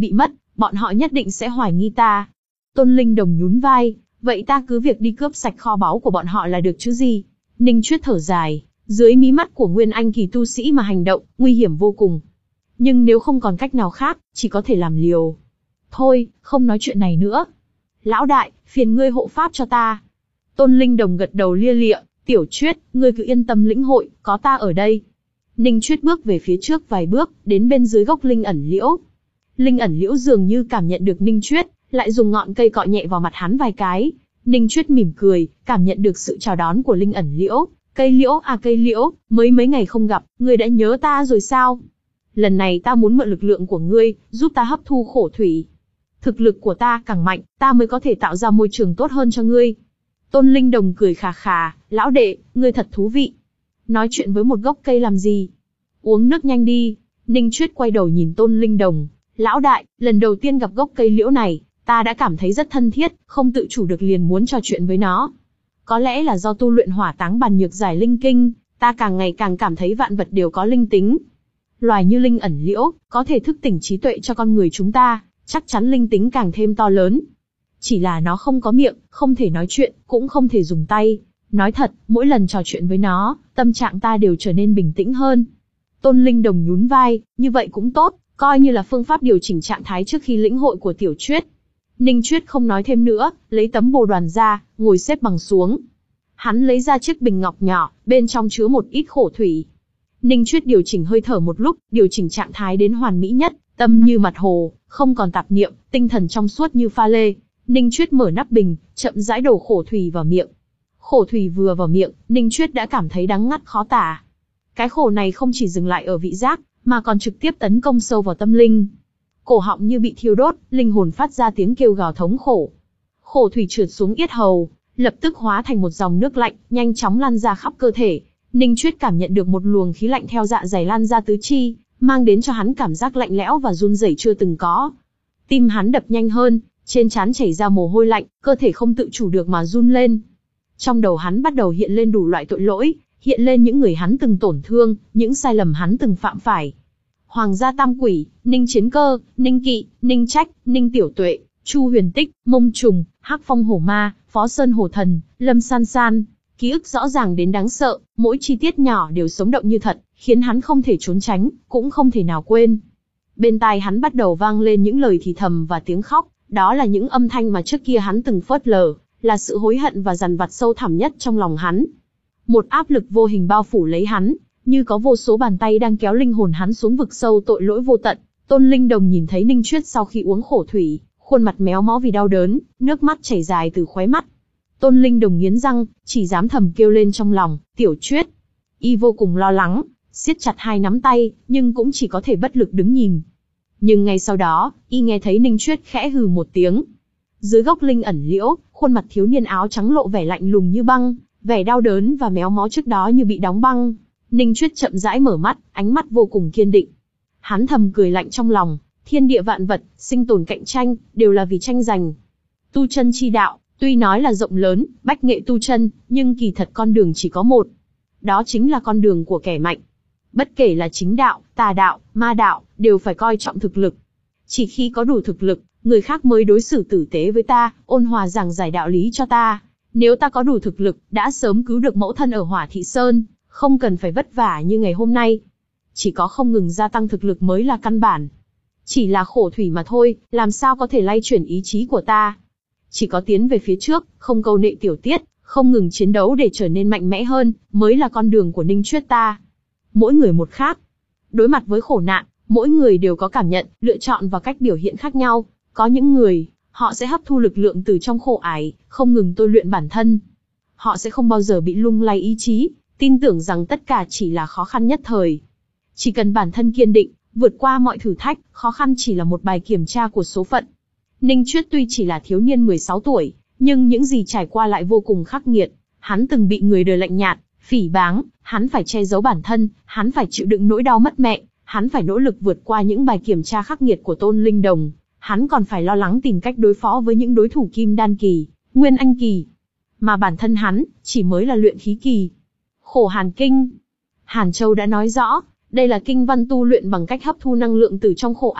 Bọn họ nhất định sẽ hoài nghi ta. Tôn Linh Đồng nhún vai, vậy ta cứ việc đi cướp sạch kho báu của bọn họ là được chứ gì. Ninh Chuyết thở dài, dưới mí mắt của Nguyên Anh kỳ tu sĩ mà hành động, nguy hiểm vô cùng. Nhưng nếu không còn cách nào khác, chỉ có thể làm liều. Thôi, không nói chuyện này nữa. Lão đại, phiền ngươi hộ pháp cho ta. Tôn Linh Đồng gật đầu lia lịa, Tiểu Chuyết, ngươi cứ yên tâm lĩnh hội, có ta ở đây. Ninh Chuyết bước về phía trước vài bước, đến bên dưới gốc linh ẩn liễu. Linh ẩn liễu dường như cảm nhận được Ninh Chuyết, lại dùng ngọn cây cọ nhẹ vào mặt hắn vài cái. Ninh Chuyết mỉm cười, cảm nhận được sự chào đón của linh ẩn liễu. Cây liễu à cây liễu, mới mấy ngày không gặp, ngươi đã nhớ ta rồi sao? Lần này ta muốn mượn lực lượng của ngươi, giúp ta hấp thu khổ thủy. Thực lực của ta càng mạnh, ta mới có thể tạo ra môi trường tốt hơn cho ngươi. Tôn Linh Đồng cười khà khà, lão đệ, ngươi thật thú vị. Nói chuyện với một gốc cây làm gì? Uống nước nhanh đi. Ninh Chuyết quay đầu nhìn Tôn Linh Đồng. Lão đại, lần đầu tiên gặp gốc cây liễu này, ta đã cảm thấy rất thân thiết, không tự chủ được liền muốn trò chuyện với nó. Có lẽ là do tu luyện hỏa táng bàn nhược giải linh kinh, ta càng ngày càng cảm thấy vạn vật đều có linh tính. Loài như linh ẩn liễu, có thể thức tỉnh trí tuệ cho con người chúng ta, chắc chắn linh tính càng thêm to lớn. Chỉ là nó không có miệng, không thể nói chuyện, cũng không thể dùng tay. Nói thật, mỗi lần trò chuyện với nó, tâm trạng ta đều trở nên bình tĩnh hơn. Tôn Linh Đồng nhún vai, như vậy cũng tốt, coi như là phương pháp điều chỉnh trạng thái trước khi lĩnh hội của Tiểu Chuyết. Ninh Chuyết không nói thêm nữa, lấy tấm bồ đoàn ra, ngồi xếp bằng xuống. Hắn lấy ra chiếc bình ngọc nhỏ, bên trong chứa một ít khổ thủy. Ninh Chuyết điều chỉnh hơi thở một lúc, điều chỉnh trạng thái đến hoàn mỹ nhất, tâm như mặt hồ, không còn tạp niệm, tinh thần trong suốt như pha lê. Ninh Chuyết mở nắp bình, chậm rãi đổ khổ thủy vào miệng. Khổ thủy vừa vào miệng, Ninh Chuyết đã cảm thấy đắng ngắt khó tả. Cái khổ này không chỉ dừng lại ở vị giác, mà còn trực tiếp tấn công sâu vào tâm linh. Cổ họng như bị thiêu đốt, linh hồn phát ra tiếng kêu gào thống khổ. Khổ thủy trượt xuống yết hầu, lập tức hóa thành một dòng nước lạnh, nhanh chóng lan ra khắp cơ thể. Ninh Chuyết cảm nhận được một luồng khí lạnh theo dạ dày lan ra tứ chi, mang đến cho hắn cảm giác lạnh lẽo và run rẩy chưa từng có. Tim hắn đập nhanh hơn, trên trán chảy ra mồ hôi lạnh, cơ thể không tự chủ được mà run lên. Trong đầu hắn bắt đầu hiện lên đủ loại tội lỗi, hiện lên những người hắn từng tổn thương, những sai lầm hắn từng phạm phải. Hoàng gia Tam Quỷ, Ninh Chiến Cơ, Ninh Kỵ, Ninh Trách, Ninh Tiểu Tuệ, Chu Huyền Tích, Mông Trùng, Hắc Phong Hổ Ma, Phó Sơn Hổ Thần, Lâm San San. Ký ức rõ ràng đến đáng sợ, mỗi chi tiết nhỏ đều sống động như thật, khiến hắn không thể trốn tránh, cũng không thể nào quên. Bên tai hắn bắt đầu vang lên những lời thì thầm và tiếng khóc, đó là những âm thanh mà trước kia hắn từng phớt lờ, là sự hối hận và dằn vặt sâu thẳm nhất trong lòng hắn. Một áp lực vô hình bao phủ lấy hắn, như có vô số bàn tay đang kéo linh hồn hắn xuống vực sâu tội lỗi vô tận. Tôn Linh Đồng nhìn thấy Ninh Chuyết sau khi uống khổ thủy, khuôn mặt méo mó vì đau đớn, nước mắt chảy dài từ khóe mắt. Tôn Linh Đồng nghiến răng, chỉ dám thầm kêu lên trong lòng, Tiểu Chuyết. Y vô cùng lo lắng, siết chặt hai nắm tay, nhưng cũng chỉ có thể bất lực đứng nhìn. Nhưng ngay sau đó, y nghe thấy Ninh Chuyết khẽ hừ một tiếng. Dưới gốc linh ẩn liễu, khuôn mặt thiếu niên áo trắng lộ vẻ lạnh lùng như băng, vẻ đau đớn và méo mó trước đó như bị đóng băng. Ninh Chuyết chậm rãi mở mắt, ánh mắt vô cùng kiên định. Hắn thầm cười lạnh trong lòng, thiên địa vạn vật, sinh tồn cạnh tranh, đều là vì tranh giành. Tu chân chi đạo, tuy nói là rộng lớn, bách nghệ tu chân, nhưng kỳ thật con đường chỉ có một. Đó chính là con đường của kẻ mạnh. Bất kể là chính đạo, tà đạo, ma đạo, đều phải coi trọng thực lực. Chỉ khi có đủ thực lực, người khác mới đối xử tử tế với ta, ôn hòa giảng giải đạo lý cho ta. Nếu ta có đủ thực lực, đã sớm cứu được mẫu thân ở Hỏa Thị Sơn, không cần phải vất vả như ngày hôm nay. Chỉ có không ngừng gia tăng thực lực mới là căn bản. Chỉ là khổ thủy mà thôi, làm sao có thể lay chuyển ý chí của ta. Chỉ có tiến về phía trước, không câu nệ tiểu tiết, không ngừng chiến đấu để trở nên mạnh mẽ hơn, mới là con đường của Ninh Chuyết ta. Mỗi người một khác. Đối mặt với khổ nạn, mỗi người đều có cảm nhận, lựa chọn và cách biểu hiện khác nhau. Có những người, họ sẽ hấp thu lực lượng từ trong khổ ải, không ngừng tôi luyện bản thân. Họ sẽ không bao giờ bị lung lay ý chí, tin tưởng rằng tất cả chỉ là khó khăn nhất thời. Chỉ cần bản thân kiên định, vượt qua mọi thử thách, khó khăn chỉ là một bài kiểm tra của số phận. Ninh Chuyết tuy chỉ là thiếu niên mười sáu tuổi, nhưng những gì trải qua lại vô cùng khắc nghiệt. Hắn từng bị người đời lạnh nhạt, phỉ báng, hắn phải che giấu bản thân, hắn phải chịu đựng nỗi đau mất mẹ, hắn phải nỗ lực vượt qua những bài kiểm tra khắc nghiệt của Tôn Linh Đồng. Hắn còn phải lo lắng tìm cách đối phó với những đối thủ Kim Đan Kỳ, Nguyên Anh Kỳ. Mà bản thân hắn, chỉ mới là luyện khí kỳ. Khổ Hàn Kinh. Hàn Châu đã nói rõ, đây là kinh văn tu luyện bằng cách hấp thu năng lượng từ trong khổ ải,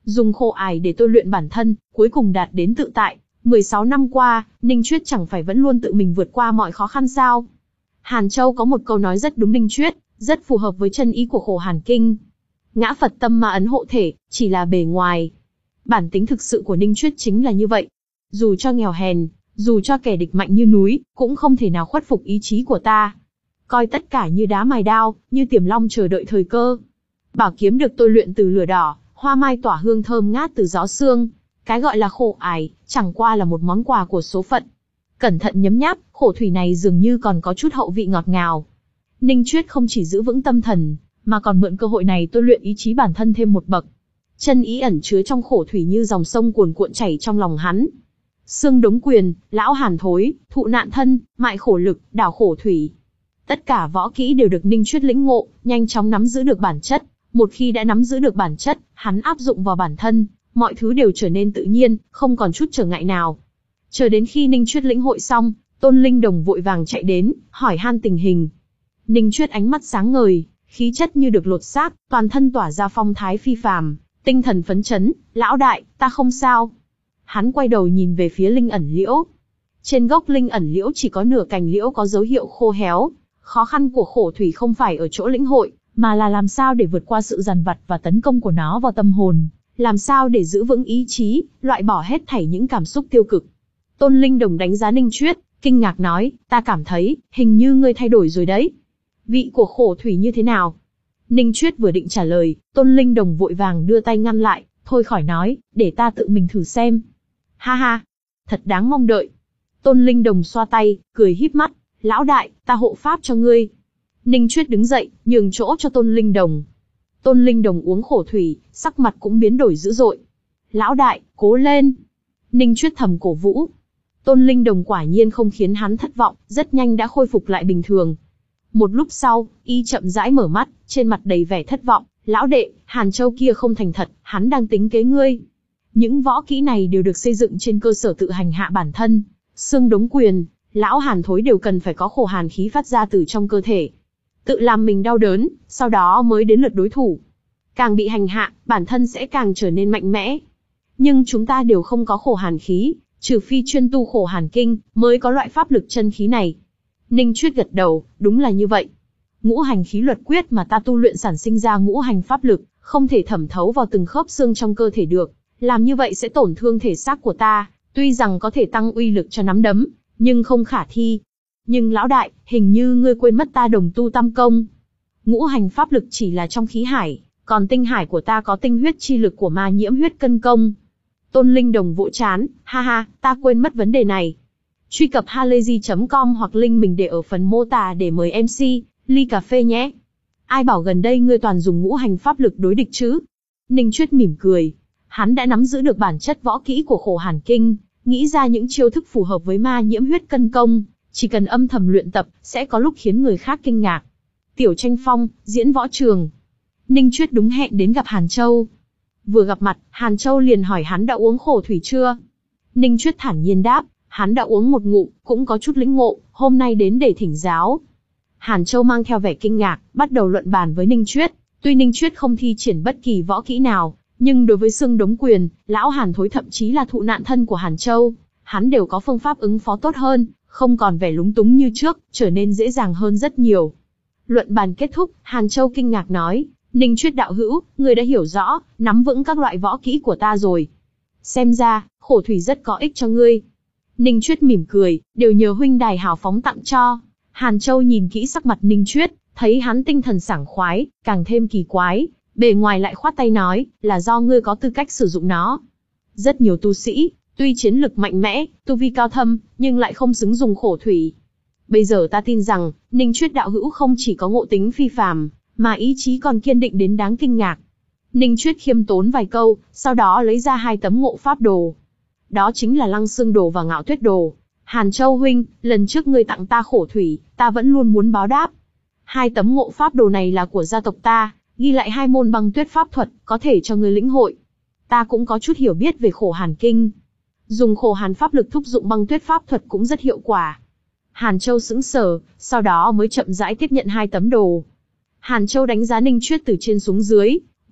dùng khổ ải để tôi luyện bản thân, cuối cùng đạt đến tự tại. mười sáu năm qua, Ninh Chuyết chẳng phải vẫn luôn tự mình vượt qua mọi khó khăn sao? Hàn Châu có một câu nói rất đúng Ninh Chuyết, rất phù hợp với chân ý của khổ hàn kinh. Ngã Phật tâm ma ấn hộ thể, chỉ là bề ngoài. Bản tính thực sự của Ninh Chuyết chính là như vậy. Dù cho nghèo hèn, dù cho kẻ địch mạnh như núi, cũng không thể nào khuất phục ý chí của ta. Coi tất cả như đá mài đao, như tiềm long chờ đợi thời cơ. Bảo kiếm được tôi luyện từ lửa đỏ, hoa mai tỏa hương thơm ngát từ gió sương. Cái gọi là khổ ải, chẳng qua là một món quà của số phận. Cẩn thận nhấm nháp, khổ thủy này dường như còn có chút hậu vị ngọt ngào. Ninh Chuyết không chỉ giữ vững tâm thần, mà còn mượn cơ hội này tôi luyện ý chí bản thân thêm một bậc. Chân ý ẩn chứa trong khổ thủy như dòng sông cuồn cuộn chảy trong lòng hắn. Xương đống quyền, lão hàn thối, thụ nạn thân, mại khổ lực, đảo khổ thủy. Tất cả võ kỹ đều được Ninh Chuyết lĩnh ngộ, nhanh chóng nắm giữ được bản chất. Một khi đã nắm giữ được bản chất, hắn áp dụng vào bản thân, mọi thứ đều trở nên tự nhiên, không còn chút trở ngại nào. Chờ đến khi Ninh Chuyết lĩnh hội xong, Tôn Linh Đồng vội vàng chạy đến, hỏi han tình hình. Ninh Chuyết ánh mắt sáng ngời, khí chất như được lột xác, toàn thân tỏa ra phong thái phi phàm, tinh thần phấn chấn. Lão đại, ta không sao. Hắn quay đầu nhìn về phía linh ẩn liễu. Trên gốc linh ẩn liễu chỉ có nửa cành liễu có dấu hiệu khô héo. Khó khăn của khổ thủy không phải ở chỗ lĩnh hội, mà là làm sao để vượt qua sự dằn vặt và tấn công của nó vào tâm hồn. Làm sao để giữ vững ý chí, loại bỏ hết thảy những cảm xúc tiêu cực. Tôn Linh Đồng đánh giá Ninh Chuyết, kinh ngạc nói, ta cảm thấy, hình như ngươi thay đổi rồi đấy. Vị của khổ thủy như thế nào? Ninh Chuyết vừa định trả lời, Tôn Linh Đồng vội vàng đưa tay ngăn lại, thôi khỏi nói, để ta tự mình thử xem. Ha ha, thật đáng mong đợi. Tôn Linh Đồng xoa tay, cười híp mắt, lão đại, ta hộ pháp cho ngươi. Ninh Chuyết đứng dậy, nhường chỗ cho Tôn Linh Đồng. Tôn Linh Đồng uống khổ thủy, sắc mặt cũng biến đổi dữ dội. Lão đại, cố lên. Ninh Chuyết thầm cổ vũ. Tôn Linh Đồng quả nhiên không khiến hắn thất vọng, rất nhanh đã khôi phục lại bình thường. Một lúc sau, y chậm rãi mở mắt, trên mặt đầy vẻ thất vọng. Lão đệ, Hàn Châu kia không thành thật, hắn đang tính kế ngươi. Những võ kỹ này đều được xây dựng trên cơ sở tự hành hạ bản thân. Xương đống quyền, lão hàn thối đều cần phải có khổ hàn khí phát ra từ trong cơ thể. Tự làm mình đau đớn, sau đó mới đến lượt đối thủ. Càng bị hành hạ, bản thân sẽ càng trở nên mạnh mẽ. Nhưng chúng ta đều không có khổ hàn khí, trừ phi chuyên tu khổ hàn kinh, mới có loại pháp lực chân khí này. Ninh Chuyết gật đầu, đúng là như vậy. Ngũ hành khí luật quyết mà ta tu luyện sản sinh ra ngũ hành pháp lực, không thể thẩm thấu vào từng khớp xương trong cơ thể được. Làm như vậy sẽ tổn thương thể xác của ta, tuy rằng có thể tăng uy lực cho nắm đấm, nhưng không khả thi. Nhưng lão đại, hình như ngươi quên mất ta đồng tu tam công. Ngũ hành pháp lực chỉ là trong khí hải, còn tinh hải của ta có tinh huyết chi lực của ma nhiễm huyết cân công. Tôn Linh Đồng vỗ chán, ha ha, ta quên mất vấn đề này. Truy cập halayzi chấm com hoặc link mình để ở phần mô tả để mời em xê, ly cà phê nhé. Ai bảo gần đây ngươi toàn dùng ngũ hành pháp lực đối địch chứ? Ninh Chuyết mỉm cười. Hắn đã nắm giữ được bản chất võ kỹ của khổ hàn kinh, nghĩ ra những chiêu thức phù hợp với ma nhiễm huyết cân công, chỉ cần âm thầm luyện tập, sẽ có lúc khiến người khác kinh ngạc. Tiểu tranh phong, diễn võ trường. Ninh Chuyết đúng hẹn đến gặp Hàn Châu. Vừa gặp mặt, Hàn Châu liền hỏi hắn đã uống khổ thủy chưa? Ninh Chuyết thản nhiên đáp, hắn đã uống một ngụm, cũng có chút lĩnh ngộ, hôm nay đến để thỉnh giáo. Hàn Châu mang theo vẻ kinh ngạc, bắt đầu luận bàn với Ninh Chuyết. Tuy Ninh Chuyết không thi triển bất kỳ võ kỹ nào, nhưng đối với xương đống quyền, lão Hàn thối thậm chí là thụ nạn thân của Hàn Châu, hắn đều có phương pháp ứng phó tốt hơn, không còn vẻ lúng túng như trước, trở nên dễ dàng hơn rất nhiều. Luận bàn kết thúc, Hàn Châu kinh ngạc nói, Ninh Chuyết đạo hữu, người đã hiểu rõ, nắm vững các loại võ kỹ của ta rồi. Xem ra, khổ thủy rất có ích cho ngươi. Ninh Chuyết mỉm cười, đều nhờ huynh đài hào phóng tặng cho. Hàn Châu nhìn kỹ sắc mặt Ninh Chuyết, thấy hắn tinh thần sảng khoái, càng thêm kỳ quái, bề ngoài lại khoát tay nói, là do ngươi có tư cách sử dụng nó. Rất nhiều tu sĩ, tuy chiến lực mạnh mẽ, tu vi cao thâm, nhưng lại không xứng dùng khổ thủy. Bây giờ ta tin rằng, Ninh Chuyết đạo hữu không chỉ có ngộ tính phi phàm, mà ý chí còn kiên định đến đáng kinh ngạc. Ninh Chuyết khiêm tốn vài câu, sau đó lấy ra hai tấm ngộ pháp đồ. Đó chính là Lăng Xương đồ và Ngạo Tuyết đồ. Hàn Châu huynh, lần trước ngươi tặng ta khổ thủy, ta vẫn luôn muốn báo đáp. Hai tấm ngộ pháp đồ này là của gia tộc ta, ghi lại hai môn băng tuyết pháp thuật, có thể cho ngươi lĩnh hội. Ta cũng có chút hiểu biết về khổ hàn kinh. Dùng khổ hàn pháp lực thúc dụng băng tuyết pháp thuật cũng rất hiệu quả. Hàn Châu sững sờ, sau đó mới chậm rãi tiếp nhận hai tấm đồ. Hàn Châu đánh giá Ninh Chuyết từ trên xuống dưới,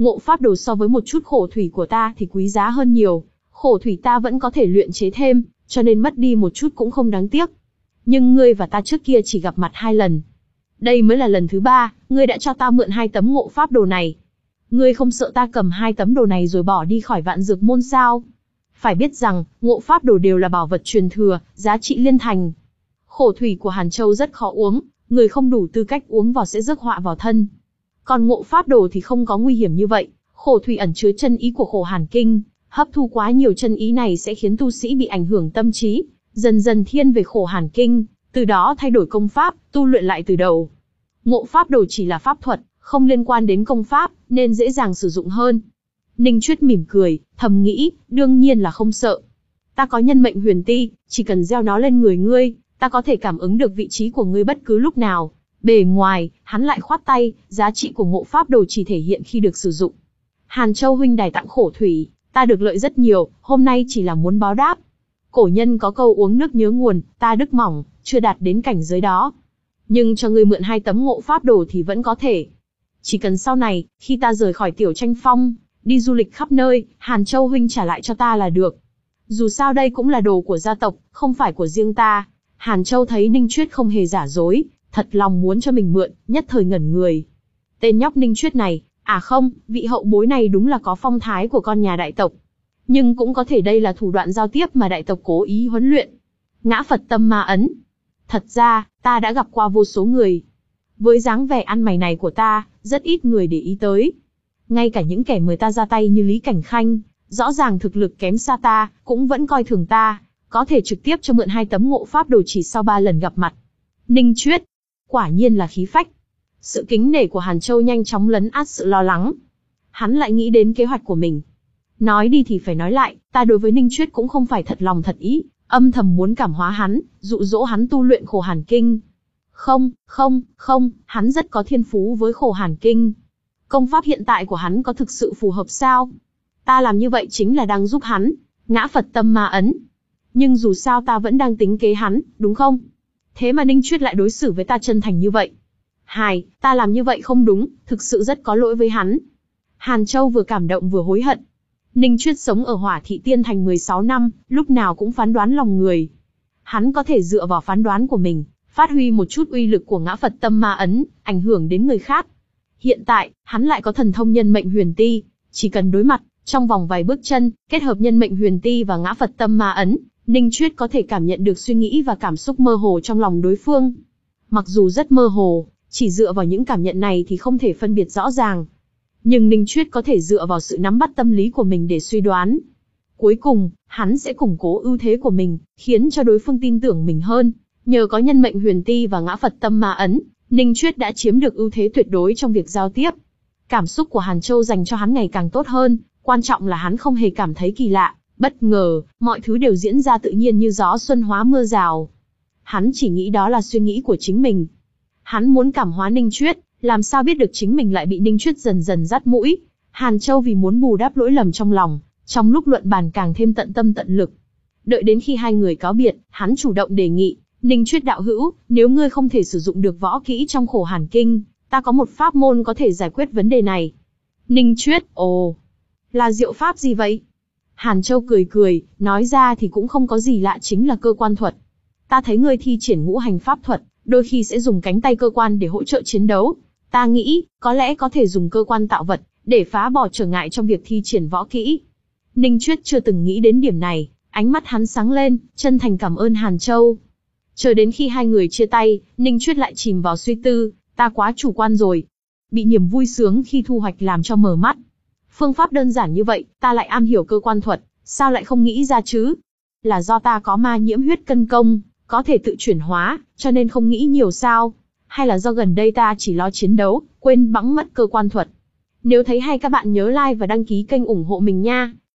Ngộ pháp đồ so với một chút khổ thủy của ta thì quý giá hơn nhiều, khổ thủy ta vẫn có thể luyện chế thêm, cho nên mất đi một chút cũng không đáng tiếc. Nhưng ngươi và ta trước kia chỉ gặp mặt hai lần. Đây mới là lần thứ ba, ngươi đã cho ta mượn hai tấm ngộ pháp đồ này. Ngươi không sợ ta cầm hai tấm đồ này rồi bỏ đi khỏi vạn dược môn sao? Phải biết rằng, ngộ pháp đồ đều là bảo vật truyền thừa, giá trị liên thành. Khổ thủy của Hàn Châu rất khó uống, người không đủ tư cách uống vào sẽ rước họa vào thân. Còn ngộ pháp đồ thì không có nguy hiểm như vậy, khổ thủy ẩn chứa chân ý của khổ hàn kinh, hấp thu quá nhiều chân ý này sẽ khiến tu sĩ bị ảnh hưởng tâm trí, dần dần thiên về khổ hàn kinh, từ đó thay đổi công pháp, tu luyện lại từ đầu. Ngộ pháp đồ chỉ là pháp thuật, không liên quan đến công pháp, nên dễ dàng sử dụng hơn. Ninh Chuyết mỉm cười, thầm nghĩ, đương nhiên là không sợ. Ta có nhân mệnh huyền ti, chỉ cần gieo nó lên người ngươi, ta có thể cảm ứng được vị trí của ngươi bất cứ lúc nào. Bề ngoài, hắn lại khoát tay, giá trị của ngộ pháp đồ chỉ thể hiện khi được sử dụng. Hàn Châu huynh đài tặng khổ thủy, ta được lợi rất nhiều, hôm nay chỉ là muốn báo đáp. Cổ nhân có câu uống nước nhớ nguồn, ta đức mỏng, chưa đạt đến cảnh giới đó. Nhưng cho ngươi mượn hai tấm ngộ pháp đồ thì vẫn có thể. Chỉ cần sau này, khi ta rời khỏi Tiểu Tranh Phong, đi du lịch khắp nơi, Hàn Châu huynh trả lại cho ta là được. Dù sao đây cũng là đồ của gia tộc, không phải của riêng ta. Hàn Châu thấy Ninh Chuyết không hề giả dối, thật lòng muốn cho mình mượn, nhất thời ngẩn người. Tên nhóc Ninh Chuyết này, à không, vị hậu bối này đúng là có phong thái của con nhà đại tộc. Nhưng cũng có thể đây là thủ đoạn giao tiếp mà đại tộc cố ý huấn luyện. Ngã Phật tâm ma ấn. Thật ra, ta đã gặp qua vô số người. Với dáng vẻ ăn mày này của ta, rất ít người để ý tới. Ngay cả những kẻ mời ta ra tay như Lý Cảnh Khanh, rõ ràng thực lực kém xa ta, cũng vẫn coi thường ta, có thể trực tiếp cho mượn hai tấm ngộ pháp đồ chỉ sau ba lần gặp mặt. Ninh Chuyết, quả nhiên là khí phách. Sự kính nể của Hàn Châu nhanh chóng lấn át sự lo lắng. Hắn lại nghĩ đến kế hoạch của mình. Nói đi thì phải nói lại, ta đối với Ninh Chuyết cũng không phải thật lòng thật ý, âm thầm muốn cảm hóa hắn, dụ dỗ hắn tu luyện khổ hàn kinh. Không, không, không, hắn rất có thiên phú với khổ hàn kinh. Công pháp hiện tại của hắn có thực sự phù hợp sao? Ta làm như vậy chính là đang giúp hắn, ngã Phật tâm ma ấn. Nhưng dù sao ta vẫn đang tính kế hắn, đúng không? Thế mà Ninh Chuyết lại đối xử với ta chân thành như vậy. Hài, ta làm như vậy không đúng, thực sự rất có lỗi với hắn. Hàn Châu vừa cảm động vừa hối hận. Ninh Chuyết sống ở Hỏa Thị Tiên Thành mười sáu năm, lúc nào cũng phán đoán lòng người. Hắn có thể dựa vào phán đoán của mình, phát huy một chút uy lực của ngã Phật tâm ma ấn, ảnh hưởng đến người khác. Hiện tại, hắn lại có thần thông nhân mệnh huyền ti, chỉ cần đối mặt, trong vòng vài bước chân, kết hợp nhân mệnh huyền ti và ngã Phật tâm ma ấn, Ninh Chuyết có thể cảm nhận được suy nghĩ và cảm xúc mơ hồ trong lòng đối phương. Mặc dù rất mơ hồ, chỉ dựa vào những cảm nhận này thì không thể phân biệt rõ ràng. Nhưng Ninh Chuyết có thể dựa vào sự nắm bắt tâm lý của mình để suy đoán. Cuối cùng, hắn sẽ củng cố ưu thế của mình, khiến cho đối phương tin tưởng mình hơn. Nhờ có nhân mệnh huyền ti và ngã Phật tâm ma ấn, Ninh Chuyết đã chiếm được ưu thế tuyệt đối trong việc giao tiếp. Cảm xúc của Hàn Châu dành cho hắn ngày càng tốt hơn, quan trọng là hắn không hề cảm thấy kỳ lạ, bất ngờ, mọi thứ đều diễn ra tự nhiên như gió xuân hóa mưa rào. Hắn chỉ nghĩ đó là suy nghĩ của chính mình. Hắn muốn cảm hóa Ninh Chuyết, làm sao biết được chính mình lại bị Ninh Chuyết dần dần dắt mũi. Hàn Châu vì muốn bù đắp lỗi lầm trong lòng, trong lúc luận bàn càng thêm tận tâm tận lực. Đợi đến khi hai người cáo biệt, hắn chủ động đề nghị, Ninh Chuyết đạo hữu, nếu ngươi không thể sử dụng được võ kỹ trong khổ hàn kinh, ta có một pháp môn có thể giải quyết vấn đề này. Ninh Chuyết, ồ, là diệu pháp gì vậy? Hàn Châu cười cười, nói ra thì cũng không có gì lạ, chính là cơ quan thuật. Ta thấy ngươi thi triển ngũ hành pháp thuật, đôi khi sẽ dùng cánh tay cơ quan để hỗ trợ chiến đấu. Ta nghĩ, có lẽ có thể dùng cơ quan tạo vật, để phá bỏ trở ngại trong việc thi triển võ kỹ. Ninh Chuyết chưa từng nghĩ đến điểm này, ánh mắt hắn sáng lên, chân thành cảm ơn Hàn Châu. Chờ đến khi hai người chia tay, Ninh Chuyết lại chìm vào suy tư, ta quá chủ quan rồi. Bị niềm vui sướng khi thu hoạch làm cho mờ mắt. Phương pháp đơn giản như vậy, ta lại am hiểu cơ quan thuật, sao lại không nghĩ ra chứ? Là do ta có ma nhiễm huyết cân công, có thể tự chuyển hóa, cho nên không nghĩ nhiều sao? Hay là do gần đây ta chỉ lo chiến đấu, quên bẵng mất cơ quan thuật? Nếu thấy hay các bạn nhớ like và đăng ký kênh ủng hộ mình nha.